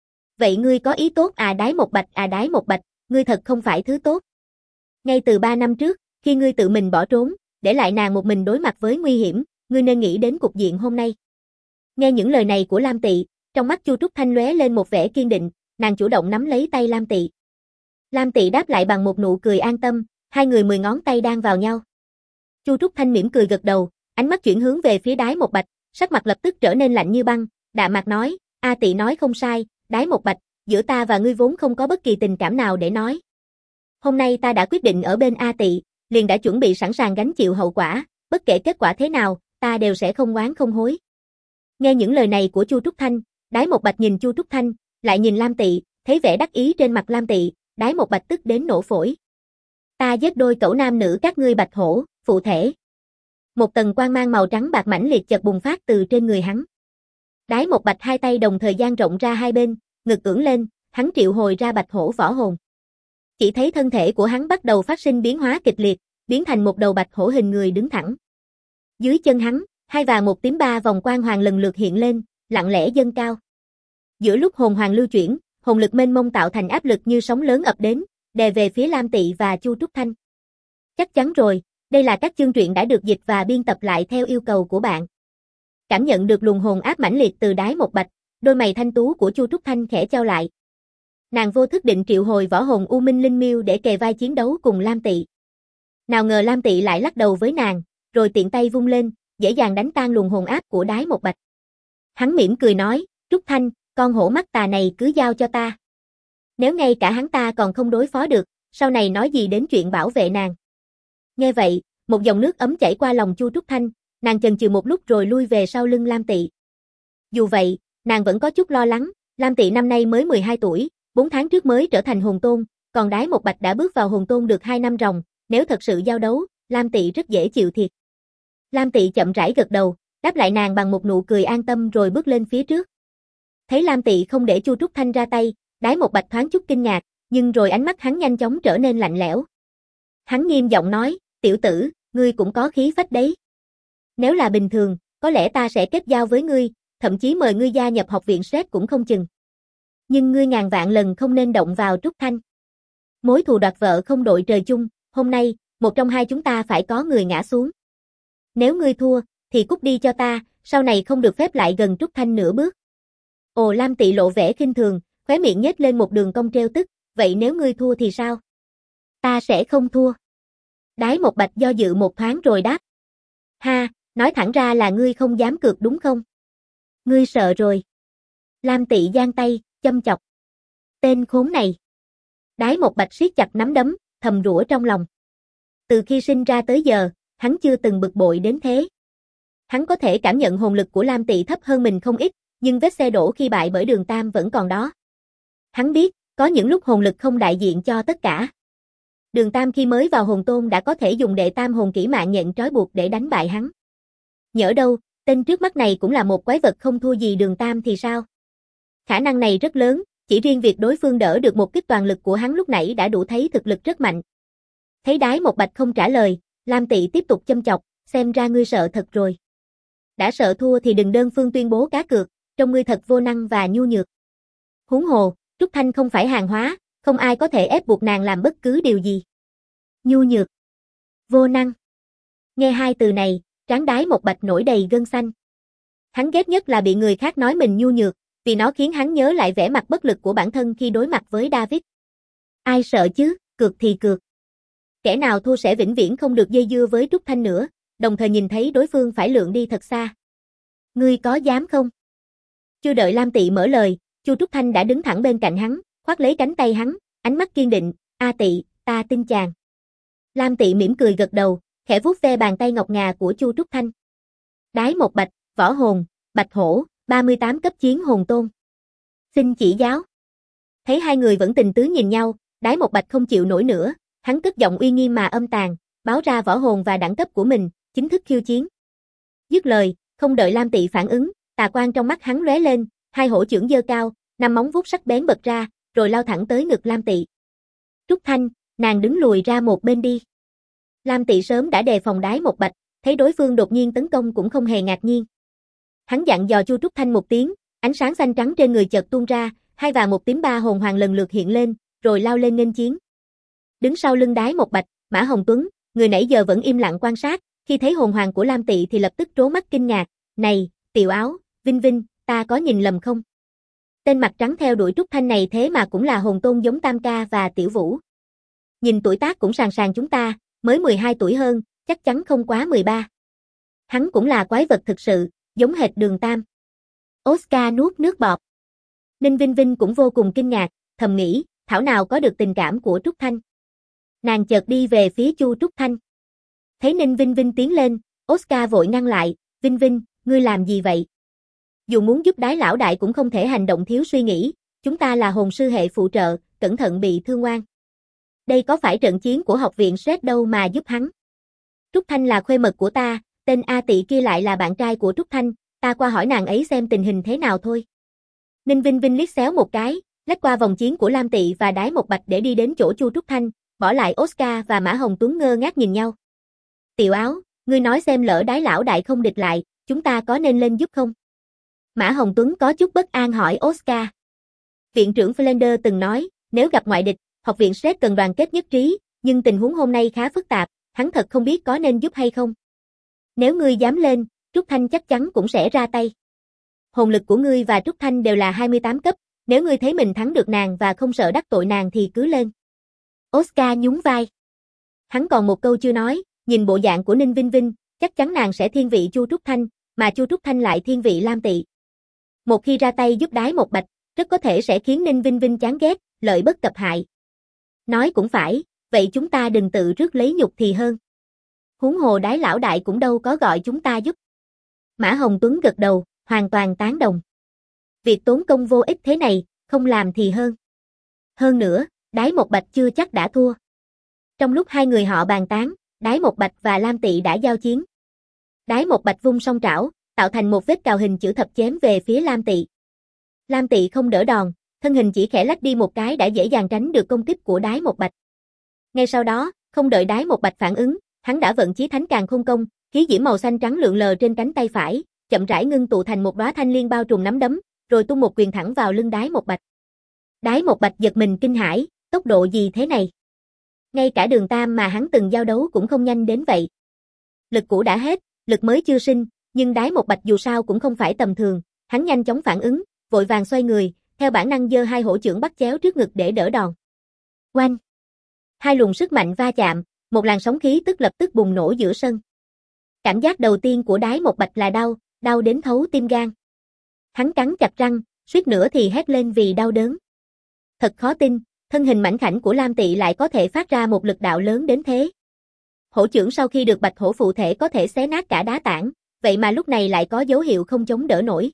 Vậy ngươi có ý tốt à? Đái Một Bạch à? Đái Một Bạch, ngươi thật không phải thứ tốt. Ngay từ 3 năm trước, khi ngươi tự mình bỏ trốn, để lại nàng một mình đối mặt với nguy hiểm, ngươi nên nghĩ đến cục diện hôm nay. Nghe những lời này của Lam Tị, trong mắt Chu Trúc Thanh lóe lên một vẻ kiên định, nàng chủ động nắm lấy tay Lam Tị. Lam Tị đáp lại bằng một nụ cười an tâm, hai người 10 ngón tay đan vào nhau. Chu Trúc Thanh mỉm cười gật đầu, ánh mắt chuyển hướng về phía Đái Một Bạch, sắc mặt lập tức trở nên lạnh như băng, đạm mạc nói, A Tị nói không sai, Đái Một Bạch, giữa ta và ngươi vốn không có bất kỳ tình cảm nào để nói. Hôm nay ta đã quyết định ở bên A Tị, liền đã chuẩn bị sẵn sàng gánh chịu hậu quả, bất kể kết quả thế nào, ta đều sẽ không oán không hối. Nghe những lời này của Chu Trúc Thanh, Đái Một Bạch nhìn Chu Trúc Thanh, lại nhìn Lam Tị, thấy vẻ đắc ý trên mặt Lam Tị, Đái Một Bạch tức đến nổ phổi. Ta giết đôi cẩu nam nữ các ngươi bạch hổ, phụ thể. Một tầng quang mang màu trắng bạc mãnh liệt chợt bùng phát từ trên người hắn. Đái Một Bạch hai tay đồng thời dang rộng ra hai bên, ngực ưỡn lên, hắn triệu hồi ra bạch hổ võ hồn. Chỉ thấy thân thể của hắn bắt đầu phát sinh biến hóa kịch liệt, biến thành một đầu bạch hổ hình người đứng thẳng. Dưới chân hắn, hai vàng một tím ba vòng quang hoàng lần lượt hiện lên, lặng lẽ dâng cao. Giữa lúc hồn hoàng lưu chuyển, hồn lực mênh mông tạo thành áp lực như sóng lớn ập đến, đè về phía Lam Tị và Chu Trúc Thanh. Chắc chắn rồi, đây là các chương truyện đã được dịch và biên tập lại theo yêu cầu của bạn. Cảm nhận được luồng hồn áp mãnh liệt từ Đái Một Bạch, đôi mày thanh tú của Chu Trúc Thanh khẽ chau lại. Nàng vô thức định triệu hồi võ hồn U Minh Linh Miêu để kề vai chiến đấu cùng Lam Tị. Nào ngờ Lam Tị lại lắc đầu với nàng, rồi tiện tay vung lên, dễ dàng đánh tan luồng hồn áp của Đái Một Bạch. Hắn mỉm cười nói, Trúc Thanh, con hổ mắt tà này cứ giao cho ta. Nếu ngay cả hắn ta còn không đối phó được, sau này nói gì đến chuyện bảo vệ nàng. Nghe vậy, một dòng nước ấm chảy qua lòng Chu Trúc Thanh, nàng chần chừ một lúc rồi lui về sau lưng Lam Tị. Dù vậy, nàng vẫn có chút lo lắng, Lam Tị năm nay mới 12 tuổi, 4 tháng trước mới trở thành hồn tôn, còn Đái Một Bạch đã bước vào hồn tôn được 2 năm ròng, nếu thật sự giao đấu, Lam Tị rất dễ chịu thiệt. Lam Tị chậm rãi gật đầu, đáp lại nàng bằng một nụ cười an tâm rồi bước lên phía trước. Thấy Lam Tị không để Chu Trúc Thanh ra tay, Đái Một Bạch thoáng chút kinh ngạc, nhưng rồi ánh mắt hắn nhanh chóng trở nên lạnh lẽo. Hắn nghiêm giọng nói, tiểu tử, ngươi cũng có khí phách đấy. Nếu là bình thường, có lẽ ta sẽ kết giao với ngươi, thậm chí mời ngươi gia nhập học viện SRED cũng không chừng. Nhưng ngươi ngàn vạn lần không nên động vào Trúc Thanh. Mối thù đoạt vợ không đội trời chung, hôm nay, một trong hai chúng ta phải có người ngã xuống. Nếu ngươi thua, thì cút đi cho ta, sau này không được phép lại gần Trúc Thanh nửa bước. Ồ, Lam Tị lộ vẻ khinh thường, khóe miệng nhếch lên một đường cong trêu tức, vậy nếu ngươi thua thì sao? Ta sẽ không thua. Đái Một Bạch do dự một thoáng rồi đáp. Ha, nói thẳng ra là ngươi không dám cược đúng không? Ngươi sợ rồi. Lam Tị giang tay, châm chọc. Tên khốn này. Đái Một Bạch siết chặt nắm đấm, thầm rủa trong lòng. Từ khi sinh ra tới giờ, hắn chưa từng bực bội đến thế. Hắn có thể cảm nhận hồn lực của Lam Tị thấp hơn mình không ít, nhưng vết xe đổ khi bại bởi Đường Tam vẫn còn đó. Hắn biết, có những lúc hồn lực không đại diện cho tất cả. Đường Tam khi mới vào hồn tôn đã có thể dùng đệ tam hồn kỹ mạng nhện trói buộc để đánh bại hắn. Nhỡ đâu, tên trước mắt này cũng là một quái vật không thua gì Đường Tam thì sao? Khả năng này rất lớn, chỉ riêng việc đối phương đỡ được một kích toàn lực của hắn lúc nãy đã đủ thấy thực lực rất mạnh. Thấy Đái Một Bạch không trả lời, Lam Tị tiếp tục châm chọc, xem ra ngươi sợ thật rồi. Đã sợ thua thì đừng đơn phương tuyên bố cá cược, trông ngươi thật vô năng và nhu nhược. Huống hồ, Trúc Thanh không phải hàng hóa, không ai có thể ép buộc nàng làm bất cứ điều gì. Nhu nhược, vô năng. Nghe hai từ này, trán Đái Một Bạch nổi đầy gân xanh. Hắn ghét nhất là bị người khác nói mình nhu nhược, vì nó khiến hắn nhớ lại vẻ mặt bất lực của bản thân khi đối mặt với David. Ai sợ chứ, cược thì cược. Kẻ nào thua sẽ vĩnh viễn không được dây dưa với Trúc Thanh nữa, đồng thời nhìn thấy đối phương phải lượn đi thật xa. Ngươi có dám không? Chưa đợi Lam Tị mở lời, Chu Trúc Thanh đã đứng thẳng bên cạnh hắn, khoác lấy cánh tay hắn, ánh mắt kiên định, A Tị, ta tin chàng. Lam Tị mỉm cười gật đầu, khẽ vuốt ve bàn tay ngọc ngà của Chu Trúc Thanh. Đái Một Bạch, võ hồn, bạch hổ, 38 cấp chiến hồn tôn. Xin chỉ giáo. Thấy hai người vẫn tình tứ nhìn nhau, Đái Một Bạch không chịu nổi nữa, hắn cất giọng uy nghiêm mà âm tàn, báo ra võ hồn và đẳng cấp của mình, chính thức khiêu chiến. Dứt lời, không đợi Lam Tị phản ứng, tà quang trong mắt hắn lóe lên, hai hổ chưởng giơ cao, năm móng vuốt sắc bén bật ra, rồi lao thẳng tới ngực Lam Tị. Trúc Thanh, nàng đứng lùi ra một bên đi. Lam Tị sớm đã đề phòng Đái Một Bạch, thấy đối phương đột nhiên tấn công cũng không hề ngạc nhiên. Hắn dặn dò Chu Trúc Thanh một tiếng, ánh sáng xanh trắng trên người chợt tuôn ra, hai vàng một tím ba hồn hoàng lần lượt hiện lên, rồi lao lên nghênh chiến. Đứng sau lưng Đái Một Bạch, Mã Hồng Tuấn, người nãy giờ vẫn im lặng quan sát, khi thấy hồn hoàng của Lam Tị thì lập tức trố mắt kinh ngạc, "Này, Tiểu Áo, Vinh Vinh, ta có nhìn lầm không? Tên mặt trắng theo đuổi Trúc Thanh này thế mà cũng là hồn tôn giống Tam Ca và Tiểu Vũ. Nhìn tuổi tác cũng sàn sàn chúng ta, mới 12 tuổi hơn, chắc chắn không quá 13. Hắn cũng là quái vật thực sự, giống hệt Đường Tam." Oscar nuốt nước bọt. Ninh Vinh Vinh cũng vô cùng kinh ngạc, thầm nghĩ, thảo nào có được tình cảm của Trúc Thanh. Nàng chợt đi về phía Chu Trúc Thanh. Thấy Ninh Vinh Vinh tiến lên, Oscar vội ngăn lại, "Vinh Vinh, ngươi làm gì vậy? Dù muốn giúp Đái lão đại cũng không thể hành động thiếu suy nghĩ, chúng ta là hồn sư hệ phụ trợ, cẩn thận bị thương oan. Đây có phải trận chiến của học viện SRED đâu mà giúp hắn. Trúc Thanh là khuê mật của ta, tên A Tị kia lại là bạn trai của Trúc Thanh, ta qua hỏi nàng ấy xem tình hình thế nào thôi." Ninh Vinh Vinh liếc xéo một cái, lách qua vòng chiến của Lam Tị và Đái Một Bạch để đi đến chỗ Chu Trúc Thanh, bỏ lại Oscar và Mã Hồng Tuấn ngơ ngác nhìn nhau. "Tiểu Áo, ngươi nói xem lỡ Đái lão đại không địch lại, chúng ta có nên lên giúp không?" Mã Hồng Tuấn có chút bất an hỏi Oscar. Viện trưởng Flander từng nói, nếu gặp ngoại địch, học viện SRED cần đoàn kết nhất trí, nhưng tình huống hôm nay khá phức tạp, hắn thật không biết có nên giúp hay không. Nếu ngươi dám lên, Trúc Thanh chắc chắn cũng sẽ ra tay. Hồn lực của ngươi và Trúc Thanh đều là 28 cấp, nếu ngươi thấy mình thắng được nàng và không sợ đắc tội nàng thì cứ lên. Oscar nhún vai. Hắn còn một câu chưa nói, nhìn bộ dạng của Ninh Vinh Vinh, chắc chắn nàng sẽ thiên vị Chu Trúc Thanh, mà Chu Trúc Thanh lại thiên vị Lam Tị. Một khi ra tay giúp Đái Một Bạch, rất có thể sẽ khiến Ninh Vinh Vinh chán ghét, lợi bất cập hại. Nói cũng phải, vậy chúng ta đừng tự rước lấy nhục thì hơn. Huống hồ Đái lão đại cũng đâu có gọi chúng ta giúp. Mã Hồng Tuấn gật đầu, hoàn toàn tán đồng. Việc tốn công vô ích thế này, không làm thì hơn. Hơn nữa, Đái Một Bạch chưa chắc đã thua. Trong lúc hai người họ bàn tán, Đái Một Bạch và Lam Tị đã giao chiến. Đái Một Bạch vung song trảo, tạo thành một vết cào hình chữ thập chém về phía Lam Tị. Lam Tị không đỡ đòn, thân hình chỉ khẽ lách đi một cái đã dễ dàng tránh được công kích của Đái Một Bạch. Ngay sau đó, không đợi Đái Một Bạch phản ứng, hắn đã vận Chí Thánh Càn Khôn Công, khí diễm màu xanh trắng lượn lờ trên cánh tay phải, chậm rãi ngưng tụ thành một đóa thanh liên bao trùm nắm đấm, rồi tung một quyền thẳng vào lưng Đái Một Bạch. Đái Một Bạch giật mình kinh hãi, tốc độ gì thế này? Ngay cả Đường Tam mà hắn từng giao đấu cũng không nhanh đến vậy. Lực cũ đã hết, lực mới chưa sinh, nhưng Đái Một Bạch dù sao cũng không phải tầm thường, hắn nhanh chóng phản ứng, vội vàng xoay người, theo bản năng giơ hai hổ chưởng bắt chéo trước ngực để đỡ đòn. Oanh! Hai luồng sức mạnh va chạm, một làn sóng khí tức lập tức bùng nổ giữa sân. Cảm giác đầu tiên của Đái Một Bạch là đau, đau đến thấu tim gan. Hắn cắn chặt răng, suýt nữa thì hét lên vì đau đớn. Thật khó tin, thân hình mảnh khảnh của Lam Tị lại có thể phát ra một lực đạo lớn đến thế. Hổ chưởng sau khi được Bạch Hổ phụ thể có thể xé nát cả đá tảng, vậy mà lúc này lại có dấu hiệu không chống đỡ nổi.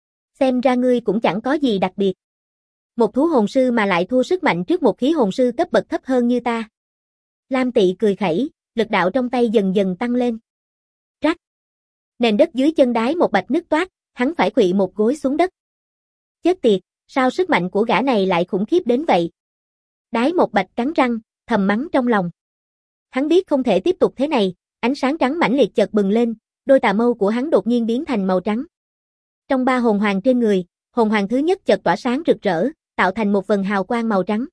Xem ra ngươi cũng chẳng có gì đặc biệt. Một thú hồn sư mà lại thua sức mạnh trước một khí hồn sư cấp bậc thấp hơn như ta. Lam Tị cười khẩy, lực đạo trong tay dần dần tăng lên. Rắc. Nền đất dưới chân Đái Một Bạch nứt toác, hắn phải khuỵu một gối xuống đất. Chết tiệt, sao sức mạnh của gã này lại khủng khiếp đến vậy? Đái Một Bạch cắn răng, thầm mắng trong lòng. Hắn biết không thể tiếp tục thế này, ánh sáng trắng mãnh liệt chợt bừng lên, đôi tà mâu của hắn đột nhiên biến thành màu trắng. Trong ba hồn hoàng trên người, hồn hoàng thứ nhất chợt tỏa sáng rực rỡ, tạo thành một vần hào quang màu trắng.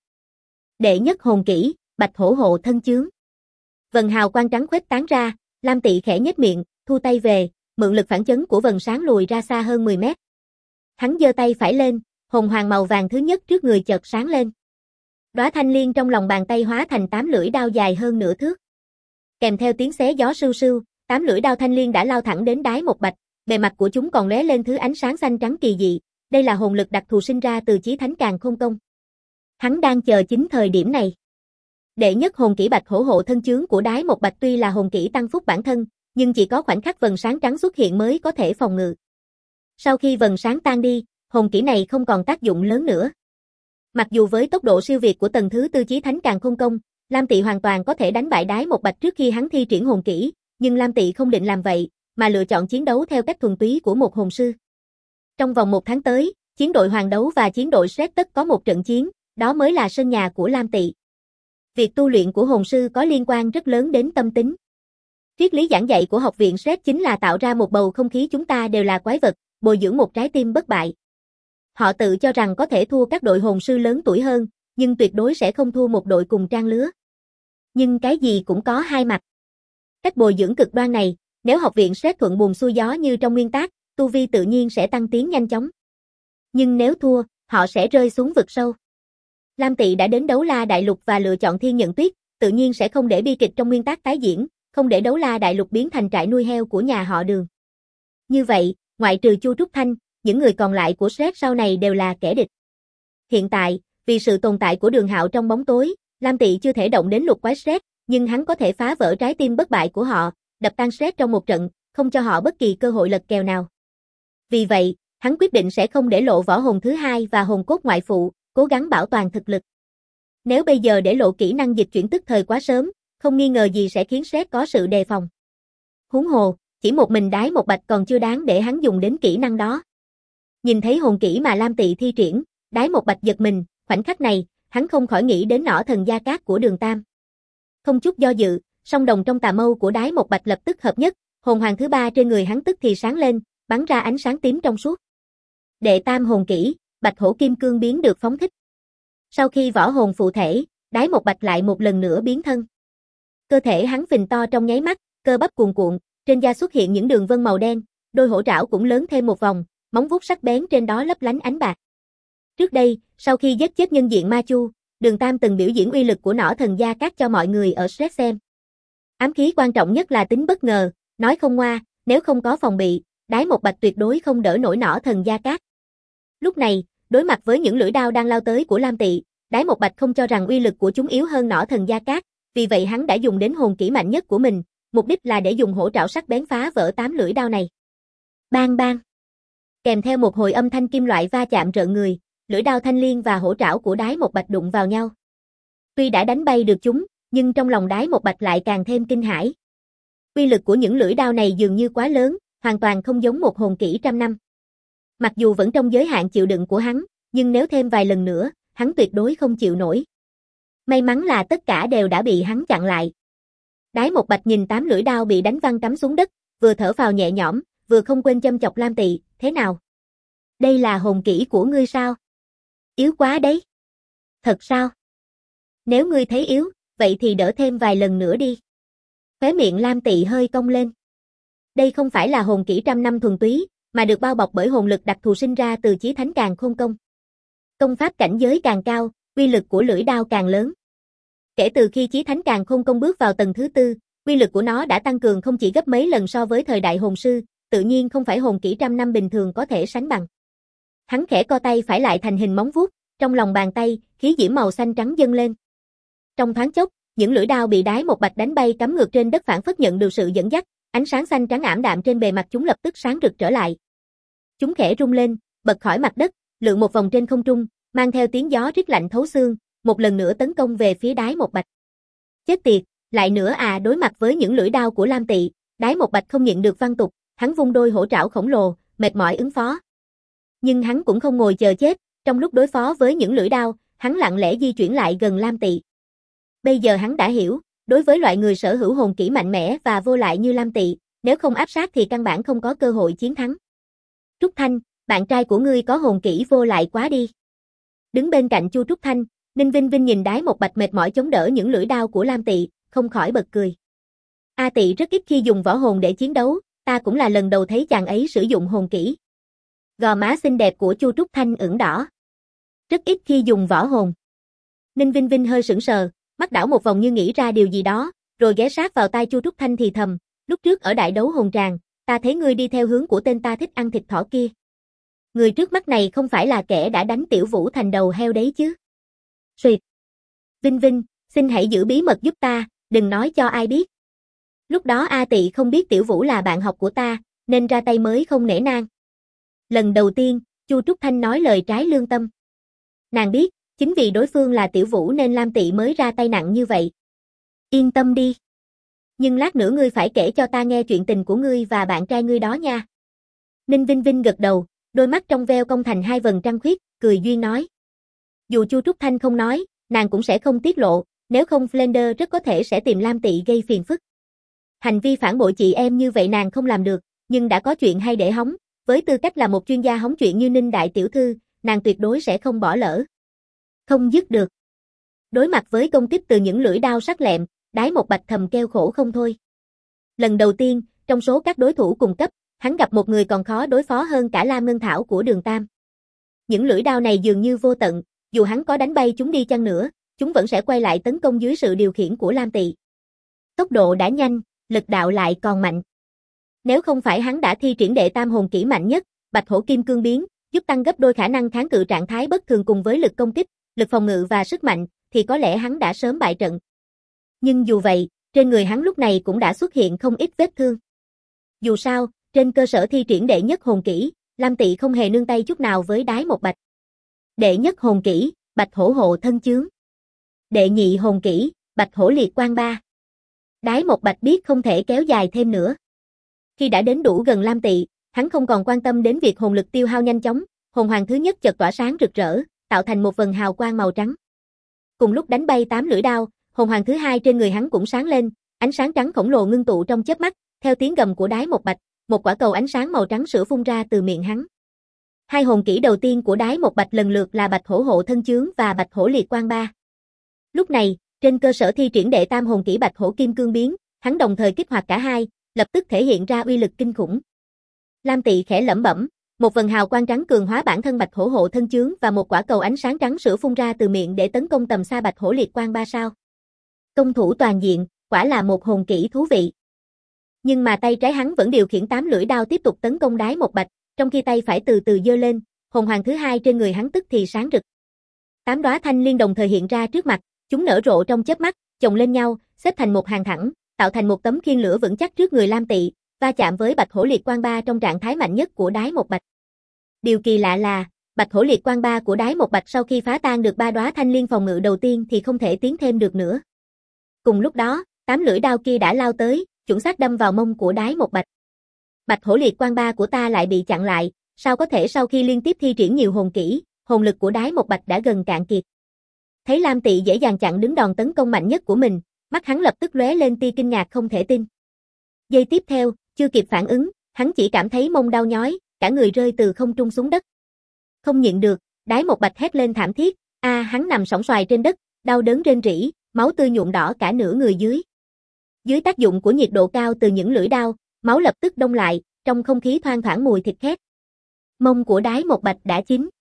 Đệ nhất hồn kỹ, Bạch Hổ hộ thân chướng. Vần hào quang trắng khuếch tán ra, Lam Tị khẽ nhếch miệng, thu tay về, mượn lực phản chấn của vần sáng lùi ra xa hơn 10 mét. Hắn giơ tay phải lên, hồn hoàng màu vàng thứ nhất trước người chợt sáng lên. Đóa thanh liên trong lòng bàn tay hóa thành 8 lưỡi đao dài hơn nửa thước. Kèm theo tiếng xé gió sưu sưu, 8 lưỡi đao thanh liên đã lao thẳng đến Đái Một Bạch, bề mặt của chúng còn lóe lên thứ ánh sáng xanh trắng kỳ dị, đây là hồn lực đặc thù sinh ra từ Chí Thánh Càn Khôn Công. Hắn đang chờ chính thời điểm này. Đệ nhất hồn kỹ Bạch Hổ hộ thân chướng của Đái Một Bạch tuy là hồn kỹ tăng phúc bản thân, nhưng chỉ có khoảnh khắc vần sáng trắng xuất hiện mới có thể phòng ngự. Sau khi vần sáng tan đi, hồn kỹ này không còn tác dụng lớn nữa. Mặc dù với tốc độ siêu việt của tầng thứ tư Chí Thánh Càn Khôn Công, Lam Tị hoàn toàn có thể đánh bại Đái Một Bạch trước khi hắn thi triển hồn kỹ, nhưng Lam Tị không định làm vậy, mà lựa chọn chiến đấu theo cách thuần túy của một hồn sư. Trong vòng 1 tháng tới, chiến đội Hoàng Đấu và chiến đội Sret tất có một trận chiến, đó mới là sân nhà của Lam Tị. Việc tu luyện của hồn sư có liên quan rất lớn đến tâm tính. Triết lý giảng dạy của học viện Sret chính là tạo ra một bầu không khí chúng ta đều là quái vật, bồi dưỡng một trái tim bất bại. Họ tự cho rằng có thể thua các đội hồn sư lớn tuổi hơn, nhưng tuyệt đối sẽ không thua một đội cùng trang lứa. Nhưng cái gì cũng có hai mặt. Cách bồi dưỡng cực đoan này, nếu học viện Sret thuận buồm xuôi gió như trong nguyên tác, tu vi tự nhiên sẽ tăng tiến nhanh chóng. Nhưng nếu thua, họ sẽ rơi xuống vực sâu. Lam Tị đã đến Đấu La Đại Lục và lựa chọn Thiên Nhận Tuyết, tự nhiên sẽ không để bi kịch trong nguyên tác tái diễn, không để Đấu La Đại Lục biến thành trại nuôi heo của nhà họ Đường. Như vậy, ngoại trừ Chu Trúc Thanh, những người còn lại của Sret sau này đều là kẻ địch. Hiện tại, vì sự tồn tại của Đường Hạo trong bóng tối, Lam Tị chưa thể động đến lục quái Sret, nhưng hắn có thể phá vỡ trái tim bất bại của họ, đập tan Sret trong một trận, không cho họ bất kỳ cơ hội lật kèo nào. Vì vậy, hắn quyết định sẽ không để lộ võ hồn thứ hai và hồn cốt ngoại phụ, cố gắng bảo toàn thực lực. Nếu bây giờ để lộ kỹ năng dịch chuyển tức thời quá sớm, không nghi ngờ gì sẽ khiến Sret có sự đề phòng. Huống hồ, chỉ một mình Đái Một Bạch còn chưa đáng để hắn dùng đến kỹ năng đó. Nhìn thấy hồn kỹ mà Lam Tị thi triển, Đái Một Bạch giật mình, khoảnh khắc này, hắn không khỏi nghĩ đến nỏ thần gia cát của Đường Tam. Không chút do dự, song đồng trong tà mâu của Đái Một Bạch lập tức hợp nhất, hồn hoàng thứ ba trên người hắn tức thì sáng lên, bắn ra ánh sáng tím trong suốt. Đệ tam hồn kỹ, Bạch Hổ Kim Cương biến được phóng thích. Sau khi võ hồn phụ thể, Đái Một Bạch lại một lần nữa biến thân. Cơ thể hắn phình to trong nháy mắt, cơ bắp cuồn cuộn, trên da xuất hiện những đường vân màu đen, đôi hổ trảo cũng lớn thêm một vòng, móng vuốt sắc bén trên đó lấp lánh ánh bạc. Trước đây, sau khi giết chết nhân diện Ma Chu, Đường Tam từng biểu diễn uy lực của nỏ thần gia cát cho mọi người ở Sret xem. Ám khí quan trọng nhất là tính bất ngờ, Nói không ngoa, nếu không có phòng bị, Đái Một Bạch tuyệt đối không đỡ nổi nỏ thần Gia Cát. Lúc này, đối mặt với những lưỡi đao đang lao tới của Lam Tị, Đái Một Bạch không cho rằng uy lực của chúng yếu hơn nỏ thần Gia Cát, vì vậy hắn đã dùng đến hồn kỹ mạnh nhất của mình, mục đích là để dùng hổ trảo sắc bén phá vỡ 8 lưỡi đao này. Bang bang. Kèm theo một hồi âm thanh kim loại va chạm rợn người, lưỡi đao thanh liên và hổ trảo của Đái Một Bạch đụng vào nhau. Tuy đã đánh bay được chúng, nhưng trong lòng Đái Một Bạch lại càng thêm kinh hãi. Uy lực của những lưỡi đao này dường như quá lớn, hoàn toàn không giống một hồn kỹ trăm năm. Mặc dù vẫn trong giới hạn chịu đựng của hắn, nhưng nếu thêm vài lần nữa, hắn tuyệt đối không chịu nổi. May mắn là tất cả đều đã bị hắn chặn lại. Đái Một Bạch nhìn 8 lưỡi đao bị đánh văng cắm xuống đất, vừa thở phào nhẹ nhõm, vừa không quên châm chọc Lam Tị, thế nào? Đây là hồn kỹ của ngươi sao? Yếu quá đấy. Thật sao? Nếu ngươi thấy yếu, vậy thì đỡ thêm vài lần nữa đi. Khóe miệng Lam Tị hơi cong lên. Đây không phải là hồn kỹ trăm năm thuần túy, mà được bao bọc bởi hồn lực đặc thù sinh ra từ Chí Thánh Càn Khôn Công. Công pháp cảnh giới càng cao, uy lực của lưỡi đao càng lớn. Kể từ khi Chí Thánh Càn Khôn Công bước vào tầng thứ 4, uy lực của nó đã tăng cường không chỉ gấp mấy lần so với thời đại hồn sư, tự nhiên không phải hồn kỹ trăm năm bình thường có thể sánh bằng. Hắn khẽ co tay phải lại thành hình móng vuốt, trong lòng bàn tay, khí diễm màu xanh trắng dâng lên. Trong thoáng chốc, những lưỡi đao bị Đái Một Bạch đánh bay cắm ngược trên đất phản phất nhận được sự dẫn dắt, ánh sáng xanh trắng ảm đạm trên bề mặt chúng lập tức sáng rực trở lại. Chúng khẽ rung lên, bật khỏi mặt đất, lượn một vòng trên không trung, mang theo tiếng gió rít lạnh thấu xương, một lần nữa tấn công về phía Đái Một Bạch. Chết tiệt, lại nữa à, đối mặt với những lưỡi đao của Lam Tị, Đái Một Bạch không nhịn được văng tục, hắn vung đôi hổ trảo khổng lồ, mệt mỏi ứng phó. Nhưng hắn cũng không ngồi chờ chết, trong lúc đối phó với những lưỡi đao, hắn lặng lẽ di chuyển lại gần Lam Tị. Bây giờ hắn đã hiểu, đối với loại người sở hữu hồn kỹ mạnh mẽ và vô lại như Lam Tị, nếu không áp sát thì căn bản không có cơ hội chiến thắng. Trúc Thanh, bạn trai của ngươi có hồn kỹ vô lại quá đi. Đứng bên cạnh Chu Trúc Thanh, Ninh Vinh Vinh nhìn Đái Một Bạch mệt mỏi chống đỡ những lưỡi đao của Lam Tị, không khỏi bật cười. A Tị rất ít khi dùng võ hồn để chiến đấu, ta cũng là lần đầu thấy chàng ấy sử dụng hồn kỹ. Gò má xinh đẹp của Chu Trúc Thanh ửng đỏ. Rất ít khi dùng võ hồn. Ninh Vinh Vinh hơi sững sờ, mắt đảo một vòng như nghĩ ra điều gì đó, rồi ghé sát vào tai Chu Trúc Thanh thì thầm, lúc trước ở đại đấu hồn tràng, ta thấy ngươi đi theo hướng của tên ta thích ăn thịt thỏ kia. Người trước mắt này không phải là kẻ đã đánh Tiểu Vũ thành đầu heo đấy chứ? Xuyệt. Vinh Vinh, xin hãy giữ bí mật giúp ta, đừng nói cho ai biết. Lúc đó A Tị không biết Tiểu Vũ là bạn học của ta, nên ra tay mới không nể nang. Lần đầu tiên, Chu Trúc Thanh nói lời trái lương tâm. Nàng biết, chính vì đối phương là Tiểu Vũ nên Lam Tị mới ra tay nặng như vậy. Yên tâm đi. Nhưng lát nữa ngươi phải kể cho ta nghe chuyện tình của ngươi và bạn trai ngươi đó nha. Ninh Vinh Vinh gật đầu, đôi mắt trong veo cong thành hai vầng trăng khuyết, cười duyên nói. Dù Chu Trúc Thanh không nói, nàng cũng sẽ không tiết lộ, nếu không Flender rất có thể sẽ tìm Lam Tị gây phiền phức. Hành vi phản bội chị em như vậy nàng không làm được, nhưng đã có chuyện hay để hóng, với tư cách là một chuyên gia hóng chuyện như Ninh đại tiểu thư, nàng tuyệt đối sẽ không bỏ lỡ. Không dứt được. Đối mặt với công kích từ những lưỡi đao sắc lẹm, Đái Một Bạch thầm kêu khổ không thôi. Lần đầu tiên, trong số các đối thủ cùng cấp, hắn gặp một người còn khó đối phó hơn cả Lam Ngân Thảo của Đường Tam. Những lưỡi đao này dường như vô tận, dù hắn có đánh bay chúng đi chăng nữa, chúng vẫn sẽ quay lại tấn công dưới sự điều khiển của Lam Tị. Tốc độ đã nhanh, lực đạo lại còn mạnh. Nếu không phải hắn đã thi triển đệ tam hồn kỹ mạnh nhất, Bạch Hổ Kim Cương Biến, giúp tăng gấp đôi khả năng kháng cự trạng thái bất thường cùng với lực công kích, lực phòng ngự và sức mạnh, thì có lẽ hắn đã sớm bại trận. Nhưng dù vậy, trên người hắn lúc này cũng đã xuất hiện không ít vết thương. Dù sao, trên cơ sở thi triển đệ nhất hồn kỹ, Lam Tị không hề nương tay chút nào với Đái Một Bạch. Đệ nhất hồn kỹ, Bạch Hổ Hộ Thân Chướng. Đệ nhị hồn kỹ, Bạch Hổ Liệt Quang Ba. Đái Một Bạch biết không thể kéo dài thêm nữa. Khi đã đến đủ gần Lam Tị, hắn không còn quan tâm đến việc hồn lực tiêu hao nhanh chóng, hồn hoàng thứ nhất chợt tỏa sáng rực rỡ, tạo thành một vầng hào quang màu trắng. Cùng lúc đánh bay 8 lưỡi đao, hồn hoàng thứ hai trên người hắn cũng sáng lên, ánh sáng trắng khổng lồ ngưng tụ trong chớp mắt, theo tiếng gầm của Đái Một Bạch, một quả cầu ánh sáng màu trắng sữa phun ra từ miệng hắn. Hai hồn kỹ đầu tiên của Đái Một Bạch lần lượt là Bạch Hổ Hộ Thân Chướng và Bạch Hổ Liệt Quang Ba. Lúc này, trên cơ sở thi triển đệ tam hồn kỹ Bạch Hổ Kim Cương Biến, hắn đồng thời kích hoạt cả hai, lập tức thể hiện ra uy lực kinh khủng. Lam Tị khẽ lẩm bẩm, một vầng hào quang trắng cường hóa bản thân Bạch Hổ Hộ Thân Chướng và một quả cầu ánh sáng trắng sữa phun ra từ miệng để tấn công tầm xa Bạch Hổ Liệt Quang Ba sao. Công thủ toàn diện, quả là một hồn kỹ thú vị. Nhưng mà tay trái hắn vẫn điều khiển 8 lưỡi đao tiếp tục tấn công Đái Một Bạch, trong khi tay phải từ từ giơ lên, hồn hoàng thứ hai trên người hắn tức thì sáng rực. 8 đóa thanh liên đồng thời hiện ra trước mặt, chúng nở rộ trong chớp mắt, chồng lên nhau, xếp thành một hàng thẳng, tạo thành một tấm khiên lửa vững chắc trước người Lam Tị, va chạm với Bạch Hổ Liệt Quang Ba trong trạng thái mạnh nhất của Đái Một Bạch. Điều kỳ lạ là, Bạch Hổ Liệt Quang Ba của Đái Một Bạch sau khi phá tan được 3 đóa thanh liên phòng ngự đầu tiên thì không thể tiến thêm được nữa. Cùng lúc đó, 8 lưỡi đao kia đã lao tới, chuẩn xác đâm vào mông của Đái Một Bạch. Bạch Hổ Liệt Quang Ba của ta lại bị chặn lại, sao có thể sau khi liên tiếp thi triển nhiều hồn kỹ, hồn lực của Đái Một Bạch đã gần cạn kiệt. Thấy Lam Tị dễ dàng chặn đứng đòn tấn công mạnh nhất của mình, mắt hắn lập tức lóe lên tia kinh ngạc không thể tin. Giây tiếp theo, chưa kịp phản ứng, hắn chỉ cảm thấy mông đau nhói, cả người rơi từ không trung xuống đất. Không nhịn được, Đái Một Bạch hét lên thảm thiết, hắn nằm sõng soài trên đất, đau đớn rên rỉ, máu tươi nhuộm đỏ cả nửa người dưới. Dưới tác dụng của nhiệt độ cao từ những lưỡi đao, máu lập tức đông lại, trong không khí thoang thoảng mùi thịt khét. Mông của Đái Một Bạch đã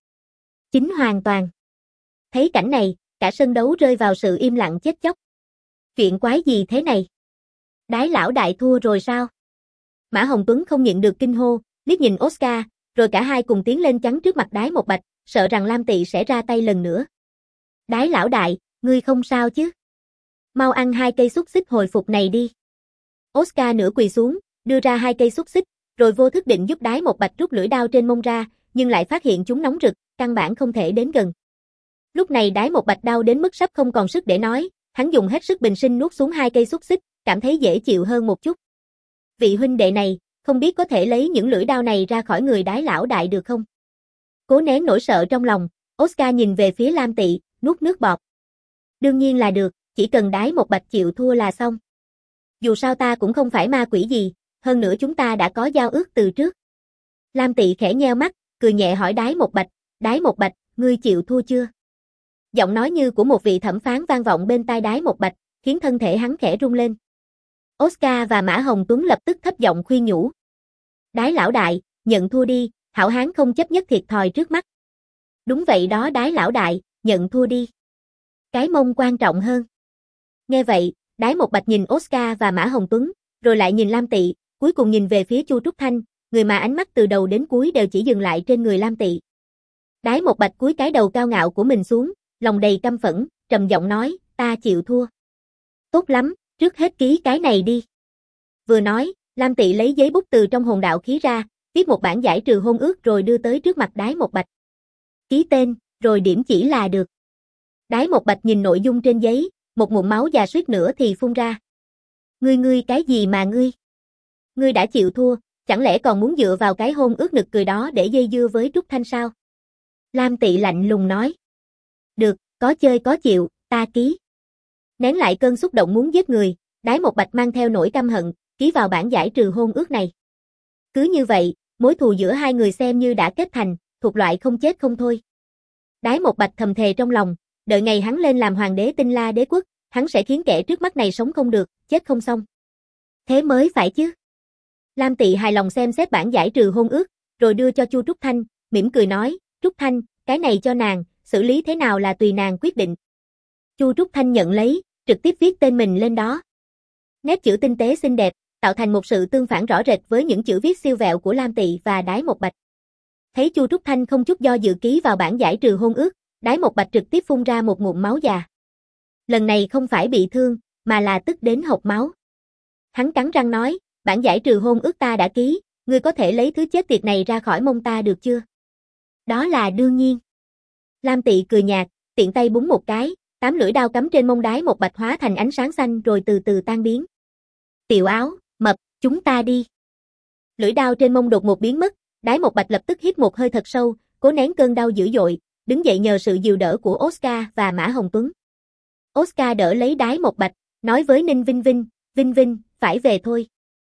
chín hoàn toàn. Thấy cảnh này, cả sân đấu rơi vào sự im lặng chết chóc. Chuyện quái gì thế này? Đái lão đại thua rồi sao? Mã Hồng Tuấn không nhịn được kinh hô, liếc nhìn Oscar, rồi cả hai cùng tiến lên chắn trước mặt Đái Một Bạch, sợ rằng Lam Tị sẽ ra tay lần nữa. Đái lão đại, ngươi không sao chứ? Mau ăn 2 cây xúc xích hồi phục này đi. Oscar nửa quỳ xuống, đưa ra 2 cây xúc xích, rồi vô thức định giúp Đái Một Bạch rút lưỡi đao trên mông ra, nhưng lại phát hiện chúng nóng rực, căn bản không thể đến gần. Lúc này Đái Một Bạch đau đến mức sắp không còn sức để nói, hắn dùng hết sức bình sinh nuốt xuống 2 cây xúc xích, cảm thấy dễ chịu hơn một chút. Vị huynh đệ này, không biết có thể lấy những lưỡi đao này ra khỏi người Đái lão đại được không? Cố nén nỗi sợ trong lòng, Oscar nhìn về phía Lam Tị, nuốt nước bọt. Đương nhiên là được, chỉ cần Đái Một Bạch chịu thua là xong. Dù sao ta cũng không phải ma quỷ gì, hơn nữa chúng ta đã có giao ước từ trước. Lam Tị khẽ nheo mắt, cười nhẹ hỏi Đái Một Bạch, ngươi chịu thua chưa? Giọng nói như của một vị thẩm phán vang vọng bên tai Đái Một Bạch, khiến thân thể hắn khẽ rung lên. Oscar và Mã Hồng Tuấn lập tức thấp giọng khuyên nhủ. Đái lão đại, nhận thua đi, hảo hán không chấp nhất thiệt thòi trước mắt. Đúng vậy đó Đái lão đại, nhận thua đi. Cái mông quan trọng hơn. Nghe vậy, Đái Một Bạch nhìn Oscar và Mã Hồng Tuấn, rồi lại nhìn Lam Tị, cuối cùng nhìn về phía Chu Trúc Thanh, người mà ánh mắt từ đầu đến cuối đều chỉ dừng lại trên người Lam Tị. Đái Một Bạch cúi cái đầu cao ngạo của mình xuống, lòng đầy căm phẫn, trầm giọng nói, ta chịu thua. Tốt lắm, trước hết ký cái này đi. Vừa nói, Lam Tị lấy giấy bút từ trong hồn đạo khí ra, viết một bản giải trừ hôn ước rồi đưa tới trước mặt Đái Một Bạch. Ký tên, rồi điểm chỉ là được. Đái Một Bạch nhìn nội dung trên giấy, một ngụm máu già suýt nữa thì phun ra. Ngươi cái gì mà ngươi? Ngươi đã chịu thua, chẳng lẽ còn muốn dựa vào cái hôn ước nực cười đó để dây dưa với Trúc Thanh sao? Lam Tị lạnh lùng nói. Được, có chơi có chịu, ta ký. Nén lại cơn xúc động muốn giết người, Đái Một Bạch mang theo nỗi căm hận, ký vào bản giải trừ hôn ước này. Cứ như vậy, mối thù giữa hai người xem như đã kết thành, thuộc loại không chết không thôi. Đái Một Bạch thầm thề trong lòng, đợi ngày hắn lên làm hoàng đế Tinh La Đế quốc, hắn sẽ khiến kẻ trước mắt này sống không được, chết không xong. Thế mới phải chứ. Lam Tị hài lòng xem xét bản giải trừ hôn ước, rồi đưa cho Chu Trúc Thanh, mỉm cười nói, Trúc Thanh, cái này cho nàng, xử lý thế nào là tùy nàng quyết định. Chu Trúc Thanh nhận lấy, trực tiếp viết tên mình lên đó. Nét chữ tinh tế xinh đẹp, tạo thành một sự tương phản rõ rệt với những chữ viết siêu vẹo của Lam Tị và Đái Một Bạch. Thấy Chu Trúc Thanh không chút do dự ký vào bản giải trừ hôn ước, Đái Một Bạch trực tiếp phun ra một ngụm máu già. Lần này không phải bị thương, mà là tức đến hộc máu. Hắn cắn răng nói, bản giải trừ hôn ước ta đã ký, ngươi có thể lấy thứ chết tiệt này ra khỏi mông ta được chưa? Đó là đương nhiên. Lam Tị cười nhạt, tiện tay búng một cái, 8 lưỡi đao cắm trên mông Đái Một Bạch hóa thành ánh sáng xanh rồi từ từ tan biến. Tiểu áo, mập, chúng ta đi. Lưỡi đao trên mông đột ngột biến mất, Đái Một Bạch lập tức hít một hơi thật sâu, cố nén cơn đau dữ dội, đứng dậy nhờ sự dìu đỡ của Oscar và Mã Hồng Tuấn. Oscar đỡ lấy Đái Một Bạch, nói với Ninh Vinh Vinh, Vinh Vinh, phải về thôi.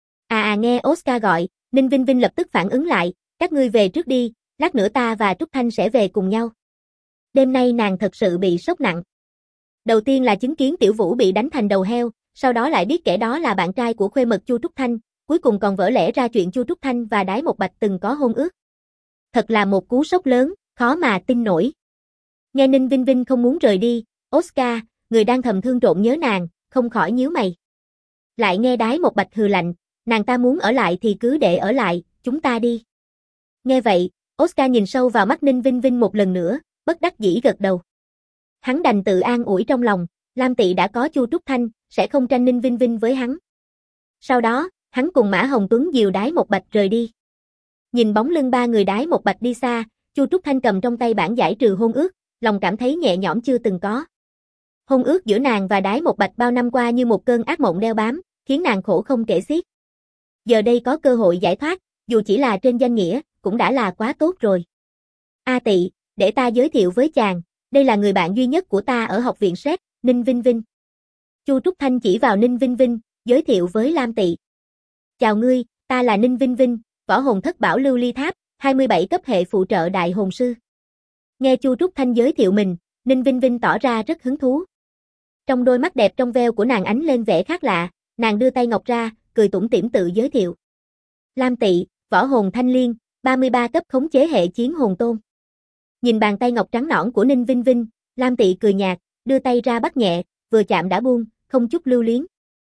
Nghe Oscar gọi, Ninh Vinh Vinh lập tức phản ứng lại, các ngươi về trước đi, lát nữa ta và Trúc Thanh sẽ về cùng nhau. Đêm nay nàng thật sự bị sốc nặng. Đầu tiên là chứng kiến Tiểu Vũ bị đánh thành đầu heo, sau đó lại biết kẻ đó là bạn trai của khuê mật Chu Trúc Thanh, cuối cùng còn vỡ lẽ ra chuyện Chu Trúc Thanh và Đái Một Bạch từng có hôn ước. Thật là một cú sốc lớn, khó mà tin nổi. Nghe Ninh Vinh Vinh không muốn rời đi, Oscar, người đang thầm thương trộn nhớ nàng, không khỏi nhíu mày. Lại nghe Đái Một Bạch hừ lạnh, nàng ta muốn ở lại thì cứ để ở lại, chúng ta đi. Nghe vậy, Oscar nhìn sâu vào mắt Ninh Vinh Vinh một lần nữa, bất đắc dĩ gật đầu. Hắn đành tự an ủi trong lòng, Lam Tị đã có Chu Trúc Thanh, sẽ không tranh Ninh Vinh Vinh với hắn. Sau đó, hắn cùng Mã Hồng Tuấn dìu Đái Một Bạch rời đi. Nhìn bóng lưng ba người Đái Một Bạch đi xa, Chu Trúc Thanh cầm trong tay bản giải trừ hôn ước, lòng cảm thấy nhẹ nhõm chưa từng có. Hôn ước giữa nàng và Đái Một Bạch bao năm qua như một cơn ác mộng đeo bám, khiến nàng khổ không kể xiết. Giờ đây có cơ hội giải thoát, dù chỉ là trên danh nghĩa, cũng đã là quá tốt rồi. A Tị, để ta giới thiệu với chàng, đây là người bạn duy nhất của ta ở học viện SET, Ninh Vinh Vinh. Chu Trúc Thanh chỉ vào Ninh Vinh Vinh, giới thiệu với Lam Tị. Chào ngươi, ta là Ninh Vinh Vinh, võ hồn thất bảo lưu ly tháp, 27 cấp hệ phụ trợ đại hồn sư. Nghe Chu Trúc Thanh giới thiệu mình, Ninh Vinh Vinh tỏ ra rất hứng thú. Trong đôi mắt đẹp trong veo của nàng ánh lên vẻ khác lạ, nàng đưa tay ngọc ra, cười tủm tỉm tự giới thiệu. Lam Tị, võ hồn thanh liên, 33 cấp khống chế hệ chiến hồn tôn. Nhìn bàn tay ngọc trắng nõn của Ninh Vinh Vinh, Lam Tị cười nhạt, đưa tay ra bắt nhẹ, vừa chạm đã buông, không chút lưu luyến.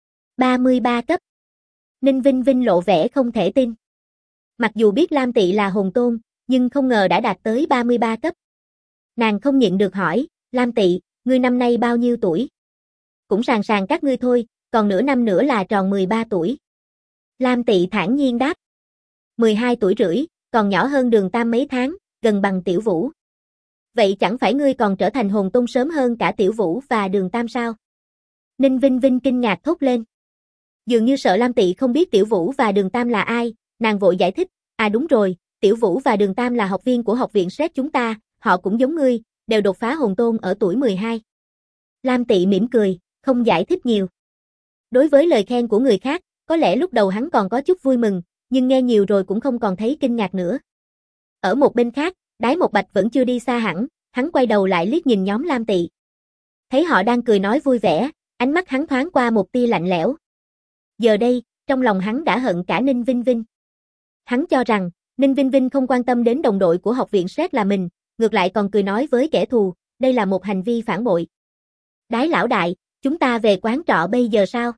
33 cấp. Ninh Vinh Vinh lộ vẻ không thể tin. Mặc dù biết Lam Tị là hồn tôn, nhưng không ngờ đã đạt tới 33 cấp. Nàng không nhịn được hỏi, Lam Tị, ngươi năm nay bao nhiêu tuổi? Cũng sàng sàng các ngươi thôi, còn nửa năm nữa là tròn 13 tuổi. Lam Tị thản nhiên đáp. 12 tuổi rưỡi, còn nhỏ hơn Đường Tam mấy tháng, gần bằng Tiểu Vũ. Vậy chẳng phải ngươi còn trở thành hồn tôn sớm hơn cả Tiểu Vũ và Đường Tam sao? Ninh Vinh Vinh kinh ngạc thốt lên. Dường như sợ Lam Tị không biết Tiểu Vũ và Đường Tam là ai, nàng vội giải thích, à đúng rồi, Tiểu Vũ và Đường Tam là học viên của học viện SET chúng ta, họ cũng giống ngươi, đều đột phá hồn tôn ở tuổi 12. Lam Tị mỉm cười, không giải thích nhiều. Đối với lời khen của người khác, có lẽ lúc đầu hắn còn có chút vui mừng, nhưng nghe nhiều rồi cũng không còn thấy kinh ngạc nữa. Ở một bên khác, Đái Một Bạch vẫn chưa đi xa hẳn, hắn quay đầu lại liếc nhìn nhóm Lam Tị. Thấy họ đang cười nói vui vẻ, ánh mắt hắn thoáng qua một tia lạnh lẽo. Giờ đây, trong lòng hắn đã hận cả Ninh Vinh Vinh. Hắn cho rằng, Ninh Vinh Vinh không quan tâm đến đồng đội của học viện SET là mình, ngược lại còn cười nói với kẻ thù, đây là một hành vi phản bội. Đái lão đại, chúng ta về quán trọ bây giờ sao?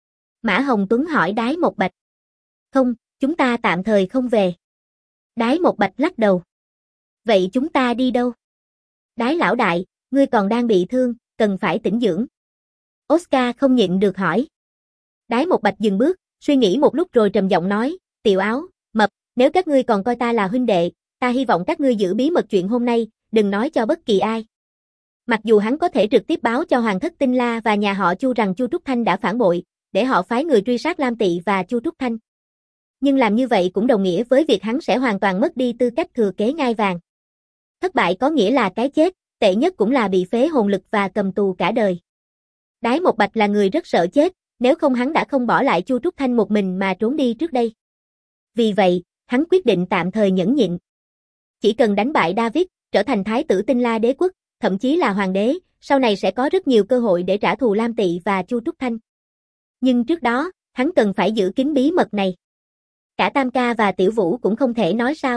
Mã Hồng Tuấn hỏi Đái Một Bạch. Không, chúng ta tạm thời không về. Đái Một Bạch lắc đầu. Vậy chúng ta đi đâu? Đái lão đại, ngươi còn đang bị thương, cần phải tĩnh dưỡng. Oscar không nhịn được hỏi. Đái Một Bạch dừng bước, suy nghĩ một lúc rồi trầm giọng nói, Tiểu Áo, Mập, nếu các ngươi còn coi ta là huynh đệ, ta hy vọng các ngươi giữ bí mật chuyện hôm nay, đừng nói cho bất kỳ ai. Mặc dù hắn có thể trực tiếp báo cho Hoàng thất Tinh La và nhà họ Chu rằng Chu Trúc Thanh đã phản bội, để họ phái người truy sát Lam Tị và Chu Trúc Thanh. Nhưng làm như vậy cũng đồng nghĩa với việc hắn sẽ hoàn toàn mất đi tư cách thừa kế ngai vàng. Thất bại có nghĩa là cái chết, tệ nhất cũng là bị phế hồn lực và cầm tù cả đời. Đái Một Bạch là người rất sợ chết, nếu không hắn đã không bỏ lại Chu Trúc Thanh một mình mà trốn đi trước đây. Vì vậy, hắn quyết định tạm thời nhẫn nhịn. Chỉ cần đánh bại David, trở thành thái tử Tinh La đế quốc, thậm chí là hoàng đế, sau này sẽ có rất nhiều cơ hội để trả thù Lam Tị và Chu Trúc Thanh. Nhưng trước đó, hắn cần phải giữ kín bí mật này. Cả Tam Ca và Tiểu Vũ cũng không thể nói sao?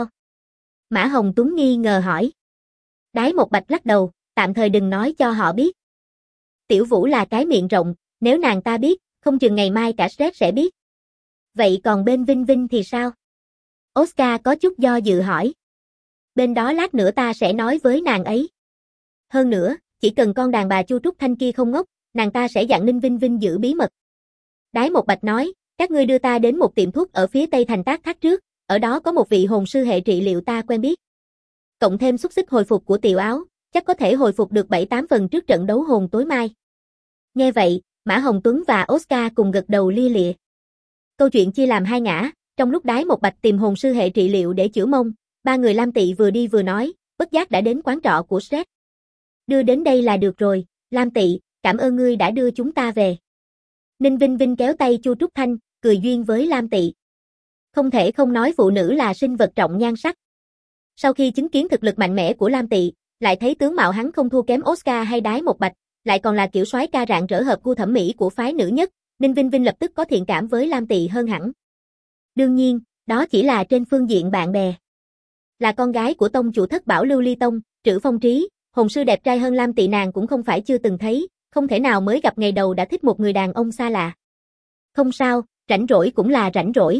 Mã Hồng Tuấn nghi ngờ hỏi. Đái Một Bạch lắc đầu, tạm thời đừng nói cho họ biết. Tiểu Vũ là cái miệng rộng, nếu nàng ta biết, không chừng ngày mai cả SET sẽ biết. Vậy còn bên Vinh Vinh thì sao? Oscar có chút do dự hỏi. Bên đó lát nữa ta sẽ nói với nàng ấy. Hơn nữa, chỉ cần con đàn bà Chu Trúc Thanh kia không ngốc, nàng ta sẽ dặn Ninh Vinh Vinh giữ bí mật. Đái Một Bạch nói, các ngươi đưa ta đến một tiệm thuốc ở phía tây thành Tác Thác trước, ở đó có một vị hồn sư hệ trị liệu ta quen biết. Cộng thêm xúc xích hồi phục của Tiểu Áo, chắc có thể hồi phục được 7-8 phần trước trận đấu hồn tối mai. Nghe vậy, Mã Hồng Tuấn và Oscar cùng gật đầu lia lịa. Câu chuyện chia làm hai ngã, trong lúc Đái Một Bạch tìm hồn sư hệ trị liệu để chữa mông, ba người Lam Tị vừa đi vừa nói, bất giác đã đến quán trọ của SET. Đưa đến đây là được rồi, Lam Tị, cảm ơn ngươi đã đưa chúng ta về. Ninh Vinh Vinh kéo tay Chu Trúc Thanh, cười duyên với Lam Tị. Không thể không nói phụ nữ là sinh vật trọng nhan sắc. Sau khi chứng kiến thực lực mạnh mẽ của Lam Tị, lại thấy tướng mạo hắn không thua kém Oscar hay Đái Một Bạch, lại còn là kiểu soái ca rạng rỡ hợp gu thẩm mỹ của phái nữ nhất, Ninh Vinh Vinh lập tức có thiện cảm với Lam Tị hơn hẳn. Đương nhiên, đó chỉ là trên phương diện bạn bè. Là con gái của tông chủ thất bảo Lưu Ly Tông, Trữ Phong Trí, hồn sư đẹp trai hơn Lam Tị nàng cũng không phải chưa từng thấy, không thể nào mới gặp ngày đầu đã thích một người đàn ông xa lạ. Không sao, Rảnh rỗi cũng là rảnh rỗi.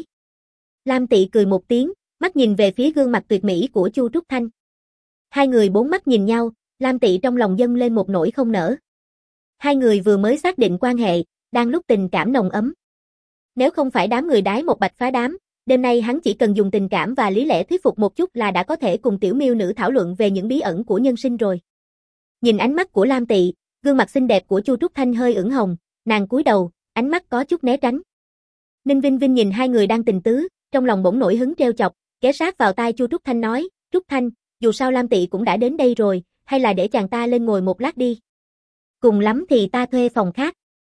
Lam Tị cười một tiếng, mắt nhìn về phía gương mặt tuyệt mỹ của Chu Trúc Thanh. Hai người bốn mắt nhìn nhau, Lam Tị trong lòng dâng lên một nỗi không nở. Hai người vừa mới xác định quan hệ, đang lúc tình cảm nồng ấm. Nếu không phải đám người đái một bạch phá đám, đêm nay hắn chỉ cần dùng tình cảm và lý lẽ thuyết phục một chút là đã có thể cùng tiểu miêu nữ thảo luận về những bí ẩn của nhân sinh rồi. Nhìn ánh mắt của Lam Tị, gương mặt xinh đẹp của Chu Trúc Thanh hơi ửng hồng, nàng cúi đầu, ánh mắt có chút né tránh. Ninh Vinh Vinh nhìn hai người đang tình tứ, trong lòng bỗng nổi hứng trêu chọc, ghé sát vào tai Chu Trúc Thanh nói, Trúc Thanh, dù sao Lam Tị cũng đã đến đây rồi, hay là để chàng ta lên ngồi một lát đi. Cùng lắm thì ta thuê phòng khác.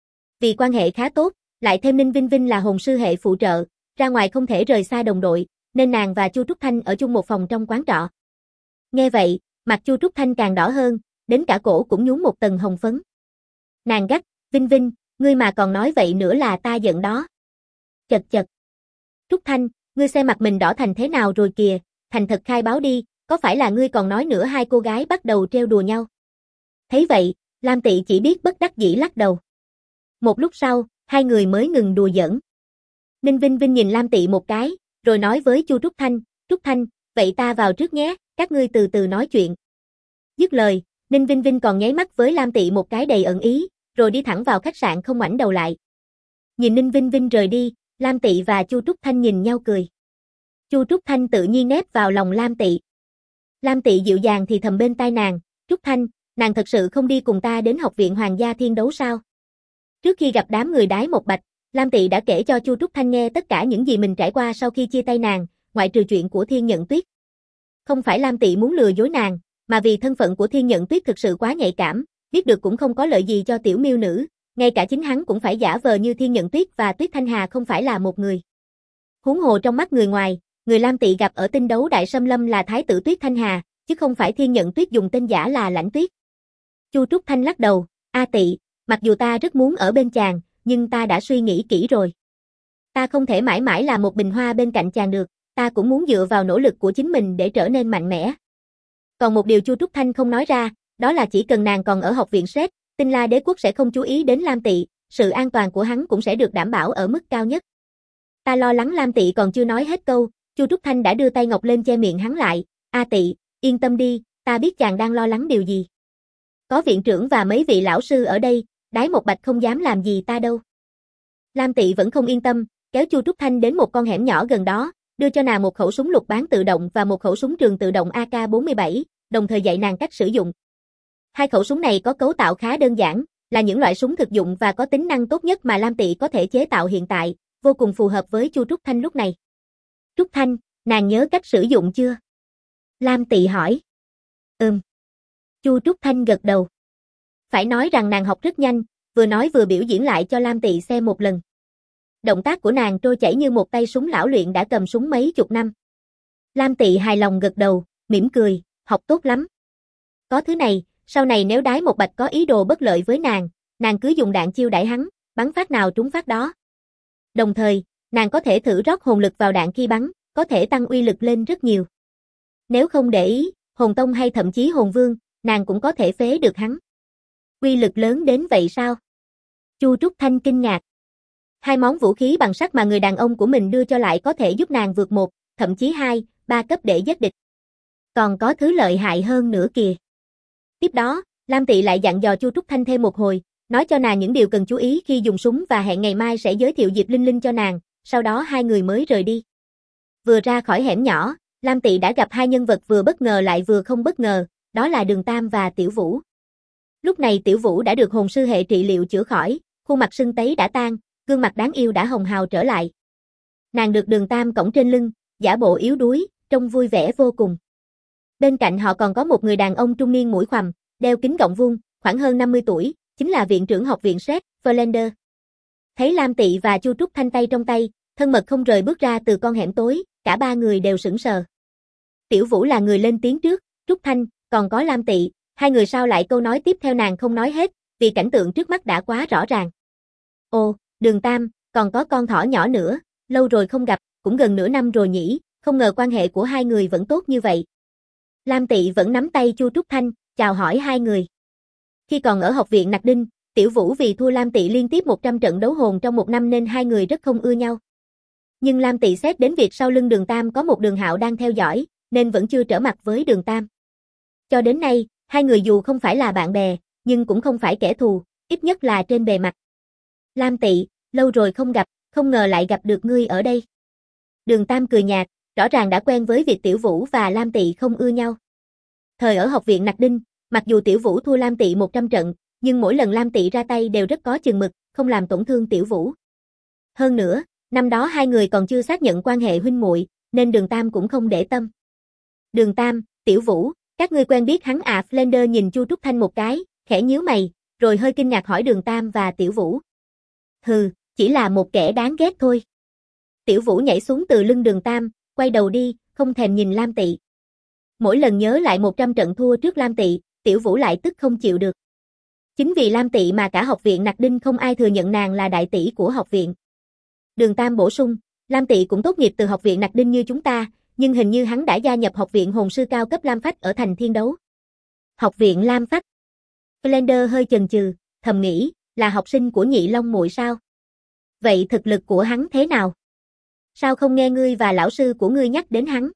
Vì quan hệ khá tốt, lại thêm Ninh Vinh Vinh là hồn sư hệ phụ trợ, ra ngoài không thể rời xa đồng đội, nên nàng và Chu Trúc Thanh ở chung một phòng trong quán trọ. Nghe vậy, mặt Chu Trúc Thanh càng đỏ hơn, đến cả cổ cũng nhuốm một tầng hồng phấn. Nàng gắt, Vinh Vinh, ngươi mà còn nói vậy nữa là ta giận đó. Chật chật. Trúc Thanh, ngươi xem mặt mình đỏ thành thế nào rồi kìa, thành thật khai báo đi, có phải là ngươi còn nói nữa hai cô gái bắt đầu trêu đùa nhau. Thấy vậy, Lam Tị chỉ biết bất đắc dĩ lắc đầu. Một lúc sau, hai người mới ngừng đùa giỡn. Ninh Vinh Vinh nhìn Lam Tị một cái, rồi nói với Chu Trúc Thanh, vậy ta vào trước nhé, các ngươi từ từ nói chuyện. Dứt lời, Ninh Vinh Vinh còn nháy mắt với Lam Tị một cái đầy ẩn ý, rồi đi thẳng vào khách sạn không ngoảnh đầu lại. Nhìn Ninh Vinh Vinh rời đi, Lam Tị và Chu Trúc Thanh nhìn nhau cười. Chu Trúc Thanh tự nhiên nép vào lòng Lam Tị. Lam Tị dịu dàng thì thầm bên tai nàng, Trúc Thanh, nàng thật sự không đi cùng ta đến học viện Hoàng gia Thiên Đấu sao? Trước khi gặp đám người đái một bạch, Lam Tị đã kể cho Chu Trúc Thanh nghe tất cả những gì mình trải qua sau khi chia tay nàng, ngoại trừ chuyện của Thiên Nhận Tuyết. Không phải Lam Tị muốn lừa dối nàng, mà vì thân phận của Thiên Nhận Tuyết thực sự quá nhạy cảm, biết được cũng không có lợi gì cho tiểu miêu nữ, ngay cả chính hắn cũng phải giả vờ như Thiên Nhận Tuyết và Tuyết Thanh Hà không phải là một người. Huống hồ trong mắt người ngoài, người Lam Tị gặp ở tinh đấu Đại Sâm Lâm là Thái tử Tuyết Thanh Hà, chứ không phải Thiên Nhận Tuyết dùng tên giả là Lãnh Tuyết. Chu Trúc Thanh lắc đầu, A Tị, mặc dù ta rất muốn ở bên chàng, nhưng ta đã suy nghĩ kỹ rồi. Ta không thể mãi mãi là một bình hoa bên cạnh chàng được, ta cũng muốn dựa vào nỗ lực của chính mình để trở nên mạnh mẽ. Còn một điều Chu Trúc Thanh không nói ra, đó là chỉ cần nàng còn ở học viện Sét, Tinh La Đế Quốc sẽ không chú ý đến Lam Tị, sự an toàn của hắn cũng sẽ được đảm bảo ở mức cao nhất. Ta lo lắng Lam Tị còn chưa nói hết câu, Chu Trúc Thanh đã đưa tay ngọc lên che miệng hắn lại, A Tị, yên tâm đi, ta biết chàng đang lo lắng điều gì. Có viện trưởng và mấy vị lão sư ở đây, đái một bạch không dám làm gì ta đâu. Lam Tị vẫn không yên tâm, kéo Chu Trúc Thanh đến một con hẻm nhỏ gần đó, đưa cho nàng một khẩu súng lục bán tự động và một khẩu súng trường tự động AK-47, đồng thời dạy nàng cách sử dụng. Hai khẩu súng này có cấu tạo khá đơn giản, là những loại súng thực dụng và có tính năng tốt nhất mà Lam Tị có thể chế tạo hiện tại, vô cùng phù hợp với Chu Trúc Thanh lúc này. Trúc Thanh, nàng nhớ cách sử dụng chưa? Lam Tị hỏi. Chu Trúc Thanh gật đầu. Phải nói rằng nàng học rất nhanh, vừa nói vừa biểu diễn lại cho Lam Tị xem một lần. Động tác của nàng trôi chảy như một tay súng lão luyện đã cầm súng mấy chục năm. Lam Tị hài lòng gật đầu, mỉm cười, học tốt lắm. Có thứ này, sau này nếu đái một bạch có ý đồ bất lợi với nàng cứ dùng đạn chiêu đãi hắn, bắn phát nào trúng phát đó. Đồng thời, nàng có thể thử rót hồn lực vào đạn khi bắn, có thể tăng uy lực lên rất nhiều. Nếu không để ý, hồn tông hay thậm chí hồn vương, nàng cũng có thể phế được hắn. Uy lực lớn đến vậy sao? Chu Trúc Thanh kinh ngạc. Hai món vũ khí bằng sắt mà người đàn ông của mình đưa cho lại có thể giúp nàng vượt 1, thậm chí 2, 3 cấp để giết địch. Còn có thứ lợi hại hơn nữa kìa. Tiếp đó, Lam Tị lại dặn dò Chu Trúc Thanh thêm một hồi, nói cho nàng những điều cần chú ý khi dùng súng và hẹn ngày mai sẽ giới thiệu Diệp Linh Linh cho nàng, sau đó hai người mới rời đi. Vừa ra khỏi hẻm nhỏ, Lam Tị đã gặp hai nhân vật vừa bất ngờ lại vừa không bất ngờ, đó là Đường Tam và Tiểu Vũ. Lúc này Tiểu Vũ đã được hồn sư hệ trị liệu chữa khỏi, khuôn mặt sưng tấy đã tan, gương mặt đáng yêu đã hồng hào trở lại. Nàng được Đường Tam cõng trên lưng, giả bộ yếu đuối, trông vui vẻ vô cùng. Bên cạnh họ còn có một người đàn ông trung niên mũi khoằm, đeo kính gọng vuông, khoảng hơn 50 tuổi, chính là viện trưởng học viện Sét, Verlander. Thấy Lam Tị và Chu Trúc Thanh tay trong tay, thân mật không rời bước ra từ con hẻm tối, cả ba người đều sững sờ. Tiểu Vũ là người lên tiếng trước, Trúc Thanh, còn có Lam Tị, hai người sau lại câu nói tiếp theo nàng không nói hết, vì cảnh tượng trước mắt đã quá rõ ràng. Ồ, Đường Tam, còn có con thỏ nhỏ nữa, lâu rồi không gặp, cũng gần nửa năm rồi nhỉ, không ngờ quan hệ của hai người vẫn tốt như vậy. Lam Tị vẫn nắm tay Chu Trúc Thanh, chào hỏi hai người. Khi còn ở học viện Nặc Đinh, Tiểu Vũ vì thua Lam Tị liên tiếp 100 trận đấu hồn trong một năm nên hai người rất không ưa nhau. Nhưng Lam Tị xét đến việc sau lưng Đường Tam có một Đường Hạo đang theo dõi, nên vẫn chưa trở mặt với Đường Tam. Cho đến nay, hai người dù không phải là bạn bè, nhưng cũng không phải kẻ thù, ít nhất là trên bề mặt. Lam Tị, lâu rồi không gặp, không ngờ lại gặp được ngươi ở đây. Đường Tam cười nhạt, rõ ràng đã quen với việc Tiểu Vũ và Lam Tị không ưa nhau. Thời ở học viện Nặc Đinh, mặc dù Tiểu Vũ thua Lam Tị 100 trận, nhưng mỗi lần Lam Tị ra tay đều rất có chừng mực, không làm tổn thương Tiểu Vũ. Hơn nữa, năm đó hai người còn chưa xác nhận quan hệ huynh muội, nên Đường Tam cũng không để tâm. Đường Tam, Tiểu Vũ, các ngươi quen biết hắn à? Flander nhìn Chu Trúc Thanh một cái, khẽ nhíu mày, rồi hơi kinh ngạc hỏi Đường Tam và Tiểu Vũ. Hừ, chỉ là một kẻ đáng ghét thôi. Tiểu Vũ nhảy xuống từ lưng Đường Tam, quay đầu đi, không thèm nhìn Lam Tị. Mỗi lần nhớ lại 100 trận thua trước Lam Tị, Tiểu Vũ lại tức không chịu được. Chính vì Lam Tị mà cả học viện Nặc Đinh không ai thừa nhận nàng là đại tỷ của học viện. Đường Tam bổ sung, Lam Tị cũng tốt nghiệp từ học viện Nặc Đinh như chúng ta, nhưng hình như hắn đã gia nhập học viện hồn sư cao cấp Lam Phách ở thành Thiên Đấu. Học viện Lam Phách. Flander hơi chần chừ, thầm nghĩ, là học sinh của Nhị Long muội sao? Vậy thực lực của hắn thế nào? Sao không nghe ngươi và lão sư của ngươi nhắc đến hắn?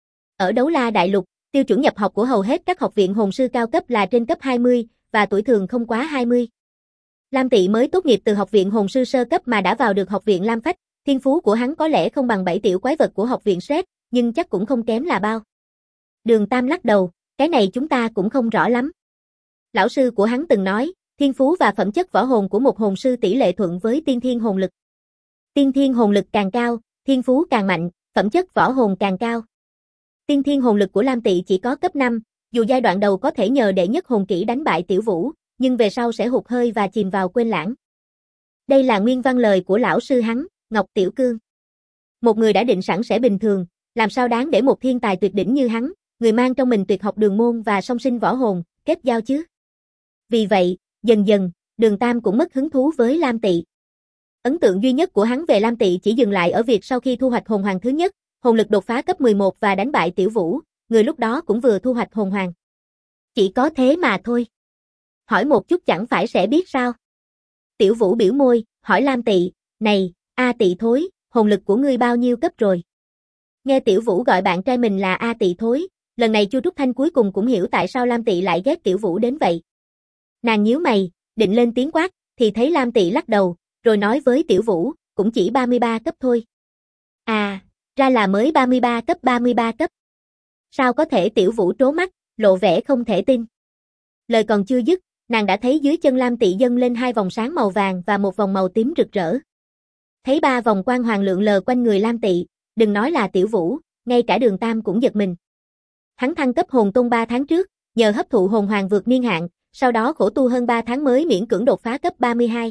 Ở Đấu La Đại Lục, tiêu chuẩn nhập học của hầu hết các học viện hồn sư cao cấp là trên cấp 20, và tuổi thường không quá 20. Lam Tị mới tốt nghiệp từ học viện hồn sư sơ cấp mà đã vào được học viện Lam Phách, thiên phú của hắn có lẽ không bằng 7 tiểu quái vật của học viện Sét, nhưng chắc cũng không kém là bao. Đường Tam lắc đầu, cái này chúng ta cũng không rõ lắm. Lão sư của hắn từng nói, thiên phú và phẩm chất võ hồn của một hồn sư tỷ lệ thuận với tiên thiên hồn lực. Tiên thiên hồn lực càng cao, thiên phú càng mạnh, phẩm chất võ hồn càng cao. Tiên thiên hồn lực của Lam Tị chỉ có cấp 5, dù giai đoạn đầu có thể nhờ đệ nhất hồn kỹ đánh bại Tiểu Vũ, nhưng về sau sẽ hụt hơi và chìm vào quên lãng. Đây là nguyên văn lời của lão sư hắn, Ngọc Tiểu Cương. Một người đã định sẵn sẽ bình thường, làm sao đáng để một thiên tài tuyệt đỉnh như hắn, người mang trong mình tuyệt học đường môn và song sinh võ hồn, kết giao chứ. Vì vậy, dần dần, Đường Tam cũng mất hứng thú với Lam Tị. Ấn tượng duy nhất của hắn về Lam Tị chỉ dừng lại ở việc sau khi thu hoạch hồn hoàng thứ nhất, hồn lực đột phá cấp 11 và đánh bại Tiểu Vũ, người lúc đó cũng vừa thu hoạch hồn hoàng. Chỉ có thế mà thôi. Hỏi một chút chẳng phải sẽ biết sao? Tiểu Vũ biểu môi, hỏi Lam Tị, này, A Tị thối, hồn lực của ngươi bao nhiêu cấp rồi? Nghe Tiểu Vũ gọi bạn trai mình là A Tị thối, lần này Chu Trúc Thanh cuối cùng cũng hiểu tại sao Lam Tị lại ghét Tiểu Vũ đến vậy. Nàng nhíu mày, định lên tiếng quát, thì thấy Lam Tị lắc đầu, rồi nói với Tiểu Vũ, cũng chỉ 33 cấp thôi. À, ra là mới 33 cấp 33 cấp. Sao có thể? Tiểu Vũ trố mắt, lộ vẻ không thể tin. Lời còn chưa dứt, nàng đã thấy dưới chân Lam Tị dâng lên 2 vòng sáng màu vàng và một vòng màu tím rực rỡ. Thấy 3 vòng quang hoàng lượn lờ quanh người Lam Tị, đừng nói là Tiểu Vũ, ngay cả Đường Tam cũng giật mình. Hắn thăng cấp hồn tôn 3 tháng trước, nhờ hấp thụ hồn hoàng vượt niên hạn, sau đó khổ tu hơn 3 tháng mới miễn cưỡng đột phá cấp 32.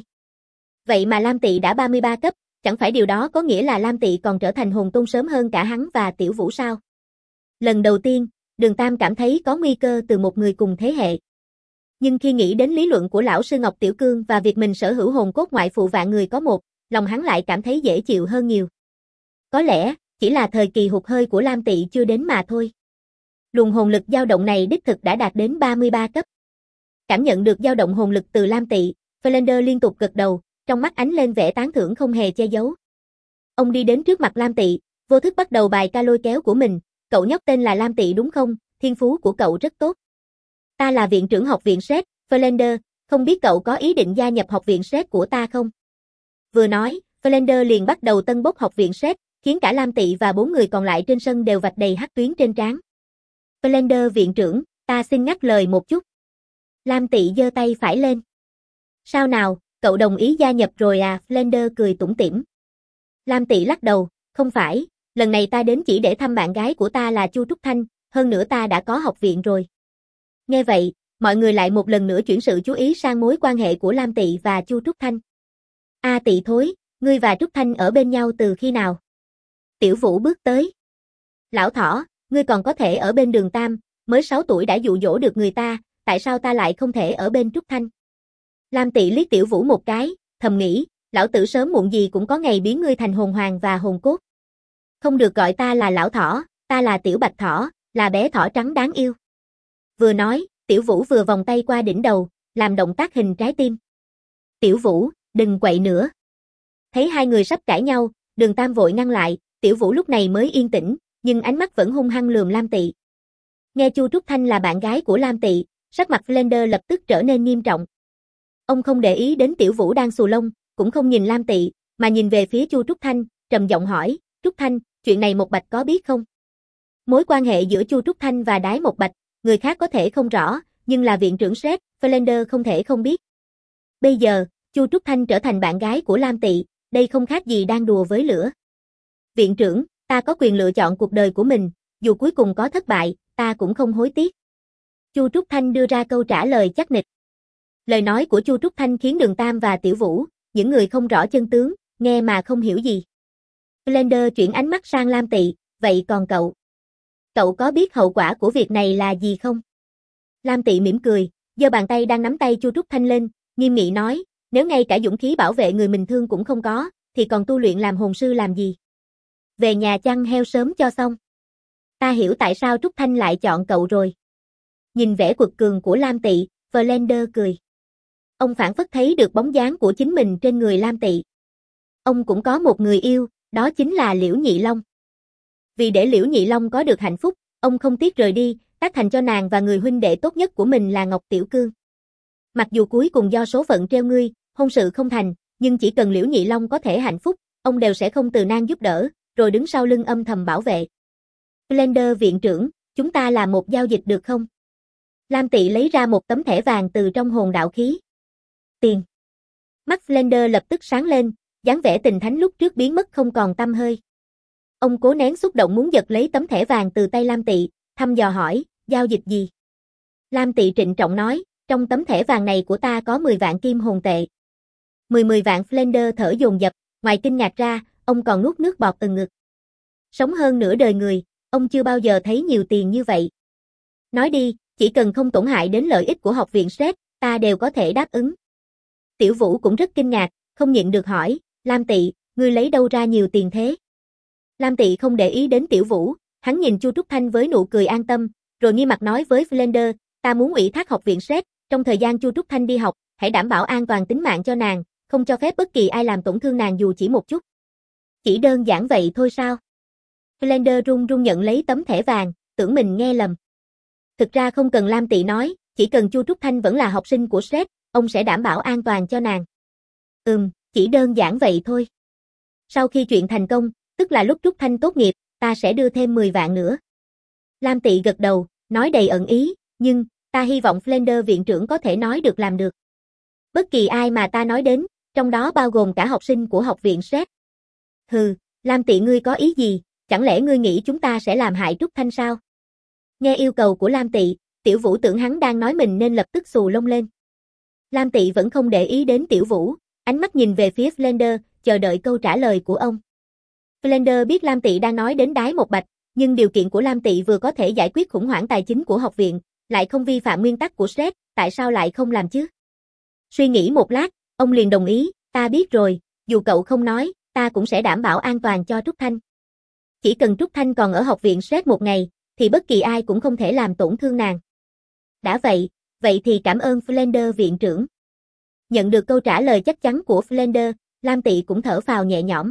Vậy mà Lam Tị đã 33 cấp, chẳng phải điều đó có nghĩa là Lam Tị còn trở thành hồn tôn sớm hơn cả hắn và Tiểu Vũ sao? Lần đầu tiên, Đường Tam cảm thấy có nguy cơ từ một người cùng thế hệ. Nhưng khi nghĩ đến lý luận của lão sư Ngọc Tiểu Cương và việc mình sở hữu hồn cốt ngoại phụ vạn người có một, lòng hắn lại cảm thấy dễ chịu hơn nhiều. Có lẽ, chỉ là thời kỳ hụt hơi của Lam Tị chưa đến mà thôi. Luồng hồn lực dao động này đích thực đã đạt đến 33 cấp. Cảm nhận được dao động hồn lực từ Lam Tị, Flander liên tục gật đầu, trong mắt ánh lên vẻ tán thưởng không hề che giấu. Ông đi đến trước mặt Lam Tị, vô thức bắt đầu bài ca lôi kéo của mình, cậu nhóc tên là Lam Tị đúng không? Thiên phú của cậu rất tốt. Ta là viện trưởng học viện Sét, Flander, không biết cậu có ý định gia nhập học viện Sét của ta không? Vừa nói, Flander liền bắt đầu tân bốc học viện Sét, khiến cả Lam Tị và 4 người còn lại trên sân đều vạch đầy hắc tuyến trên trán. Flander viện trưởng, ta xin ngắt lời một chút. Lam Tị giơ tay phải lên. Sao nào, cậu đồng ý gia nhập rồi à? Flander cười tủm tỉm. Lam Tị lắc đầu, không phải, lần này ta đến chỉ để thăm bạn gái của ta là Chu Trúc Thanh, hơn nữa ta đã có học viện rồi. Nghe vậy, mọi người lại một lần nữa chuyển sự chú ý sang mối quan hệ của Lam Tị và Chu Trúc Thanh. A Tị thối, ngươi và Trúc Thanh ở bên nhau từ khi nào? Tiểu Vũ bước tới. Lão thỏ, ngươi còn có thể ở bên Đường Tam, mới 6 tuổi đã dụ dỗ được người ta, tại sao ta lại không thể ở bên Trúc Thanh? Lam Tị liếc Tiểu Vũ một cái, thầm nghĩ, lão tử sớm muộn gì cũng có ngày biến ngươi thành hồn hoàng và hồn cốt. Không được gọi ta là lão thỏ, ta là Tiểu Bạch Thỏ, là bé thỏ trắng đáng yêu. Vừa nói, Tiểu Vũ vừa vòng tay qua đỉnh đầu, làm động tác hình trái tim. Tiểu Vũ, đừng quậy nữa. Thấy hai người sắp cãi nhau, Đường Tam vội ngăn lại, Tiểu Vũ lúc này mới yên tĩnh, nhưng ánh mắt vẫn hung hăng lườm Lam Tị. Nghe Chu Trúc Thanh là bạn gái của Lam Tị, sắc mặt Flender lập tức trở nên nghiêm trọng. Ông không để ý đến Tiểu Vũ đang xù lông, cũng không nhìn Lam Tị, mà nhìn về phía Chu Trúc Thanh, trầm giọng hỏi, Trúc Thanh, chuyện này Một Bạch có biết không? Mối quan hệ giữa Chu Trúc Thanh và Đái Một Bạch, người khác có thể không rõ, nhưng là viện trưởng Sret, Flender không thể không biết. Bây giờ, Chu Trúc Thanh trở thành bạn gái của Lam Tị, đây không khác gì đang đùa với lửa. Viện trưởng, ta có quyền lựa chọn cuộc đời của mình, dù cuối cùng có thất bại, ta cũng không hối tiếc. Chu Trúc Thanh đưa ra câu trả lời chắc nịch. Lời nói của Chu Trúc Thanh khiến Đường Tam và Tiểu Vũ, những người không rõ chân tướng, nghe mà không hiểu gì. Flender chuyển ánh mắt sang Lam Tị, vậy còn cậu? Cậu có biết hậu quả của việc này là gì không? Lam Tị mỉm cười, giơ bàn tay đang nắm tay Chu Trúc Thanh lên, nghiêm nghị nói, nếu ngay cả dũng khí bảo vệ người mình thương cũng không có, thì còn tu luyện làm hồn sư làm gì? Về nhà chăn heo sớm cho xong. Ta hiểu tại sao Trúc Thanh lại chọn cậu rồi. Nhìn vẻ quật cường của Lam Tị, Flender cười. Ông phảng phất thấy được bóng dáng của chính mình trên người Lam Tị. Ông cũng có một người yêu, đó chính là Liễu Nhị Long. Vì để Liễu Nhị Long có được hạnh phúc, ông không tiếc rời đi, tác thành cho nàng và người huynh đệ tốt nhất của mình là Ngọc Tiểu Cương. Mặc dù cuối cùng do số phận treo ngươi, hôn sự không thành, nhưng chỉ cần Liễu Nhị Long có thể hạnh phúc, ông đều sẽ không từ nan giúp đỡ, rồi đứng sau lưng âm thầm bảo vệ. Flender viện trưởng, chúng ta làm một giao dịch được không? Lam Tị lấy ra một tấm thẻ vàng từ trong hồn đạo khí. Tiền. Mắt Flender lập tức sáng lên, dáng vẻ tình thánh lúc trước biến mất không còn tăm hơi. Ông cố nén xúc động muốn giật lấy tấm thẻ vàng từ tay Lam Tị, thăm dò hỏi, giao dịch gì? Lam Tị trịnh trọng nói, trong tấm thẻ vàng này của ta có 10 vạn kim hồn tệ. 10 vạn. Flender thở dồn dập, ngoài kinh ngạc ra, ông còn nuốt nước bọt ngực. Sống hơn nửa đời người, ông chưa bao giờ thấy nhiều tiền như vậy. Nói đi, chỉ cần không tổn hại đến lợi ích của học viện Sret, ta đều có thể đáp ứng. Tiểu Vũ cũng rất kinh ngạc, không nhịn được hỏi, Lam Tị, ngươi lấy đâu ra nhiều tiền thế? Lam Tị không để ý đến Tiểu Vũ, hắn nhìn Chu Trúc Thanh với nụ cười an tâm, rồi nghiêm mặt nói với Flender, ta muốn ủy thác học viện Sret, trong thời gian Chu Trúc Thanh đi học, hãy đảm bảo an toàn tính mạng cho nàng, không cho phép bất kỳ ai làm tổn thương nàng dù chỉ một chút. Chỉ đơn giản vậy thôi sao? Flender run run nhận lấy tấm thẻ vàng, tưởng mình nghe lầm. Thực ra không cần Lam Tị nói, chỉ cần Chu Trúc Thanh vẫn là học sinh của Sret, ông sẽ đảm bảo an toàn cho nàng. Chỉ đơn giản vậy thôi. Sau khi chuyện thành công, tức là lúc Trúc Thanh tốt nghiệp, ta sẽ đưa thêm 10 vạn nữa. Lam Tị gật đầu, nói đầy ẩn ý, nhưng, ta hy vọng Flender viện trưởng có thể nói được làm được. Bất kỳ ai mà ta nói đến, trong đó bao gồm cả học sinh của học viện Sret. Hừ, Lam Tị ngươi có ý gì, chẳng lẽ ngươi nghĩ chúng ta sẽ làm hại Trúc Thanh sao? Nghe yêu cầu của Lam Tị, Tiểu Vũ tưởng hắn đang nói mình nên lập tức xù lông lên. Lam Tị vẫn không để ý đến Tiểu Vũ, ánh mắt nhìn về phía Flender, chờ đợi câu trả lời của ông. Flender biết Lam Tị đang nói đến Đái Một Bạch, nhưng điều kiện của Lam Tị vừa có thể giải quyết khủng hoảng tài chính của học viện, lại không vi phạm nguyên tắc của Sret, tại sao lại không làm chứ? Suy nghĩ một lát, ông liền đồng ý, ta biết rồi, dù cậu không nói, ta cũng sẽ đảm bảo an toàn cho Trúc Thanh. Chỉ cần Trúc Thanh còn ở học viện Sret một ngày, thì bất kỳ ai cũng không thể làm tổn thương nàng. Đã vậy thì cảm ơn Flender viện trưởng. Nhận được câu trả lời chắc chắn của Flender, Lam Tị cũng thở phào nhẹ nhõm.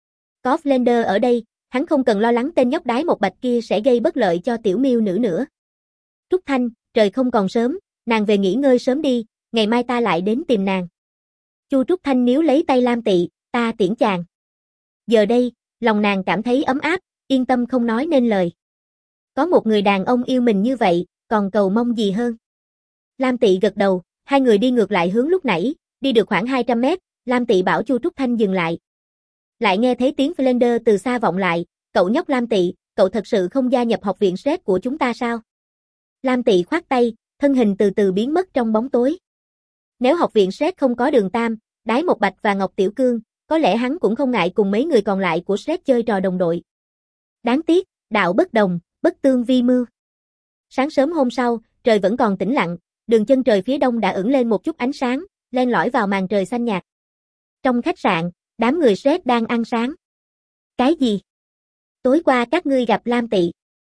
Có Flender ở đây, hắn không cần lo lắng tên nhóc Đái Một Bạch kia sẽ gây bất lợi cho tiểu miêu nữ nữa. Trúc Thanh, trời không còn sớm, nàng về nghỉ ngơi sớm đi, ngày mai ta lại đến tìm nàng. Chu Trúc Thanh níu lấy tay Lam Tị, ta tiễn chàng. Giờ đây, lòng nàng cảm thấy ấm áp, yên tâm không nói nên lời. Có một người đàn ông yêu mình như vậy, còn cầu mong gì hơn. Lam Tị gật đầu, hai người đi ngược lại hướng lúc nãy, đi được khoảng 200 mét, Lam Tị bảo Chu Trúc Thanh dừng lại. Lại nghe thấy tiếng Flender từ xa vọng lại, cậu nhóc Lam Tị, cậu thật sự không gia nhập học viện Sret của chúng ta sao? Lam Tị khoát tay, thân hình từ từ biến mất trong bóng tối. Nếu học viện Sret không có Đường Tam, Đái Một Bạch và Ngọc Tiểu Cương, có lẽ hắn cũng không ngại cùng mấy người còn lại của Sret chơi trò đồng đội. Đáng tiếc, đạo bất đồng, bất tương vi mưu. Sáng sớm hôm sau, trời vẫn còn tĩnh lặng, đường chân trời phía đông đã ửng lên một chút ánh sáng, len lỏi vào màn trời xanh nhạt. Trong khách sạn, đám người Sret đang ăn sáng. Cái gì? Tối qua các ngươi gặp Lam Tị.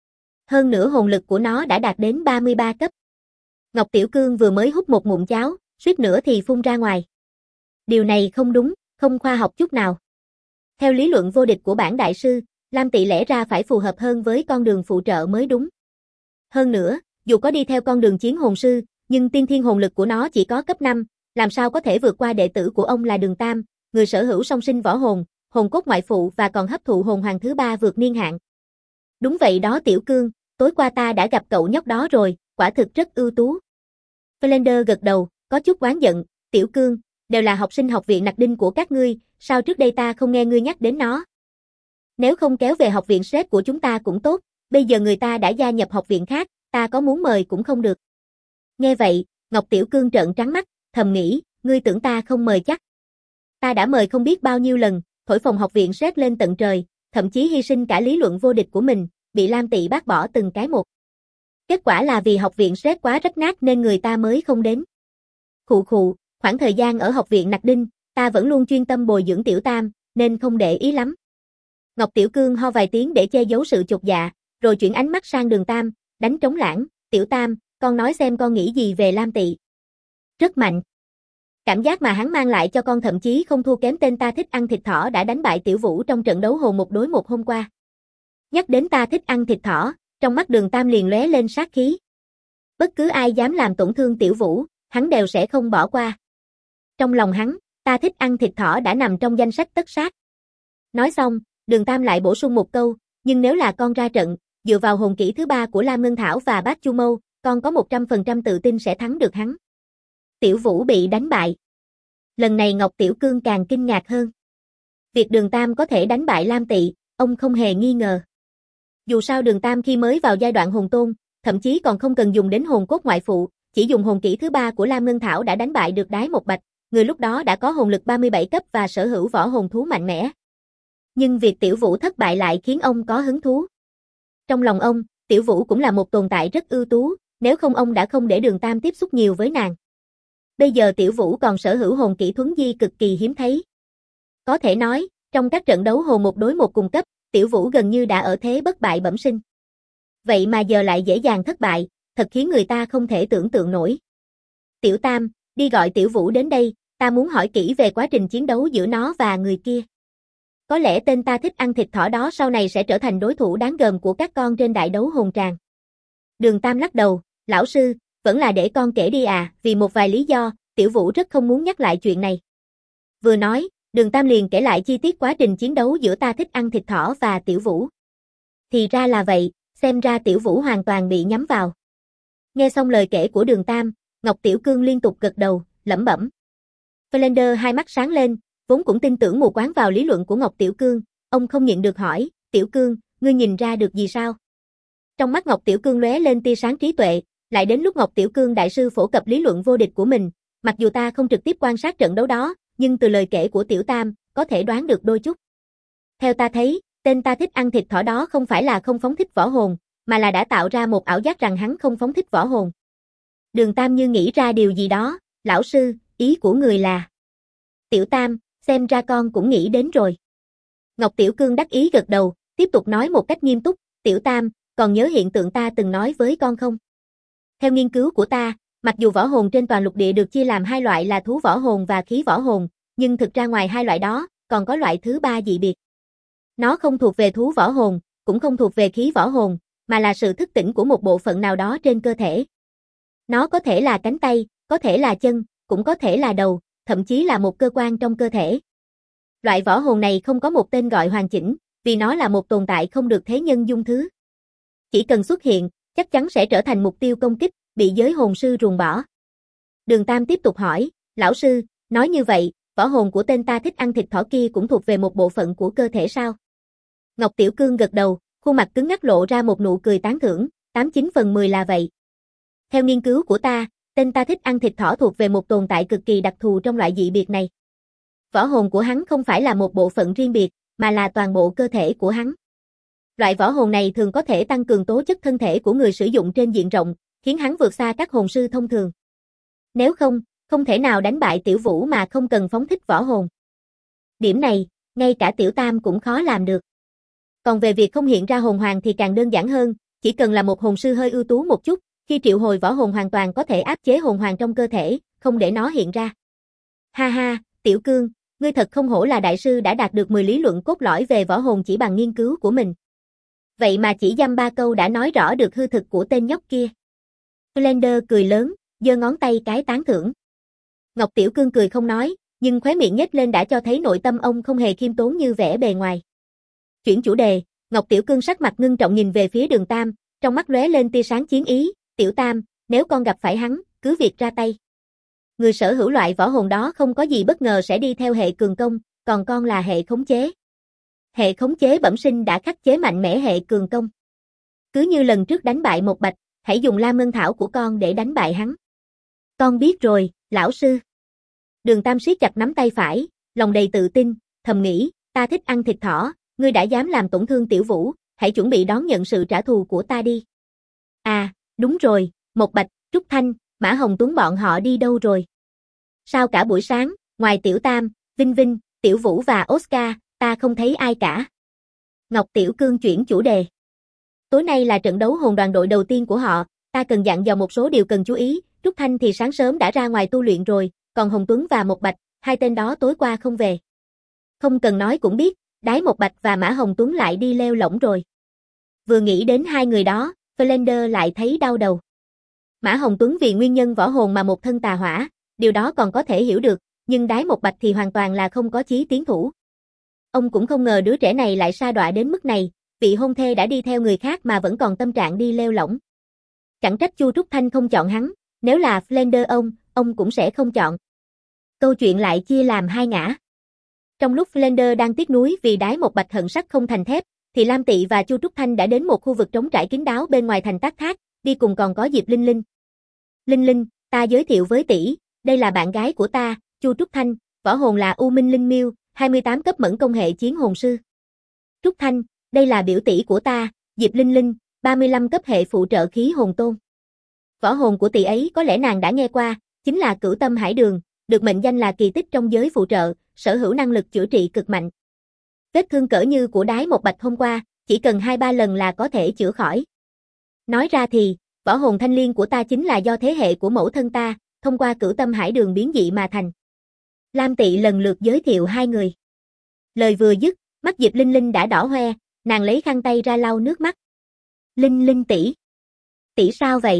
Hơn nữa hồn lực của nó đã đạt đến 33 cấp. Ngọc Tiểu Cương vừa mới hút một ngụm cháo, suýt nữa thì phun ra ngoài. Điều này không đúng, không khoa học chút nào. Theo lý luận vô địch của bản đại sư, Lam Tị lẽ ra phải phù hợp hơn với con đường phụ trợ mới đúng. Hơn nữa, dù có đi theo con đường chiến hồn sư, nhưng tiên thiên hồn lực của nó chỉ có cấp 5, làm sao có thể vượt qua đệ tử của ông là Đường Tam, người sở hữu song sinh võ hồn, hồn cốt ngoại phụ và còn hấp thụ hồn hoàng thứ 3 vượt niên hạn. Đúng vậy đó Tiểu Cương, tối qua ta đã gặp cậu nhóc đó rồi, quả thực rất ưu tú. Flander gật đầu, có chút oán giận, Tiểu Cương, đều là học sinh học viện Nặc Đinh của các ngươi, sao trước đây ta không nghe ngươi nhắc đến nó? Nếu không kéo về học viện Sret của chúng ta cũng tốt, bây giờ người ta đã gia nhập học viện khác, ta có muốn mời cũng không được. Nghe vậy, Ngọc Tiểu Cương trợn trắng mắt, thầm nghĩ, ngươi tưởng ta không mời chắc. Ta đã mời không biết bao nhiêu lần, thổi phồng học viện Sret lên tận trời, thậm chí hy sinh cả lý luận vô địch của mình, bị Lam Tị bác bỏ từng cái một. Kết quả là vì học viện Sret quá rách nát nên người ta mới không đến. Khụ khụ, khoảng thời gian ở học viện Nặc Đinh, ta vẫn luôn chuyên tâm bồi dưỡng Tiểu Tam, nên không để ý lắm. Ngọc Tiểu Cương ho vài tiếng để che giấu sự chột dạ, rồi chuyển ánh mắt sang Đường Tam, đánh trống lãng, Tiểu Tam, con nói xem con nghĩ gì về Lam Tị. Rất mạnh. Cảm giác mà hắn mang lại cho con thậm chí không thua kém tên ta thích ăn thịt thỏ đã đánh bại Tiểu Vũ trong trận đấu hồn 1 đối 1 hôm qua. Nhắc đến ta thích ăn thịt thỏ, trong mắt Đường Tam liền lóe lên sát khí. Bất cứ ai dám làm tổn thương Tiểu Vũ, hắn đều sẽ không bỏ qua. Trong lòng hắn, ta thích ăn thịt thỏ đã nằm trong danh sách tất sát. Nói xong, Đường Tam lại bổ sung một câu, nhưng nếu là con ra trận, dựa vào hồn kỹ thứ 3 của Lam Ngân Thảo và Bát Chu Mâu, con có 100% tự tin sẽ thắng được hắn. Tiểu Vũ bị đánh bại. Lần này Ngọc Tiểu Cương càng kinh ngạc hơn. Việc Đường Tam có thể đánh bại Lam Tị, ông không hề nghi ngờ. Dù sao Đường Tam khi mới vào giai đoạn hồn tôn, thậm chí còn không cần dùng đến hồn cốt ngoại phụ, chỉ dùng hồn kỹ thứ 3 của Lam Ngân Thảo đã đánh bại được Đái Một Bạch, người lúc đó đã có hồn lực 37 cấp và sở hữu võ hồn thú mạnh mẽ. Nhưng việc Tiểu Vũ thất bại lại khiến ông có hứng thú. Trong lòng ông, Tiểu Vũ cũng là một tồn tại rất ưu tú, nếu không ông đã không để Đường Tam tiếp xúc nhiều với nàng. Bây giờ Tiểu Vũ còn sở hữu hồn kỹ thuấn di cực kỳ hiếm thấy. Có thể nói, trong các trận đấu hồn 1 đối 1 cùng cấp, Tiểu Vũ gần như đã ở thế bất bại bẩm sinh. Vậy mà giờ lại dễ dàng thất bại, thật khiến người ta không thể tưởng tượng nổi. Tiểu Tam, đi gọi Tiểu Vũ đến đây, ta muốn hỏi kỹ về quá trình chiến đấu giữa nó và người kia. Có lẽ tên ta thích ăn thịt thỏ đó sau này sẽ trở thành đối thủ đáng gờm của các con trên đại đấu hồn tràng. Đường Tam lắc đầu, lão sư, vẫn là để con kể đi à, vì một vài lý do, Tiểu Vũ rất không muốn nhắc lại chuyện này. Vừa nói, Đường Tam liền kể lại chi tiết quá trình chiến đấu giữa ta thích ăn thịt thỏ và Tiểu Vũ. Thì ra là vậy, xem ra Tiểu Vũ hoàn toàn bị nhắm vào. Nghe xong lời kể của Đường Tam, Ngọc Tiểu Cương liên tục gật đầu, lẩm bẩm. Flander hai mắt sáng lên, vốn cũng tin tưởng mù quáng vào lý luận của Ngọc Tiểu Cương, ông không nhịn được hỏi, Tiểu Cương, ngươi nhìn ra được gì sao? Trong mắt Ngọc Tiểu Cương lóe lên tia sáng trí tuệ, lại đến lúc Ngọc Tiểu Cương đại sư phổ cập lý luận vô địch của mình, mặc dù ta không trực tiếp quan sát trận đấu đó, nhưng từ lời kể của Tiểu Tam, có thể đoán được đôi chút. Theo ta thấy, tên ta thích ăn thịt thỏ đó không phải là không phóng thích võ hồn, mà là đã tạo ra một ảo giác rằng hắn không phóng thích võ hồn. Đường Tam như nghĩ ra điều gì đó, lão sư, ý của người là. Tiểu Tam, xem ra con cũng nghĩ đến rồi. Ngọc Tiểu Cương đắc ý gật đầu, tiếp tục nói một cách nghiêm túc, Tiểu Tam, còn nhớ hiện tượng ta từng nói với con không? Theo nghiên cứu của ta, mặc dù võ hồn trên toàn lục địa được chia làm hai loại là thú võ hồn và khí võ hồn, nhưng thực ra ngoài hai loại đó, còn có loại thứ ba dị biệt. Nó không thuộc về thú võ hồn, cũng không thuộc về khí võ hồn, mà là sự thức tỉnh của một bộ phận nào đó trên cơ thể. Nó có thể là cánh tay, có thể là chân, cũng có thể là đầu, thậm chí là một cơ quan trong cơ thể. Loại võ hồn này không có một tên gọi hoàn chỉnh, vì nó là một tồn tại không được thế nhân dung thứ. Chỉ cần xuất hiện, chắc chắn sẽ trở thành mục tiêu công kích, bị giới hồn sư ruồng bỏ. Đường Tam tiếp tục hỏi, lão sư, nói như vậy, võ hồn của tên ta thích ăn thịt thỏ kia cũng thuộc về một bộ phận của cơ thể sao? Ngọc Tiểu Cương gật đầu, khuôn mặt cứng ngắc lộ ra một nụ cười tán thưởng, 89 phần 10 là vậy. Theo nghiên cứu của ta, tên ta thích ăn thịt thỏ thuộc về một tồn tại cực kỳ đặc thù trong loại dị biệt này. Võ hồn của hắn không phải là một bộ phận riêng biệt, mà là toàn bộ cơ thể của hắn. Loại võ hồn này thường có thể tăng cường tố chất thân thể của người sử dụng trên diện rộng, khiến hắn vượt xa các hồn sư thông thường. Nếu không, không thể nào đánh bại Tiểu Vũ mà không cần phóng thích võ hồn. Điểm này, ngay cả Tiểu Tam cũng khó làm được. Còn về việc không hiện ra hồn hoàng thì càng đơn giản hơn, chỉ cần là một hồn sư hơi ưu tú một chút, khi triệu hồi võ hồn hoàn toàn có thể áp chế hồn hoàng trong cơ thể, không để nó hiện ra. Ha ha, Tiểu Cương, ngươi thật không hổ là đại sư đã đạt được 10 lý luận cốt lõi về võ hồn chỉ bằng nghiên cứu của mình. Vậy mà chỉ dăm 3 câu đã nói rõ được hư thực của tên nhóc kia. Blender cười lớn, giơ ngón tay cái tán thưởng. Ngọc Tiểu Cương cười không nói, nhưng khóe miệng nhếch lên đã cho thấy nội tâm ông không hề khiêm tốn như vẻ bề ngoài. Chuyển chủ đề, Ngọc Tiểu Cương sắc mặt ngưng trọng nhìn về phía Đường Tam, trong mắt lóe lên tia sáng chiến ý, "Tiểu Tam, nếu con gặp phải hắn, cứ việc ra tay. Người sở hữu loại võ hồn đó không có gì bất ngờ sẽ đi theo hệ cường công, còn con là hệ khống chế. Hệ khống chế bẩm sinh đã khắc chế mạnh mẽ hệ cường công. Cứ như lần trước đánh bại một Bạch, hãy dùng Lam Ngân Thảo của con để đánh bại hắn." "Con biết rồi, lão sư." Đường Tam siết chặt nắm tay phải, lòng đầy tự tin, thầm nghĩ, "Ta thích ăn thịt thỏ, ngươi đã dám làm tổn thương Tiểu Vũ, hãy chuẩn bị đón nhận sự trả thù của ta đi." À, đúng rồi, một Bạch, Trúc Thanh, Mã Hồng Tuấn bọn họ đi đâu rồi? Sao cả buổi sáng, ngoài Tiểu Tam, Vinh Vinh, Tiểu Vũ và Oscar, ta không thấy ai cả. Ngọc Tiểu Cương chuyển chủ đề. Tối nay là trận đấu hồn đoàn đội đầu tiên của họ, ta cần dặn dò một số điều cần chú ý. Trúc Thanh thì sáng sớm đã ra ngoài tu luyện rồi, còn Hồng Tuấn và Một Bạch, hai tên đó tối qua không về. Không cần nói cũng biết, Đái Một Bạch và Mã Hồng Tuấn lại đi leo lỏng rồi. Vừa nghĩ đến hai người đó, Blender lại thấy đau đầu. Mã Hồng Tuấn vì nguyên nhân võ hồn mà một thân tà hỏa, điều đó còn có thể hiểu được, nhưng Đái Một Bạch thì hoàn toàn là không có chí tiến thủ. Ông cũng không ngờ đứa trẻ này lại sa đọa đến mức này, vị hôn thê đã đi theo người khác mà vẫn còn tâm trạng đi leo lỏng. Chẳng trách Chu Trúc Thanh không chọn hắn, nếu là Blender ông cũng sẽ không chọn. Câu chuyện lại chia làm hai ngã. Trong lúc Blender đang tiếc nuối vì Đái Một Bạch hận sắt không thành thép, thì Lam Tị và Chu Trúc Thanh đã đến một khu vực trống trải kín đáo bên ngoài thành Tác Thác, đi cùng còn có Diệp Linh Linh. "Linh Linh, ta giới thiệu với tỷ, đây là bạn gái của ta, Chu Trúc Thanh, võ hồn là U Minh Linh Miêu, 28 cấp mẫn công hệ chiến hồn sư. Trúc Thanh, đây là biểu tỷ của ta, Diệp Linh Linh, 35 cấp hệ phụ trợ khí hồn tôn. Võ hồn của tỷ ấy có lẽ nàng đã nghe qua, chính là Cửu Tâm Hải Đường, được mệnh danh là kỳ tích trong giới phụ trợ, sở hữu năng lực chữa trị cực mạnh. Vết thương cỡ như của Đái Một Bạch hôm qua, chỉ cần 2-3 lần là có thể chữa khỏi. Nói ra thì, võ hồn thanh liên của ta chính là do thế hệ của mẫu thân ta, thông qua Cửu Tâm Hải Đường biến dị mà thành." Lam Tị lần lượt giới thiệu hai người. Lời vừa dứt, mắt Diệp Linh Linh đã đỏ hoe, nàng lấy khăn tay ra lau nước mắt. "Linh Linh tỷ, tỷ sao vậy?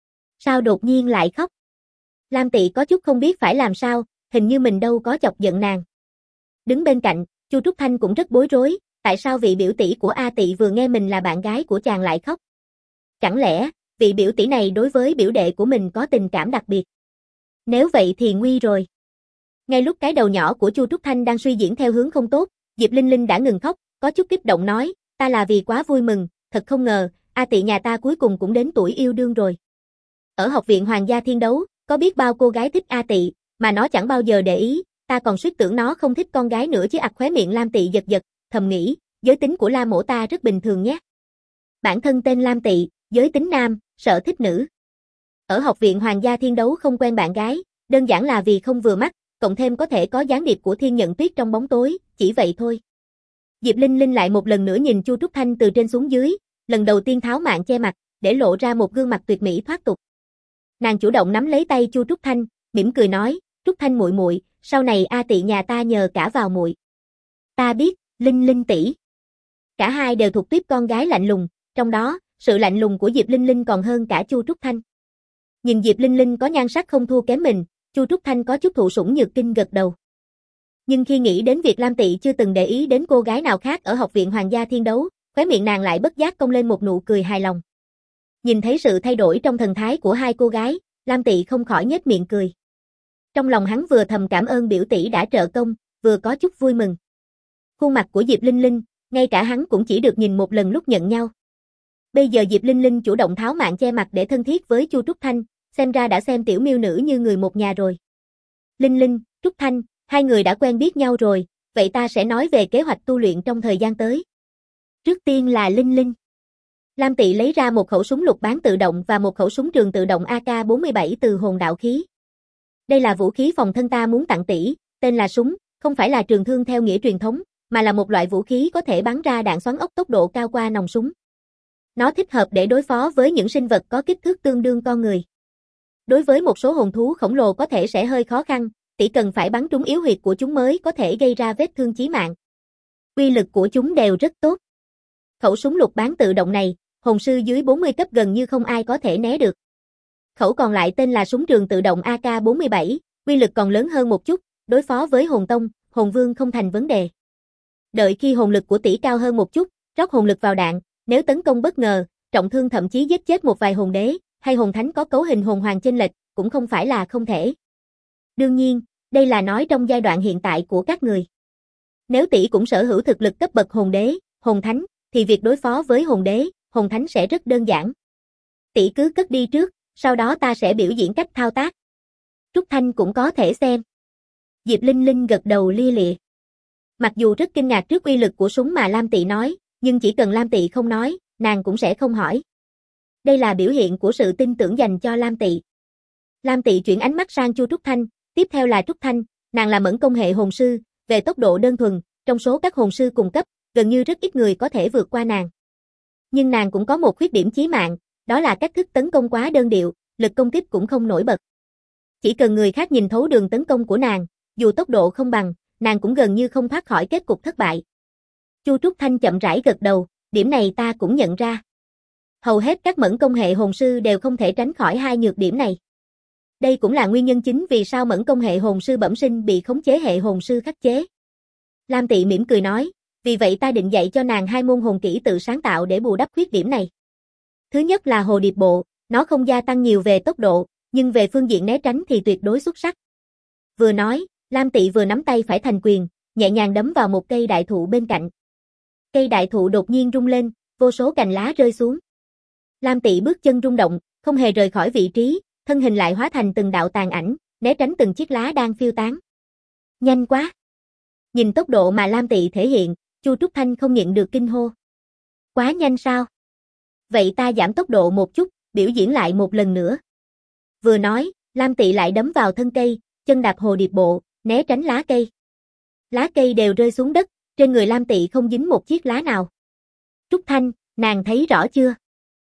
Sao đột nhiên lại khóc?" Lam Tị có chút không biết phải làm sao, hình như mình đâu có chọc giận nàng. Đứng bên cạnh, Chu Trúc Thanh cũng rất bối rối, tại sao vị biểu tỷ của A Tị vừa nghe mình là bạn gái của chàng lại khóc? Chẳng lẽ, vị biểu tỷ này đối với biểu đệ của mình có tình cảm đặc biệt? Nếu vậy thì nguy rồi. Ngay lúc cái đầu nhỏ của Chu Trúc Thanh đang suy diễn theo hướng không tốt, Diệp Linh Linh đã ngừng khóc, có chút kích động nói, "Ta là vì quá vui mừng, thật không ngờ, A Tị nhà ta cuối cùng cũng đến tuổi yêu đương rồi. Ở học viện Hoàng gia Thiên Đấu, có biết bao cô gái thích A Tị, mà nó chẳng bao giờ để ý, ta còn suýt tưởng nó không thích con gái nữa chứ." Khóe miệng Lam Tị giật giật, thầm nghĩ, giới tính của La mỗ ta rất bình thường nhé. Bản thân tên Lam Tị, giới tính nam, sở thích nữ. Ở học viện Hoàng gia Thiên Đấu không quen bạn gái, đơn giản là vì không vừa mắt, cộng thêm có thể có gián điệp của Thiên Nhận Tuyết trong bóng tối, chỉ vậy thôi. Diệp Linh Linh lại một lần nữa nhìn Chu Trúc Thanh từ trên xuống dưới, lần đầu tiên tháo mạn che mặt, để lộ ra một gương mặt tuyệt mỹ thoát tục. Nàng chủ động nắm lấy tay Chu Trúc Thanh, mỉm cười nói, "Trúc Thanh muội muội, sau này A Tị nhà ta nhờ cả vào muội." "Ta biết, Linh Linh tỷ." Cả hai đều thuộc tuýp con gái lạnh lùng, trong đó, sự lạnh lùng của Diệp Linh Linh còn hơn cả Chu Trúc Thanh. Nhìn Diệp Linh Linh có nhan sắc không thua kém mình, Chu Trúc Thanh có chút thụ sủng nhược kinh gật đầu. Nhưng khi nghĩ đến việc Lam Tị chưa từng để ý đến cô gái nào khác ở học viện Hoàng gia Thiên Đấu, khóe miệng nàng lại bất giác cong lên một nụ cười hài lòng. Nhìn thấy sự thay đổi trong thần thái của hai cô gái, Lam Tị không khỏi nhếch miệng cười. Trong lòng hắn vừa thầm cảm ơn biểu tỷ đã trợ công, vừa có chút vui mừng. Khuôn mặt của Diệp Linh Linh, ngay cả hắn cũng chỉ được nhìn một lần lúc nhận nhau. Bây giờ Diệp Linh Linh chủ động tháo mạn che mặt để thân thiết với Chu Trúc Thanh, xem ra đã xem tiểu miêu nữ như người một nhà rồi. "Linh Linh, Trúc Thanh, hai người đã quen biết nhau rồi, vậy ta sẽ nói về kế hoạch tu luyện trong thời gian tới. Trước tiên là Linh Linh." Lam Tị lấy ra một khẩu súng lục bán tự động và một khẩu súng trường tự động AK-47 từ hồn đạo khí. "Đây là vũ khí phòng thân ta muốn tặng tỷ, tên là súng, không phải là trường thương theo nghĩa truyền thống, mà là một loại vũ khí có thể bắn ra đạn xoắn ốc tốc độ cao qua nòng súng. Nó thích hợp để đối phó với những sinh vật có kích thước tương đương con người. Đối với một số hồn thú khổng lồ có thể sẽ hơi khó khăn, tỷ cần phải bắn trúng yếu huyệt của chúng mới có thể gây ra vết thương chí mạng. Uy lực của chúng đều rất tốt. Khẩu súng lục bán tự động này, hồn sư dưới 40 cấp gần như không ai có thể né được. Khẩu còn lại tên là súng trường tự động AK-47, uy lực còn lớn hơn một chút, đối phó với hồn tông, hồn vương không thành vấn đề. Đợi khi hồn lực của tỷ cao hơn một chút, rót hồn lực vào đạn, nếu tấn công bất ngờ, trọng thương thậm chí giết chết một vài hồn đế, hay hồn thánh có cấu hình hồn hoàng chênh lệch, cũng không phải là không thể. Đương nhiên, đây là nói trong giai đoạn hiện tại của các người. Nếu tỷ cũng sở hữu thực lực cấp bậc hồn đế, hồn thánh, thì việc đối phó với hồn đế, hồn thánh sẽ rất đơn giản. Tỷ cứ cất đi trước, sau đó ta sẽ biểu diễn cách thao tác. Trúc Thanh cũng có thể xem. Diệp Linh Linh gật đầu lia lịa. Mặc dù rất kinh ngạc trước uy lực của súng mà Lam Tị nói, nhưng chỉ cần Lam Tị không nói, nàng cũng sẽ không hỏi. Đây là biểu hiện của sự tin tưởng dành cho Lam Tị. Lam Tị chuyển ánh mắt sang Chu Trúc Thanh, tiếp theo là Trúc Thanh, nàng là mẫn công hệ hồn sư, về tốc độ đơn thuần, trong số các hồn sư cùng cấp, gần như rất ít người có thể vượt qua nàng. Nhưng nàng cũng có một khuyết điểm chí mạng, đó là cách thức tấn công quá đơn điệu, lực công kích cũng không nổi bật. Chỉ cần người khác nhìn thấu đường tấn công của nàng, dù tốc độ không bằng, nàng cũng gần như không thoát khỏi kết cục thất bại. Chu Trúc Thanh chậm rãi gật đầu, điểm này ta cũng nhận ra. Hầu hết các mẫn công hệ hồn sư đều không thể tránh khỏi hai nhược điểm này. Đây cũng là nguyên nhân chính vì sao mẫn công hệ hồn sư bẩm sinh bị khống chế hệ hồn sư khắc chế. Lam Tị mỉm cười nói, vì vậy ta định dạy cho nàng hai môn hồn kỹ tự sáng tạo để bù đắp khuyết điểm này. Thứ nhất là hồ điệp bộ, nó không gia tăng nhiều về tốc độ, nhưng về phương diện né tránh thì tuyệt đối xuất sắc. Vừa nói, Lam Tị vừa nắm tay phải thành quyền, nhẹ nhàng đấm vào một cây đại thụ bên cạnh. Cây đại thụ đột nhiên rung lên, vô số cành lá rơi xuống. Lam Tị bước chân rung động, không hề rời khỏi vị trí, thân hình lại hóa thành từng đạo tàn ảnh, né tránh từng chiếc lá đang phiêu tán. Nhanh quá! Nhìn tốc độ mà Lam Tị thể hiện, Chu Trúc Thanh không nhịn được kinh hô. Quá nhanh sao? Vậy ta giảm tốc độ một chút, biểu diễn lại một lần nữa. Vừa nói, Lam Tị lại đấm vào thân cây, chân đạp hồ điệp bộ, né tránh lá cây. Lá cây đều rơi xuống đất, trên người Lam Tị không dính một chiếc lá nào. Trúc Thanh, nàng thấy rõ chưa?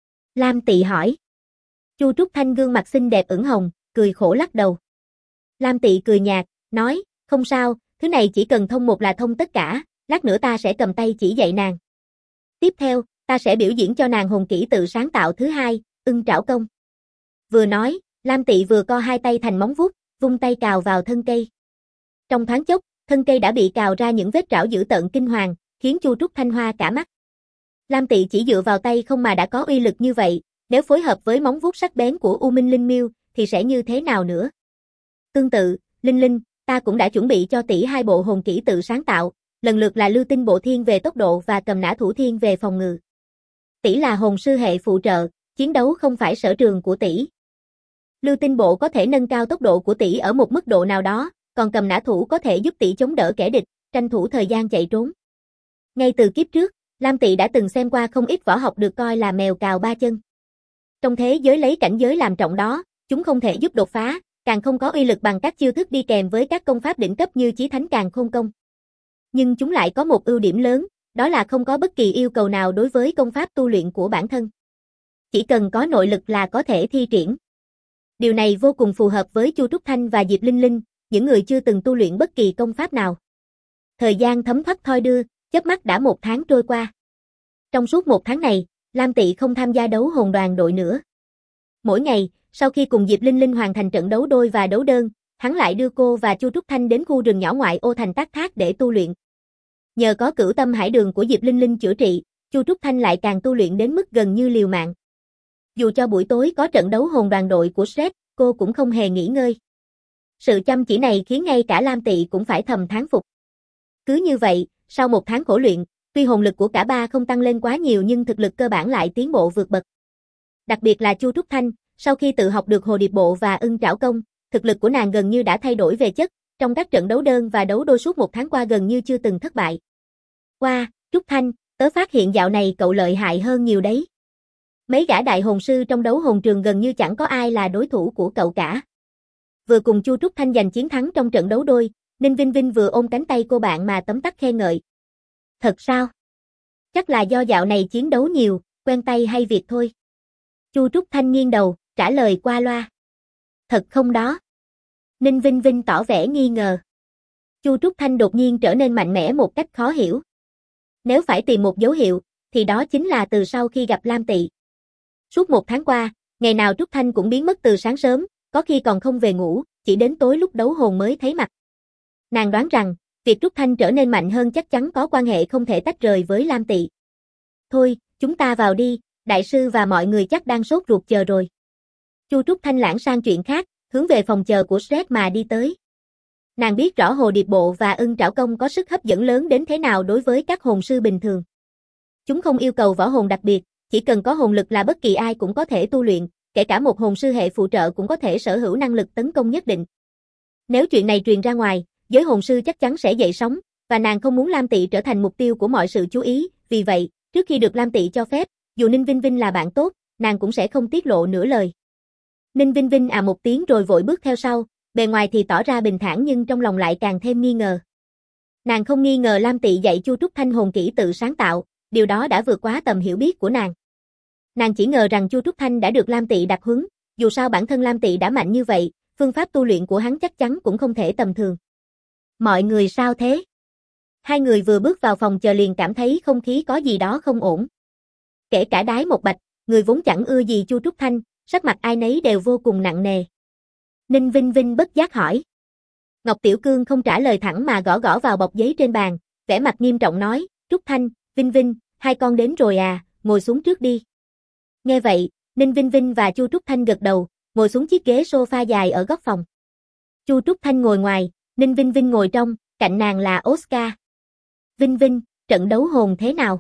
Lam Tị hỏi. Chu Trúc Thanh gương mặt xinh đẹp ửng hồng, cười khổ lắc đầu. Lam Tị cười nhạt, nói, không sao, thứ này chỉ cần thông một là thông tất cả, lát nữa ta sẽ cầm tay chỉ dạy nàng. Tiếp theo, ta sẽ biểu diễn cho nàng hồn kỹ tự sáng tạo thứ hai, ưng trảo công. Vừa nói, Lam Tị vừa co hai tay thành móng vuốt, vung tay cào vào thân cây. Trong thoáng chốc, thân cây đã bị cào ra những vết trảo dữ tợn kinh hoàng, khiến Chu Trúc Thanh hoa cả mắt. Lam Tị chỉ dựa vào tay không mà đã có uy lực như vậy, nếu phối hợp với móng vuốt sắc bén của U Minh Linh Miêu, thì sẽ như thế nào nữa? Tương tự, Linh Linh, ta cũng đã chuẩn bị cho tỷ hai bộ hồn kỹ tự sáng tạo, lần lượt là lưu tinh bộ thiên về tốc độ và cầm nã thủ thiên về phòng ngự. Tỷ là hồn sư hệ phụ trợ, chiến đấu không phải sở trường của tỷ. Lưu tinh bộ có thể nâng cao tốc độ của tỷ ở một mức độ nào đó, còn cầm nã thủ có thể giúp tỷ chống đỡ kẻ địch, tranh thủ thời gian chạy trốn. Ngay từ kiếp trước, Lam Tị đã từng xem qua không ít võ học được coi là mèo cào ba chân. Trong thế giới lấy cảnh giới làm trọng đó, chúng không thể giúp đột phá, càng không có uy lực bằng các chiêu thức đi kèm với các công pháp đỉnh cấp như Chí Thánh Càn Khôn Công. Nhưng chúng lại có một ưu điểm lớn, đó là không có bất kỳ yêu cầu nào đối với công pháp tu luyện của bản thân. Chỉ cần có nội lực là có thể thi triển. Điều này vô cùng phù hợp với Chu Trúc Thanh và Diệp Linh Linh, những người chưa từng tu luyện bất kỳ công pháp nào. Thời gian thấm thoát thoi đưa, chớp mắt đã 1 tháng trôi qua. Trong suốt 1 tháng này, Lam Tị không tham gia đấu hồn đoàn đội nữa. Mỗi ngày, sau khi cùng Diệp Linh Linh hoàn thành trận đấu đôi và đấu đơn, hắn lại đưa cô và Chu Trúc Thanh đến khu rừng nhỏ ngoại ô thành Tác Thác để tu luyện. Nhờ có Cửu Tâm Hải Đường của Diệp Linh Linh chữa trị, Chu Trúc Thanh lại càng tu luyện đến mức gần như liều mạng. Dù cho buổi tối có trận đấu hồn đoàn đội của Shrek, cô cũng không hề nghỉ ngơi. Sự chăm chỉ này khiến ngay cả Lam Tị cũng phải thầm thán phục. Cứ như vậy, sau 1 tháng khổ luyện, tuy hồn lực của cả ba không tăng lên quá nhiều nhưng thực lực cơ bản lại tiến bộ vượt bậc. Đặc biệt là Chu Trúc Thanh, sau khi tự học được hồ điệp bộ và ưng trảo công, thực lực của nàng gần như đã thay đổi về chất, trong các trận đấu đơn và đấu đôi suốt 1 tháng qua gần như chưa từng thất bại. Wow, Trúc Thanh, tớ phát hiện dạo này cậu lợi hại hơn nhiều đấy. Mấy gã đại hồn sư trong đấu hồn trường gần như chẳng có ai là đối thủ của cậu cả. Vừa cùng Chu Trúc Thanh giành chiến thắng trong trận đấu đôi, Ninh Vinh Vinh vừa ôm cánh tay cô bạn mà tấm tắc khen ngợi. Thật sao? Chắc là do dạo này chiến đấu nhiều, quen tay hay việc thôi. Chu Trúc Thanh nghiêng đầu, trả lời qua loa. Thật không đó? Ninh Vinh Vinh tỏ vẻ nghi ngờ. Chu Trúc Thanh đột nhiên trở nên mạnh mẽ một cách khó hiểu. Nếu phải tìm một dấu hiệu, thì đó chính là từ sau khi gặp Lam Tị. Suốt 1 tháng qua, ngày nào Trúc Thanh cũng biến mất từ sáng sớm, có khi còn không về ngủ, chỉ đến tối lúc đấu hồn mới thấy mặt. Nàng đoán rằng, việc Trúc Thanh trở nên mạnh hơn chắc chắn có quan hệ không thể tách rời với Lam Tị. Thôi, chúng ta vào đi, đại sư và mọi người chắc đang sốt ruột chờ rồi. Chu Trúc Thanh lãng sang chuyện khác, hướng về phòng chờ của Shrek mà đi tới. Nàng biết rõ Hồ Điệp Bộ và Ưng Trảo Công có sức hấp dẫn lớn đến thế nào đối với các hồn sư bình thường. Chúng không yêu cầu võ hồn đặc biệt, chỉ cần có hồn lực là bất kỳ ai cũng có thể tu luyện, kể cả một hồn sư hệ phụ trợ cũng có thể sở hữu năng lực tấn công nhất định. Nếu chuyện này truyền ra ngoài, giới hồn sư chắc chắn sẽ dậy sóng, và nàng không muốn Lam Tị trở thành mục tiêu của mọi sự chú ý, vì vậy, trước khi được Lam Tị cho phép, dù Ninh Vinh Vinh là bạn tốt, nàng cũng sẽ không tiết lộ nửa lời. Ninh Vinh Vinh một tiếng rồi vội bước theo sau, bề ngoài thì tỏ ra bình thản nhưng trong lòng lại càng thêm nghi ngờ. Nàng không nghi ngờ Lam Tị dạy Chu Trúc Thanh hồn kỹ tự sáng tạo, điều đó đã vượt quá tầm hiểu biết của nàng. Nàng chỉ ngờ rằng Chu Trúc Thanh đã được Lam Tị đặc huấn, dù sao bản thân Lam Tị đã mạnh như vậy, phương pháp tu luyện của hắn chắc chắn cũng không thể tầm thường. Mọi người sao thế? Hai người vừa bước vào phòng chờ liền cảm thấy không khí có gì đó không ổn. Kể cả Đái Một Bạch, người vốn chẳng ưa gì Chu Trúc Thanh, sắc mặt ai nấy đều vô cùng nặng nề. Ninh Vinh Vinh bất giác hỏi. Ngọc Tiểu Cương không trả lời thẳng mà gõ gõ vào bọc giấy trên bàn, vẻ mặt nghiêm trọng nói, Trúc Thanh, Vinh Vinh, hai con đến rồi à, ngồi xuống trước đi. Nghe vậy, Ninh Vinh Vinh và Chu Trúc Thanh gật đầu, ngồi xuống chiếc ghế sofa dài ở góc phòng. Chu Trúc Thanh ngồi ngoài, Ninh Vinh Vinh ngồi trong, cạnh nàng là Oscar. Vinh Vinh, trận đấu hồn thế nào?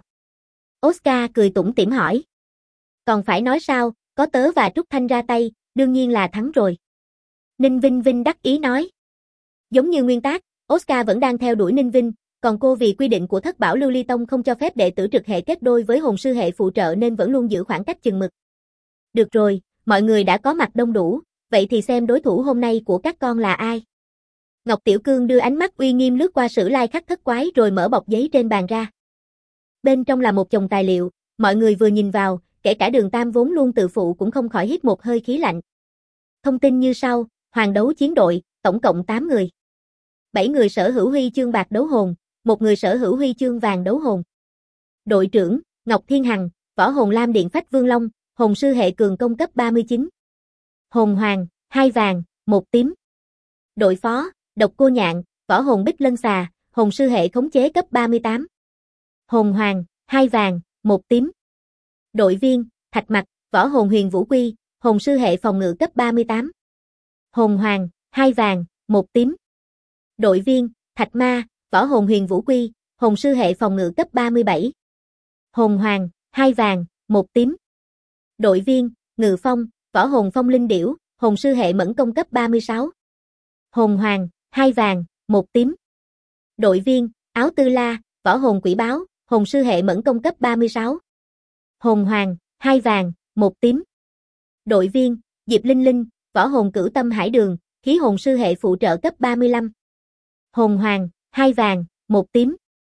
Oscar cười tủm tỉm hỏi. Còn phải nói sao, có tớ và Trúc Thanh ra tay, đương nhiên là thắng rồi. Ninh Vinh Vinh đắc ý nói. Giống như nguyên tắc, Oscar vẫn đang theo đuổi Ninh Vinh, còn cô vì quy định của Thất Bảo Lưu Ly Tông không cho phép đệ tử trực hệ kết đôi với hồn sư hệ phụ trợ nên vẫn luôn giữ khoảng cách chừng mực. Được rồi, mọi người đã có mặt đông đủ, vậy thì xem đối thủ hôm nay của các con là ai. Ngọc Tiểu Cương đưa ánh mắt uy nghiêm lướt qua sử lai khắc thất quái rồi mở bọc giấy trên bàn ra. Bên trong là một chồng tài liệu, mọi người vừa nhìn vào, kể cả Đường Tam vốn luôn tự phụ cũng không khỏi hít một hơi khí lạnh. Thông tin như sau, Hoàng đấu chiến đội, tổng cộng 8 người. 7 người sở hữu huy chương bạc đấu hồn, 1 người sở hữu huy chương vàng đấu hồn. Đội trưởng, Ngọc Thiên Hằng, võ hồn lam điện phách Vương Long, hồn sư hệ cường công cấp 39. Hồn hoàng, 2 vàng, 1 tím. Đội phó, Độc Cô Nhạn, võ hồn bích lân xà, hồn sư hệ khống chế cấp 38. Hồn hoàng, 2 vàng, 1 tím. Đội viên, Thạch Mặc, võ hồn huyền vũ quy, hồn sư hệ phòng ngự cấp 38. Hồn hoàng, 2 vàng, 1 tím. Đội viên, Thạch Ma, võ hồn huyền vũ quy, hồn sư hệ phòng ngự cấp 37. Hồn hoàng, 2 vàng, 1 tím. Đội viên, Ngự Phong, võ hồn phong linh điểu, hồn sư hệ mẫn công cấp 36. Hồn hoàng, 2 vàng, 1 tím. Đội viên, Áo Tư La, võ hồn quỷ báo, hồn sư hệ mẫn công cấp 36. Hồn hoàng, 2 vàng, 1 tím. Đội viên, Diệp Linh Linh, võ hồn cửu tâm hải đường, khí hồn sư hệ phụ trợ cấp 35. Hồn hoàng, 2 vàng, 1 tím.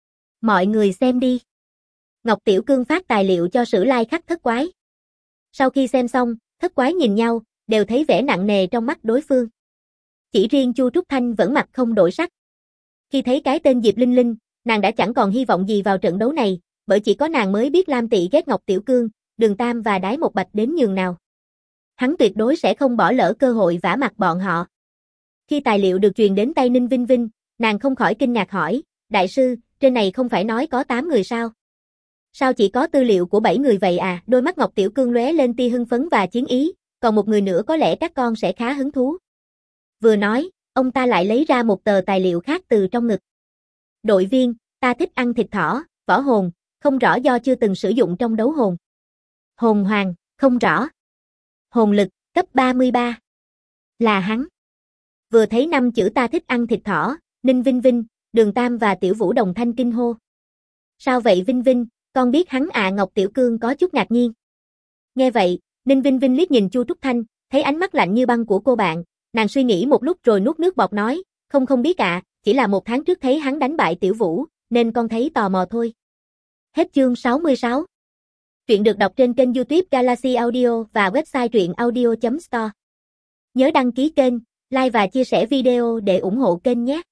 Mọi người xem đi. Ngọc Tiểu Cương phát tài liệu cho sử lai khắc thất quái. Sau khi xem xong, thất quái nhìn nhau, đều thấy vẻ nặng nề trong mắt đối phương. Chỉ riêng Chu Trúc Thanh vẫn mặt không đổi sắc. Khi thấy cái tên Diệp Linh Linh, nàng đã chẳng còn hy vọng gì vào trận đấu này, bởi chỉ có nàng mới biết Lam Tị ghét Ngọc Tiểu Cương, Đường Tam và Đái Một Bạch đến nhường nào. Hắn tuyệt đối sẽ không bỏ lỡ cơ hội vả mặt bọn họ. Khi tài liệu được truyền đến tay Ninh Vinh Vinh, nàng không khỏi kinh ngạc hỏi, đại sư, trên này không phải nói có 8 người sao? Sao chỉ có tư liệu của 7 người vậy à? Đôi mắt Ngọc Tiểu Cương lóe lên tia hưng phấn và chiến ý, còn một người nữa có lẽ các con sẽ khá hứng thú. Vừa nói, ông ta lại lấy ra một tờ tài liệu khác từ trong ngực. Đội viên, ta thích ăn thịt thỏ, võ hồn, không rõ do chưa từng sử dụng trong đấu hồn. Hồn hoàng, không rõ. Hồn lực, cấp 33. Là hắn. Vừa thấy 5 chữ ta thích ăn thịt thỏ, Ninh Vinh Vinh, Đường Tam và Tiểu Vũ đồng thanh kinh hô. Sao vậy Vinh Vinh, con biết hắn à? Ngọc Tiểu Cương có chút ngạc nhiên. Nghe vậy, Ninh Vinh Vinh liếc nhìn Chu Trúc Thanh, thấy ánh mắt lạnh như băng của cô bạn, nàng suy nghĩ một lúc rồi nuốt nước bọt nói, không biết ạ, chỉ là 1 tháng trước thấy hắn đánh bại Tiểu Vũ, nên con thấy tò mò thôi. Hết chương 66. Truyện được đọc trên kênh YouTube Galaxy Audio và website truyện audio.store. Nhớ đăng ký kênh Like và chia sẻ video để ủng hộ kênh nhé.